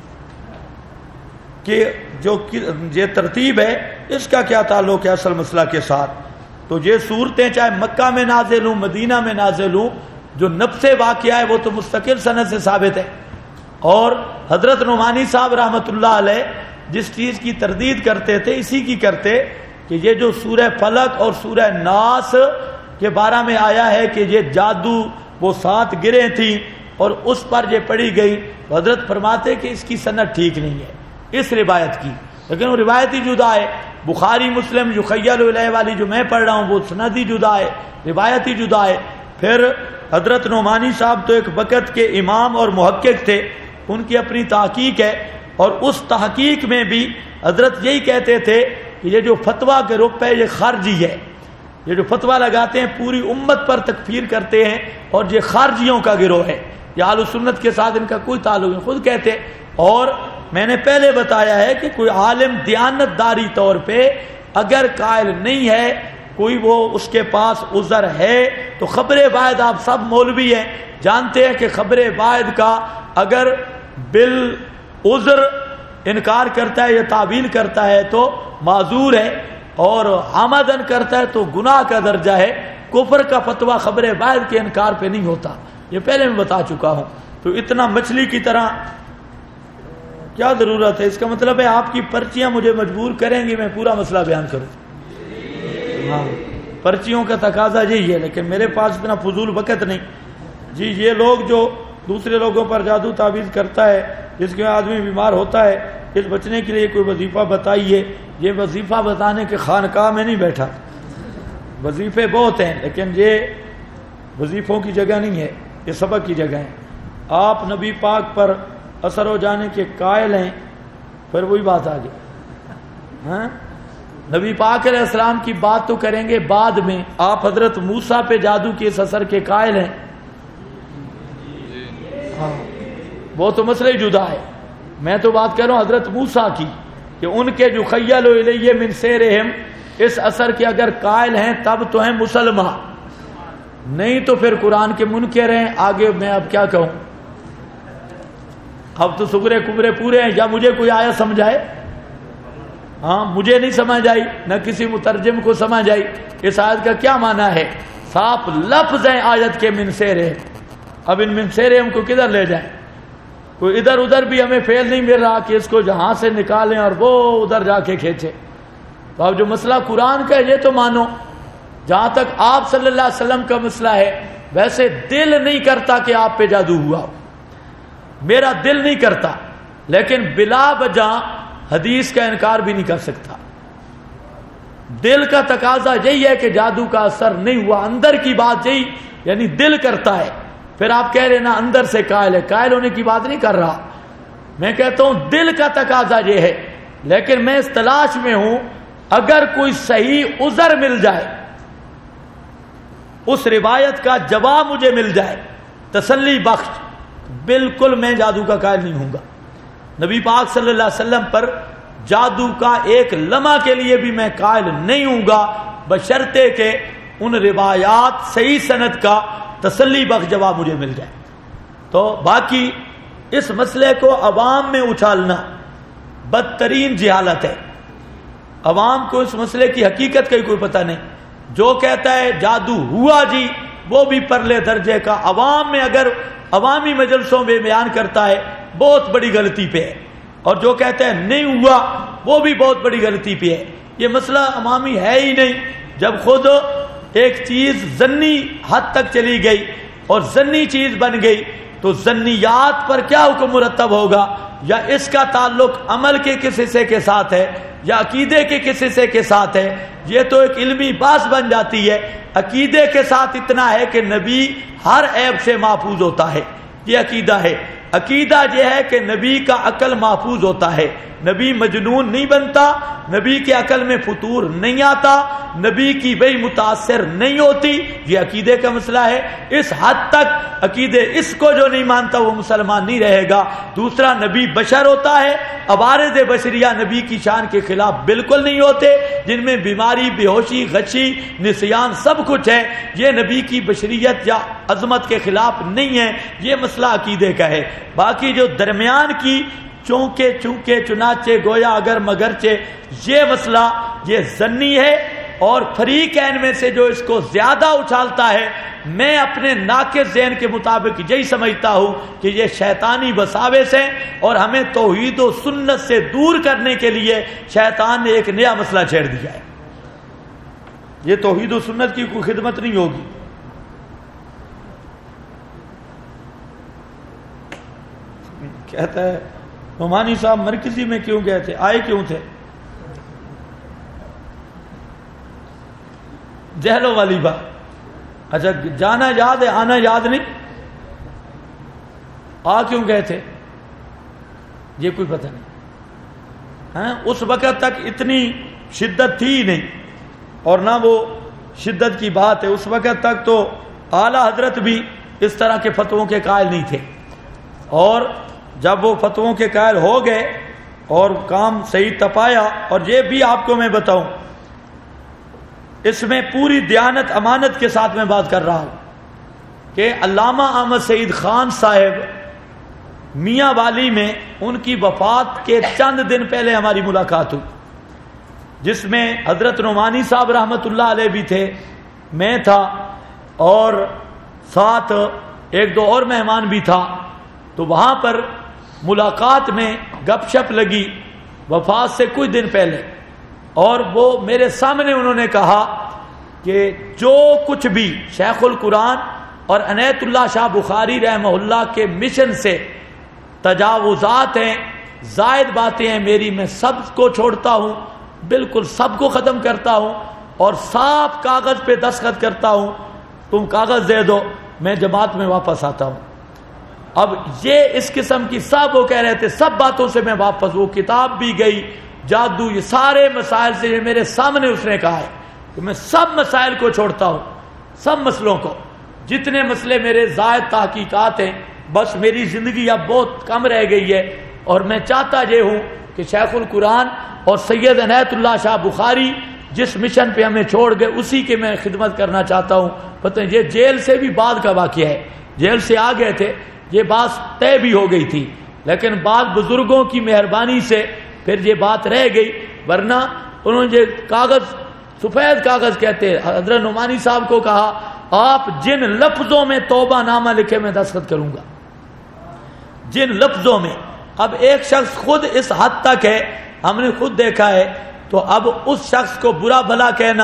کہ جو یہ ترتیب ہے اس کا کیا تعلق ہے اصل مسئلہ کے ساتھ؟ تو یہ صورتیں چاہے مکہ میں نازل ہوں، مدینہ میں نازل ہوں، جو نفس واقعہ ہے وہ تو مستقل سند سے ثابت ہے، اور حضرت نعمانی صاحب رحمۃ اللہ علیہ جس چیز کی تردید کرتے تھے اسی کی کرتے کہ یہ جو سورہ فلک اور سورہ ناس کے بارے میں آیا ہے کہ یہ جادو وہ 7 گریں تھیں اور اس پر یہ پڑھی گئی، حضرت فرماتے کہ اس کی سند ٹھیک نہیں ہے اس روایت کی، لیکن وہ روایت ہی جدا ہے، بخاری مسلم یخیل الیہ والی جو میں پڑھ رہا ہوں وہ سند ہی جدا ہے، روایت ہی جدا ہے۔ پھر حضرت نعمانی صاحب تو ایک وقت کے امام اور محقق تھے، ان کی اپنی تحقیق ہے، اور اس تحقیق میں بھی حضرت یہی کہتے تھے کہ یہ جو فتویٰ کے رخ ہے یہ خارجی ہے، یہ جو فتویٰ لگاتے ہیں پوری امت پر تکفیر کرتے ہیں، اور یہ خارجیوں کا گروہ ہے، یہ اہل سنت کے ساتھ ان کا کوئی تعلق نہیں، خود کہتے۔ اور میں نے پہلے بتایا ہے کہ کوئی عالم دیانت داری طور پہ اگر قائل نہیں ہے، کوئی وہ اس کے پاس عذر ہے، تو خبر واحد آپ سب مولوی ہیں جانتے ہیں کہ خبر واحد کا اگر بالعذر انکار کرتا ہے یا تعویل کرتا ہے تو معذور ہے، اور عمدن کرتا ہے تو گناہ کا درجہ ہے، کفر کا فتویٰ خبر واحد کے انکار پہ نہیں ہوتا، یہ پہلے میں بتا چکا ہوں۔ تو اتنا مچھلی کی طرح کیا ضرورت ہے؟ اس کا مطلب ہے آپ کی پرچیاں مجھے مجبور کریں گی میں پورا مسئلہ بیان کروں۔ ہاں، پرچیوں کا تقاضا یہی ہے، لیکن میرے پاس اتنا فضول وقت نہیں۔ جی یہ لوگ جو دوسرے لوگوں پر جادو تعویذ کرتا ہے، جس کے آدمی بیمار ہوتا ہے، اس بچنے کے لیے کوئی وظیفہ بتائیے۔ یہ وظیفہ بتانے کے خانقاہ میں نہیں بیٹھا، وظیفے بہت ہیں لیکن یہ وظیفوں کی جگہ نہیں ہے، یہ سبق کی جگہ ہے۔ آپ نبی پاک پر اثر ہو جانے کے قائل ہیں، پھر وہی بات آ گئی۔ ہاں، نبی پاک علیہ السلام کی بات تو کریں گے بعد میں، آپ حضرت موسیٰ پہ جادو کے اس اثر کے قائل ہیں؟ ہاں، وہ تو مسئلہ جدا ہے۔ میں تو بات کر رہا ہوں حضرت موسیٰ کی، کہ ان کے جو خیل الیہ من سحرہم، اس اثر کے اگر قائل ہیں تب تو ہیں مسلمان، نہیں تو پھر قرآن کے منکر ہیں۔ آگے میں اب کیا کہوں، اب تو سغرے کبرے پورے ہیں، یا مجھے کوئی آیا سمجھائے؟ ہاں، مجھے نہیں سمجھ آئی، نہ کسی مترجم کو سمجھ آئی اس آیت کا کیا معنی ہے۔ صاف لفظ ہیں آیت کے من سحرہم، اب ان من سحرہم کو کدھر لے جائیں؟ کوئی ادھر ادھر بھی ہمیں فعل نہیں مل رہا کہ اس کو جہاں سے نکالیں اور وہ ادھر جا کے کھینچے۔ تو اب جو مسئلہ قرآن کا ہے یہ تو مانو، جہاں تک آپ صلی اللہ علیہ وسلم کا مسئلہ ہے، ویسے دل نہیں کرتا کہ آپ پہ جادو ہوا ہو، میرا دل نہیں کرتا، لیکن بلا وجہ حدیث کا انکار بھی نہیں کر سکتا۔ دل کا تقاضا یہی ہے کہ جادو کا اثر نہیں ہوا، اندر کی بات یہی، یعنی دل کرتا ہے۔ پھر آپ کہہ رہے نا اندر سے قائل ہے، قائل ہونے کی بات نہیں کر رہا، میں کہتا ہوں دل کا تقاضا یہ ہے۔ لیکن میں اس تلاش میں ہوں، اگر کوئی صحیح عذر مل جائے، اس روایت کا جواب مجھے مل جائے تسلی بخش، بالکل میں جادو کا قائل نہیں ہوں گا۔ نبی پاک صلی اللہ علیہ وسلم پر جادو کا ایک لمحہ کے لیے بھی میں قائل نہیں ہوں گا، بشرطے کہ ان روایات صحیح سند کا تسلی بخش جواب مجھے مل جائے۔ تو باقی اس مسئلے کو عوام میں اچھالنا بدترین جہالت ہے۔ عوام کو اس مسئلے کی حقیقت کا ہی کوئی پتہ نہیں، جو کہتا ہے جادو ہوا جی وہ بھی پرلے درجے کا، عوام میں اگر عوامی مجلسوں میں بیان کرتا ہے بہت بڑی غلطی پہ ہے، اور جو کہتا ہے نہیں ہوا وہ بھی بہت بڑی غلطی پہ ہے۔ یہ مسئلہ عوامی ہے ہی نہیں۔ جب خود ایک چیز ظنی حد تک چلی گئی اور ظنی چیز بن گئی تو ظنیات پر کیا حکم مرتب ہوگا؟ یا اس کا تعلق عمل کے کس حصے کے ساتھ ہے یا عقیدے کے کس حصے کے ساتھ ہے؟ یہ تو ایک علمی بحث بن جاتی ہے۔ عقیدے کے ساتھ اتنا ہے کہ نبی ہر عیب سے محفوظ ہوتا ہے، یہ عقیدہ ہے۔ عقیدہ یہ ہے کہ نبی کا عقل محفوظ ہوتا ہے، نبی مجنون نہیں بنتا، نبی کے عقل میں فطور نہیں آتا، نبی کی وحی متاثر نہیں ہوتی، یہ عقیدے کا مسئلہ ہے۔ اس حد تک عقیدے، اس کو جو نہیں مانتا وہ مسلمان نہیں رہے گا۔ دوسرا، نبی بشر ہوتا ہے، عوارض بشریہ نبی کی شان کے خلاف بالکل نہیں ہوتے، جن میں بیماری، بے ہوشی، غشی، نسیان سب کچھ ہے، یہ نبی کی بشریت یا عظمت کے خلاف نہیں ہے۔ یہ مسئلہ عقیدے کا ہے۔ باقی جو درمیان کی چونکے چونکے چنانچہ گویا اگر مگرچہ، یہ مسئلہ یہ ظنی ہے، اور فریقین میں سے جو اس کو زیادہ اچھالتا ہے، میں اپنے ناقص ذہن کے مطابق یہی سمجھتا ہوں کہ یہ شیطانی وساوس ہیں، اور ہمیں توحید و سنت سے دور کرنے کے لیے شیطان نے ایک نیا مسئلہ چھیڑ دیا ہے۔ یہ توحید و سنت کی کوئی خدمت نہیں ہوگی۔ کہتا ہے نعمانی صاحب مرکزی میں کیوں گئے تھے، آئے کیوں تھے؟ جہلوں والی بات۔ اچھا، جانا یاد ہے، آنا یاد نہیں؟ آ کیوں گئے تھے یہ کوئی پتہ نہیں۔ ہاں، اس وقت تک اتنی شدت تھی ہی نہیں، اور نہ وہ شدت کی بات ہے۔ اس وقت تک تو اعلیٰ حضرت بھی اس طرح کے فتووں کے قائل نہیں تھے، اور جب وہ فتووں کے قائل ہو گئے اور کام صحیح تپایا، اور یہ بھی آپ کو میں بتاؤں، اس میں پوری دیانت امانت کے ساتھ میں بات کر رہا ہوں کہ علامہ احمد سعید خان صاحب میاں والی میں ان کی وفات کے چند دن پہلے ہماری ملاقات ہوئی، جس میں حضرت نعمانی صاحب رحمۃ اللہ علیہ بھی تھے، میں تھا، اور ساتھ ایک دو اور مہمان بھی تھا. تو وہاں پر ملاقات میں گپ شپ لگی وفات سے کچھ دن پہلے, اور وہ میرے سامنے انہوں نے کہا کہ جو کچھ بھی شیخ القرآن اور عنایت اللہ شاہ بخاری رحمہ اللہ کے مشن سے تجاوزات ہیں, زائد باتیں ہیں میری, میں سب کو چھوڑتا ہوں, بالکل سب کو ختم کرتا ہوں اور صاف کاغذ پہ دستخط کرتا ہوں, تم کاغذ دے دو میں جماعت میں واپس آتا ہوں. اب یہ اس قسم کی سب وہ کہہ رہے تھے, سب باتوں سے میں واپس, وہ کتاب بھی گئی, جادو, یہ سارے مسائل سے میرے سامنے اس نے کہا ہے کہ میں سب مسائل کو چھوڑتا ہوں, سب مسئلوں کو, جتنے مسئلے میرے زائد تحقیقات ہیں, بس میری زندگی اب بہت کم رہ گئی ہے, اور میں چاہتا یہ ہوں کہ شیخ القرآن اور سید عنایت اللہ شاہ بخاری جس مشن پہ ہمیں چھوڑ گئے اسی کے میں خدمت کرنا چاہتا ہوں. پتہ یہ جیل سے بھی بعد کا واقعہ ہے, جیل سے آ گئے تھے, یہ بات طے بھی ہو گئی تھی, لیکن بعض بزرگوں کی مہربانی سے پھر یہ بات رہ گئی, ورنہ انہوں نے یہ کاغذ, سفید کاغذ کہتے ہیں, حضرت نعمانی صاحب کو کہا آپ جن لفظوں میں توبہ نامہ لکھے میں دستخط کروں گا, جن لفظوں میں. اب ایک شخص خود اس حد تک ہے, ہم نے خود دیکھا ہے, تو اب اس شخص کو برا بھلا کہنا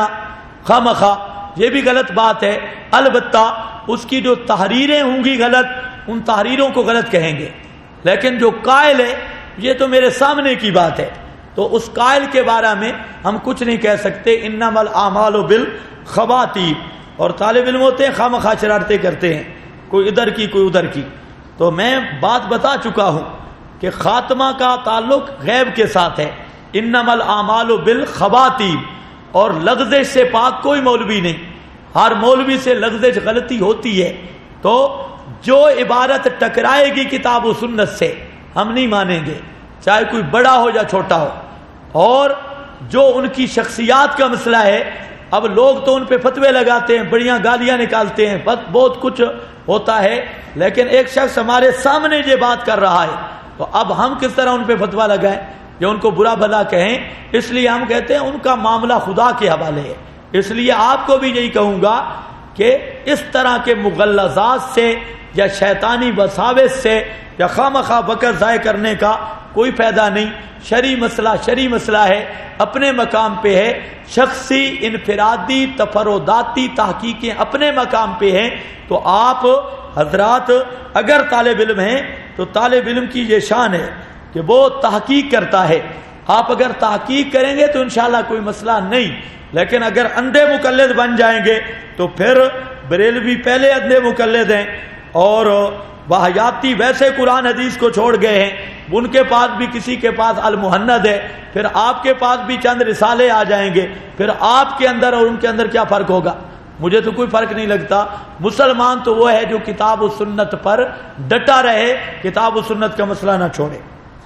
خواہ یہ بھی غلط بات ہے. البتہ اس کی جو تحریریں ہوں گی غلط, ان تحریروں کو غلط کہیں گے, لیکن جو قائل ہے یہ تو میرے سامنے کی بات ہے, تو اس قائل کے بارے میں ہم کچھ نہیں کہہ سکتے. انما الاعمال بالخواتیم, اور طالب علم ہوتے ہیں خواہ شرارتیں کرتے ہیں, کوئی ادھر کی کوئی ادھر کی. تو میں بات بتا چکا ہوں کہ خاتمہ کا تعلق غیب کے ساتھ ہے. انما الاعمال بالخواتیم, اور لغزش سے پاک کوئی مولوی نہیں. ہر مولوی سے لغزش غلطی ہوتی ہے, تو جو عبارت ٹکرائے گی کتاب و سنت سے ہم نہیں مانیں گے, چاہے کوئی بڑا ہو یا چھوٹا ہو. اور جو ان کی شخصیات کا مسئلہ ہے, اب لوگ تو ان پہ فتوے لگاتے ہیں, بڑیاں گالیاں نکالتے ہیں, بہت کچھ ہوتا ہے, لیکن ایک شخص ہمارے سامنے یہ بات کر رہا ہے, تو اب ہم کس طرح ان پہ فتویٰ لگائیں یا ان کو برا بھلا کہیں. اس لیے ہم کہتے ہیں ان کا معاملہ خدا کے حوالے ہے. اس لیے آپ کو بھی یہی کہوں گا کہ اس طرح کے مغلظات سے یا شیطانی وساوس سے یا خواہ وقت ضائع کرنے کا کوئی فائدہ نہیں. شرعی مسئلہ ہے, اپنے مقام پہ ہے, شخصی انفرادی تفرداتی تحقیقیں اپنے مقام پہ ہیں. تو آپ حضرات اگر طالب علم ہیں تو طالب علم کی یہ شان ہے کہ وہ تحقیق کرتا ہے. آپ اگر تحقیق کریں گے تو انشاءاللہ کوئی مسئلہ نہیں, لیکن اگر اندھے مقلد بن جائیں گے تو پھر بریلوی پہلے اندھے مقلد ہیں, اور واہیاتی ویسے قرآن حدیث کو چھوڑ گئے ہیں, ان کے پاس بھی کسی کے پاس المحند ہے, پھر آپ کے پاس بھی چند رسالے آ جائیں گے, پھر آپ کے اندر اور ان کے اندر کیا فرق ہوگا؟ مجھے تو کوئی فرق نہیں لگتا. مسلمان تو وہ ہے جو کتاب و سنت پر ڈٹا رہے, کتاب و سنت کا مسئلہ نہ چھوڑے.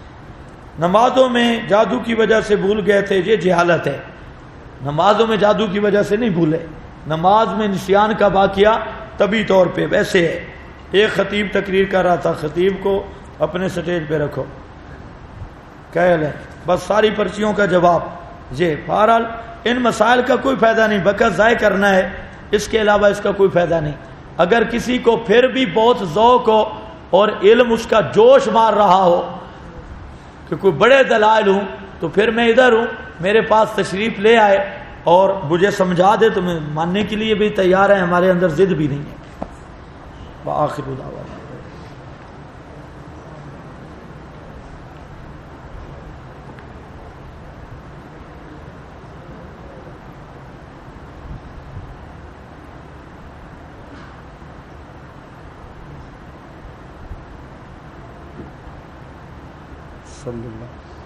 نمازوں میں جادو کی وجہ سے بھول گئے تھے, یہ جہالت ہے. نمازوں میں جادو کی وجہ سے نہیں بھولے, نماز میں نسیان کا واقعہ طبی طور پہ ویسے ہے. ایک خطیب تقریر کر رہا تھا, خطیب کو اپنے سٹیج پہ رکھو, کہہ لیں بس ساری پرچیوں کا جواب. یہ بہرحال ان مسائل کا کوئی فائدہ نہیں, وقت ضائع کرنا ہے, اس کے علاوہ اس کا کوئی فائدہ نہیں. اگر کسی کو پھر بھی بہت ذوق ہو اور علم اس کا جوش مار رہا ہو کہ کوئی بڑے دلائل ہوں, تو پھر میں ادھر ہوں, میرے پاس تشریف لے آئے اور مجھے سمجھا دے تو میں ماننے کے لیے بھی تیار ہے, ہمارے اندر ضد بھی نہیں ہے. وآخر دعوانا صلی اللہ